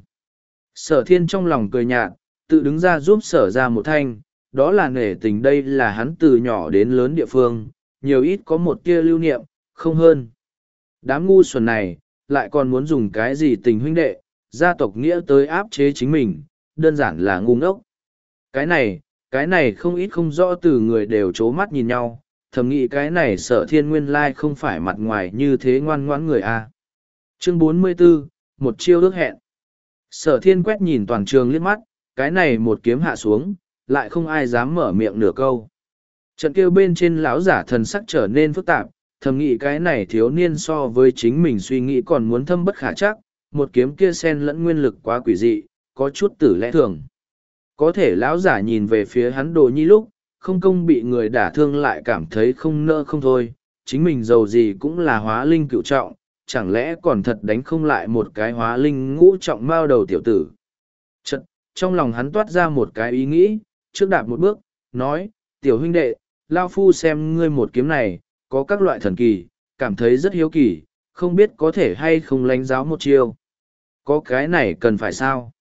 Sở thiên trong lòng cười nhạt, tự đứng ra giúp sở ra một thanh, đó là nể tình đây là hắn từ nhỏ đến lớn địa phương, nhiều ít có một tia lưu niệm, không hơn. Đám ngu xuẩn này, lại còn muốn dùng cái gì tình huynh đệ, gia tộc nghĩa tới áp chế chính mình, đơn giản là ngu ngốc. Cái này, cái này không ít không rõ từ người đều chố mắt nhìn nhau, thầm nghĩ cái này sở thiên nguyên lai không phải mặt ngoài như thế ngoan ngoãn người a. Chương bốn mươi 44, một chiêu ước hẹn. Sở thiên quét nhìn toàn trường liếc mắt, cái này một kiếm hạ xuống, lại không ai dám mở miệng nửa câu. Trận kêu bên trên lão giả thần sắc trở nên phức tạp, thầm nghĩ cái này thiếu niên so với chính mình suy nghĩ còn muốn thâm bất khả chắc, một kiếm kia xen lẫn nguyên lực quá quỷ dị, có chút tử lẽ thường. Có thể lão giả nhìn về phía hắn đồ nhi lúc, không công bị người đả thương lại cảm thấy không nỡ không thôi, chính mình giàu gì cũng là hóa linh cựu trọng, chẳng lẽ còn thật đánh không lại một cái hóa linh ngũ trọng mao đầu tiểu tử. Chật, trong lòng hắn toát ra một cái ý nghĩ, trước đạp một bước, nói, tiểu huynh đệ, lao phu xem ngươi một kiếm này, có các loại thần kỳ, cảm thấy rất hiếu kỳ, không biết có thể hay không lánh giáo một chiêu. Có cái này cần phải sao?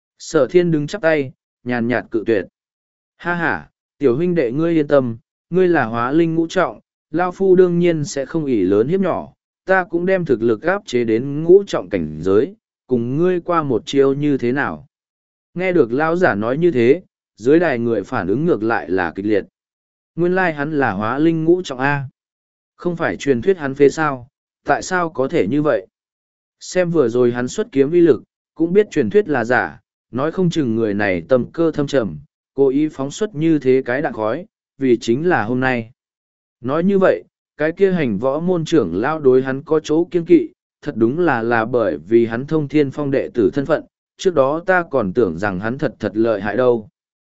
Sở thiên đứng chắp tay, nhàn nhạt cự tuyệt. Ha ha, tiểu huynh đệ ngươi yên tâm, ngươi là hóa linh ngũ trọng, lao phu đương nhiên sẽ không ỷ lớn hiếp nhỏ, ta cũng đem thực lực áp chế đến ngũ trọng cảnh giới, cùng ngươi qua một chiêu như thế nào. Nghe được lão giả nói như thế, dưới đài người phản ứng ngược lại là kịch liệt. Nguyên lai hắn là hóa linh ngũ trọng A. Không phải truyền thuyết hắn phế sao, tại sao có thể như vậy? Xem vừa rồi hắn xuất kiếm vi lực, cũng biết truyền thuyết là giả, nói không chừng người này tâm cơ thâm trầm, cố ý phóng xuất như thế cái đạn khói, vì chính là hôm nay. Nói như vậy, cái kia hành võ môn trưởng lao đối hắn có chỗ kiên kỵ, thật đúng là là bởi vì hắn thông thiên phong đệ tử thân phận, trước đó ta còn tưởng rằng hắn thật thật lợi hại đâu.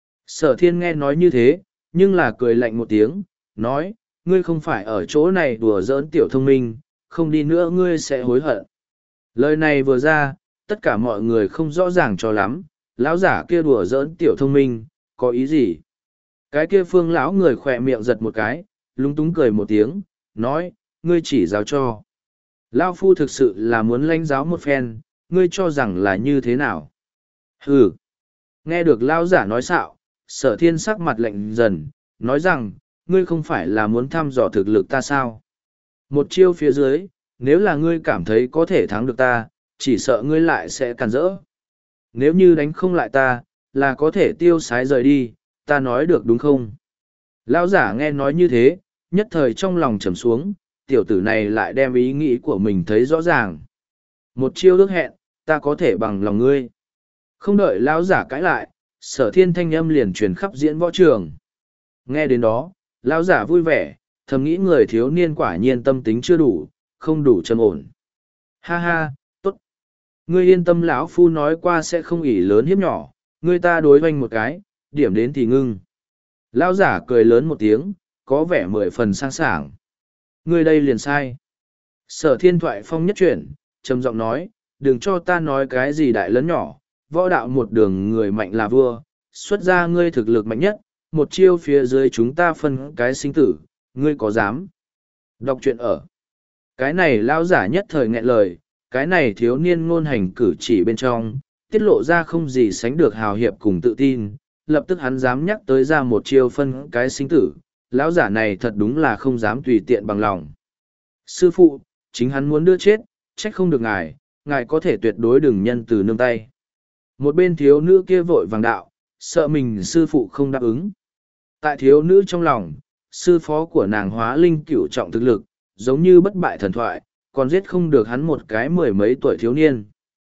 Sở thiên nghe nói như thế, nhưng là cười lạnh một tiếng, nói, ngươi không phải ở chỗ này đùa giỡn tiểu thông minh, không đi nữa ngươi sẽ hối hận. Lời này vừa ra, tất cả mọi người không rõ ràng cho lắm, lão giả kia đùa giỡn tiểu thông minh, có ý gì? Cái kia phương lão người khỏe miệng giật một cái, lúng túng cười một tiếng, nói, ngươi chỉ giáo cho. Lao phu thực sự là muốn lãnh giáo một phen, ngươi cho rằng là như thế nào? Hừ! Nghe được lão giả nói xạo, sở thiên sắc mặt lạnh dần, nói rằng, ngươi không phải là muốn thăm dò thực lực ta sao? Một chiêu phía dưới, nếu là ngươi cảm thấy có thể thắng được ta, chỉ sợ ngươi lại sẽ cản rỡ. Nếu như đánh không lại ta, là có thể tiêu sái rời đi, ta nói được đúng không? Lão giả nghe nói như thế, nhất thời trong lòng trầm xuống, tiểu tử này lại đem ý nghĩ của mình thấy rõ ràng. Một chiêu ước hẹn, ta có thể bằng lòng ngươi. Không đợi lão giả cãi lại, sở thiên thanh âm liền truyền khắp diễn võ trường. Nghe đến đó, lão giả vui vẻ, thầm nghĩ người thiếu niên quả nhiên tâm tính chưa đủ, không đủ trầm ổn. Ha ha, tốt. Ngươi yên tâm, lão phu nói qua sẽ không ỷ lớn hiếp nhỏ, ngươi ta đối hoành một cái, điểm đến thì ngưng. Lão giả cười lớn một tiếng, có vẻ mười phần sang sảng. Ngươi đây liền sai. Sở thiên thoại phong nhất chuyển, trầm giọng nói, đừng cho ta nói cái gì đại lớn nhỏ, võ đạo một đường người mạnh là vua, xuất ra ngươi thực lực mạnh nhất, một chiêu phía dưới chúng ta phân cái sinh tử, ngươi có dám? Đọc truyện ở. Cái này lão giả nhất thời nghẹn lời, cái này thiếu niên ngôn hành cử chỉ bên trong, tiết lộ ra không gì sánh được hào hiệp cùng tự tin, lập tức hắn dám nhắc tới ra một chiêu phân cái sinh tử, lão giả này thật đúng là không dám tùy tiện bằng lòng. Sư phụ, chính hắn muốn đưa chết, trách không được ngài, ngài có thể tuyệt đối đừng nhân từ nương tay. Một bên thiếu nữ kia vội vàng đạo, sợ mình sư phụ không đáp ứng. Tại thiếu nữ trong lòng, sư phó của nàng hóa linh cửu trọng thực lực, giống như bất bại thần thoại, còn giết không được hắn một cái mười mấy tuổi thiếu niên.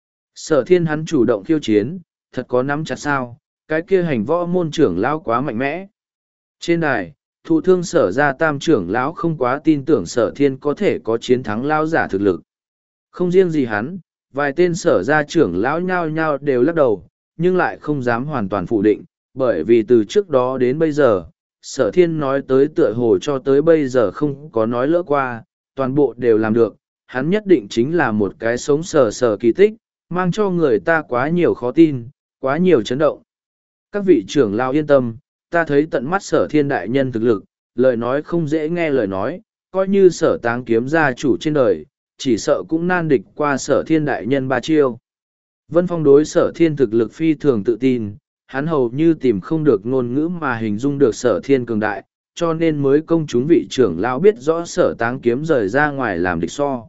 Sở thiên hắn chủ động khiêu chiến, thật có nắm chặt sao, cái kia hành võ môn trưởng lão quá mạnh mẽ. Trên đài, thụ thương sở ra tam trưởng lão không quá tin tưởng sở thiên có thể có chiến thắng lão giả thực lực. Không riêng gì hắn, vài tên sở ra trưởng lão nhao nhao đều lắc đầu, nhưng lại không dám hoàn toàn phủ định, bởi vì từ trước đó đến bây giờ, sở thiên nói tới tựa hồ cho tới bây giờ không có nói lỡ qua, toàn bộ đều làm được, hắn nhất định chính là một cái sống sờ sờ kỳ tích, mang cho người ta quá nhiều khó tin, quá nhiều chấn động. Các vị trưởng lão yên tâm, ta thấy tận mắt sở thiên đại nhân thực lực, lời nói không dễ nghe lời nói, coi như sở táng kiếm gia chủ trên đời, chỉ sợ cũng nan địch qua sở thiên đại nhân ba chiêu. Vân Phong đối sở thiên thực lực phi thường tự tin, hắn hầu như tìm không được ngôn ngữ mà hình dung được sở thiên cường đại, cho nên mới công chúng vị trưởng lão biết rõ sở táng kiếm rời ra ngoài làm địch so.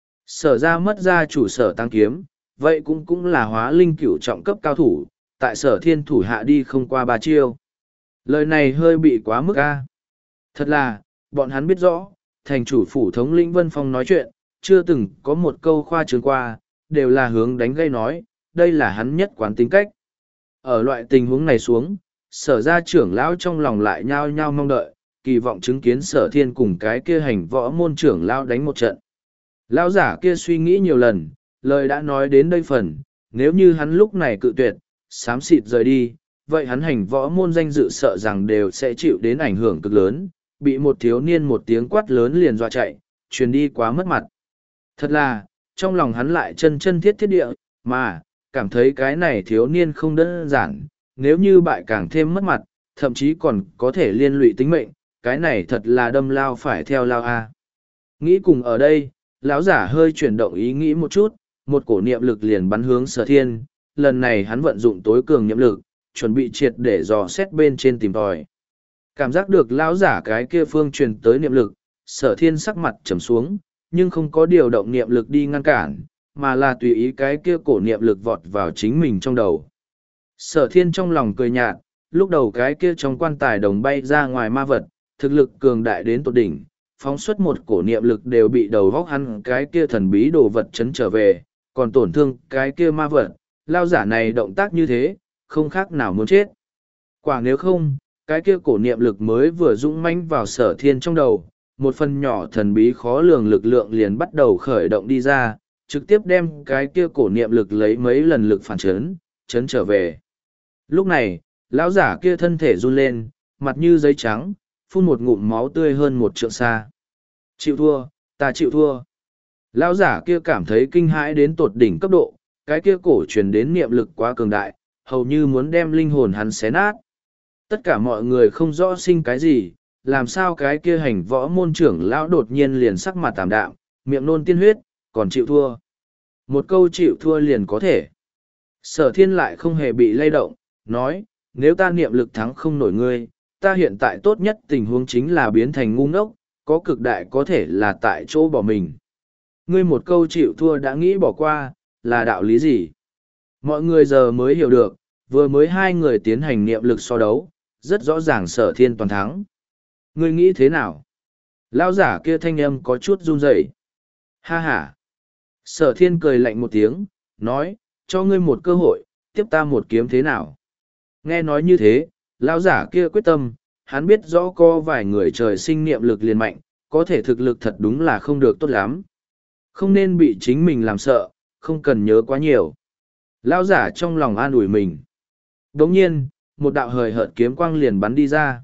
Sở ra mất gia chủ sở táng kiếm, vậy cũng cũng là hóa linh cửu trọng cấp cao thủ, tại sở thiên thủ hạ đi không qua ba chiêu. Lời này hơi bị quá mức a. Thật là, bọn hắn biết rõ, thành chủ phủ thống lĩnh Vân Phong nói chuyện, chưa từng có một câu khoa trương qua, đều là hướng đánh gây nói, đây là hắn nhất quán tính cách. Ở loại tình huống này xuống, sở ra trưởng lão trong lòng lại nhao nhao mong đợi, kỳ vọng chứng kiến sở thiên cùng cái kia hành võ môn trưởng lão đánh một trận. Lão giả kia suy nghĩ nhiều lần, lời đã nói đến đây phần, nếu như hắn lúc này cự tuyệt, xám xịt rời đi, vậy hắn hành võ môn danh dự sợ rằng đều sẽ chịu đến ảnh hưởng cực lớn, bị một thiếu niên một tiếng quát lớn liền dọa chạy, truyền đi quá mất mặt. Thật là, trong lòng hắn lại chân chân thiết thiết địa, mà, cảm thấy cái này thiếu niên không đơn giản, nếu như bại càng thêm mất mặt, thậm chí còn có thể liên lụy tính mệnh, cái này thật là đâm lao phải theo lao a. Nghĩ cùng ở đây, lão giả hơi chuyển động ý nghĩ một chút, một cổ niệm lực liền bắn hướng sở thiên, lần này hắn vận dụng tối cường niệm lực, chuẩn bị triệt để dò xét bên trên tìm tòi. Cảm giác được lão giả cái kia phương truyền tới niệm lực, sở thiên sắc mặt trầm xuống, nhưng không có điều động niệm lực đi ngăn cản, mà là tùy ý cái kia cổ niệm lực vọt vào chính mình trong đầu. Sở thiên trong lòng cười nhạt, lúc đầu cái kia trong quan tài đồng bay ra ngoài ma vật, thực lực cường đại đến tột đỉnh, phóng xuất một cổ niệm lực đều bị đầu vóc hắn cái kia thần bí đồ vật chấn trở về, còn tổn thương cái kia ma vật, lao giả này động tác như thế, không khác nào muốn chết. Quả nếu không, cái kia cổ niệm lực mới vừa dũng mãnh vào sở thiên trong đầu, một phần nhỏ thần bí khó lường lực lượng liền bắt đầu khởi động đi ra, trực tiếp đem cái kia cổ niệm lực lấy mấy lần lực phản chấn, chấn trở về. Lúc này, lão giả kia thân thể run lên, mặt như giấy trắng, phun một ngụm máu tươi hơn một trượng xa. Chịu thua, ta chịu thua. Lão giả kia cảm thấy kinh hãi đến tột đỉnh cấp độ, cái kia cổ truyền đến niệm lực quá cường đại, hầu như muốn đem linh hồn hắn xé nát. Tất cả mọi người không rõ sinh cái gì, làm sao cái kia hành võ môn trưởng lão đột nhiên liền sắc mặt tạm đạm, miệng nôn tiên huyết, còn chịu thua. Một câu chịu thua liền có thể. Sở thiên lại không hề bị lay động, nói, nếu ta niệm lực thắng không nổi ngươi, ta hiện tại tốt nhất tình huống chính là biến thành ngu ngốc, có cực đại có thể là tại chỗ bỏ mình. Ngươi một câu chịu thua đã nghĩ bỏ qua, là đạo lý gì? Mọi người giờ mới hiểu được, vừa mới hai người tiến hành niệm lực so đấu, rất rõ ràng sở thiên toàn thắng. Ngươi nghĩ thế nào? Lão giả kia thanh âm có chút run rẩy. Ha ha! Sở thiên cười lạnh một tiếng, nói, cho ngươi một cơ hội, tiếp ta một kiếm thế nào? Nghe nói như thế, lão giả kia quyết tâm, hắn biết rõ có vài người trời sinh niệm lực liền mạnh, có thể thực lực thật đúng là không được tốt lắm. Không nên bị chính mình làm sợ, không cần nhớ quá nhiều. Lão giả trong lòng an ủi mình. Đồng nhiên, một đạo hời hợt kiếm quang liền bắn đi ra.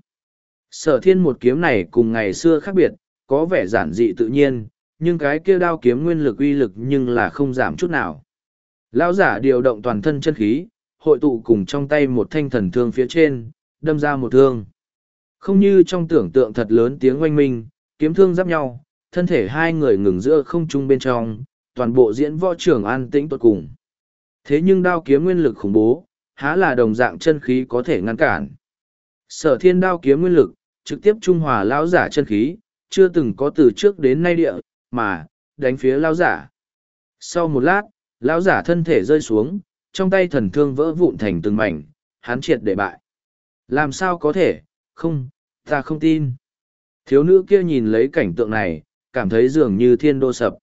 Sở thiên một kiếm này cùng ngày xưa khác biệt, có vẻ giản dị tự nhiên, nhưng cái kia đao kiếm nguyên lực uy lực nhưng là không giảm chút nào. Lão giả điều động toàn thân chân khí, hội tụ cùng trong tay một thanh thần thương phía trên, đâm ra một thương. Không như trong tưởng tượng thật lớn tiếng oanh minh, kiếm thương giáp nhau, thân thể hai người ngừng giữa không trung bên trong, toàn bộ diễn võ trưởng an tĩnh tột cùng. Thế nhưng đao kiếm nguyên lực khủng bố, há là đồng dạng chân khí có thể ngăn cản. Sở thiên đao kiếm nguyên lực, trực tiếp trung hòa lão giả chân khí, chưa từng có từ trước đến nay địa, mà, đánh phía lão giả. Sau một lát, lão giả thân thể rơi xuống, trong tay thần thương vỡ vụn thành từng mảnh, hắn triệt để bại. Làm sao có thể, không, ta không tin. Thiếu nữ kia nhìn lấy cảnh tượng này, cảm thấy dường như thiên đô sập.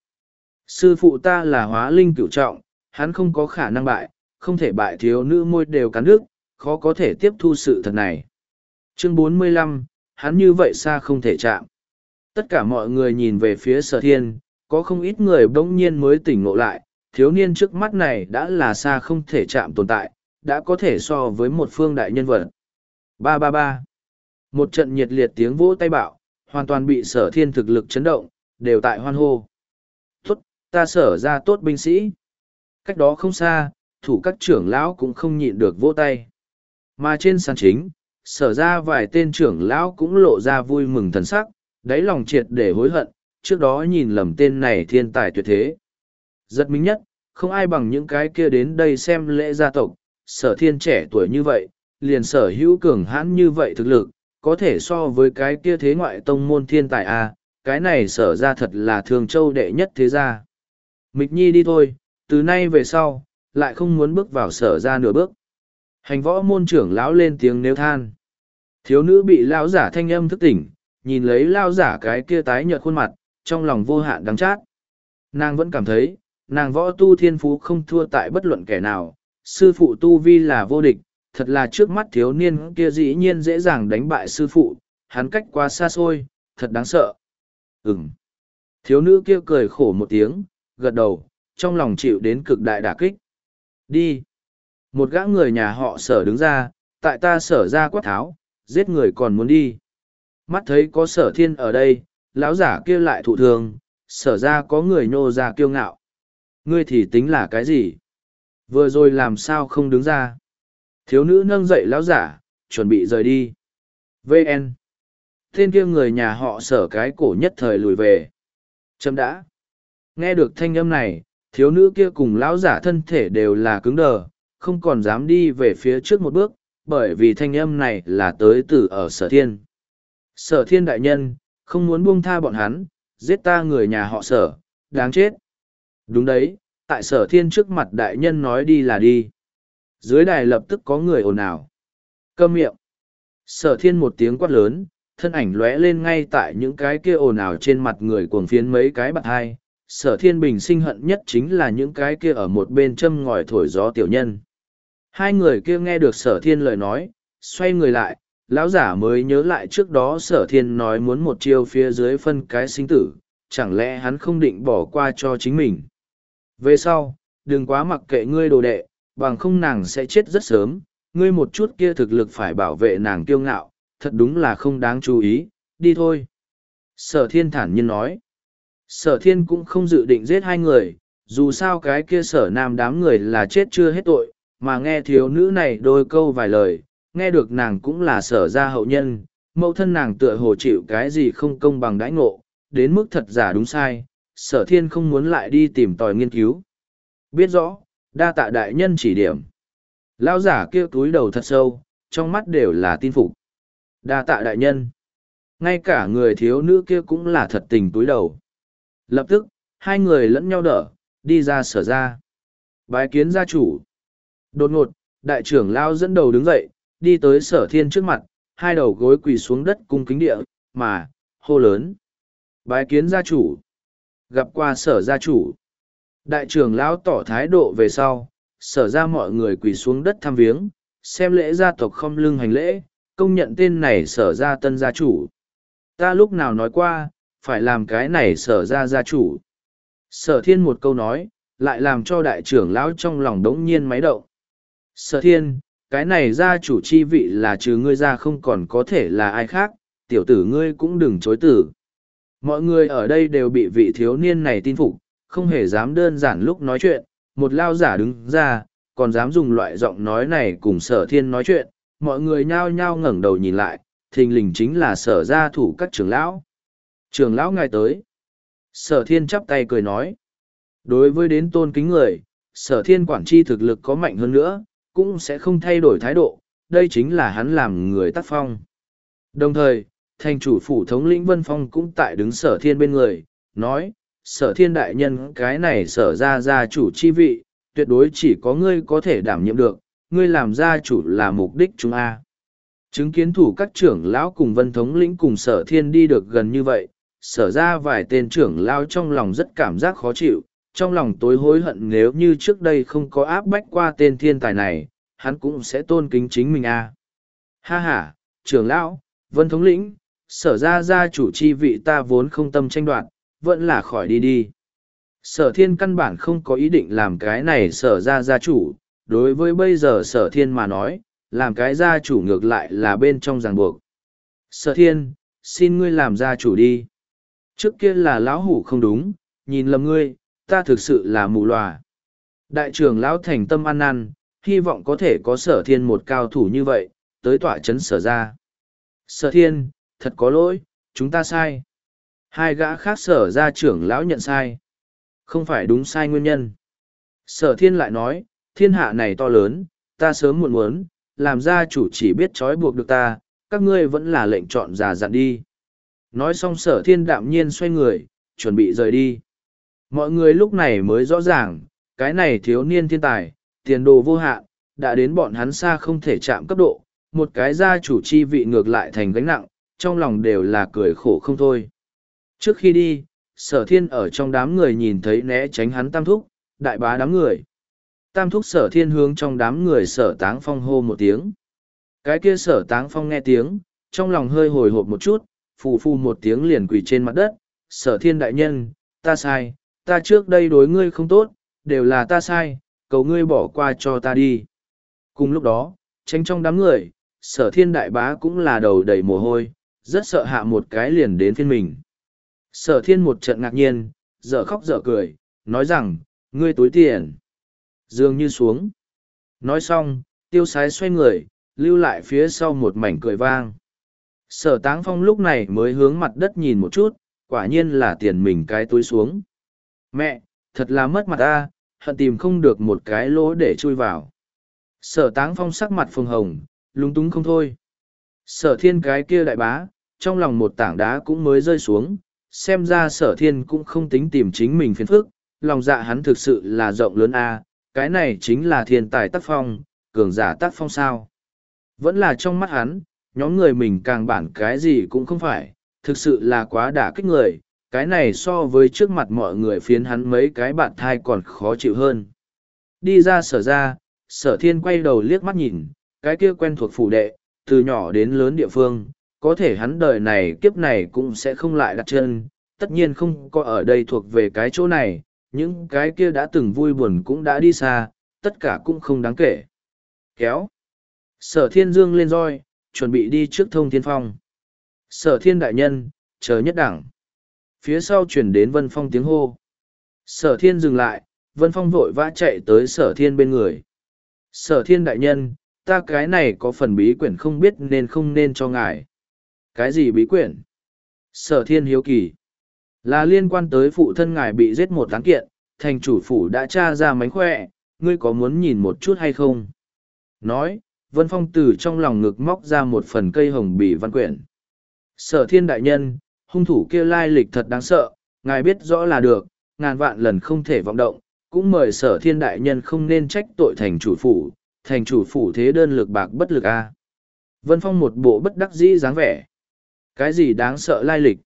Sư phụ ta là hóa linh cửu trọng, hắn không có khả năng bại, không thể bại. Thiếu nữ môi đều cắn nước, khó có thể tiếp thu sự thật này. Chương bốn mươi lăm, hắn như vậy xa không thể chạm. Tất cả mọi người nhìn về phía sở thiên, có không ít người bỗng nhiên mới tỉnh ngộ lại, thiếu niên trước mắt này đã là xa không thể chạm tồn tại, đã có thể so với một phương đại nhân vật. Ba ba ba. Một trận nhiệt liệt tiếng vỗ tay bạo, hoàn toàn bị sở thiên thực lực chấn động, đều tại hoan hô. Tốt, ta sở ra tốt binh sĩ. Cách đó không xa, thủ các trưởng lão cũng không nhịn được vỗ tay. Mà trên sàn chính, sở ra vài tên trưởng lão cũng lộ ra vui mừng thần sắc, đáy lòng triệt để hối hận, trước đó nhìn lầm tên này thiên tài tuyệt thế. Rất minh nhất, không ai bằng những cái kia đến đây xem lễ gia tộc, sở thiên trẻ tuổi như vậy, liền sở hữu cường hãn như vậy thực lực, có thể so với cái kia thế ngoại tông môn thiên tài a, cái này sở ra thật là thường châu đệ nhất thế gia. Mịch Nhi đi thôi, từ nay về sau, lại không muốn bước vào sở ra nửa bước. Hành võ môn trưởng lão lên tiếng nêu than. Thiếu nữ bị lão giả thanh âm thức tỉnh, nhìn lấy lão giả cái kia tái nhợt khuôn mặt, trong lòng vô hạn đắng chát. Nàng vẫn cảm thấy, nàng võ tu thiên phú không thua tại bất luận kẻ nào, sư phụ tu vi là vô địch, thật là trước mắt thiếu niên kia dĩ nhiên dễ dàng đánh bại sư phụ, hắn cách quá xa xôi, thật đáng sợ. Ừm. Thiếu nữ kia cười khổ một tiếng, gật đầu, trong lòng chịu đến cực đại đả kích. Đi. Một gã người nhà họ sở đứng ra, tại ta sở ra quát tháo, giết người còn muốn đi. Mắt thấy có sở thiên ở đây, lão giả kia lại thụ thường, sở ra có người nhô ra kiêu ngạo. Ngươi thì tính là cái gì? Vừa rồi làm sao không đứng ra? Thiếu nữ nâng dậy lão giả, chuẩn bị rời đi. vê en. Tên kia người nhà họ sở cái cổ nhất thời lùi về. Chấm đã. Nghe được thanh âm này, thiếu nữ kia cùng lão giả thân thể đều là cứng đờ, không còn dám đi về phía trước một bước, bởi vì thanh âm này là tới từ ở sở thiên. Sở thiên đại nhân, không muốn buông tha bọn hắn, giết ta người nhà họ sở, đáng chết. Đúng đấy, tại sở thiên trước mặt đại nhân nói đi là đi. Dưới đài lập tức có người ồn ào. Câm miệng. Sở thiên một tiếng quát lớn, thân ảnh lóe lên ngay tại những cái kia ồn ào trên mặt người cuồng phiến mấy cái bạt hai. Sở Thiên Bình sinh hận nhất chính là những cái kia ở một bên châm ngòi thổi gió tiểu nhân. Hai người kia nghe được Sở Thiên lời nói, xoay người lại, lão giả mới nhớ lại trước đó Sở Thiên nói muốn một chiêu phía dưới phân cái sinh tử, chẳng lẽ hắn không định bỏ qua cho chính mình. Về sau, đừng quá mặc kệ ngươi đồ đệ, bằng không nàng sẽ chết rất sớm, ngươi một chút kia thực lực phải bảo vệ nàng kiêu ngạo, thật đúng là không đáng chú ý, đi thôi. Sở Thiên thản nhiên nói. Sở Thiên cũng không dự định giết hai người, dù sao cái kia sở nam đám người là chết chưa hết tội, mà nghe thiếu nữ này đôi câu vài lời, nghe được nàng cũng là sở gia hậu nhân, mẫu thân nàng tựa hồ chịu cái gì không công bằng đãi ngộ, đến mức thật giả đúng sai, Sở Thiên không muốn lại đi tìm tòi nghiên cứu. Biết rõ, đa tạ đại nhân chỉ điểm. Lão giả kia túi đầu thật sâu, trong mắt đều là tin phục. Đa tạ đại nhân. Ngay cả người thiếu nữ kia cũng là thật tình túi đầu. Lập tức, hai người lẫn nhau đỡ, đi ra sở ra. Bái kiến gia chủ. Đột ngột, đại trưởng lao dẫn đầu đứng dậy, đi tới Sở Thiên trước mặt, hai đầu gối quỳ xuống đất cung kính địa, mà, hô lớn. Bái kiến gia chủ. Gặp qua sở gia chủ. Đại trưởng lão tỏ thái độ về sau, sở ra mọi người quỳ xuống đất thăm viếng, xem lễ gia tộc không lưng hành lễ, công nhận tên này sở ra tân gia chủ. Ta lúc nào nói qua, phải làm cái này sở ra gia chủ. Sở Thiên một câu nói, lại làm cho đại trưởng lão trong lòng đống nhiên máy động. Sở Thiên, cái này gia chủ chi vị là trừ ngươi ra không còn có thể là ai khác, tiểu tử ngươi cũng đừng chối tử. Mọi người ở đây đều bị vị thiếu niên này tin phục, không hề dám đơn giản lúc nói chuyện, một lao giả đứng ra, còn dám dùng loại giọng nói này cùng Sở Thiên nói chuyện, mọi người nhao nhao ngẩng đầu nhìn lại, thình lình chính là sở gia thủ các trưởng lão. Trưởng lão ngài tới. Sở Thiên chắp tay cười nói. Đối với đến tôn kính người, Sở Thiên quản tri thực lực có mạnh hơn nữa, cũng sẽ không thay đổi thái độ, đây chính là hắn làm người tác phong. Đồng thời, thành chủ phủ thống lĩnh Vân Phong cũng tại đứng Sở Thiên bên người, nói, Sở Thiên đại nhân cái này sở ra gia chủ chi vị, tuyệt đối chỉ có ngươi có thể đảm nhiệm được, ngươi làm gia chủ là mục đích chúng A. Chứng kiến thủ các trưởng lão cùng Vân thống lĩnh cùng Sở Thiên đi được gần như vậy, sở ra vài tên trưởng lão trong lòng rất cảm giác khó chịu, trong lòng tối hối hận nếu như trước đây không có áp bách qua tên thiên tài này, hắn cũng sẽ tôn kính chính mình A. Ha ha, trưởng lão, Vân thống lĩnh, sở ra gia chủ chi vị ta vốn không tâm tranh đoạt, vẫn là khỏi đi đi. Sở Thiên căn bản không có ý định làm cái này sở ra gia chủ, đối với bây giờ Sở Thiên mà nói, làm cái gia chủ ngược lại là bên trong ràng buộc. Sở Thiên, xin ngươi làm gia chủ đi. Trước kia là lão hủ không đúng, nhìn lầm ngươi, ta thực sự là mù lòa. Đại trưởng lão thành tâm ăn năn, hy vọng có thể có Sở Thiên một cao thủ như vậy, tới tỏa chấn sở ra. Sở Thiên, thật có lỗi, chúng ta sai. Hai gã khác sở ra trưởng lão nhận sai. Không phải đúng sai nguyên nhân. Sở Thiên lại nói, thiên hạ này to lớn, ta sớm muộn muốn, làm gia chủ chỉ biết trói buộc được ta, các ngươi vẫn là lệnh chọn già dặn đi. Nói xong Sở Thiên đạm nhiên xoay người, chuẩn bị rời đi. Mọi người lúc này mới rõ ràng, cái này thiếu niên thiên tài, tiền đồ vô hạn, đã đến bọn hắn xa không thể chạm cấp độ, một cái gia chủ chi vị ngược lại thành gánh nặng, trong lòng đều là cười khổ không thôi. Trước khi đi, Sở Thiên ở trong đám người nhìn thấy né tránh hắn Tam Thúc, đại bá đám người. Tam Thúc Sở Thiên hướng trong đám người Sở Táng Phong hô một tiếng. Cái kia Sở Táng Phong nghe tiếng, trong lòng hơi hồi hộp một chút, phù phù một tiếng liền quỳ trên mặt đất. Sở Thiên đại nhân, ta sai, ta trước đây đối ngươi không tốt, đều là ta sai, cầu ngươi bỏ qua cho ta đi. Cùng lúc đó, tránh trong đám người, Sở Thiên đại bá cũng là đầu đầy mồ hôi, rất sợ hạ một cái liền đến phiên mình. Sở Thiên một trận ngạc nhiên, dở khóc dở cười, nói rằng, ngươi túi tiền. Dường như xuống. Nói xong, tiêu sái xoay người, lưu lại phía sau một mảnh cười vang. Sở Táng Phong lúc này mới hướng mặt đất nhìn một chút, quả nhiên là tiền mình cái túi xuống. Mẹ, thật là mất mặt ta, hận tìm không được một cái lỗ để chui vào. Sở Táng Phong sắc mặt phồng hồng, lúng túng không thôi. Sở Thiên cái kia đại bá, trong lòng một tảng đá cũng mới rơi xuống, xem ra Sở Thiên cũng không tính tìm chính mình phiền phức, lòng dạ hắn thực sự là rộng lớn a, cái này chính là thiên tài tác phong, cường giả tác phong sao. Vẫn là trong mắt hắn, nhóm người mình càng bản cái gì cũng không phải, thực sự là quá đả kích người, cái này so với trước mặt mọi người phiến hắn mấy cái bạn thai còn khó chịu hơn. Đi ra sở ra, sở thiên quay đầu liếc mắt nhìn, cái kia quen thuộc phủ đệ, từ nhỏ đến lớn địa phương, có thể hắn đời này kiếp này cũng sẽ không lại đặt chân, tất nhiên không có ở đây thuộc về cái chỗ này, những cái kia đã từng vui buồn cũng đã đi xa, tất cả cũng không đáng kể. Kéo. Sở thiên dương lên roi, chuẩn bị đi trước thông thiên phong. Sở thiên đại nhân, chờ nhất đẳng. Phía sau chuyển đến Vân Phong tiếng hô. Sở thiên dừng lại, Vân Phong vội vã chạy tới sở thiên bên người. Sở thiên đại nhân, ta cái này có phần bí quyển không biết nên không nên cho ngài. Cái gì bí quyển? Sở thiên hiếu kỳ. Là liên quan tới phụ thân ngài bị giết một án kiện, thành chủ phủ đã tra ra mánh khỏe, ngươi có muốn nhìn một chút hay không? Nói, Vân Phong từ trong lòng ngực móc ra một phần cây hồng bì văn quyển. Sở thiên đại nhân, hung thủ kia lai lịch thật đáng sợ, ngài biết rõ là được, ngàn vạn lần không thể vọng động, cũng mời sở thiên đại nhân không nên trách tội thành chủ phủ, thành chủ phủ thế đơn lực bạc bất lực a. Vân Phong một bộ bất đắc dĩ dáng vẻ. Cái gì đáng sợ lai lịch?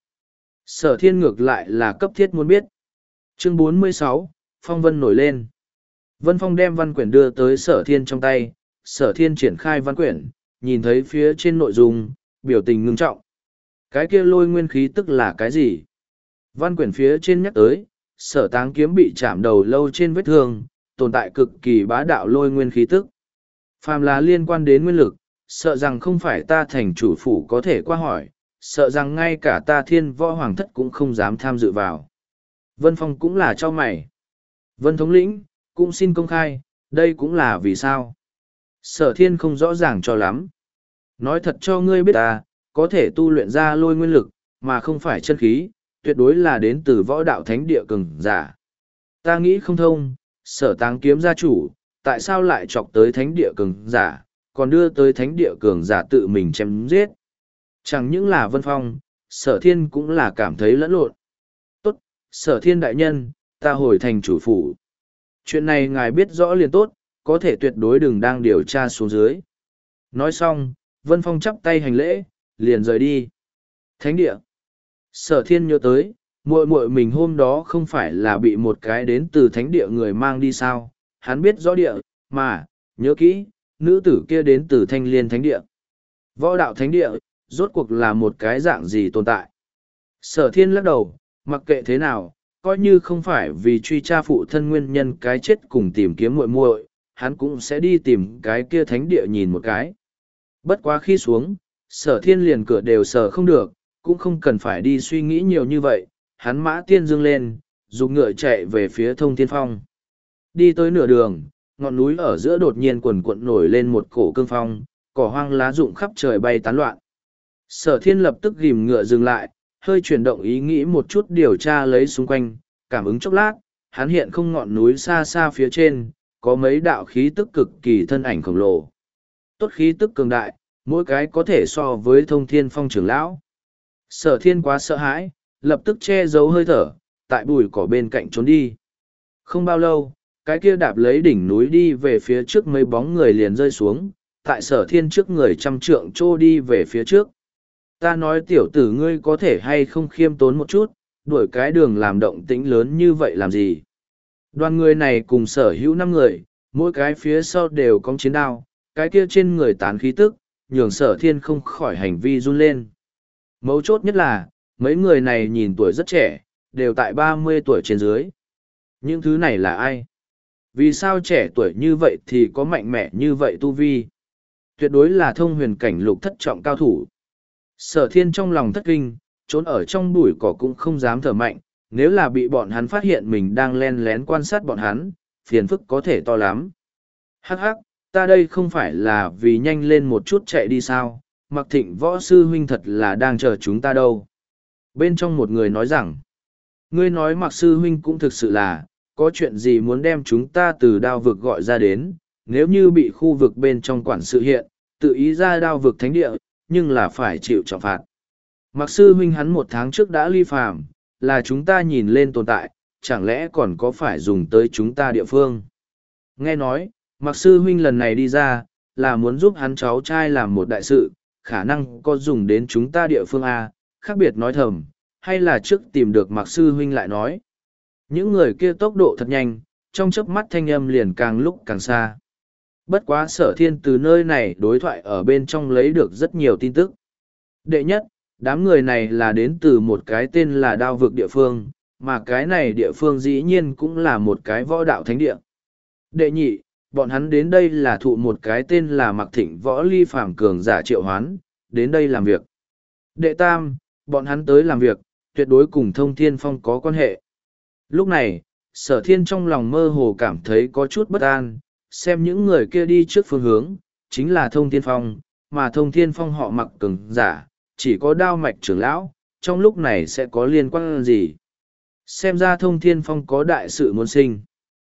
Sở thiên ngược lại là cấp thiết muốn biết. Chương bốn mươi sáu, Phong Vân nổi lên. Vân Phong đem văn quyển đưa tới sở thiên trong tay, sở thiên triển khai văn quyển, nhìn thấy phía trên nội dung, biểu tình ngưng trọng. Cái kia lôi nguyên khí tức là cái gì? Văn quyển phía trên nhắc tới, sở táng kiếm bị chạm đầu lâu trên vết thương, tồn tại cực kỳ bá đạo lôi nguyên khí tức. Phàm là liên quan đến nguyên lực, sợ rằng không phải ta thành chủ phủ có thể qua hỏi, sợ rằng ngay cả ta thiên võ hoàng thất cũng không dám tham dự vào. Vân Phong cũng là cho mày. Vân thống lĩnh, cũng xin công khai, đây cũng là vì sao. Sở thiên không rõ ràng cho lắm. Nói thật cho ngươi biết ta, có thể tu luyện ra lôi nguyên lực, mà không phải chân khí, tuyệt đối là đến từ võ đạo thánh địa cường giả. Ta nghĩ không thông, sở táng kiếm gia chủ, tại sao lại chọc tới thánh địa cường giả, còn đưa tới thánh địa cường giả tự mình chém giết. Chẳng những là Vân Phong, sở thiên cũng là cảm thấy lẫn lộn. Tốt, sở thiên đại nhân, ta hồi thành chủ phủ. Chuyện này ngài biết rõ liền tốt, có thể tuyệt đối đừng đang điều tra xuống dưới. Nói xong, Vân Phong chắp tay hành lễ, liền rời đi. Thánh địa. Sở thiên nhớ tới, muội muội mình hôm đó không phải là bị một cái đến từ thánh địa người mang đi sao, hắn biết rõ địa, mà, nhớ kỹ, nữ tử kia đến từ thanh liên thánh địa. Võ đạo thánh địa, rốt cuộc là một cái dạng gì tồn tại. Sở thiên lắc đầu, mặc kệ thế nào, coi như không phải vì truy tra phụ thân nguyên nhân cái chết cùng tìm kiếm muội muội, hắn cũng sẽ đi tìm cái kia thánh địa nhìn một cái. Bất quá khi xuống, sở thiên liền cửa đều sờ không được, cũng không cần phải đi suy nghĩ nhiều như vậy, hắn mã tiên dương lên, dùng ngựa chạy về phía thông thiên phong. Đi tới nửa đường, ngọn núi ở giữa đột nhiên quần cuộn nổi lên một cổ cương phong, cỏ hoang lá rụng khắp trời bay tán loạn. Sở thiên lập tức ghim ngựa dừng lại, hơi chuyển động ý nghĩ một chút điều tra lấy xung quanh, cảm ứng chốc lát, hắn hiện không ngọn núi xa xa phía trên, có mấy đạo khí tức cực kỳ thân ảnh khổng lồ. Tốt khí tức cường đại, mỗi cái có thể so với thông thiên phong trưởng lão. Sở thiên quá sợ hãi, lập tức che giấu hơi thở, tại bụi cỏ bên cạnh trốn đi. Không bao lâu, cái kia đạp lấy đỉnh núi đi về phía trước mấy bóng người liền rơi xuống, tại sở thiên trước người trăm trượng trô đi về phía trước. Ta nói tiểu tử ngươi có thể hay không khiêm tốn một chút, đuổi cái đường làm động tĩnh lớn như vậy làm gì. Đoàn người này cùng sở hữu năm người, mỗi cái phía sau đều có chiến đao, cái kia trên người tán khí tức, nhường sở thiên không khỏi hành vi run lên. Mấu chốt nhất là, mấy người này nhìn tuổi rất trẻ, đều tại ba mươi tuổi trên dưới. Những thứ này là ai? Vì sao trẻ tuổi như vậy thì có mạnh mẽ như vậy tu vi? Tuyệt đối là thông huyền cảnh lục thất trọng cao thủ. Sở thiên trong lòng thất kinh, trốn ở trong bụi cỏ cũng không dám thở mạnh, nếu là bị bọn hắn phát hiện mình đang len lén quan sát bọn hắn, phiền phức có thể to lắm. Hắc hắc, ta đây không phải là vì nhanh lên một chút chạy đi sao, Mặc Thịnh võ sư huynh thật là đang chờ chúng ta đâu. Bên trong một người nói rằng, ngươi nói Mặc sư huynh cũng thực sự là, có chuyện gì muốn đem chúng ta từ đao vực gọi ra đến, nếu như bị khu vực bên trong quản sự hiện, tự ý ra đao vực thánh địa, nhưng là phải chịu trọng phạt. Mặc sư huynh hắn một tháng trước đã ly phàm, là chúng ta nhìn lên tồn tại, chẳng lẽ còn có phải dùng tới chúng ta địa phương. Nghe nói, Mặc sư huynh lần này đi ra, là muốn giúp hắn cháu trai làm một đại sự, khả năng có dùng đến chúng ta địa phương A, khác biệt nói thầm, hay là trước tìm được Mạc Sư Huynh lại nói. Những người kia tốc độ thật nhanh, trong chớp mắt thanh âm liền càng lúc càng xa. Bất quá Sở Thiên từ nơi này đối thoại ở bên trong lấy được rất nhiều tin tức. Đệ nhất, đám người này là đến từ một cái tên là Đao Vực địa phương, mà cái này địa phương dĩ nhiên cũng là một cái võ đạo thánh địa. Đệ nhị, bọn hắn đến đây là thụ một cái tên là Mạc Thịnh Võ Ly Phàm cường giả triệu hoán, đến đây làm việc. Đệ tam, bọn hắn tới làm việc, tuyệt đối cùng Thông Thiên Phong có quan hệ. Lúc này, Sở Thiên trong lòng mơ hồ cảm thấy có chút bất an, xem những người kia đi trước phương hướng, chính là Thông Thiên Phong, mà Thông Thiên Phong họ Mặc cường giả, chỉ có Đao Mạch trưởng lão, trong lúc này sẽ có liên quan gì? Xem ra Thông Thiên Phong có đại sự muốn sinh.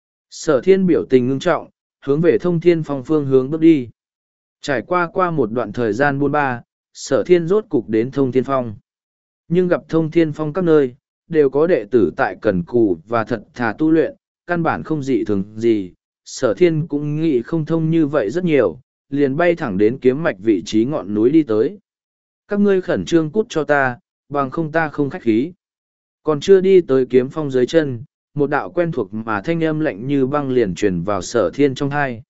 Sở Thiên biểu tình ngưng trọng, hướng về Thông Thiên Phong phương hướng bước đi. Trải qua qua một đoạn thời gian buôn ba, Sở Thiên rốt cục đến Thông Thiên Phong. Nhưng gặp Thông Thiên Phong các nơi, đều có đệ tử tại cần cù và thật thà tu luyện, căn bản không dị thường gì. Sở Thiên cũng nghĩ không thông như vậy rất nhiều, liền bay thẳng đến kiếm mạch vị trí ngọn núi đi tới. Các ngươi khẩn trương cút cho ta, bằng không ta không khách khí. Còn chưa đi tới kiếm phong dưới chân, một đạo quen thuộc mà thanh âm lạnh như băng liền truyền vào Sở Thiên trong thai.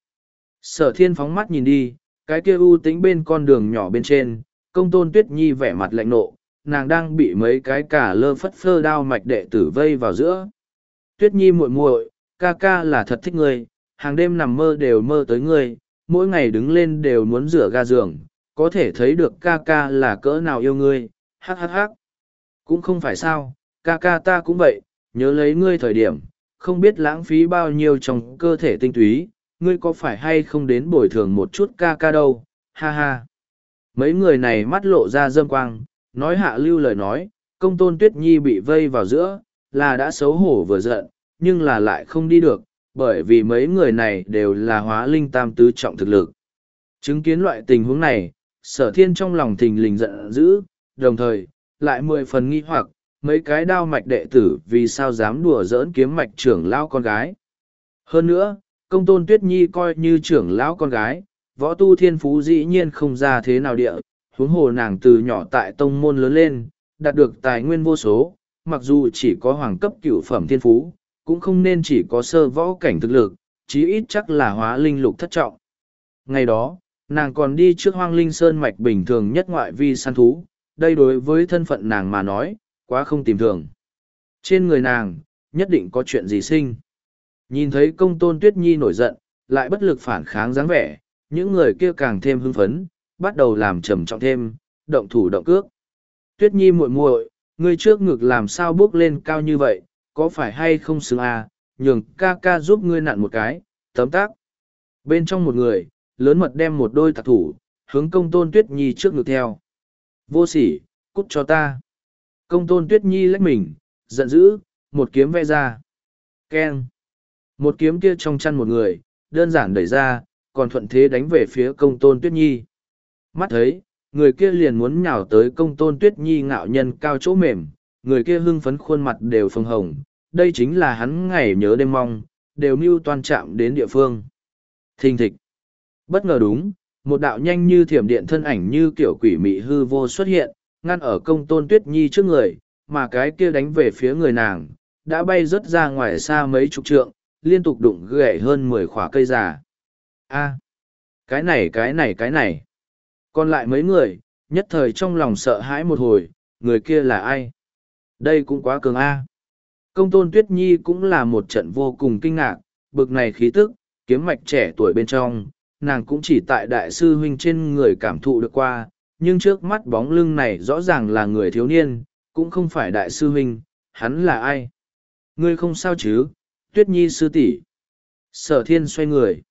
Sở Thiên phóng mắt nhìn đi, cái kia u tĩnh bên con đường nhỏ bên trên, Công Tôn Tuyết Nhi vẻ mặt lạnh nộ, nàng đang bị mấy cái cả lơ phất phơ đao mạch đệ tử vây vào giữa. Tuyết Nhi muội muội, ca ca là thật thích ngươi, hàng đêm nằm mơ đều mơ tới ngươi, mỗi ngày đứng lên đều muốn rửa ga giường, có thể thấy được ca ca là cỡ nào yêu ngươi, hắc hắc hắc. Cũng không phải sao, ca ca ta cũng vậy, nhớ lấy ngươi thời điểm, không biết lãng phí bao nhiêu trong cơ thể tinh túy, ngươi có phải hay không đến bồi thường một chút ca ca đâu, ha ha. Mấy người này mắt lộ ra dâm quang, nói hạ lưu lời nói, Công Tôn Tuyết Nhi bị vây vào giữa, là đã xấu hổ vừa giận, nhưng là lại không đi được, bởi vì mấy người này đều là hóa linh tam tứ trọng thực lực. Chứng kiến loại tình huống này, Sở Thiên trong lòng thình lình giận dữ, đồng thời, lại mười phần nghi hoặc, mấy cái đao mạch đệ tử vì sao dám đùa giỡn kiếm mạch trưởng lão con gái. Hơn nữa, Công Tôn Tuyết Nhi coi như trưởng lão con gái, võ tu thiên phú dĩ nhiên không ra thế nào địa, huống hồ nàng từ nhỏ tại tông môn lớn lên, đạt được tài nguyên vô số, mặc dù chỉ có hoàng cấp cửu phẩm thiên phú, cũng không nên chỉ có sơ võ cảnh thực lực, chí ít chắc là hóa linh lục thất trọng. Ngày đó, nàng còn đi trước hoang linh sơn mạch bình thường nhất ngoại vi săn thú, đây đối với thân phận nàng mà nói, quá không tìm thường. Trên người nàng, nhất định có chuyện gì sinh. Nhìn thấy Công Tôn Tuyết Nhi nổi giận, lại bất lực phản kháng dáng vẻ, những người kia càng thêm hưng phấn, bắt đầu làm trầm trọng thêm, động thủ động cước. Tuyết Nhi muội muội, ngươi trước ngực làm sao bước lên cao như vậy, có phải hay không xứng à, nhường ca ca giúp ngươi nặn một cái, tấm tác. Bên trong một người, lớn mật đem một đôi tạc thủ, hướng Công Tôn Tuyết Nhi trước ngực theo. Vô sỉ, cút cho ta. Công Tôn Tuyết Nhi lách mình, giận dữ, một kiếm vẽ ra. Keng. Một kiếm kia trong chăn một người, đơn giản đẩy ra, còn thuận thế đánh về phía Công Tôn Tuyết Nhi. Mắt thấy, người kia liền muốn nhào tới Công Tôn Tuyết Nhi ngạo nhân cao chỗ mềm, người kia hưng phấn khuôn mặt đều phồng hồng, đây chính là hắn ngày nhớ đêm mong, đều mưu toan chạm đến địa phương. Thình thịch. Bất ngờ đúng, một đạo nhanh như thiểm điện thân ảnh như kiểu quỷ mị hư vô xuất hiện, ngăn ở Công Tôn Tuyết Nhi trước người, mà cái kia đánh về phía người nàng, đã bay rớt ra ngoài xa mấy chục trượng, liên tục đụng gãy hơn mười khỏa cây già. A, cái này cái này cái này. Còn lại mấy người, nhất thời trong lòng sợ hãi một hồi, người kia là ai? Đây cũng quá cường A. Công Tôn Tuyết Nhi cũng là một trận vô cùng kinh ngạc, bực này khí tức, kiếm mạch trẻ tuổi bên trong, nàng cũng chỉ tại đại sư huynh trên người cảm thụ được qua, nhưng trước mắt bóng lưng này rõ ràng là người thiếu niên, cũng không phải đại sư huynh, hắn là ai? Ngươi không sao chứ, Tuyết Nhi sư tỷ. Sở Thiên xoay người.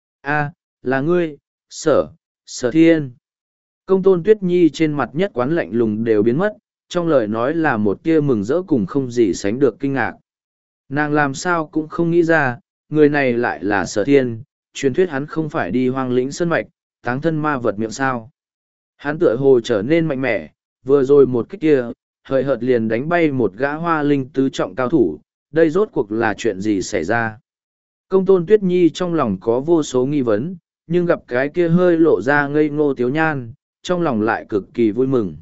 A, là ngươi, sở, sở thiên. Công Tôn Tuyết Nhi trên mặt nhất quán lạnh lùng đều biến mất, trong lời nói là một tia mừng rỡ cùng không gì sánh được kinh ngạc. Nàng làm sao cũng không nghĩ ra, người này lại là sở thiên, truyền thuyết hắn không phải đi hoang lĩnh sơn mạch, táng thân ma vật miệng sao. Hắn tựa hồ trở nên mạnh mẽ, vừa rồi một kích kia, hời hợt liền đánh bay một gã hoa linh tứ trọng cao thủ, đây rốt cuộc là chuyện gì xảy ra. Công Tôn Tuyết Nhi trong lòng có vô số nghi vấn, nhưng gặp cái kia hơi lộ ra ngây ngô tiếu nhan, trong lòng lại cực kỳ vui mừng.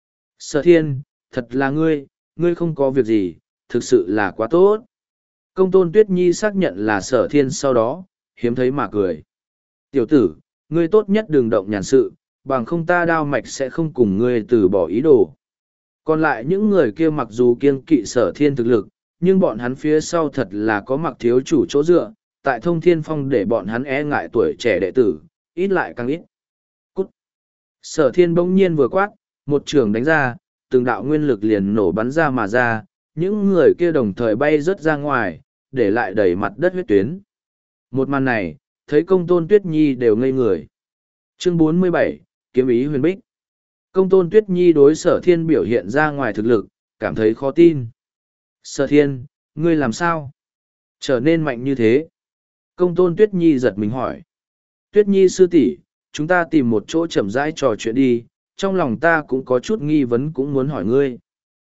Sở thiên, thật là ngươi, ngươi không có việc gì, thực sự là quá tốt. Công tôn Tuyết Nhi xác nhận là sở thiên sau đó, hiếm thấy mà cười. Tiểu tử, ngươi tốt nhất đừng động nhàn sự, bằng không ta đao mạch sẽ không cùng ngươi từ bỏ ý đồ. Còn lại những người kia mặc dù kiêng kỵ sở thiên thực lực, nhưng bọn hắn phía sau thật là có mặc thiếu chủ chỗ dựa, tại thông thiên phong để bọn hắn e ngại tuổi trẻ đệ tử, ít lại càng ít. Cút! Sở thiên bỗng nhiên vừa quát, một trường đánh ra, từng đạo nguyên lực liền nổ bắn ra mà ra, những người kia đồng thời bay rớt ra ngoài, để lại đầy mặt đất huyết tuyến. Một màn này, thấy công tôn Tuyết Nhi đều ngây người. Chương bốn mươi bảy, Kiếm ý huyền bích. Công tôn Tuyết Nhi đối sở thiên biểu hiện ra ngoài thực lực, cảm thấy khó tin. Sở thiên, ngươi làm sao? Trở nên mạnh như thế. Công tôn Tuyết Nhi giật mình hỏi. Tuyết Nhi sư tỷ, chúng ta tìm một chỗ chậm rãi trò chuyện đi, trong lòng ta cũng có chút nghi vấn cũng muốn hỏi ngươi.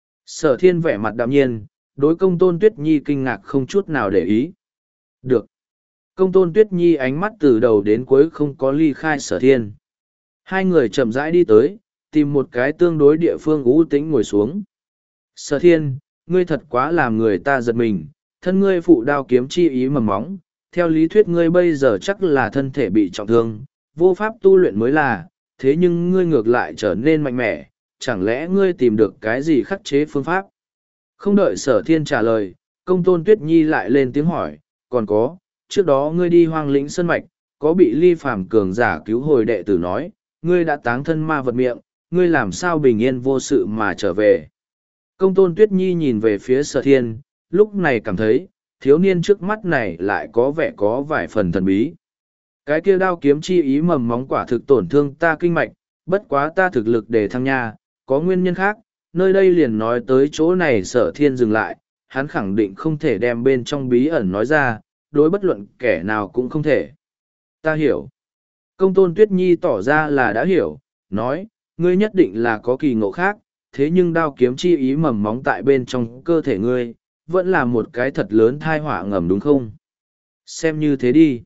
Sở thiên vẻ mặt đạm nhiên, đối công tôn Tuyết Nhi kinh ngạc không chút nào để ý. Được. Công tôn Tuyết Nhi ánh mắt từ đầu đến cuối không có ly khai sở thiên. Hai người chậm rãi đi tới, tìm một cái tương đối địa phương ú tĩnh ngồi xuống. Sở thiên, ngươi thật quá làm người ta giật mình, thân ngươi phụ đao kiếm chi ý mầm móng, theo lý thuyết ngươi bây giờ chắc là thân thể bị trọng thương, vô pháp tu luyện mới là, thế nhưng ngươi ngược lại trở nên mạnh mẽ, chẳng lẽ ngươi tìm được cái gì khắc chế phương pháp? Không đợi sở thiên trả lời, công tôn Tuyết Nhi lại lên tiếng hỏi, còn có, trước đó ngươi đi hoang lĩnh sân mạch, có bị ly phàm cường giả cứu hồi đệ tử nói, ngươi đã táng thân ma vật miệng, ngươi làm sao bình yên vô sự mà trở về. Công tôn Tuyết Nhi nhìn về phía sở thiên, lúc này cảm thấy, thiếu niên trước mắt này lại có vẻ có vài phần thần bí. Cái kia đao kiếm chi ý mầm móng quả thực tổn thương ta kinh mạch, bất quá ta thực lực để thăng nha, có nguyên nhân khác, nơi đây liền nói tới chỗ này sở thiên dừng lại, hắn khẳng định không thể đem bên trong bí ẩn nói ra, đối bất luận kẻ nào cũng không thể. Ta hiểu. Công tôn Tuyết Nhi tỏ ra là đã hiểu, nói, ngươi nhất định là có kỳ ngộ khác, thế nhưng đao kiếm chi ý mầm móng tại bên trong cơ thể ngươi, vẫn là một cái thật lớn thai họa ngầm đúng không? Xem như thế đi.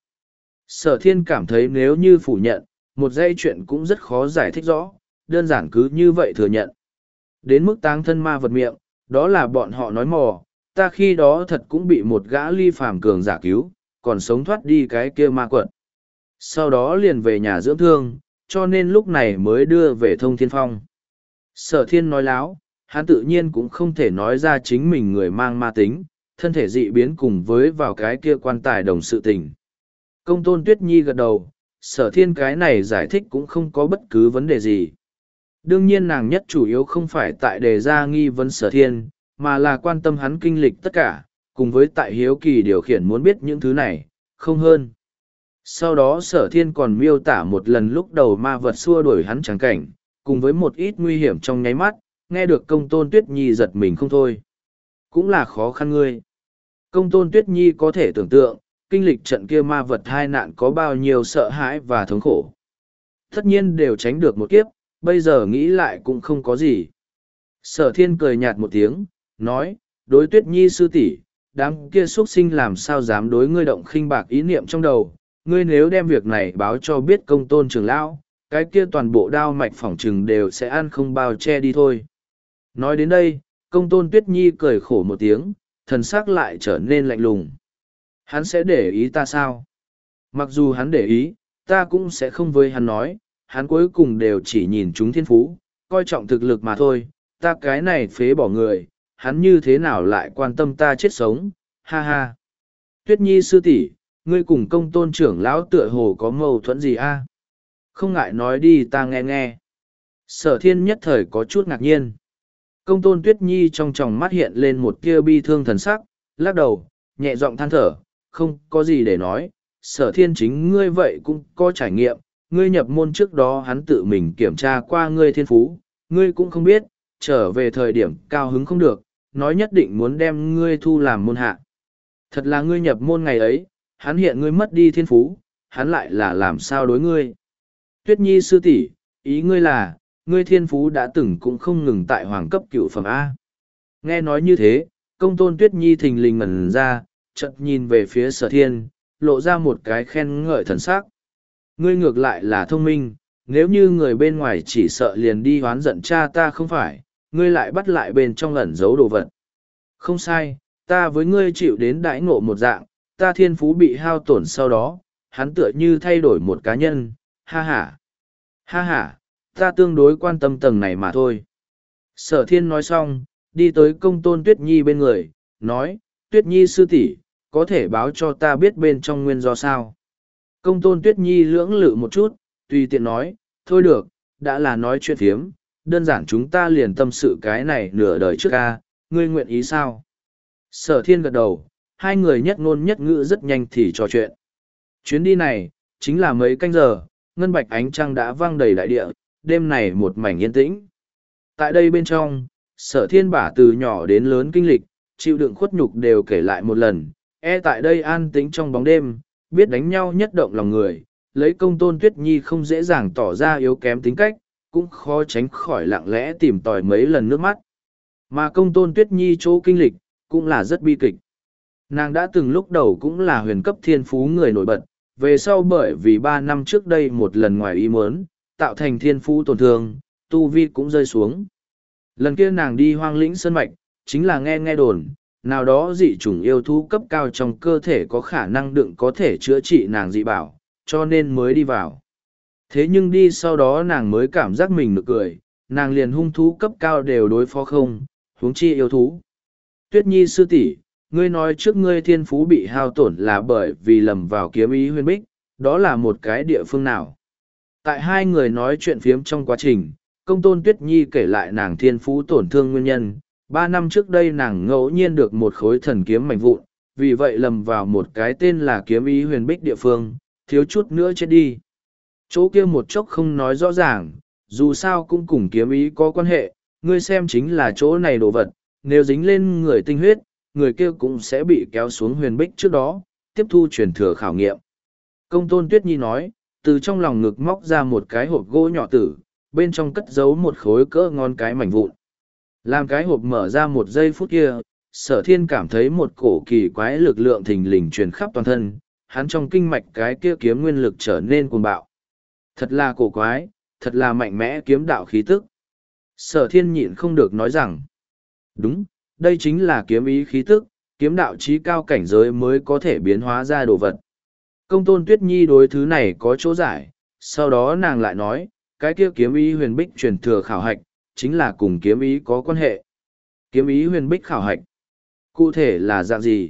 Sở thiên cảm thấy nếu như phủ nhận, một dây chuyện cũng rất khó giải thích rõ, đơn giản cứ như vậy thừa nhận. Đến mức táng thân ma vật miệng, đó là bọn họ nói mò, ta khi đó thật cũng bị một gã ly phàm cường giả cứu, còn sống thoát đi cái kia ma quật. Sau đó liền về nhà dưỡng thương, cho nên lúc này mới đưa về thông thiên phong. Sở thiên nói láo, hắn tự nhiên cũng không thể nói ra chính mình người mang ma tính, thân thể dị biến cùng với vào cái kia quan tài đồng sự tình. Công tôn Tuyết Nhi gật đầu, sở thiên cái này giải thích cũng không có bất cứ vấn đề gì. Đương nhiên nàng nhất chủ yếu không phải tại đề ra nghi vấn sở thiên, mà là quan tâm hắn kinh lịch tất cả, cùng với tại hiếu kỳ điều khiển muốn biết những thứ này, không hơn. Sau đó sở thiên còn miêu tả một lần lúc đầu ma vật xua đuổi hắn trắng cảnh, cùng với một ít nguy hiểm trong nháy mắt, nghe được công tôn Tuyết Nhi giật mình không thôi. Cũng là khó khăn ngươi. Công tôn Tuyết Nhi có thể tưởng tượng, kinh lịch trận kia ma vật hai nạn có bao nhiêu sợ hãi và thống khổ. Tất nhiên đều tránh được một kiếp, bây giờ nghĩ lại cũng không có gì. Sở thiên cười nhạt một tiếng, nói, đối Tuyết Nhi sư tỷ, đám kia xuất sinh làm sao dám đối ngươi động khinh bạc ý niệm trong đầu, ngươi nếu đem việc này báo cho biết công tôn trưởng lão, cái kia toàn bộ đao mạch phỏng trừng đều sẽ ăn không bao che đi thôi. Nói đến đây, công tôn Tuyết Nhi cười khổ một tiếng, thần sắc lại trở nên lạnh lùng. Hắn sẽ để ý ta sao? Mặc dù hắn để ý, ta cũng sẽ không với hắn nói, hắn cuối cùng đều chỉ nhìn chúng thiên phú, coi trọng thực lực mà thôi, ta cái này phế bỏ người, hắn như thế nào lại quan tâm ta chết sống, ha ha. Tuyết Nhi sư tỷ, ngươi cùng công tôn trưởng lão tựa hồ có mâu thuẫn gì a? Không ngại nói đi ta nghe nghe. Sở thiên nhất thời có chút ngạc nhiên. Công tôn Tuyết Nhi trong tròng mắt hiện lên một tia bi thương thần sắc, lắc đầu, nhẹ giọng than thở, không có gì để nói, sở thiên chính ngươi vậy cũng có trải nghiệm, ngươi nhập môn trước đó hắn tự mình kiểm tra qua ngươi thiên phú, ngươi cũng không biết, trở về thời điểm cao hứng không được, nói nhất định muốn đem ngươi thu làm môn hạ. Thật là ngươi nhập môn ngày ấy, hắn hiện ngươi mất đi thiên phú, hắn lại là làm sao đối ngươi. Tuyết Nhi sư tỷ, ý ngươi là, ngươi thiên phú đã từng cũng không ngừng tại hoàng cấp cựu phẩm A. Nghe nói như thế, công tôn Tuyết Nhi thình lình ngẩn ra, chợt nhìn về phía sở thiên, lộ ra một cái khen ngợi thần sắc. Ngươi ngược lại là thông minh, nếu như người bên ngoài chỉ sợ liền đi hoán giận cha ta không phải, ngươi lại bắt lại bên trong ẩn giấu đồ vật. Không sai, ta với ngươi chịu đến đãi ngộ một dạng, ta thiên phú bị hao tổn sau đó, hắn tựa như thay đổi một cá nhân, ha ha. Ha ha, ta tương đối quan tâm tầng này mà thôi. Sở thiên nói xong, đi tới công tôn Tuyết Nhi bên người, nói, Tuyết Nhi sư tỷ, có thể báo cho ta biết bên trong nguyên do sao. Công tôn Tuyết Nhi lưỡng lự một chút, tùy tiện nói, thôi được, đã là nói chuyện phiếm, đơn giản chúng ta liền tâm sự cái này nửa đời trước ca, ngươi nguyện ý sao? Sở thiên gật đầu, hai người nhất ngôn nhất ngữ rất nhanh thì trò chuyện. Chuyến đi này, chính là mấy canh giờ, ngân bạch ánh trăng đã vang đầy đại địa, đêm này một mảnh yên tĩnh. Tại đây bên trong, sở thiên bả từ nhỏ đến lớn kinh lịch, chịu đựng khuất nhục đều kể lại một lần, e tại đây an tĩnh trong bóng đêm, biết đánh nhau nhất động lòng người, lấy công tôn Tuyết Nhi không dễ dàng tỏ ra yếu kém tính cách, cũng khó tránh khỏi lặng lẽ tìm tòi mấy lần nước mắt. Mà công tôn Tuyết Nhi chỗ kinh lịch, cũng là rất bi kịch. Nàng đã từng lúc đầu cũng là huyền cấp thiên phú người nổi bật, về sau bởi vì ba năm trước đây một lần ngoài ý muốn, tạo thành thiên phú tổn thương, tu vi cũng rơi xuống. Lần kia nàng đi hoang lĩnh sơn mạch, chính là nghe nghe đồn, nào đó dị chủng yêu thú cấp cao trong cơ thể có khả năng đựng có thể chữa trị nàng dị bảo, cho nên mới đi vào. Thế nhưng đi sau đó nàng mới cảm giác mình nực cười, nàng liền hung thú cấp cao đều đối phó không, huống chi yêu thú. Tuyết Nhi sư tỷ, ngươi nói trước ngươi thiên phú bị hao tổn là bởi vì lầm vào kiếm ý huyền bích, đó là một cái địa phương nào? Tại hai người nói chuyện phiếm trong quá trình, công tôn Tuyết Nhi kể lại nàng thiên phú tổn thương nguyên nhân. Ba năm trước đây nàng ngẫu nhiên được một khối thần kiếm mảnh vụn, vì vậy lầm vào một cái tên là kiếm ý huyền bích địa phương, thiếu chút nữa chết đi. Chỗ kia một chốc không nói rõ ràng, dù sao cũng cùng kiếm ý có quan hệ, ngươi xem chính là chỗ này đồ vật, nếu dính lên người tinh huyết, người kia cũng sẽ bị kéo xuống huyền bích trước đó, tiếp thu truyền thừa khảo nghiệm. Công tôn Tuyết Nhi nói, từ trong lòng ngực móc ra một cái hộp gỗ nhỏ tử, bên trong cất giấu một khối cỡ ngon cái mảnh vụn. Làm cái hộp mở ra một giây phút kia, sở thiên cảm thấy một cổ kỳ quái lực lượng thình lình truyền khắp toàn thân, hắn trong kinh mạch cái kia kiếm nguyên lực trở nên cuồng bạo. Thật là cổ quái, thật là mạnh mẽ kiếm đạo khí tức. Sở thiên nhịn không được nói rằng, đúng, đây chính là kiếm ý khí tức, kiếm đạo trí cao cảnh giới mới có thể biến hóa ra đồ vật. Công tôn Tuyết Nhi đối thứ này có chỗ giải, sau đó nàng lại nói, cái kia kiếm ý huyền bích truyền thừa khảo hạch, chính là cùng kiếm ý có quan hệ. Kiếm ý huyền bích khảo hạch. Cụ thể là dạng gì?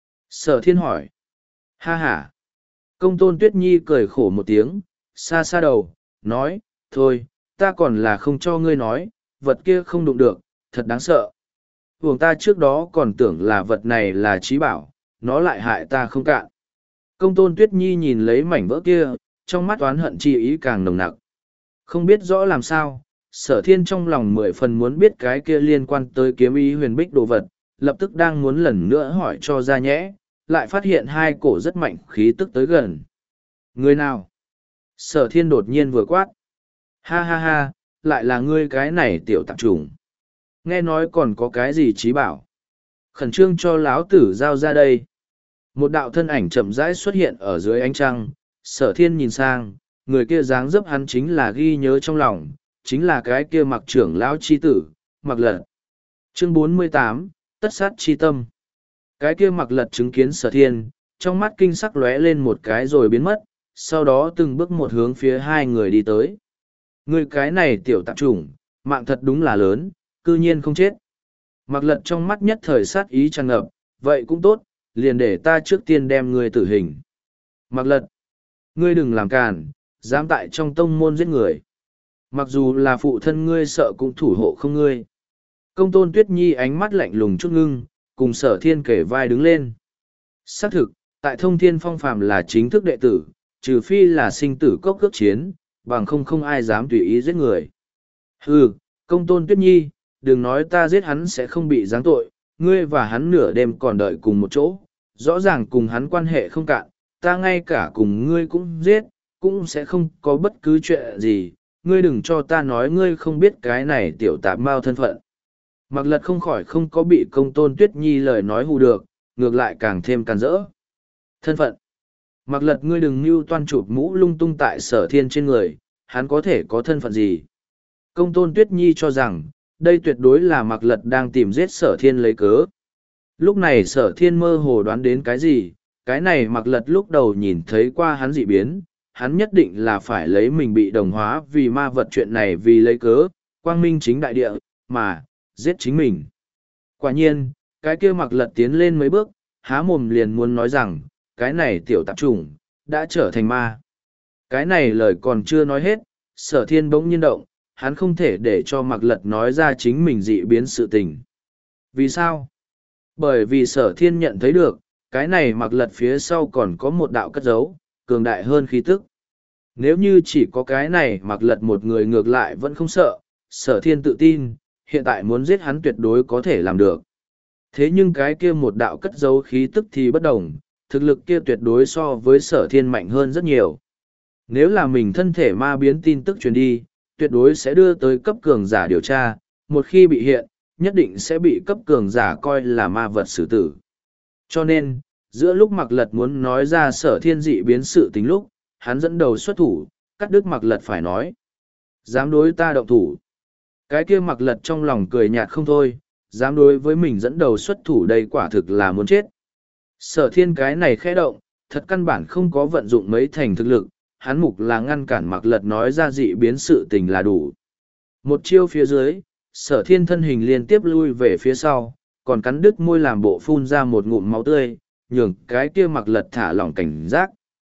Sở thiên hỏi. Ha ha. Công tôn Tuyết Nhi cười khổ một tiếng, xa xa đầu, nói, thôi, ta còn là không cho ngươi nói, vật kia không đụng được, thật đáng sợ. Vùng ta trước đó còn tưởng là vật này là trí bảo, nó lại hại ta không cạn. Công tôn Tuyết Nhi nhìn lấy mảnh vỡ kia, trong mắt oán hận chi ý càng nồng nặc. Không biết rõ làm sao, sở thiên trong lòng mười phần muốn biết cái kia liên quan tới kiếm ý huyền bích đồ vật, lập tức đang muốn lần nữa hỏi cho ra nhẽ, lại phát hiện hai cổ rất mạnh khí tức tới gần. Người nào? Sở thiên đột nhiên vừa quát. Ha ha ha, lại là ngươi cái này tiểu tạp trùng. Nghe nói còn có cái gì trí bảo. Khẩn trương cho láo tử giao ra đây. Một đạo thân ảnh chậm rãi xuất hiện ở dưới ánh trăng, sở thiên nhìn sang, người kia dáng dấp hắn chính là ghi nhớ trong lòng, chính là cái kia mặc trưởng lão chi tử, mặc lật. Chương bốn mươi tám, tất sát chi tâm. Cái kia mặc lật chứng kiến sở thiên, trong mắt kinh sắc lóe lên một cái rồi biến mất, sau đó từng bước một hướng phía hai người đi tới. Người cái này tiểu tạp chủng, mạng thật đúng là lớn, cư nhiên không chết. Mặc lật trong mắt nhất thời sát ý tràn ngập, vậy cũng tốt, liền để ta trước tiên đem ngươi tử hình. Mặc lật, ngươi đừng làm càn, dám tại trong tông môn giết người. Mặc dù là phụ thân ngươi sợ cũng thủ hộ không ngươi. Công tôn Tuyết Nhi ánh mắt lạnh lùng chút ngưng, cùng sở thiên kể vai đứng lên. Xác thực, tại thông thiên phong phàm là chính thức đệ tử, trừ phi là sinh tử cốc cước chiến, bằng không không ai dám tùy ý giết người. Hừ, công tôn Tuyết Nhi, đừng nói ta giết hắn sẽ không bị giáng tội, ngươi và hắn nửa đêm còn đợi cùng một chỗ, rõ ràng cùng hắn quan hệ không cạn, ta ngay cả cùng ngươi cũng giết, cũng sẽ không có bất cứ chuyện gì, ngươi đừng cho ta nói ngươi không biết cái này tiểu tạp mao thân phận. Mặc lật không khỏi không có bị công tôn Tuyết Nhi lời nói hù được, ngược lại càng thêm càn rỡ. Thân phận. Mặc lật ngươi đừng mưu toan chụp mũ lung tung tại sở thiên trên người, hắn có thể có thân phận gì? Công tôn Tuyết Nhi cho rằng, đây tuyệt đối là Mạc Lật đang tìm giết Sở Thiên lấy cớ. Lúc này Sở Thiên mơ hồ đoán đến cái gì, cái này Mạc Lật lúc đầu nhìn thấy qua hắn dị biến, hắn nhất định là phải lấy mình bị đồng hóa vì ma vật chuyện này vì lấy cớ, quang minh chính đại địa, mà, giết chính mình. Quả nhiên, cái kia Mạc Lật tiến lên mấy bước, há mồm liền muốn nói rằng, cái này tiểu tạp chủng, đã trở thành ma. Cái này lời còn chưa nói hết, Sở Thiên bỗng nhiên động, hắn không thể để cho Mạc Lật nói ra chính mình dị biến sự tình. Vì sao? Bởi vì Sở Thiên nhận thấy được, cái này Mạc Lật phía sau còn có một đạo cất giấu, cường đại hơn khí tức. Nếu như chỉ có cái này Mạc Lật một người ngược lại vẫn không sợ, Sở Thiên tự tin, hiện tại muốn giết hắn tuyệt đối có thể làm được. Thế nhưng cái kia một đạo cất giấu khí tức thì bất đồng, thực lực kia tuyệt đối so với Sở Thiên mạnh hơn rất nhiều. Nếu là mình thân thể ma biến tin tức truyền đi, tuyệt đối sẽ đưa tới cấp cường giả điều tra, một khi bị hiện, nhất định sẽ bị cấp cường giả coi là ma vật xử tử. Cho nên, giữa lúc Mạc Lật muốn nói ra Sở Thiên dị biến sự tính lúc, hắn dẫn đầu xuất thủ, cắt đứt Mạc Lật phải nói. Dám đối ta động thủ. Cái kia Mạc Lật trong lòng cười nhạt không thôi, dám đối với mình dẫn đầu xuất thủ đây quả thực là muốn chết. Sở Thiên cái này khẽ động, thật căn bản không có vận dụng mấy thành thực lực, hắn mục là ngăn cản Mạc Lật nói ra dị biến sự tình là đủ. Một chiêu phía dưới, Sở Thiên thân hình liên tiếp lui về phía sau, còn cắn đứt môi làm bộ phun ra một ngụm máu tươi, nhường cái kia Mạc Lật thả lỏng cảnh giác.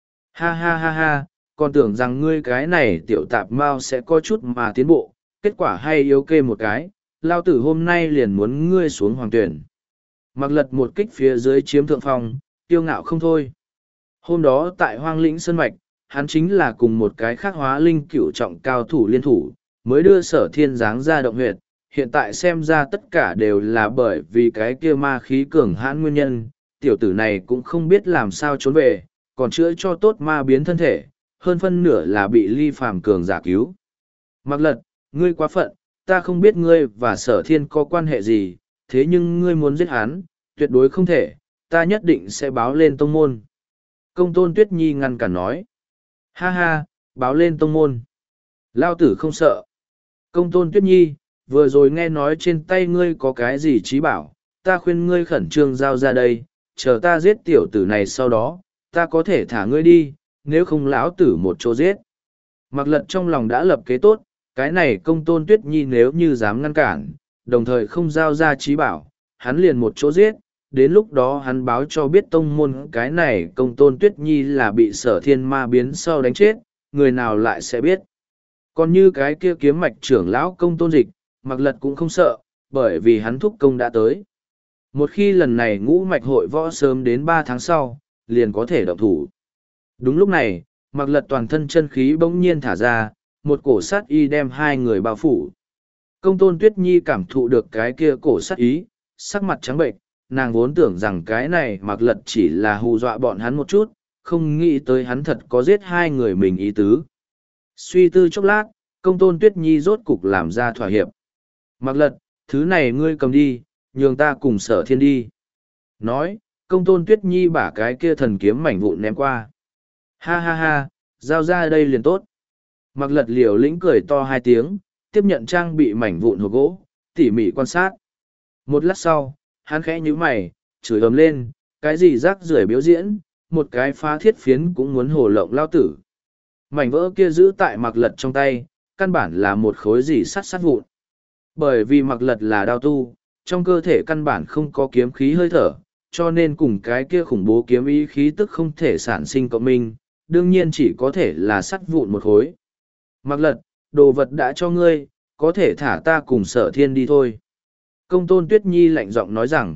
Ha ha ha ha, còn tưởng rằng ngươi cái này tiểu tạp mao sẽ có chút mà tiến bộ, kết quả hay yếu kê một cái, lao tử hôm nay liền muốn ngươi xuống hoàng tuyển. Mạc Lật một kích phía dưới chiếm thượng phong, kiêu ngạo không thôi. Hôm đó tại Hoang Lĩnh Sơn Mạch, hắn chính là cùng một cái khác hóa linh cửu trọng cao thủ liên thủ, mới đưa Sở Thiên giáng ra động huyệt. Hiện tại xem ra tất cả đều là bởi vì cái kia ma khí cường hãn nguyên nhân, tiểu tử này cũng không biết làm sao trốn về, còn chữa cho tốt ma biến thân thể, hơn phân nửa là bị Ly Phàm cường giả cứu. Mạc Lật, ngươi quá phận, ta không biết ngươi và Sở Thiên có quan hệ gì, thế nhưng ngươi muốn giết hắn, tuyệt đối không thể, ta nhất định sẽ báo lên tông môn. Công tôn Tuyết Nhi ngăn cản nói. Ha ha, báo lên tông môn. Lao tử không sợ. Công tôn Tuyết Nhi, vừa rồi nghe nói trên tay ngươi có cái gì trí bảo, ta khuyên ngươi khẩn trương giao ra đây, chờ ta giết tiểu tử này sau đó, ta có thể thả ngươi đi, nếu không lão tử một chỗ giết. Mạc Lật trong lòng đã lập kế tốt, cái này công tôn Tuyết Nhi nếu như dám ngăn cản, đồng thời không giao ra trí bảo, hắn liền một chỗ giết, đến lúc đó hắn báo cho biết tông môn cái này công tôn Tuyết Nhi là bị Sở Thiên ma biến sau đánh chết, người nào lại sẽ biết. Còn như cái kia kiếm mạch trưởng lão công tôn dịch, Mạc Lật cũng không sợ, bởi vì hắn thúc công đã tới. Một khi lần này ngũ mạch hội võ sớm đến ba tháng sau, liền có thể động thủ. Đúng lúc này, Mạc Lật toàn thân chân khí bỗng nhiên thả ra, một cổ sát y đem hai người bao phủ. Công tôn Tuyết Nhi cảm thụ được cái kia cổ sát ý, sắc mặt trắng bệnh, nàng vốn tưởng rằng cái này Mạc Lật chỉ là hù dọa bọn hắn một chút, không nghĩ tới hắn thật có giết hai người mình ý tứ. Suy tư chốc lát, công tôn Tuyết Nhi rốt cục làm ra thỏa hiệp. Mạc Lật, thứ này ngươi cầm đi, nhường ta cùng Sở Thiên đi. Nói, công tôn Tuyết Nhi bả cái kia thần kiếm mảnh vụn ném qua. Ha ha ha, giao ra đây liền tốt. Mạc Lật liều lĩnh cười to hai tiếng, tiếp nhận trang bị mảnh vụn hộp gỗ, tỉ mỉ quan sát. Một lát sau, hắn khẽ nhíu mày, chửi ầm lên, cái gì rác rưởi biểu diễn, một cái phá thiết phiến cũng muốn hồ lộng lao tử. Mảnh vỡ kia giữ tại Mạc Lật trong tay, căn bản là một khối gì sắt sắt vụn. Bởi vì Mạc Lật là đao tu, trong cơ thể căn bản không có kiếm khí hơi thở, cho nên cùng cái kia khủng bố kiếm ý khí tức không thể sản sinh cộng minh, đương nhiên chỉ có thể là sắt vụn một khối. Mạc Lật, đồ vật đã cho ngươi, có thể thả ta cùng Sở Thiên đi thôi. Công tôn Tuyết Nhi lạnh giọng nói rằng,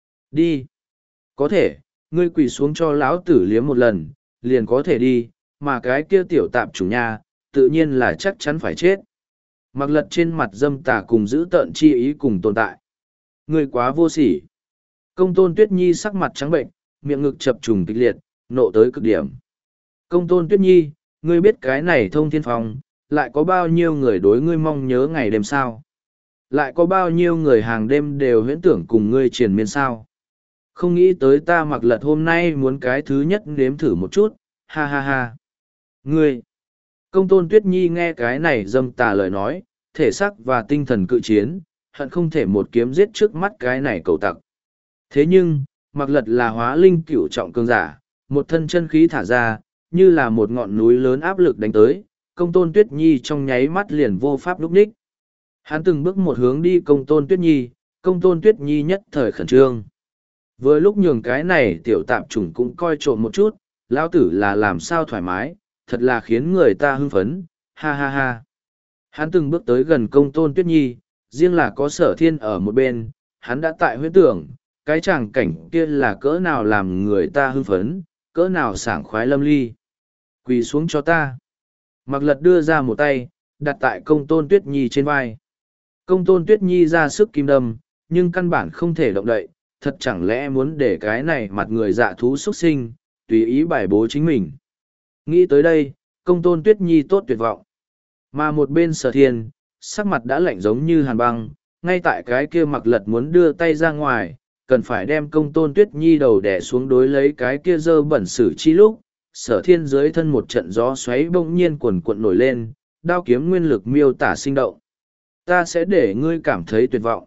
đi. Có thể, ngươi quỳ xuống cho lão tử liếm một lần, liền có thể đi, mà cái kia tiểu tạp chủ nhà, tự nhiên là chắc chắn phải chết. Mạc Lật trên mặt dâm tà cùng giữ tợn chi ý cùng tồn tại. Ngươi quá vô sỉ. Công tôn Tuyết Nhi sắc mặt trắng bệnh, miệng ngực chập trùng kịch liệt, nộ tới cực điểm. Công tôn Tuyết Nhi, ngươi biết cái này thông thiên phong, lại có bao nhiêu người đối ngươi mong nhớ ngày đêm sao? Lại có bao nhiêu người hàng đêm đều huyễn tưởng cùng ngươi triền miên sao? Không nghĩ tới ta Mạc Lật hôm nay muốn cái thứ nhất nếm thử một chút, ha ha ha. Ngươi, Công tôn Tuyết Nhi nghe cái này dâm tà lời nói, thể xác và tinh thần cự chiến, hận không thể một kiếm giết trước mắt cái này cầu tặc. Thế nhưng, Mạc Lật là hóa linh cửu trọng cường giả, một thân chân khí thả ra, như là một ngọn núi lớn áp lực đánh tới, công tôn Tuyết Nhi trong nháy mắt liền vô pháp lúc ních. Hắn từng bước một hướng đi công tôn Tuyết Nhi, công tôn Tuyết Nhi nhất thời khẩn trương. Vừa lúc nhường cái này tiểu tạp chủng cũng coi trộm một chút, lão tử là làm sao thoải mái, thật là khiến người ta hưng phấn, ha ha ha. Hắn từng bước tới gần công tôn Tuyết Nhi, riêng là có Sở Thiên ở một bên, hắn đã tại huyễn tưởng, cái tràng cảnh kia là cỡ nào làm người ta hưng phấn, cỡ nào sảng khoái lâm ly. Quỳ xuống cho ta. Mạc Lật đưa ra một tay, đặt tại công tôn Tuyết Nhi trên vai. Công tôn Tuyết Nhi ra sức kim đâm, nhưng căn bản không thể động đậy, thật chẳng lẽ muốn để cái này mặt người dạ thú xuất sinh, tùy ý bài bố chính mình. Nghĩ tới đây, công tôn Tuyết Nhi tốt tuyệt vọng. Mà một bên Sở Thiên, sắc mặt đã lạnh giống như hàn băng, ngay tại cái kia Mạc Lật muốn đưa tay ra ngoài, cần phải đem công tôn Tuyết Nhi đầu đẻ xuống đối lấy cái kia dơ bẩn xử chi lúc. Sở Thiên dưới thân một trận gió xoáy bỗng nhiên quần cuộn nổi lên, đao kiếm nguyên lực miêu tả sinh động. Ta sẽ để ngươi cảm thấy tuyệt vọng.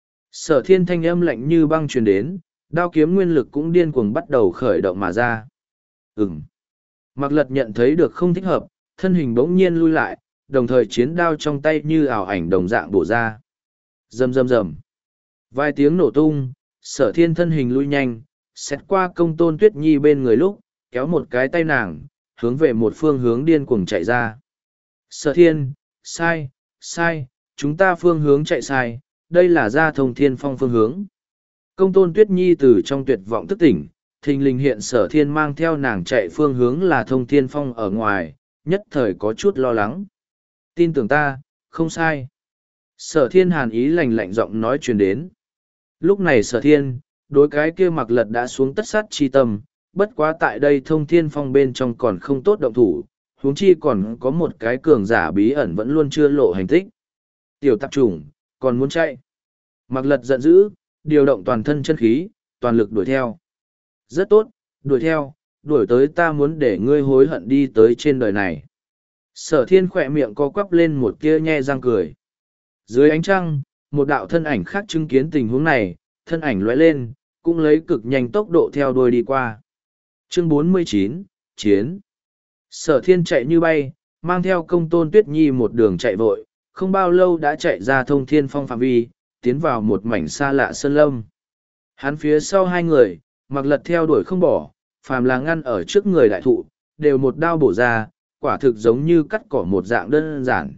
Sở Thiên thanh âm lạnh như băng truyền đến, đao kiếm nguyên lực cũng điên cuồng bắt đầu khởi động mà ra. Ừm. Mạc Lật nhận thấy được không thích hợp, thân hình bỗng nhiên lui lại, đồng thời chiến đao trong tay như ảo ảnh đồng dạng bổ ra. Rầm rầm rầm. Vài tiếng nổ tung, Sở Thiên thân hình lui nhanh, xét qua công tôn Tuyết Nhi bên người lúc, kéo một cái tay nàng, hướng về một phương hướng điên cuồng chạy ra. Sở Thiên, sai, sai, chúng ta phương hướng chạy sai, đây là ra thông thiên phong phương hướng. Công tôn Tuyết Nhi từ trong tuyệt vọng thức tỉnh, thình lình hiện Sở Thiên mang theo nàng chạy phương hướng là thông thiên phong ở ngoài, nhất thời có chút lo lắng. Tin tưởng ta, không sai. Sở Thiên hàn ý lạnh lạnh giọng nói truyền đến. Lúc này Sở Thiên, đối cái kia Mạc Lật đã xuống tất sát chi tâm, bất quá tại đây thông thiên phong bên trong còn không tốt động thủ, huống chi còn có một cái cường giả bí ẩn vẫn luôn chưa lộ hành tích. Tiểu tạp chủng, còn muốn chạy. Mạc Lật giận dữ, điều động toàn thân chân khí, toàn lực đuổi theo. Rất tốt, đuổi theo, đuổi tới ta muốn để ngươi hối hận đi tới trên đời này. Sở Thiên khỏe miệng co quắp lên một tia nhe răng cười. Dưới ánh trăng, một đạo thân ảnh khác chứng kiến tình huống này, thân ảnh lóe lên, cũng lấy cực nhanh tốc độ theo đuôi đi qua. Chương bốn mươi chín, Chiến. Sở Thiên chạy như bay, mang theo công tôn Tuyết Nhi một đường chạy vội, không bao lâu đã chạy ra thông thiên phong phạm vi, tiến vào một mảnh xa lạ sơn lâm. Hắn phía sau hai người, Mạc Lật theo đuổi không bỏ, phàm là ngăn ở trước người đại thụ, đều một đao bổ ra, quả thực giống như cắt cỏ một dạng đơn giản.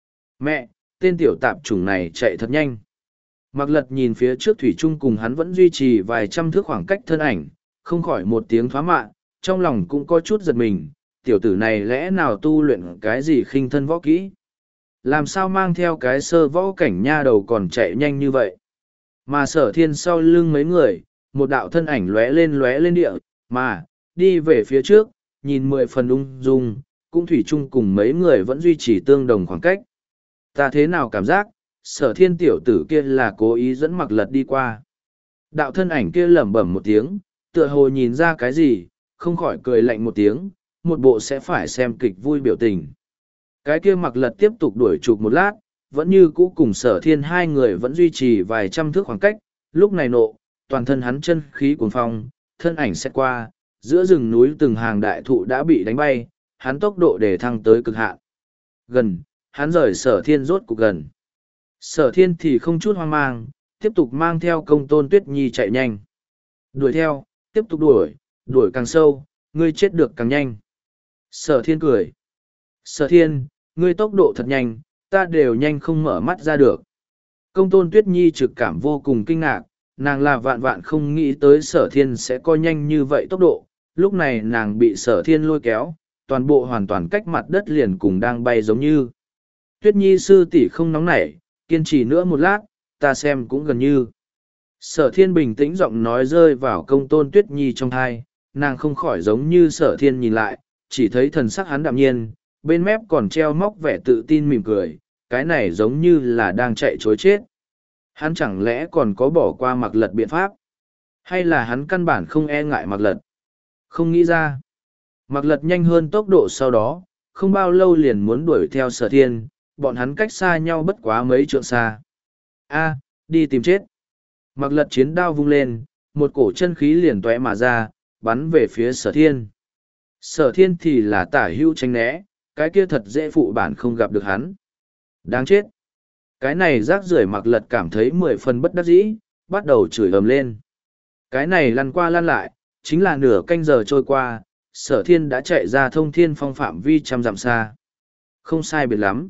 Mẹ, tên tiểu tạp chủng này chạy thật nhanh. Mạc Lật nhìn phía trước thủy trung cùng hắn vẫn duy trì vài trăm thước khoảng cách thân ảnh, không khỏi một tiếng thoá mạ, trong lòng cũng có chút giật mình, tiểu tử này lẽ nào tu luyện cái gì khinh thân võ kỹ? Làm sao mang theo cái sơ võ cảnh nha đầu còn chạy nhanh như vậy? Mà Sở Thiên sau lưng mấy người, một đạo thân ảnh lóe lên lóe lên địa, mà, đi về phía trước, nhìn mười phần ung dung, cũng thủy chung cùng mấy người vẫn duy trì tương đồng khoảng cách. Ta thế nào cảm giác, Sở Thiên tiểu tử kia là cố ý dẫn Mạc Lật đi qua. Đạo thân ảnh kia lẩm bẩm một tiếng, tựa hồ nhìn ra cái gì, không khỏi cười lạnh một tiếng, một bộ sẽ phải xem kịch vui biểu tình. Cái kia Mạc Lật tiếp tục đuổi chụp một lát, vẫn như cũ cùng Sở Thiên hai người vẫn duy trì vài trăm thước khoảng cách, lúc này nộ, toàn thân hắn chân khí cuồng phong, thân ảnh xét qua, giữa rừng núi từng hàng đại thụ đã bị đánh bay, hắn tốc độ để thăng tới cực hạn. Gần, hắn rời Sở Thiên rốt cục gần. Sở Thiên thì không chút hoang mang, tiếp tục mang theo công tôn Tuyết Nhi chạy nhanh. Đuổi theo, tiếp tục đuổi, đuổi càng sâu, ngươi chết được càng nhanh. Sở Thiên cười. Sở Thiên, ngươi tốc độ thật nhanh, ta đều nhanh không mở mắt ra được. Công tôn Tuyết Nhi trực cảm vô cùng kinh ngạc, nàng là vạn vạn không nghĩ tới Sở Thiên sẽ coi nhanh như vậy tốc độ. Lúc này nàng bị Sở Thiên lôi kéo, toàn bộ hoàn toàn cách mặt đất liền cùng đang bay giống như. Tuyết Nhi sư tỷ không nóng nảy, kiên trì nữa một lát, ta xem cũng gần như. Sở Thiên bình tĩnh giọng nói rơi vào công tôn Tuyết Nhi trong thai, nàng không khỏi giống như Sở Thiên nhìn lại, chỉ thấy thần sắc hắn đạm nhiên, bên mép còn treo móc vẻ tự tin mỉm cười, cái này giống như là đang chạy chối chết. Hắn chẳng lẽ còn có bỏ qua Mạc Lật biện pháp? Hay là hắn căn bản không e ngại Mạc Lật? Không nghĩ ra. Mạc Lật nhanh hơn tốc độ sau đó, không bao lâu liền muốn đuổi theo sở thiên, bọn hắn cách xa nhau bất quá mấy trượng xa. A, đi tìm chết. Mặc lật chiến đao vung lên, một cổ chân khí liền tóe mà ra, bắn về phía sở thiên. Sở thiên thì là tả hữu tránh né, cái kia thật dễ phụ bản không gặp được hắn. Đáng chết. Cái này rác rưởi mặc lật cảm thấy mười phần bất đắc dĩ, bắt đầu chửi ầm lên. Cái này lăn qua lăn lại, chính là nửa canh giờ trôi qua, sở thiên đã chạy ra thông thiên phong phạm vi trăm dặm xa. Không sai biệt lắm.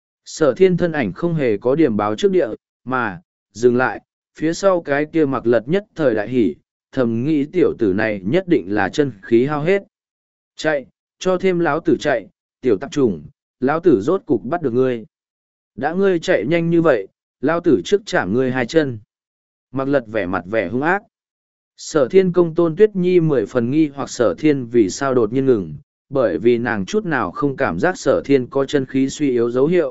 Sở thiên thân ảnh không hề có điểm báo trước địa, mà, dừng lại, phía sau cái kia mặc lật nhất thời đại hỉ, thầm nghĩ tiểu tử này nhất định là chân khí hao hết. Chạy, cho thêm lão tử chạy, tiểu tạp trùng, lão tử rốt cục bắt được ngươi. Đã ngươi chạy nhanh như vậy, lão tử trước chạm ngươi hai chân. Mặc lật vẻ mặt vẻ hung ác. Sở thiên công tôn tuyết nhi mười phần nghi hoặc sở thiên vì sao đột nhiên ngừng, bởi vì nàng chút nào không cảm giác sở thiên có chân khí suy yếu dấu hiệu.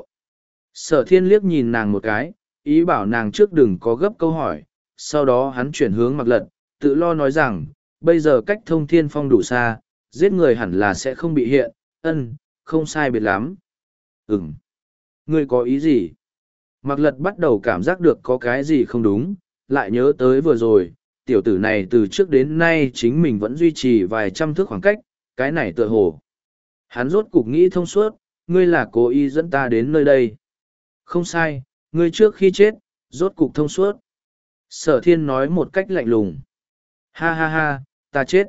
Sở thiên liếc nhìn nàng một cái, ý bảo nàng trước đừng có gấp câu hỏi, sau đó hắn chuyển hướng mặc lật, tự lo nói rằng, bây giờ cách thông thiên phong đủ xa, giết người hẳn là sẽ không bị hiện, ân, không sai biệt lắm. Ừm, ngươi có ý gì? Mặc lật bắt đầu cảm giác được có cái gì không đúng, lại nhớ tới vừa rồi, tiểu tử này từ trước đến nay chính mình vẫn duy trì vài trăm thước khoảng cách, cái này tựa hồ. Hắn rốt cục nghĩ thông suốt, ngươi là cố ý dẫn ta đến nơi đây. Không sai, ngươi trước khi chết, rốt cục thông suốt. Sở thiên nói một cách lạnh lùng. Ha ha ha, ta chết.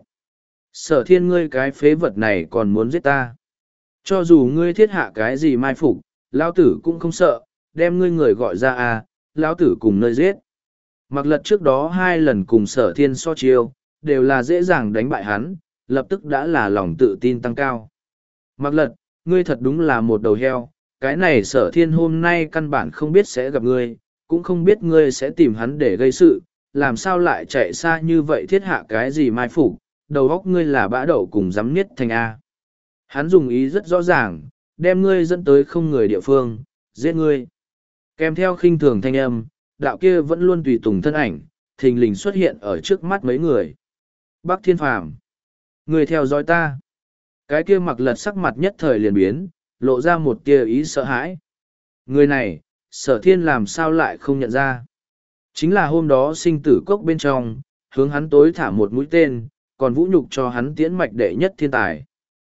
Sở thiên ngươi cái phế vật này còn muốn giết ta. Cho dù ngươi thiết hạ cái gì mai phục, lão tử cũng không sợ, đem ngươi người gọi ra à, lão tử cùng nơi giết. Mặc lật trước đó hai lần cùng sở thiên so chiêu, đều là dễ dàng đánh bại hắn, lập tức đã là lòng tự tin tăng cao. Mặc lật, ngươi thật đúng là một đầu heo, cái này sở thiên hôm nay căn bản không biết sẽ gặp ngươi, cũng không biết ngươi sẽ tìm hắn để gây sự, làm sao lại chạy xa như vậy thiết hạ cái gì mai phục, đầu óc ngươi là bã đậu cùng dám niết thành A. Hắn dùng ý rất rõ ràng, đem ngươi dẫn tới không người địa phương, giết ngươi. Kèm theo khinh thường thanh âm, đạo kia vẫn luôn tùy tùng thân ảnh, thình lình xuất hiện ở trước mắt mấy người. Bắc Thiên Phàm, người theo dõi ta. Cái kia mặc lật sắc mặt nhất thời liền biến, lộ ra một tia ý sợ hãi. Người này, sở thiên làm sao lại không nhận ra. Chính là hôm đó sinh tử cốc bên trong, hướng hắn tối thả một mũi tên, còn vũ nhục cho hắn tiễn mạch đệ nhất thiên tài.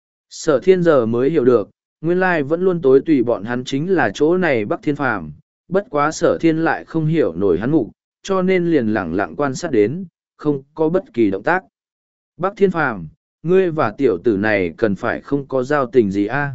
Sở thiên giờ mới hiểu được, nguyên lai vẫn luôn tối tùy bọn hắn chính là chỗ này Bắc Thiên Phàm, bất quá sở thiên lại không hiểu nổi hắn mục, cho nên liền lẳng lặng quan sát đến, không có bất kỳ động tác. Bắc Thiên Phàm, ngươi và tiểu tử này cần phải không có giao tình gì a?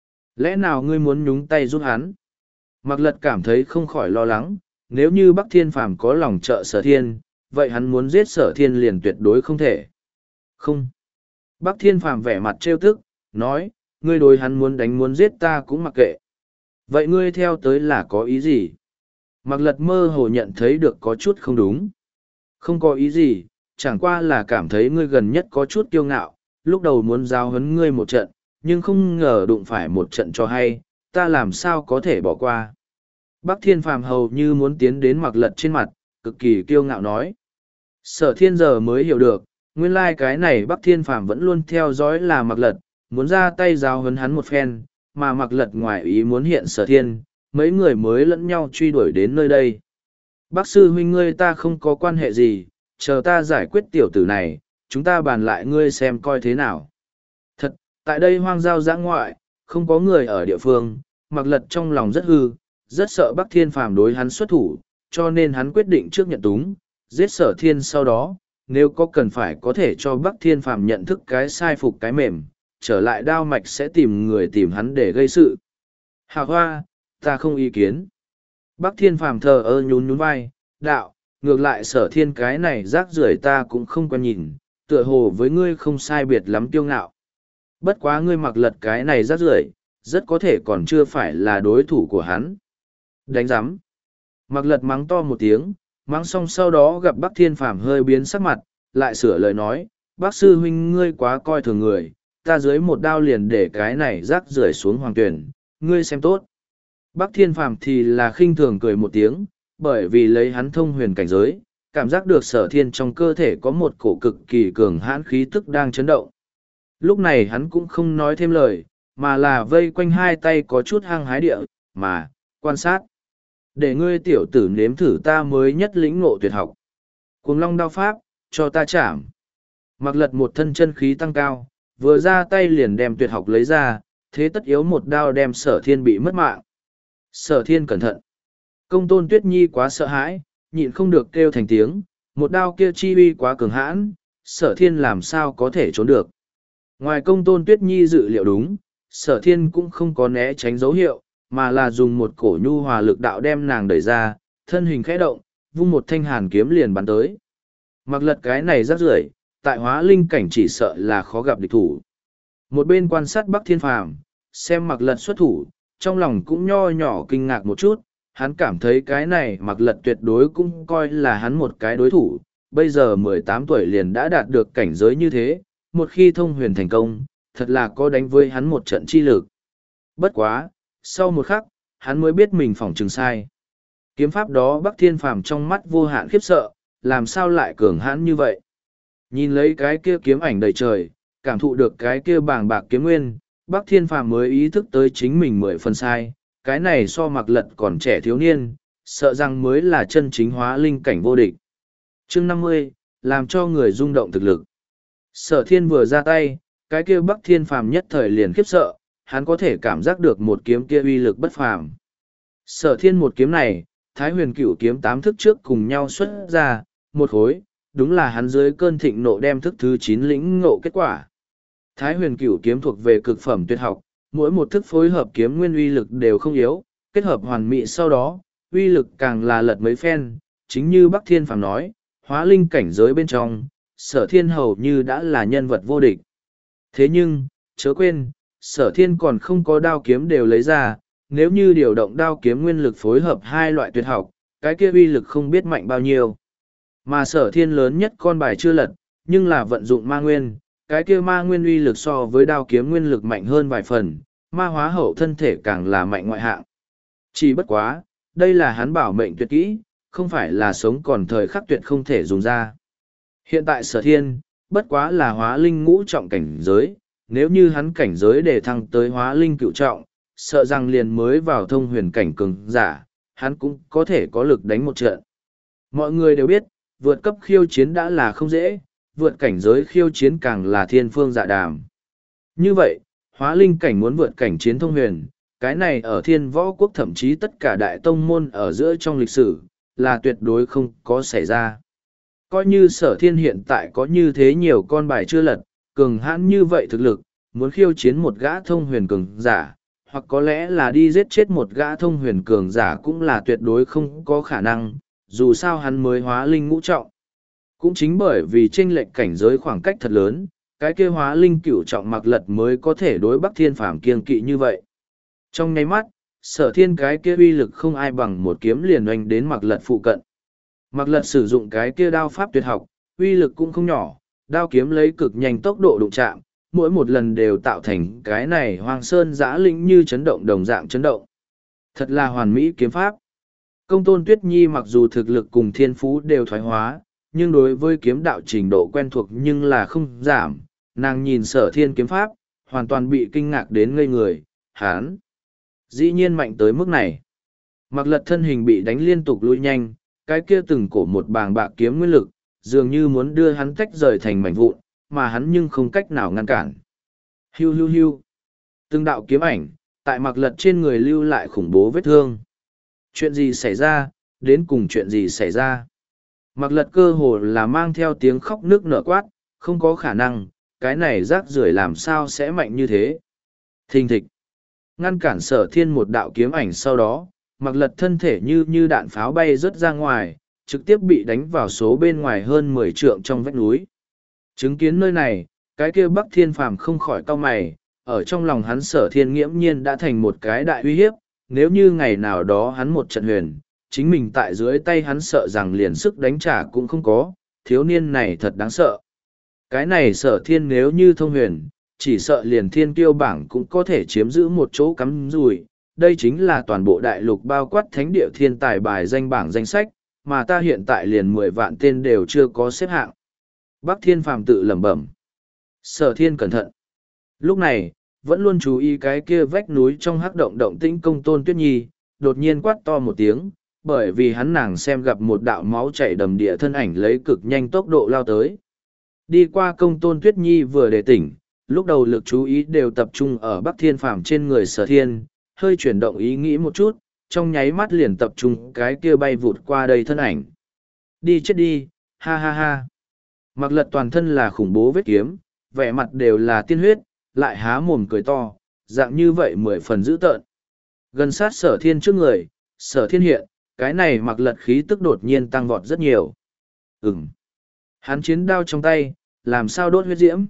Lẽ nào ngươi muốn nhúng tay giúp hắn? Mạc Lật cảm thấy không khỏi lo lắng, nếu như Bắc Thiên Phàm có lòng trợ sở thiên, vậy hắn muốn giết sở thiên liền tuyệt đối không thể. Không. Bắc Thiên Phàm vẻ mặt trêu tức, nói, ngươi đối hắn muốn đánh muốn giết ta cũng mặc kệ. Vậy ngươi theo tới là có ý gì? Mạc Lật mơ hồ nhận thấy được có chút không đúng. Không có ý gì, chẳng qua là cảm thấy ngươi gần nhất có chút kiêu ngạo, lúc đầu muốn giao huấn ngươi một trận, nhưng không ngờ đụng phải một trận cho hay, ta làm sao có thể bỏ qua. Bắc Thiên Phàm hầu như muốn tiến đến Mạc Lật trên mặt, cực kỳ kiêu ngạo nói. Sở thiên giờ mới hiểu được, nguyên lai like cái này Bắc Thiên Phàm vẫn luôn theo dõi là Mạc Lật, muốn ra tay giao huấn hắn một phen, mà Mạc Lật ngoài ý muốn hiện sở thiên, mấy người mới lẫn nhau truy đuổi đến nơi đây. Bác sư huynh ngươi ta không có quan hệ gì, chờ ta giải quyết tiểu tử này, chúng ta bàn lại ngươi xem coi thế nào. Thật, tại đây hoang giao giã ngoại, không có người ở địa phương, Mạc Lật trong lòng rất hư, rất sợ Bắc Thiên Phàm đối hắn xuất thủ, cho nên hắn quyết định trước nhận túng, giết sở thiên sau đó, nếu có cần phải có thể cho Bắc Thiên Phàm nhận thức cái sai phục cái mềm, trở lại đao mạch sẽ tìm người tìm hắn để gây sự. Hà hoa, ta không ý kiến. Bắc Thiên Phàm thờ ơ nhún nhún vai, đạo, ngược lại sở thiên cái này rác rưởi ta cũng không quen nhìn, tựa hồ với ngươi không sai biệt lắm kiêu ngạo. Bất quá ngươi Mặc Lật cái này rác rưởi, rất có thể còn chưa phải là đối thủ của hắn. Đánh giám. Mặc Lật mắng to một tiếng, mắng xong sau đó gặp Bắc Thiên Phàm hơi biến sắc mặt, lại sửa lời nói, bác sư huynh ngươi quá coi thường người, ta dưới một đao liền để cái này rác rưởi xuống hoàng tuyển, ngươi xem tốt. Bắc Thiên Phàm thì là khinh thường cười một tiếng, bởi vì lấy hắn thông huyền cảnh giới, cảm giác được sở thiên trong cơ thể có một cổ cực kỳ cường hãn khí tức đang chấn động. Lúc này hắn cũng không nói thêm lời, mà là vây quanh hai tay có chút hăng hái địa, mà, quan sát. Để ngươi tiểu tử nếm thử ta mới nhất lĩnh ngộ tuyệt học. Cuồng long đao pháp, cho ta chạm. Mặc lật một thân chân khí tăng cao, vừa ra tay liền đem tuyệt học lấy ra, thế tất yếu một đao đem sở thiên bị mất mạng. Sở thiên cẩn thận. Công tôn tuyết nhi quá sợ hãi, nhịn không được kêu thành tiếng, một đao kia chi uy quá cường hãn, sở thiên làm sao có thể trốn được. Ngoài công tôn tuyết nhi dự liệu đúng, sở thiên cũng không có né tránh dấu hiệu, mà là dùng một cổ nhu hòa lực đạo đem nàng đẩy ra, thân hình khẽ động, vung một thanh hàn kiếm liền bắn tới. Mặc lật cái này rắc rưởi, tại hóa linh cảnh chỉ sợ là khó gặp địch thủ. Một bên quan sát Bắc Thiên Phàm, xem mặc lật xuất thủ, trong lòng cũng nho nhỏ kinh ngạc một chút, hắn cảm thấy cái này mặc lật tuyệt đối cũng coi là hắn một cái đối thủ, bây giờ mười tám tuổi liền đã đạt được cảnh giới như thế, một khi thông huyền thành công, thật là có đánh với hắn một trận chi lực. Bất quá, sau một khắc, hắn mới biết mình phỏng chừng sai. Kiếm pháp đó Bắc Thiên Phàm trong mắt vô hạn khiếp sợ, làm sao lại cường hãn như vậy. Nhìn lấy cái kia kiếm ảnh đầy trời, cảm thụ được cái kia bàng bạc kiếm nguyên, Bắc Thiên Phàm mới ý thức tới chính mình mười phần sai, cái này so mặc lật còn trẻ thiếu niên, sợ rằng mới là chân chính hóa linh cảnh vô địch. Chương năm mươi, làm cho người rung động thực lực. Sở thiên vừa ra tay, cái kia Bắc Thiên Phàm nhất thời liền khiếp sợ, hắn có thể cảm giác được một kiếm kia uy lực bất phàm. Sở thiên một kiếm này, Thái huyền cửu kiếm tám thức trước cùng nhau xuất ra, một khối, đúng là hắn dưới cơn thịnh nộ đem thức thứ chín lĩnh ngộ kết quả. Thái huyền cửu kiếm thuộc về cực phẩm tuyệt học, mỗi một thức phối hợp kiếm nguyên uy lực đều không yếu, kết hợp hoàn mỹ sau đó, uy lực càng là lật mấy phen, chính như Bắc Thiên Phàm nói, hóa linh cảnh giới bên trong, sở thiên hầu như đã là nhân vật vô địch. Thế nhưng, chớ quên, sở thiên còn không có đao kiếm đều lấy ra, nếu như điều động đao kiếm nguyên lực phối hợp hai loại tuyệt học, cái kia uy lực không biết mạnh bao nhiêu. Mà sở thiên lớn nhất con bài chưa lật, nhưng là vận dụng ma nguyên, cái kia ma nguyên uy lực so với đao kiếm nguyên lực mạnh hơn vài phần, ma hóa hậu thân thể càng là mạnh ngoại hạng. Chỉ bất quá, đây là hắn bảo mệnh tuyệt kỹ, không phải là sống còn thời khắc tuyệt không thể dùng ra. Hiện tại sở thiên, bất quá là hóa linh ngũ trọng cảnh giới, nếu như hắn cảnh giới để thăng tới hóa linh cựu trọng, sợ rằng liền mới vào thông huyền cảnh cường giả, hắn cũng có thể có lực đánh một trận. Mọi người đều biết, vượt cấp khiêu chiến đã là không dễ, vượt cảnh giới khiêu chiến càng là thiên phương dạ đàm. Như vậy, hóa linh cảnh muốn vượt cảnh chiến thông huyền, cái này ở thiên võ quốc thậm chí tất cả đại tông môn ở giữa trong lịch sử, là tuyệt đối không có xảy ra. Coi như sở thiên hiện tại có như thế nhiều con bài chưa lật, cường hãn như vậy thực lực, muốn khiêu chiến một gã thông huyền cường giả, hoặc có lẽ là đi giết chết một gã thông huyền cường giả cũng là tuyệt đối không có khả năng, dù sao hắn mới hóa linh ngũ trọng. Cũng chính bởi vì chênh lệch cảnh giới khoảng cách thật lớn, cái kia hóa linh cửu trọng mặc lật mới có thể đối Bắc Thiên Phàm kiêng kỵ như vậy. Trong nháy mắt, sở thiên cái kia uy lực không ai bằng một kiếm liền oanh đến mặc lật phụ cận. Mặc lật sử dụng cái kia đao pháp tuyệt học, uy lực cũng không nhỏ, đao kiếm lấy cực nhanh tốc độ đụng chạm, mỗi một lần đều tạo thành cái này hoang sơn giã lĩnh như chấn động đồng dạng chấn động. Thật là hoàn mỹ kiếm pháp. Công tôn Tuyết Nhi mặc dù thực lực cùng thiên phú đều thoái hóa, nhưng đối với kiếm đạo trình độ quen thuộc nhưng là không giảm, nàng nhìn sở thiên kiếm pháp, hoàn toàn bị kinh ngạc đến ngây người, hán. Dĩ nhiên mạnh tới mức này. Mặc lật thân hình bị đánh liên tục lui nhanh, cái kia từng cổ một bàng bạc kiếm nguyên lực, dường như muốn đưa hắn tách rời thành mảnh vụn, mà hắn nhưng không cách nào ngăn cản. Hiu hiu hiu. Từng đạo kiếm ảnh, tại mặc lật trên người lưu lại khủng bố vết thương. Chuyện gì xảy ra, đến cùng chuyện gì xảy ra. Mặc lật cơ hồ là mang theo tiếng khóc nước nở quát, không có khả năng, cái này rác rưởi làm sao sẽ mạnh như thế. Thình thịch. Ngăn cản sở thiên một đạo kiếm ảnh sau đó, mặc lật thân thể như như đạn pháo bay rớt ra ngoài, trực tiếp bị đánh vào số bên ngoài hơn mười trượng trong vách núi. Chứng kiến nơi này, cái kia Bắc Thiên Phàm không khỏi cau mày, ở trong lòng hắn sở thiên nghiễm nhiên đã thành một cái đại uy hiếp, nếu như ngày nào đó hắn một trận huyền, chính mình tại dưới tay hắn sợ rằng liền sức đánh trả cũng không có, thiếu niên này thật đáng sợ. Cái này sở thiên nếu như thông huyền, chỉ sợ liền thiên kiêu bảng cũng có thể chiếm giữ một chỗ cắm rùi. Đây chính là toàn bộ đại lục bao quát thánh địa thiên tài bài danh bảng danh sách, mà ta hiện tại liền mười vạn tên đều chưa có xếp hạng. Bắc Thiên Phàm tự lẩm bẩm. Sở thiên cẩn thận. Lúc này, vẫn luôn chú ý cái kia vách núi trong hắc động động tĩnh Công Tôn Tuyết Nhi, đột nhiên quát to một tiếng, bởi vì hắn nàng xem gặp một đạo máu chảy đầm địa thân ảnh lấy cực nhanh tốc độ lao tới. Đi qua Công Tôn Tuyết Nhi vừa để tỉnh, lúc đầu lực chú ý đều tập trung ở Bắc Thiên Phàm trên người Sở Thiên, hơi chuyển động ý nghĩ một chút, trong nháy mắt liền tập trung cái kia bay vụt qua đây thân ảnh. Đi chết đi, ha ha ha. Mặc Lật toàn thân là khủng bố vết kiếm, vẻ mặt đều là tiên huyết, lại há mồm cười to, dạng như vậy mười phần dữ tợn. Gần sát Sở Thiên trước người, Sở Thiên hiện, cái này Mặc Lật khí tức đột nhiên tăng vọt rất nhiều. Ừm. Hắn chiến đao trong tay, làm sao đốt huyết diễm.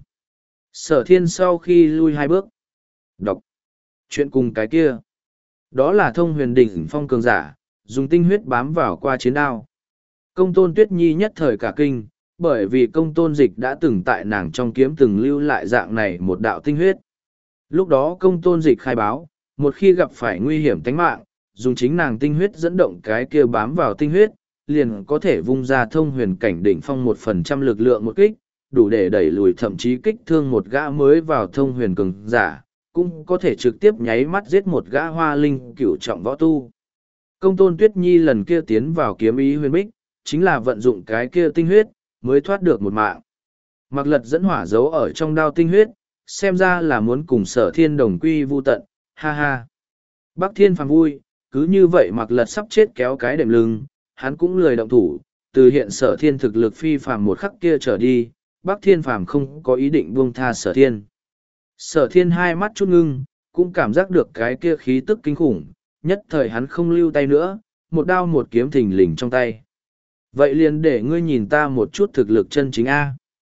Sở Thiên sau khi lui hai bước. Đọc. Chuyện cùng cái kia. Đó là Thông Huyền Đỉnh Phong cường giả, dùng tinh huyết bám vào qua chiến đao. Công Tôn Tuyết Nhi nhất thời cả kinh, bởi vì Công Tôn Dịch đã từng tại nàng trong kiếm từng lưu lại dạng này một đạo tinh huyết. Lúc đó Công Tôn Dịch khai báo, một khi gặp phải nguy hiểm tính mạng, dùng chính nàng tinh huyết dẫn động cái kia bám vào tinh huyết, liền có thể vung ra Thông Huyền cảnh đỉnh phong một phần trăm lực lượng một kích, đủ để đẩy lùi thậm chí kích thương một gã mới vào Thông Huyền cường giả, cũng có thể trực tiếp nháy mắt giết một gã hoa linh cửu trọng võ tu. Công Tôn Tuyết Nhi lần kia tiến vào kiếm ý huyền bích, chính là vận dụng cái kia tinh huyết, mới thoát được một mạng. Mặc Lật dẫn hỏa dấu ở trong đao tinh huyết, xem ra là muốn cùng Sở Thiên đồng quy vu tận, ha ha. Bắc Thiên Phàm vui, cứ như vậy Mặc Lật sắp chết kéo cái đệm lưng, hắn cũng lười động thủ, từ hiện Sở Thiên thực lực phi phàm một khắc kia trở đi, Bắc Thiên Phàm không có ý định buông tha Sở Thiên. Sở Thiên hai mắt chút ngưng, cũng cảm giác được cái kia khí tức kinh khủng, nhất thời hắn không lưu tay nữa, một đao một kiếm thình lình trong tay. Vậy liền để ngươi nhìn ta một chút thực lực chân chính A.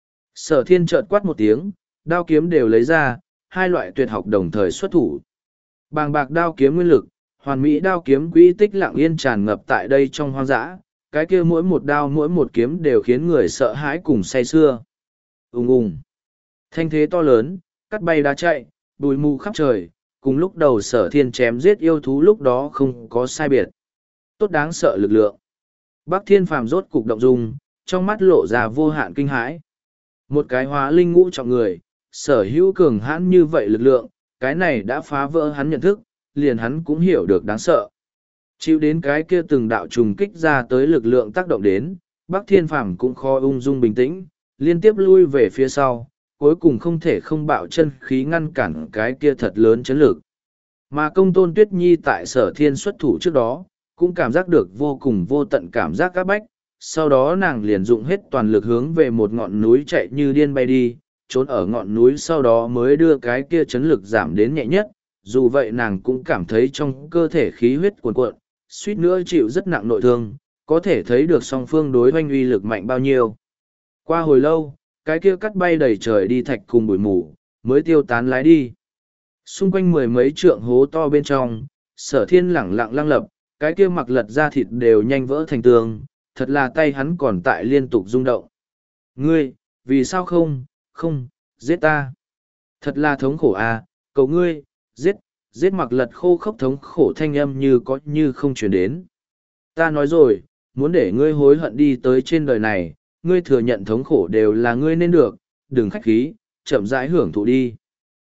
Sở Thiên chợt quát một tiếng, đao kiếm đều lấy ra, hai loại tuyệt học đồng thời xuất thủ. Bàng bạc đao kiếm nguyên lực, hoàn mỹ đao kiếm quỹ tích lặng yên tràn ngập tại đây trong hoang dã, cái kia mỗi một đao mỗi một kiếm đều khiến người sợ hãi cùng say sưa. Ùng ùng. Thanh thế to lớn, cắt bay đá chạy, bụi mù khắp trời, cùng lúc đầu Sở Thiên chém giết yêu thú lúc đó không có sai biệt. Tốt đáng sợ lực lượng. Bắc Thiên Phàm rốt cục động dung, trong mắt lộ ra vô hạn kinh hãi. Một cái hóa linh ngũ trọng người, sở hữu cường hãn như vậy lực lượng, cái này đã phá vỡ hắn nhận thức, liền hắn cũng hiểu được đáng sợ. Chịu đến cái kia từng đạo trùng kích ra tới lực lượng tác động đến, Bắc Thiên Phàm cũng khó ung dung bình tĩnh, liên tiếp lui về phía sau, cuối cùng không thể không bạo chân khí ngăn cản cái kia thật lớn chấn lực. Mà Công Tôn Tuyết Nhi tại Sở Thiên xuất thủ trước đó, cũng cảm giác được vô cùng vô tận cảm giác áp bách, sau đó nàng liền dụng hết toàn lực hướng về một ngọn núi chạy như điên bay đi, trốn ở ngọn núi sau đó mới đưa cái kia chấn lực giảm đến nhẹ nhất, dù vậy nàng cũng cảm thấy trong cơ thể khí huyết cuồn cuộn, suýt nữa chịu rất nặng nội thương, có thể thấy được song phương đối hoanh uy lực mạnh bao nhiêu. Qua hồi lâu, cái kia cắt bay đầy trời đi thạch cùng bụi mù, mới tiêu tán lái đi. Xung quanh mười mấy trượng hố to bên trong, Sở Thiên lẳng lặng lăng lập, cái kia Mặc Lật da thịt đều nhanh vỡ thành tường, thật là tay hắn còn tại liên tục rung động. Ngươi, vì sao không, không, giết ta? Thật là thống khổ à, cầu ngươi, giết, giết Mặc Lật khô khốc thống khổ thanh âm như có như không chuyển đến. Ta nói rồi, muốn để ngươi hối hận đi tới trên đời này, ngươi thừa nhận thống khổ đều là ngươi nên được, đừng khách khí, chậm rãi hưởng thụ đi.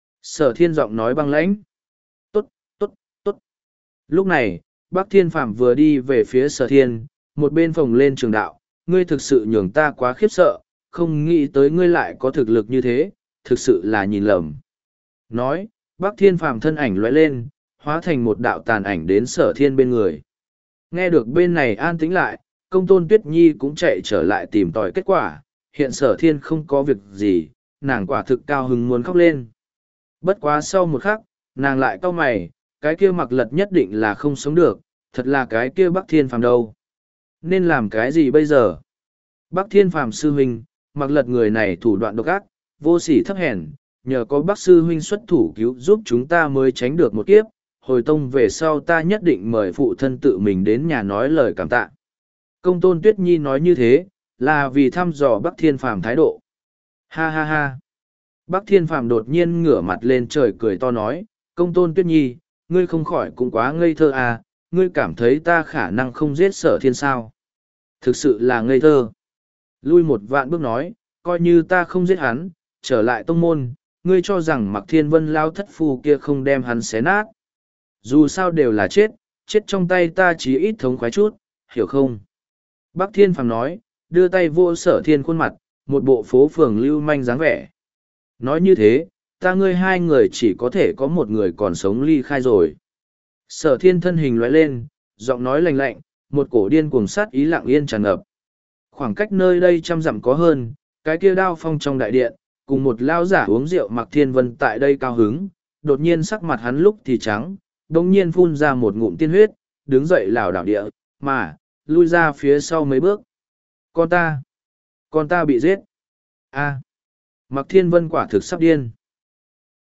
Sở Thiên giọng nói băng lãnh. Tốt, tốt, tốt. Lúc này, Bắc Thiên Phàm vừa đi về phía Sở Thiên, một bên phồng lên trường đạo, ngươi thực sự nhường ta quá khiếp sợ, không nghĩ tới ngươi lại có thực lực như thế, thực sự là nhìn lầm. Nói, Bắc Thiên Phàm thân ảnh lóe lên, hóa thành một đạo tàn ảnh đến Sở Thiên bên người. Nghe được bên này an tĩnh lại, Công Tôn Tuyết Nhi cũng chạy trở lại tìm tòi kết quả, hiện Sở Thiên không có việc gì, nàng quả thực cao hứng muốn khóc lên. Bất quá sau một khắc, nàng lại cau mày, cái kia Mặc Lật nhất định là không sống được, thật là cái kia Bắc Thiên Phàm đâu. Nên làm cái gì bây giờ? Bắc Thiên Phàm sư huynh, Mặc Lật người này thủ đoạn độc ác, vô sỉ thấp hèn, nhờ có Bắc sư huynh xuất thủ cứu giúp chúng ta mới tránh được một kiếp, hồi tông về sau ta nhất định mời phụ thân tự mình đến nhà nói lời cảm tạ. Công Tôn Tuyết Nhi nói như thế, là vì thăm dò Bắc Thiên Phàm thái độ. Ha ha ha. Bắc Thiên Phàm đột nhiên ngửa mặt lên trời cười to nói, Công Tôn Tuyết Nhi, ngươi không khỏi cũng quá ngây thơ à, ngươi cảm thấy ta khả năng không giết Sở Thiên sao? Thực sự là ngây thơ. Lui một vạn bước nói, coi như ta không giết hắn, trở lại tông môn, ngươi cho rằng Mạc Thiên Vân lao thất phu kia không đem hắn xé nát. Dù sao đều là chết, chết trong tay ta chí ít thống khoái chút, hiểu không? Bắc Thiên Phàm nói, đưa tay vô Sở Thiên khuôn mặt, một bộ phố phường lưu manh dáng vẻ. Nói như thế, ta ngươi hai người chỉ có thể có một người còn sống ly khai rồi. Sở Thiên thân hình lóe lên, giọng nói lạnh lạnh, một cổ điên cuồng sát ý lặng yên tràn ngập. Khoảng cách nơi đây trăm dặm có hơn, cái kia đao phong trong đại điện, cùng một lao giả uống rượu Mạc Thiên Vân tại đây cao hứng, đột nhiên sắc mặt hắn lúc thì trắng, đồng nhiên phun ra một ngụm tiên huyết, đứng dậy lảo đảo địa, mà, lui ra phía sau mấy bước. Con ta, con ta bị giết. A. Mạc Thiên Vân quả thực sắp điên.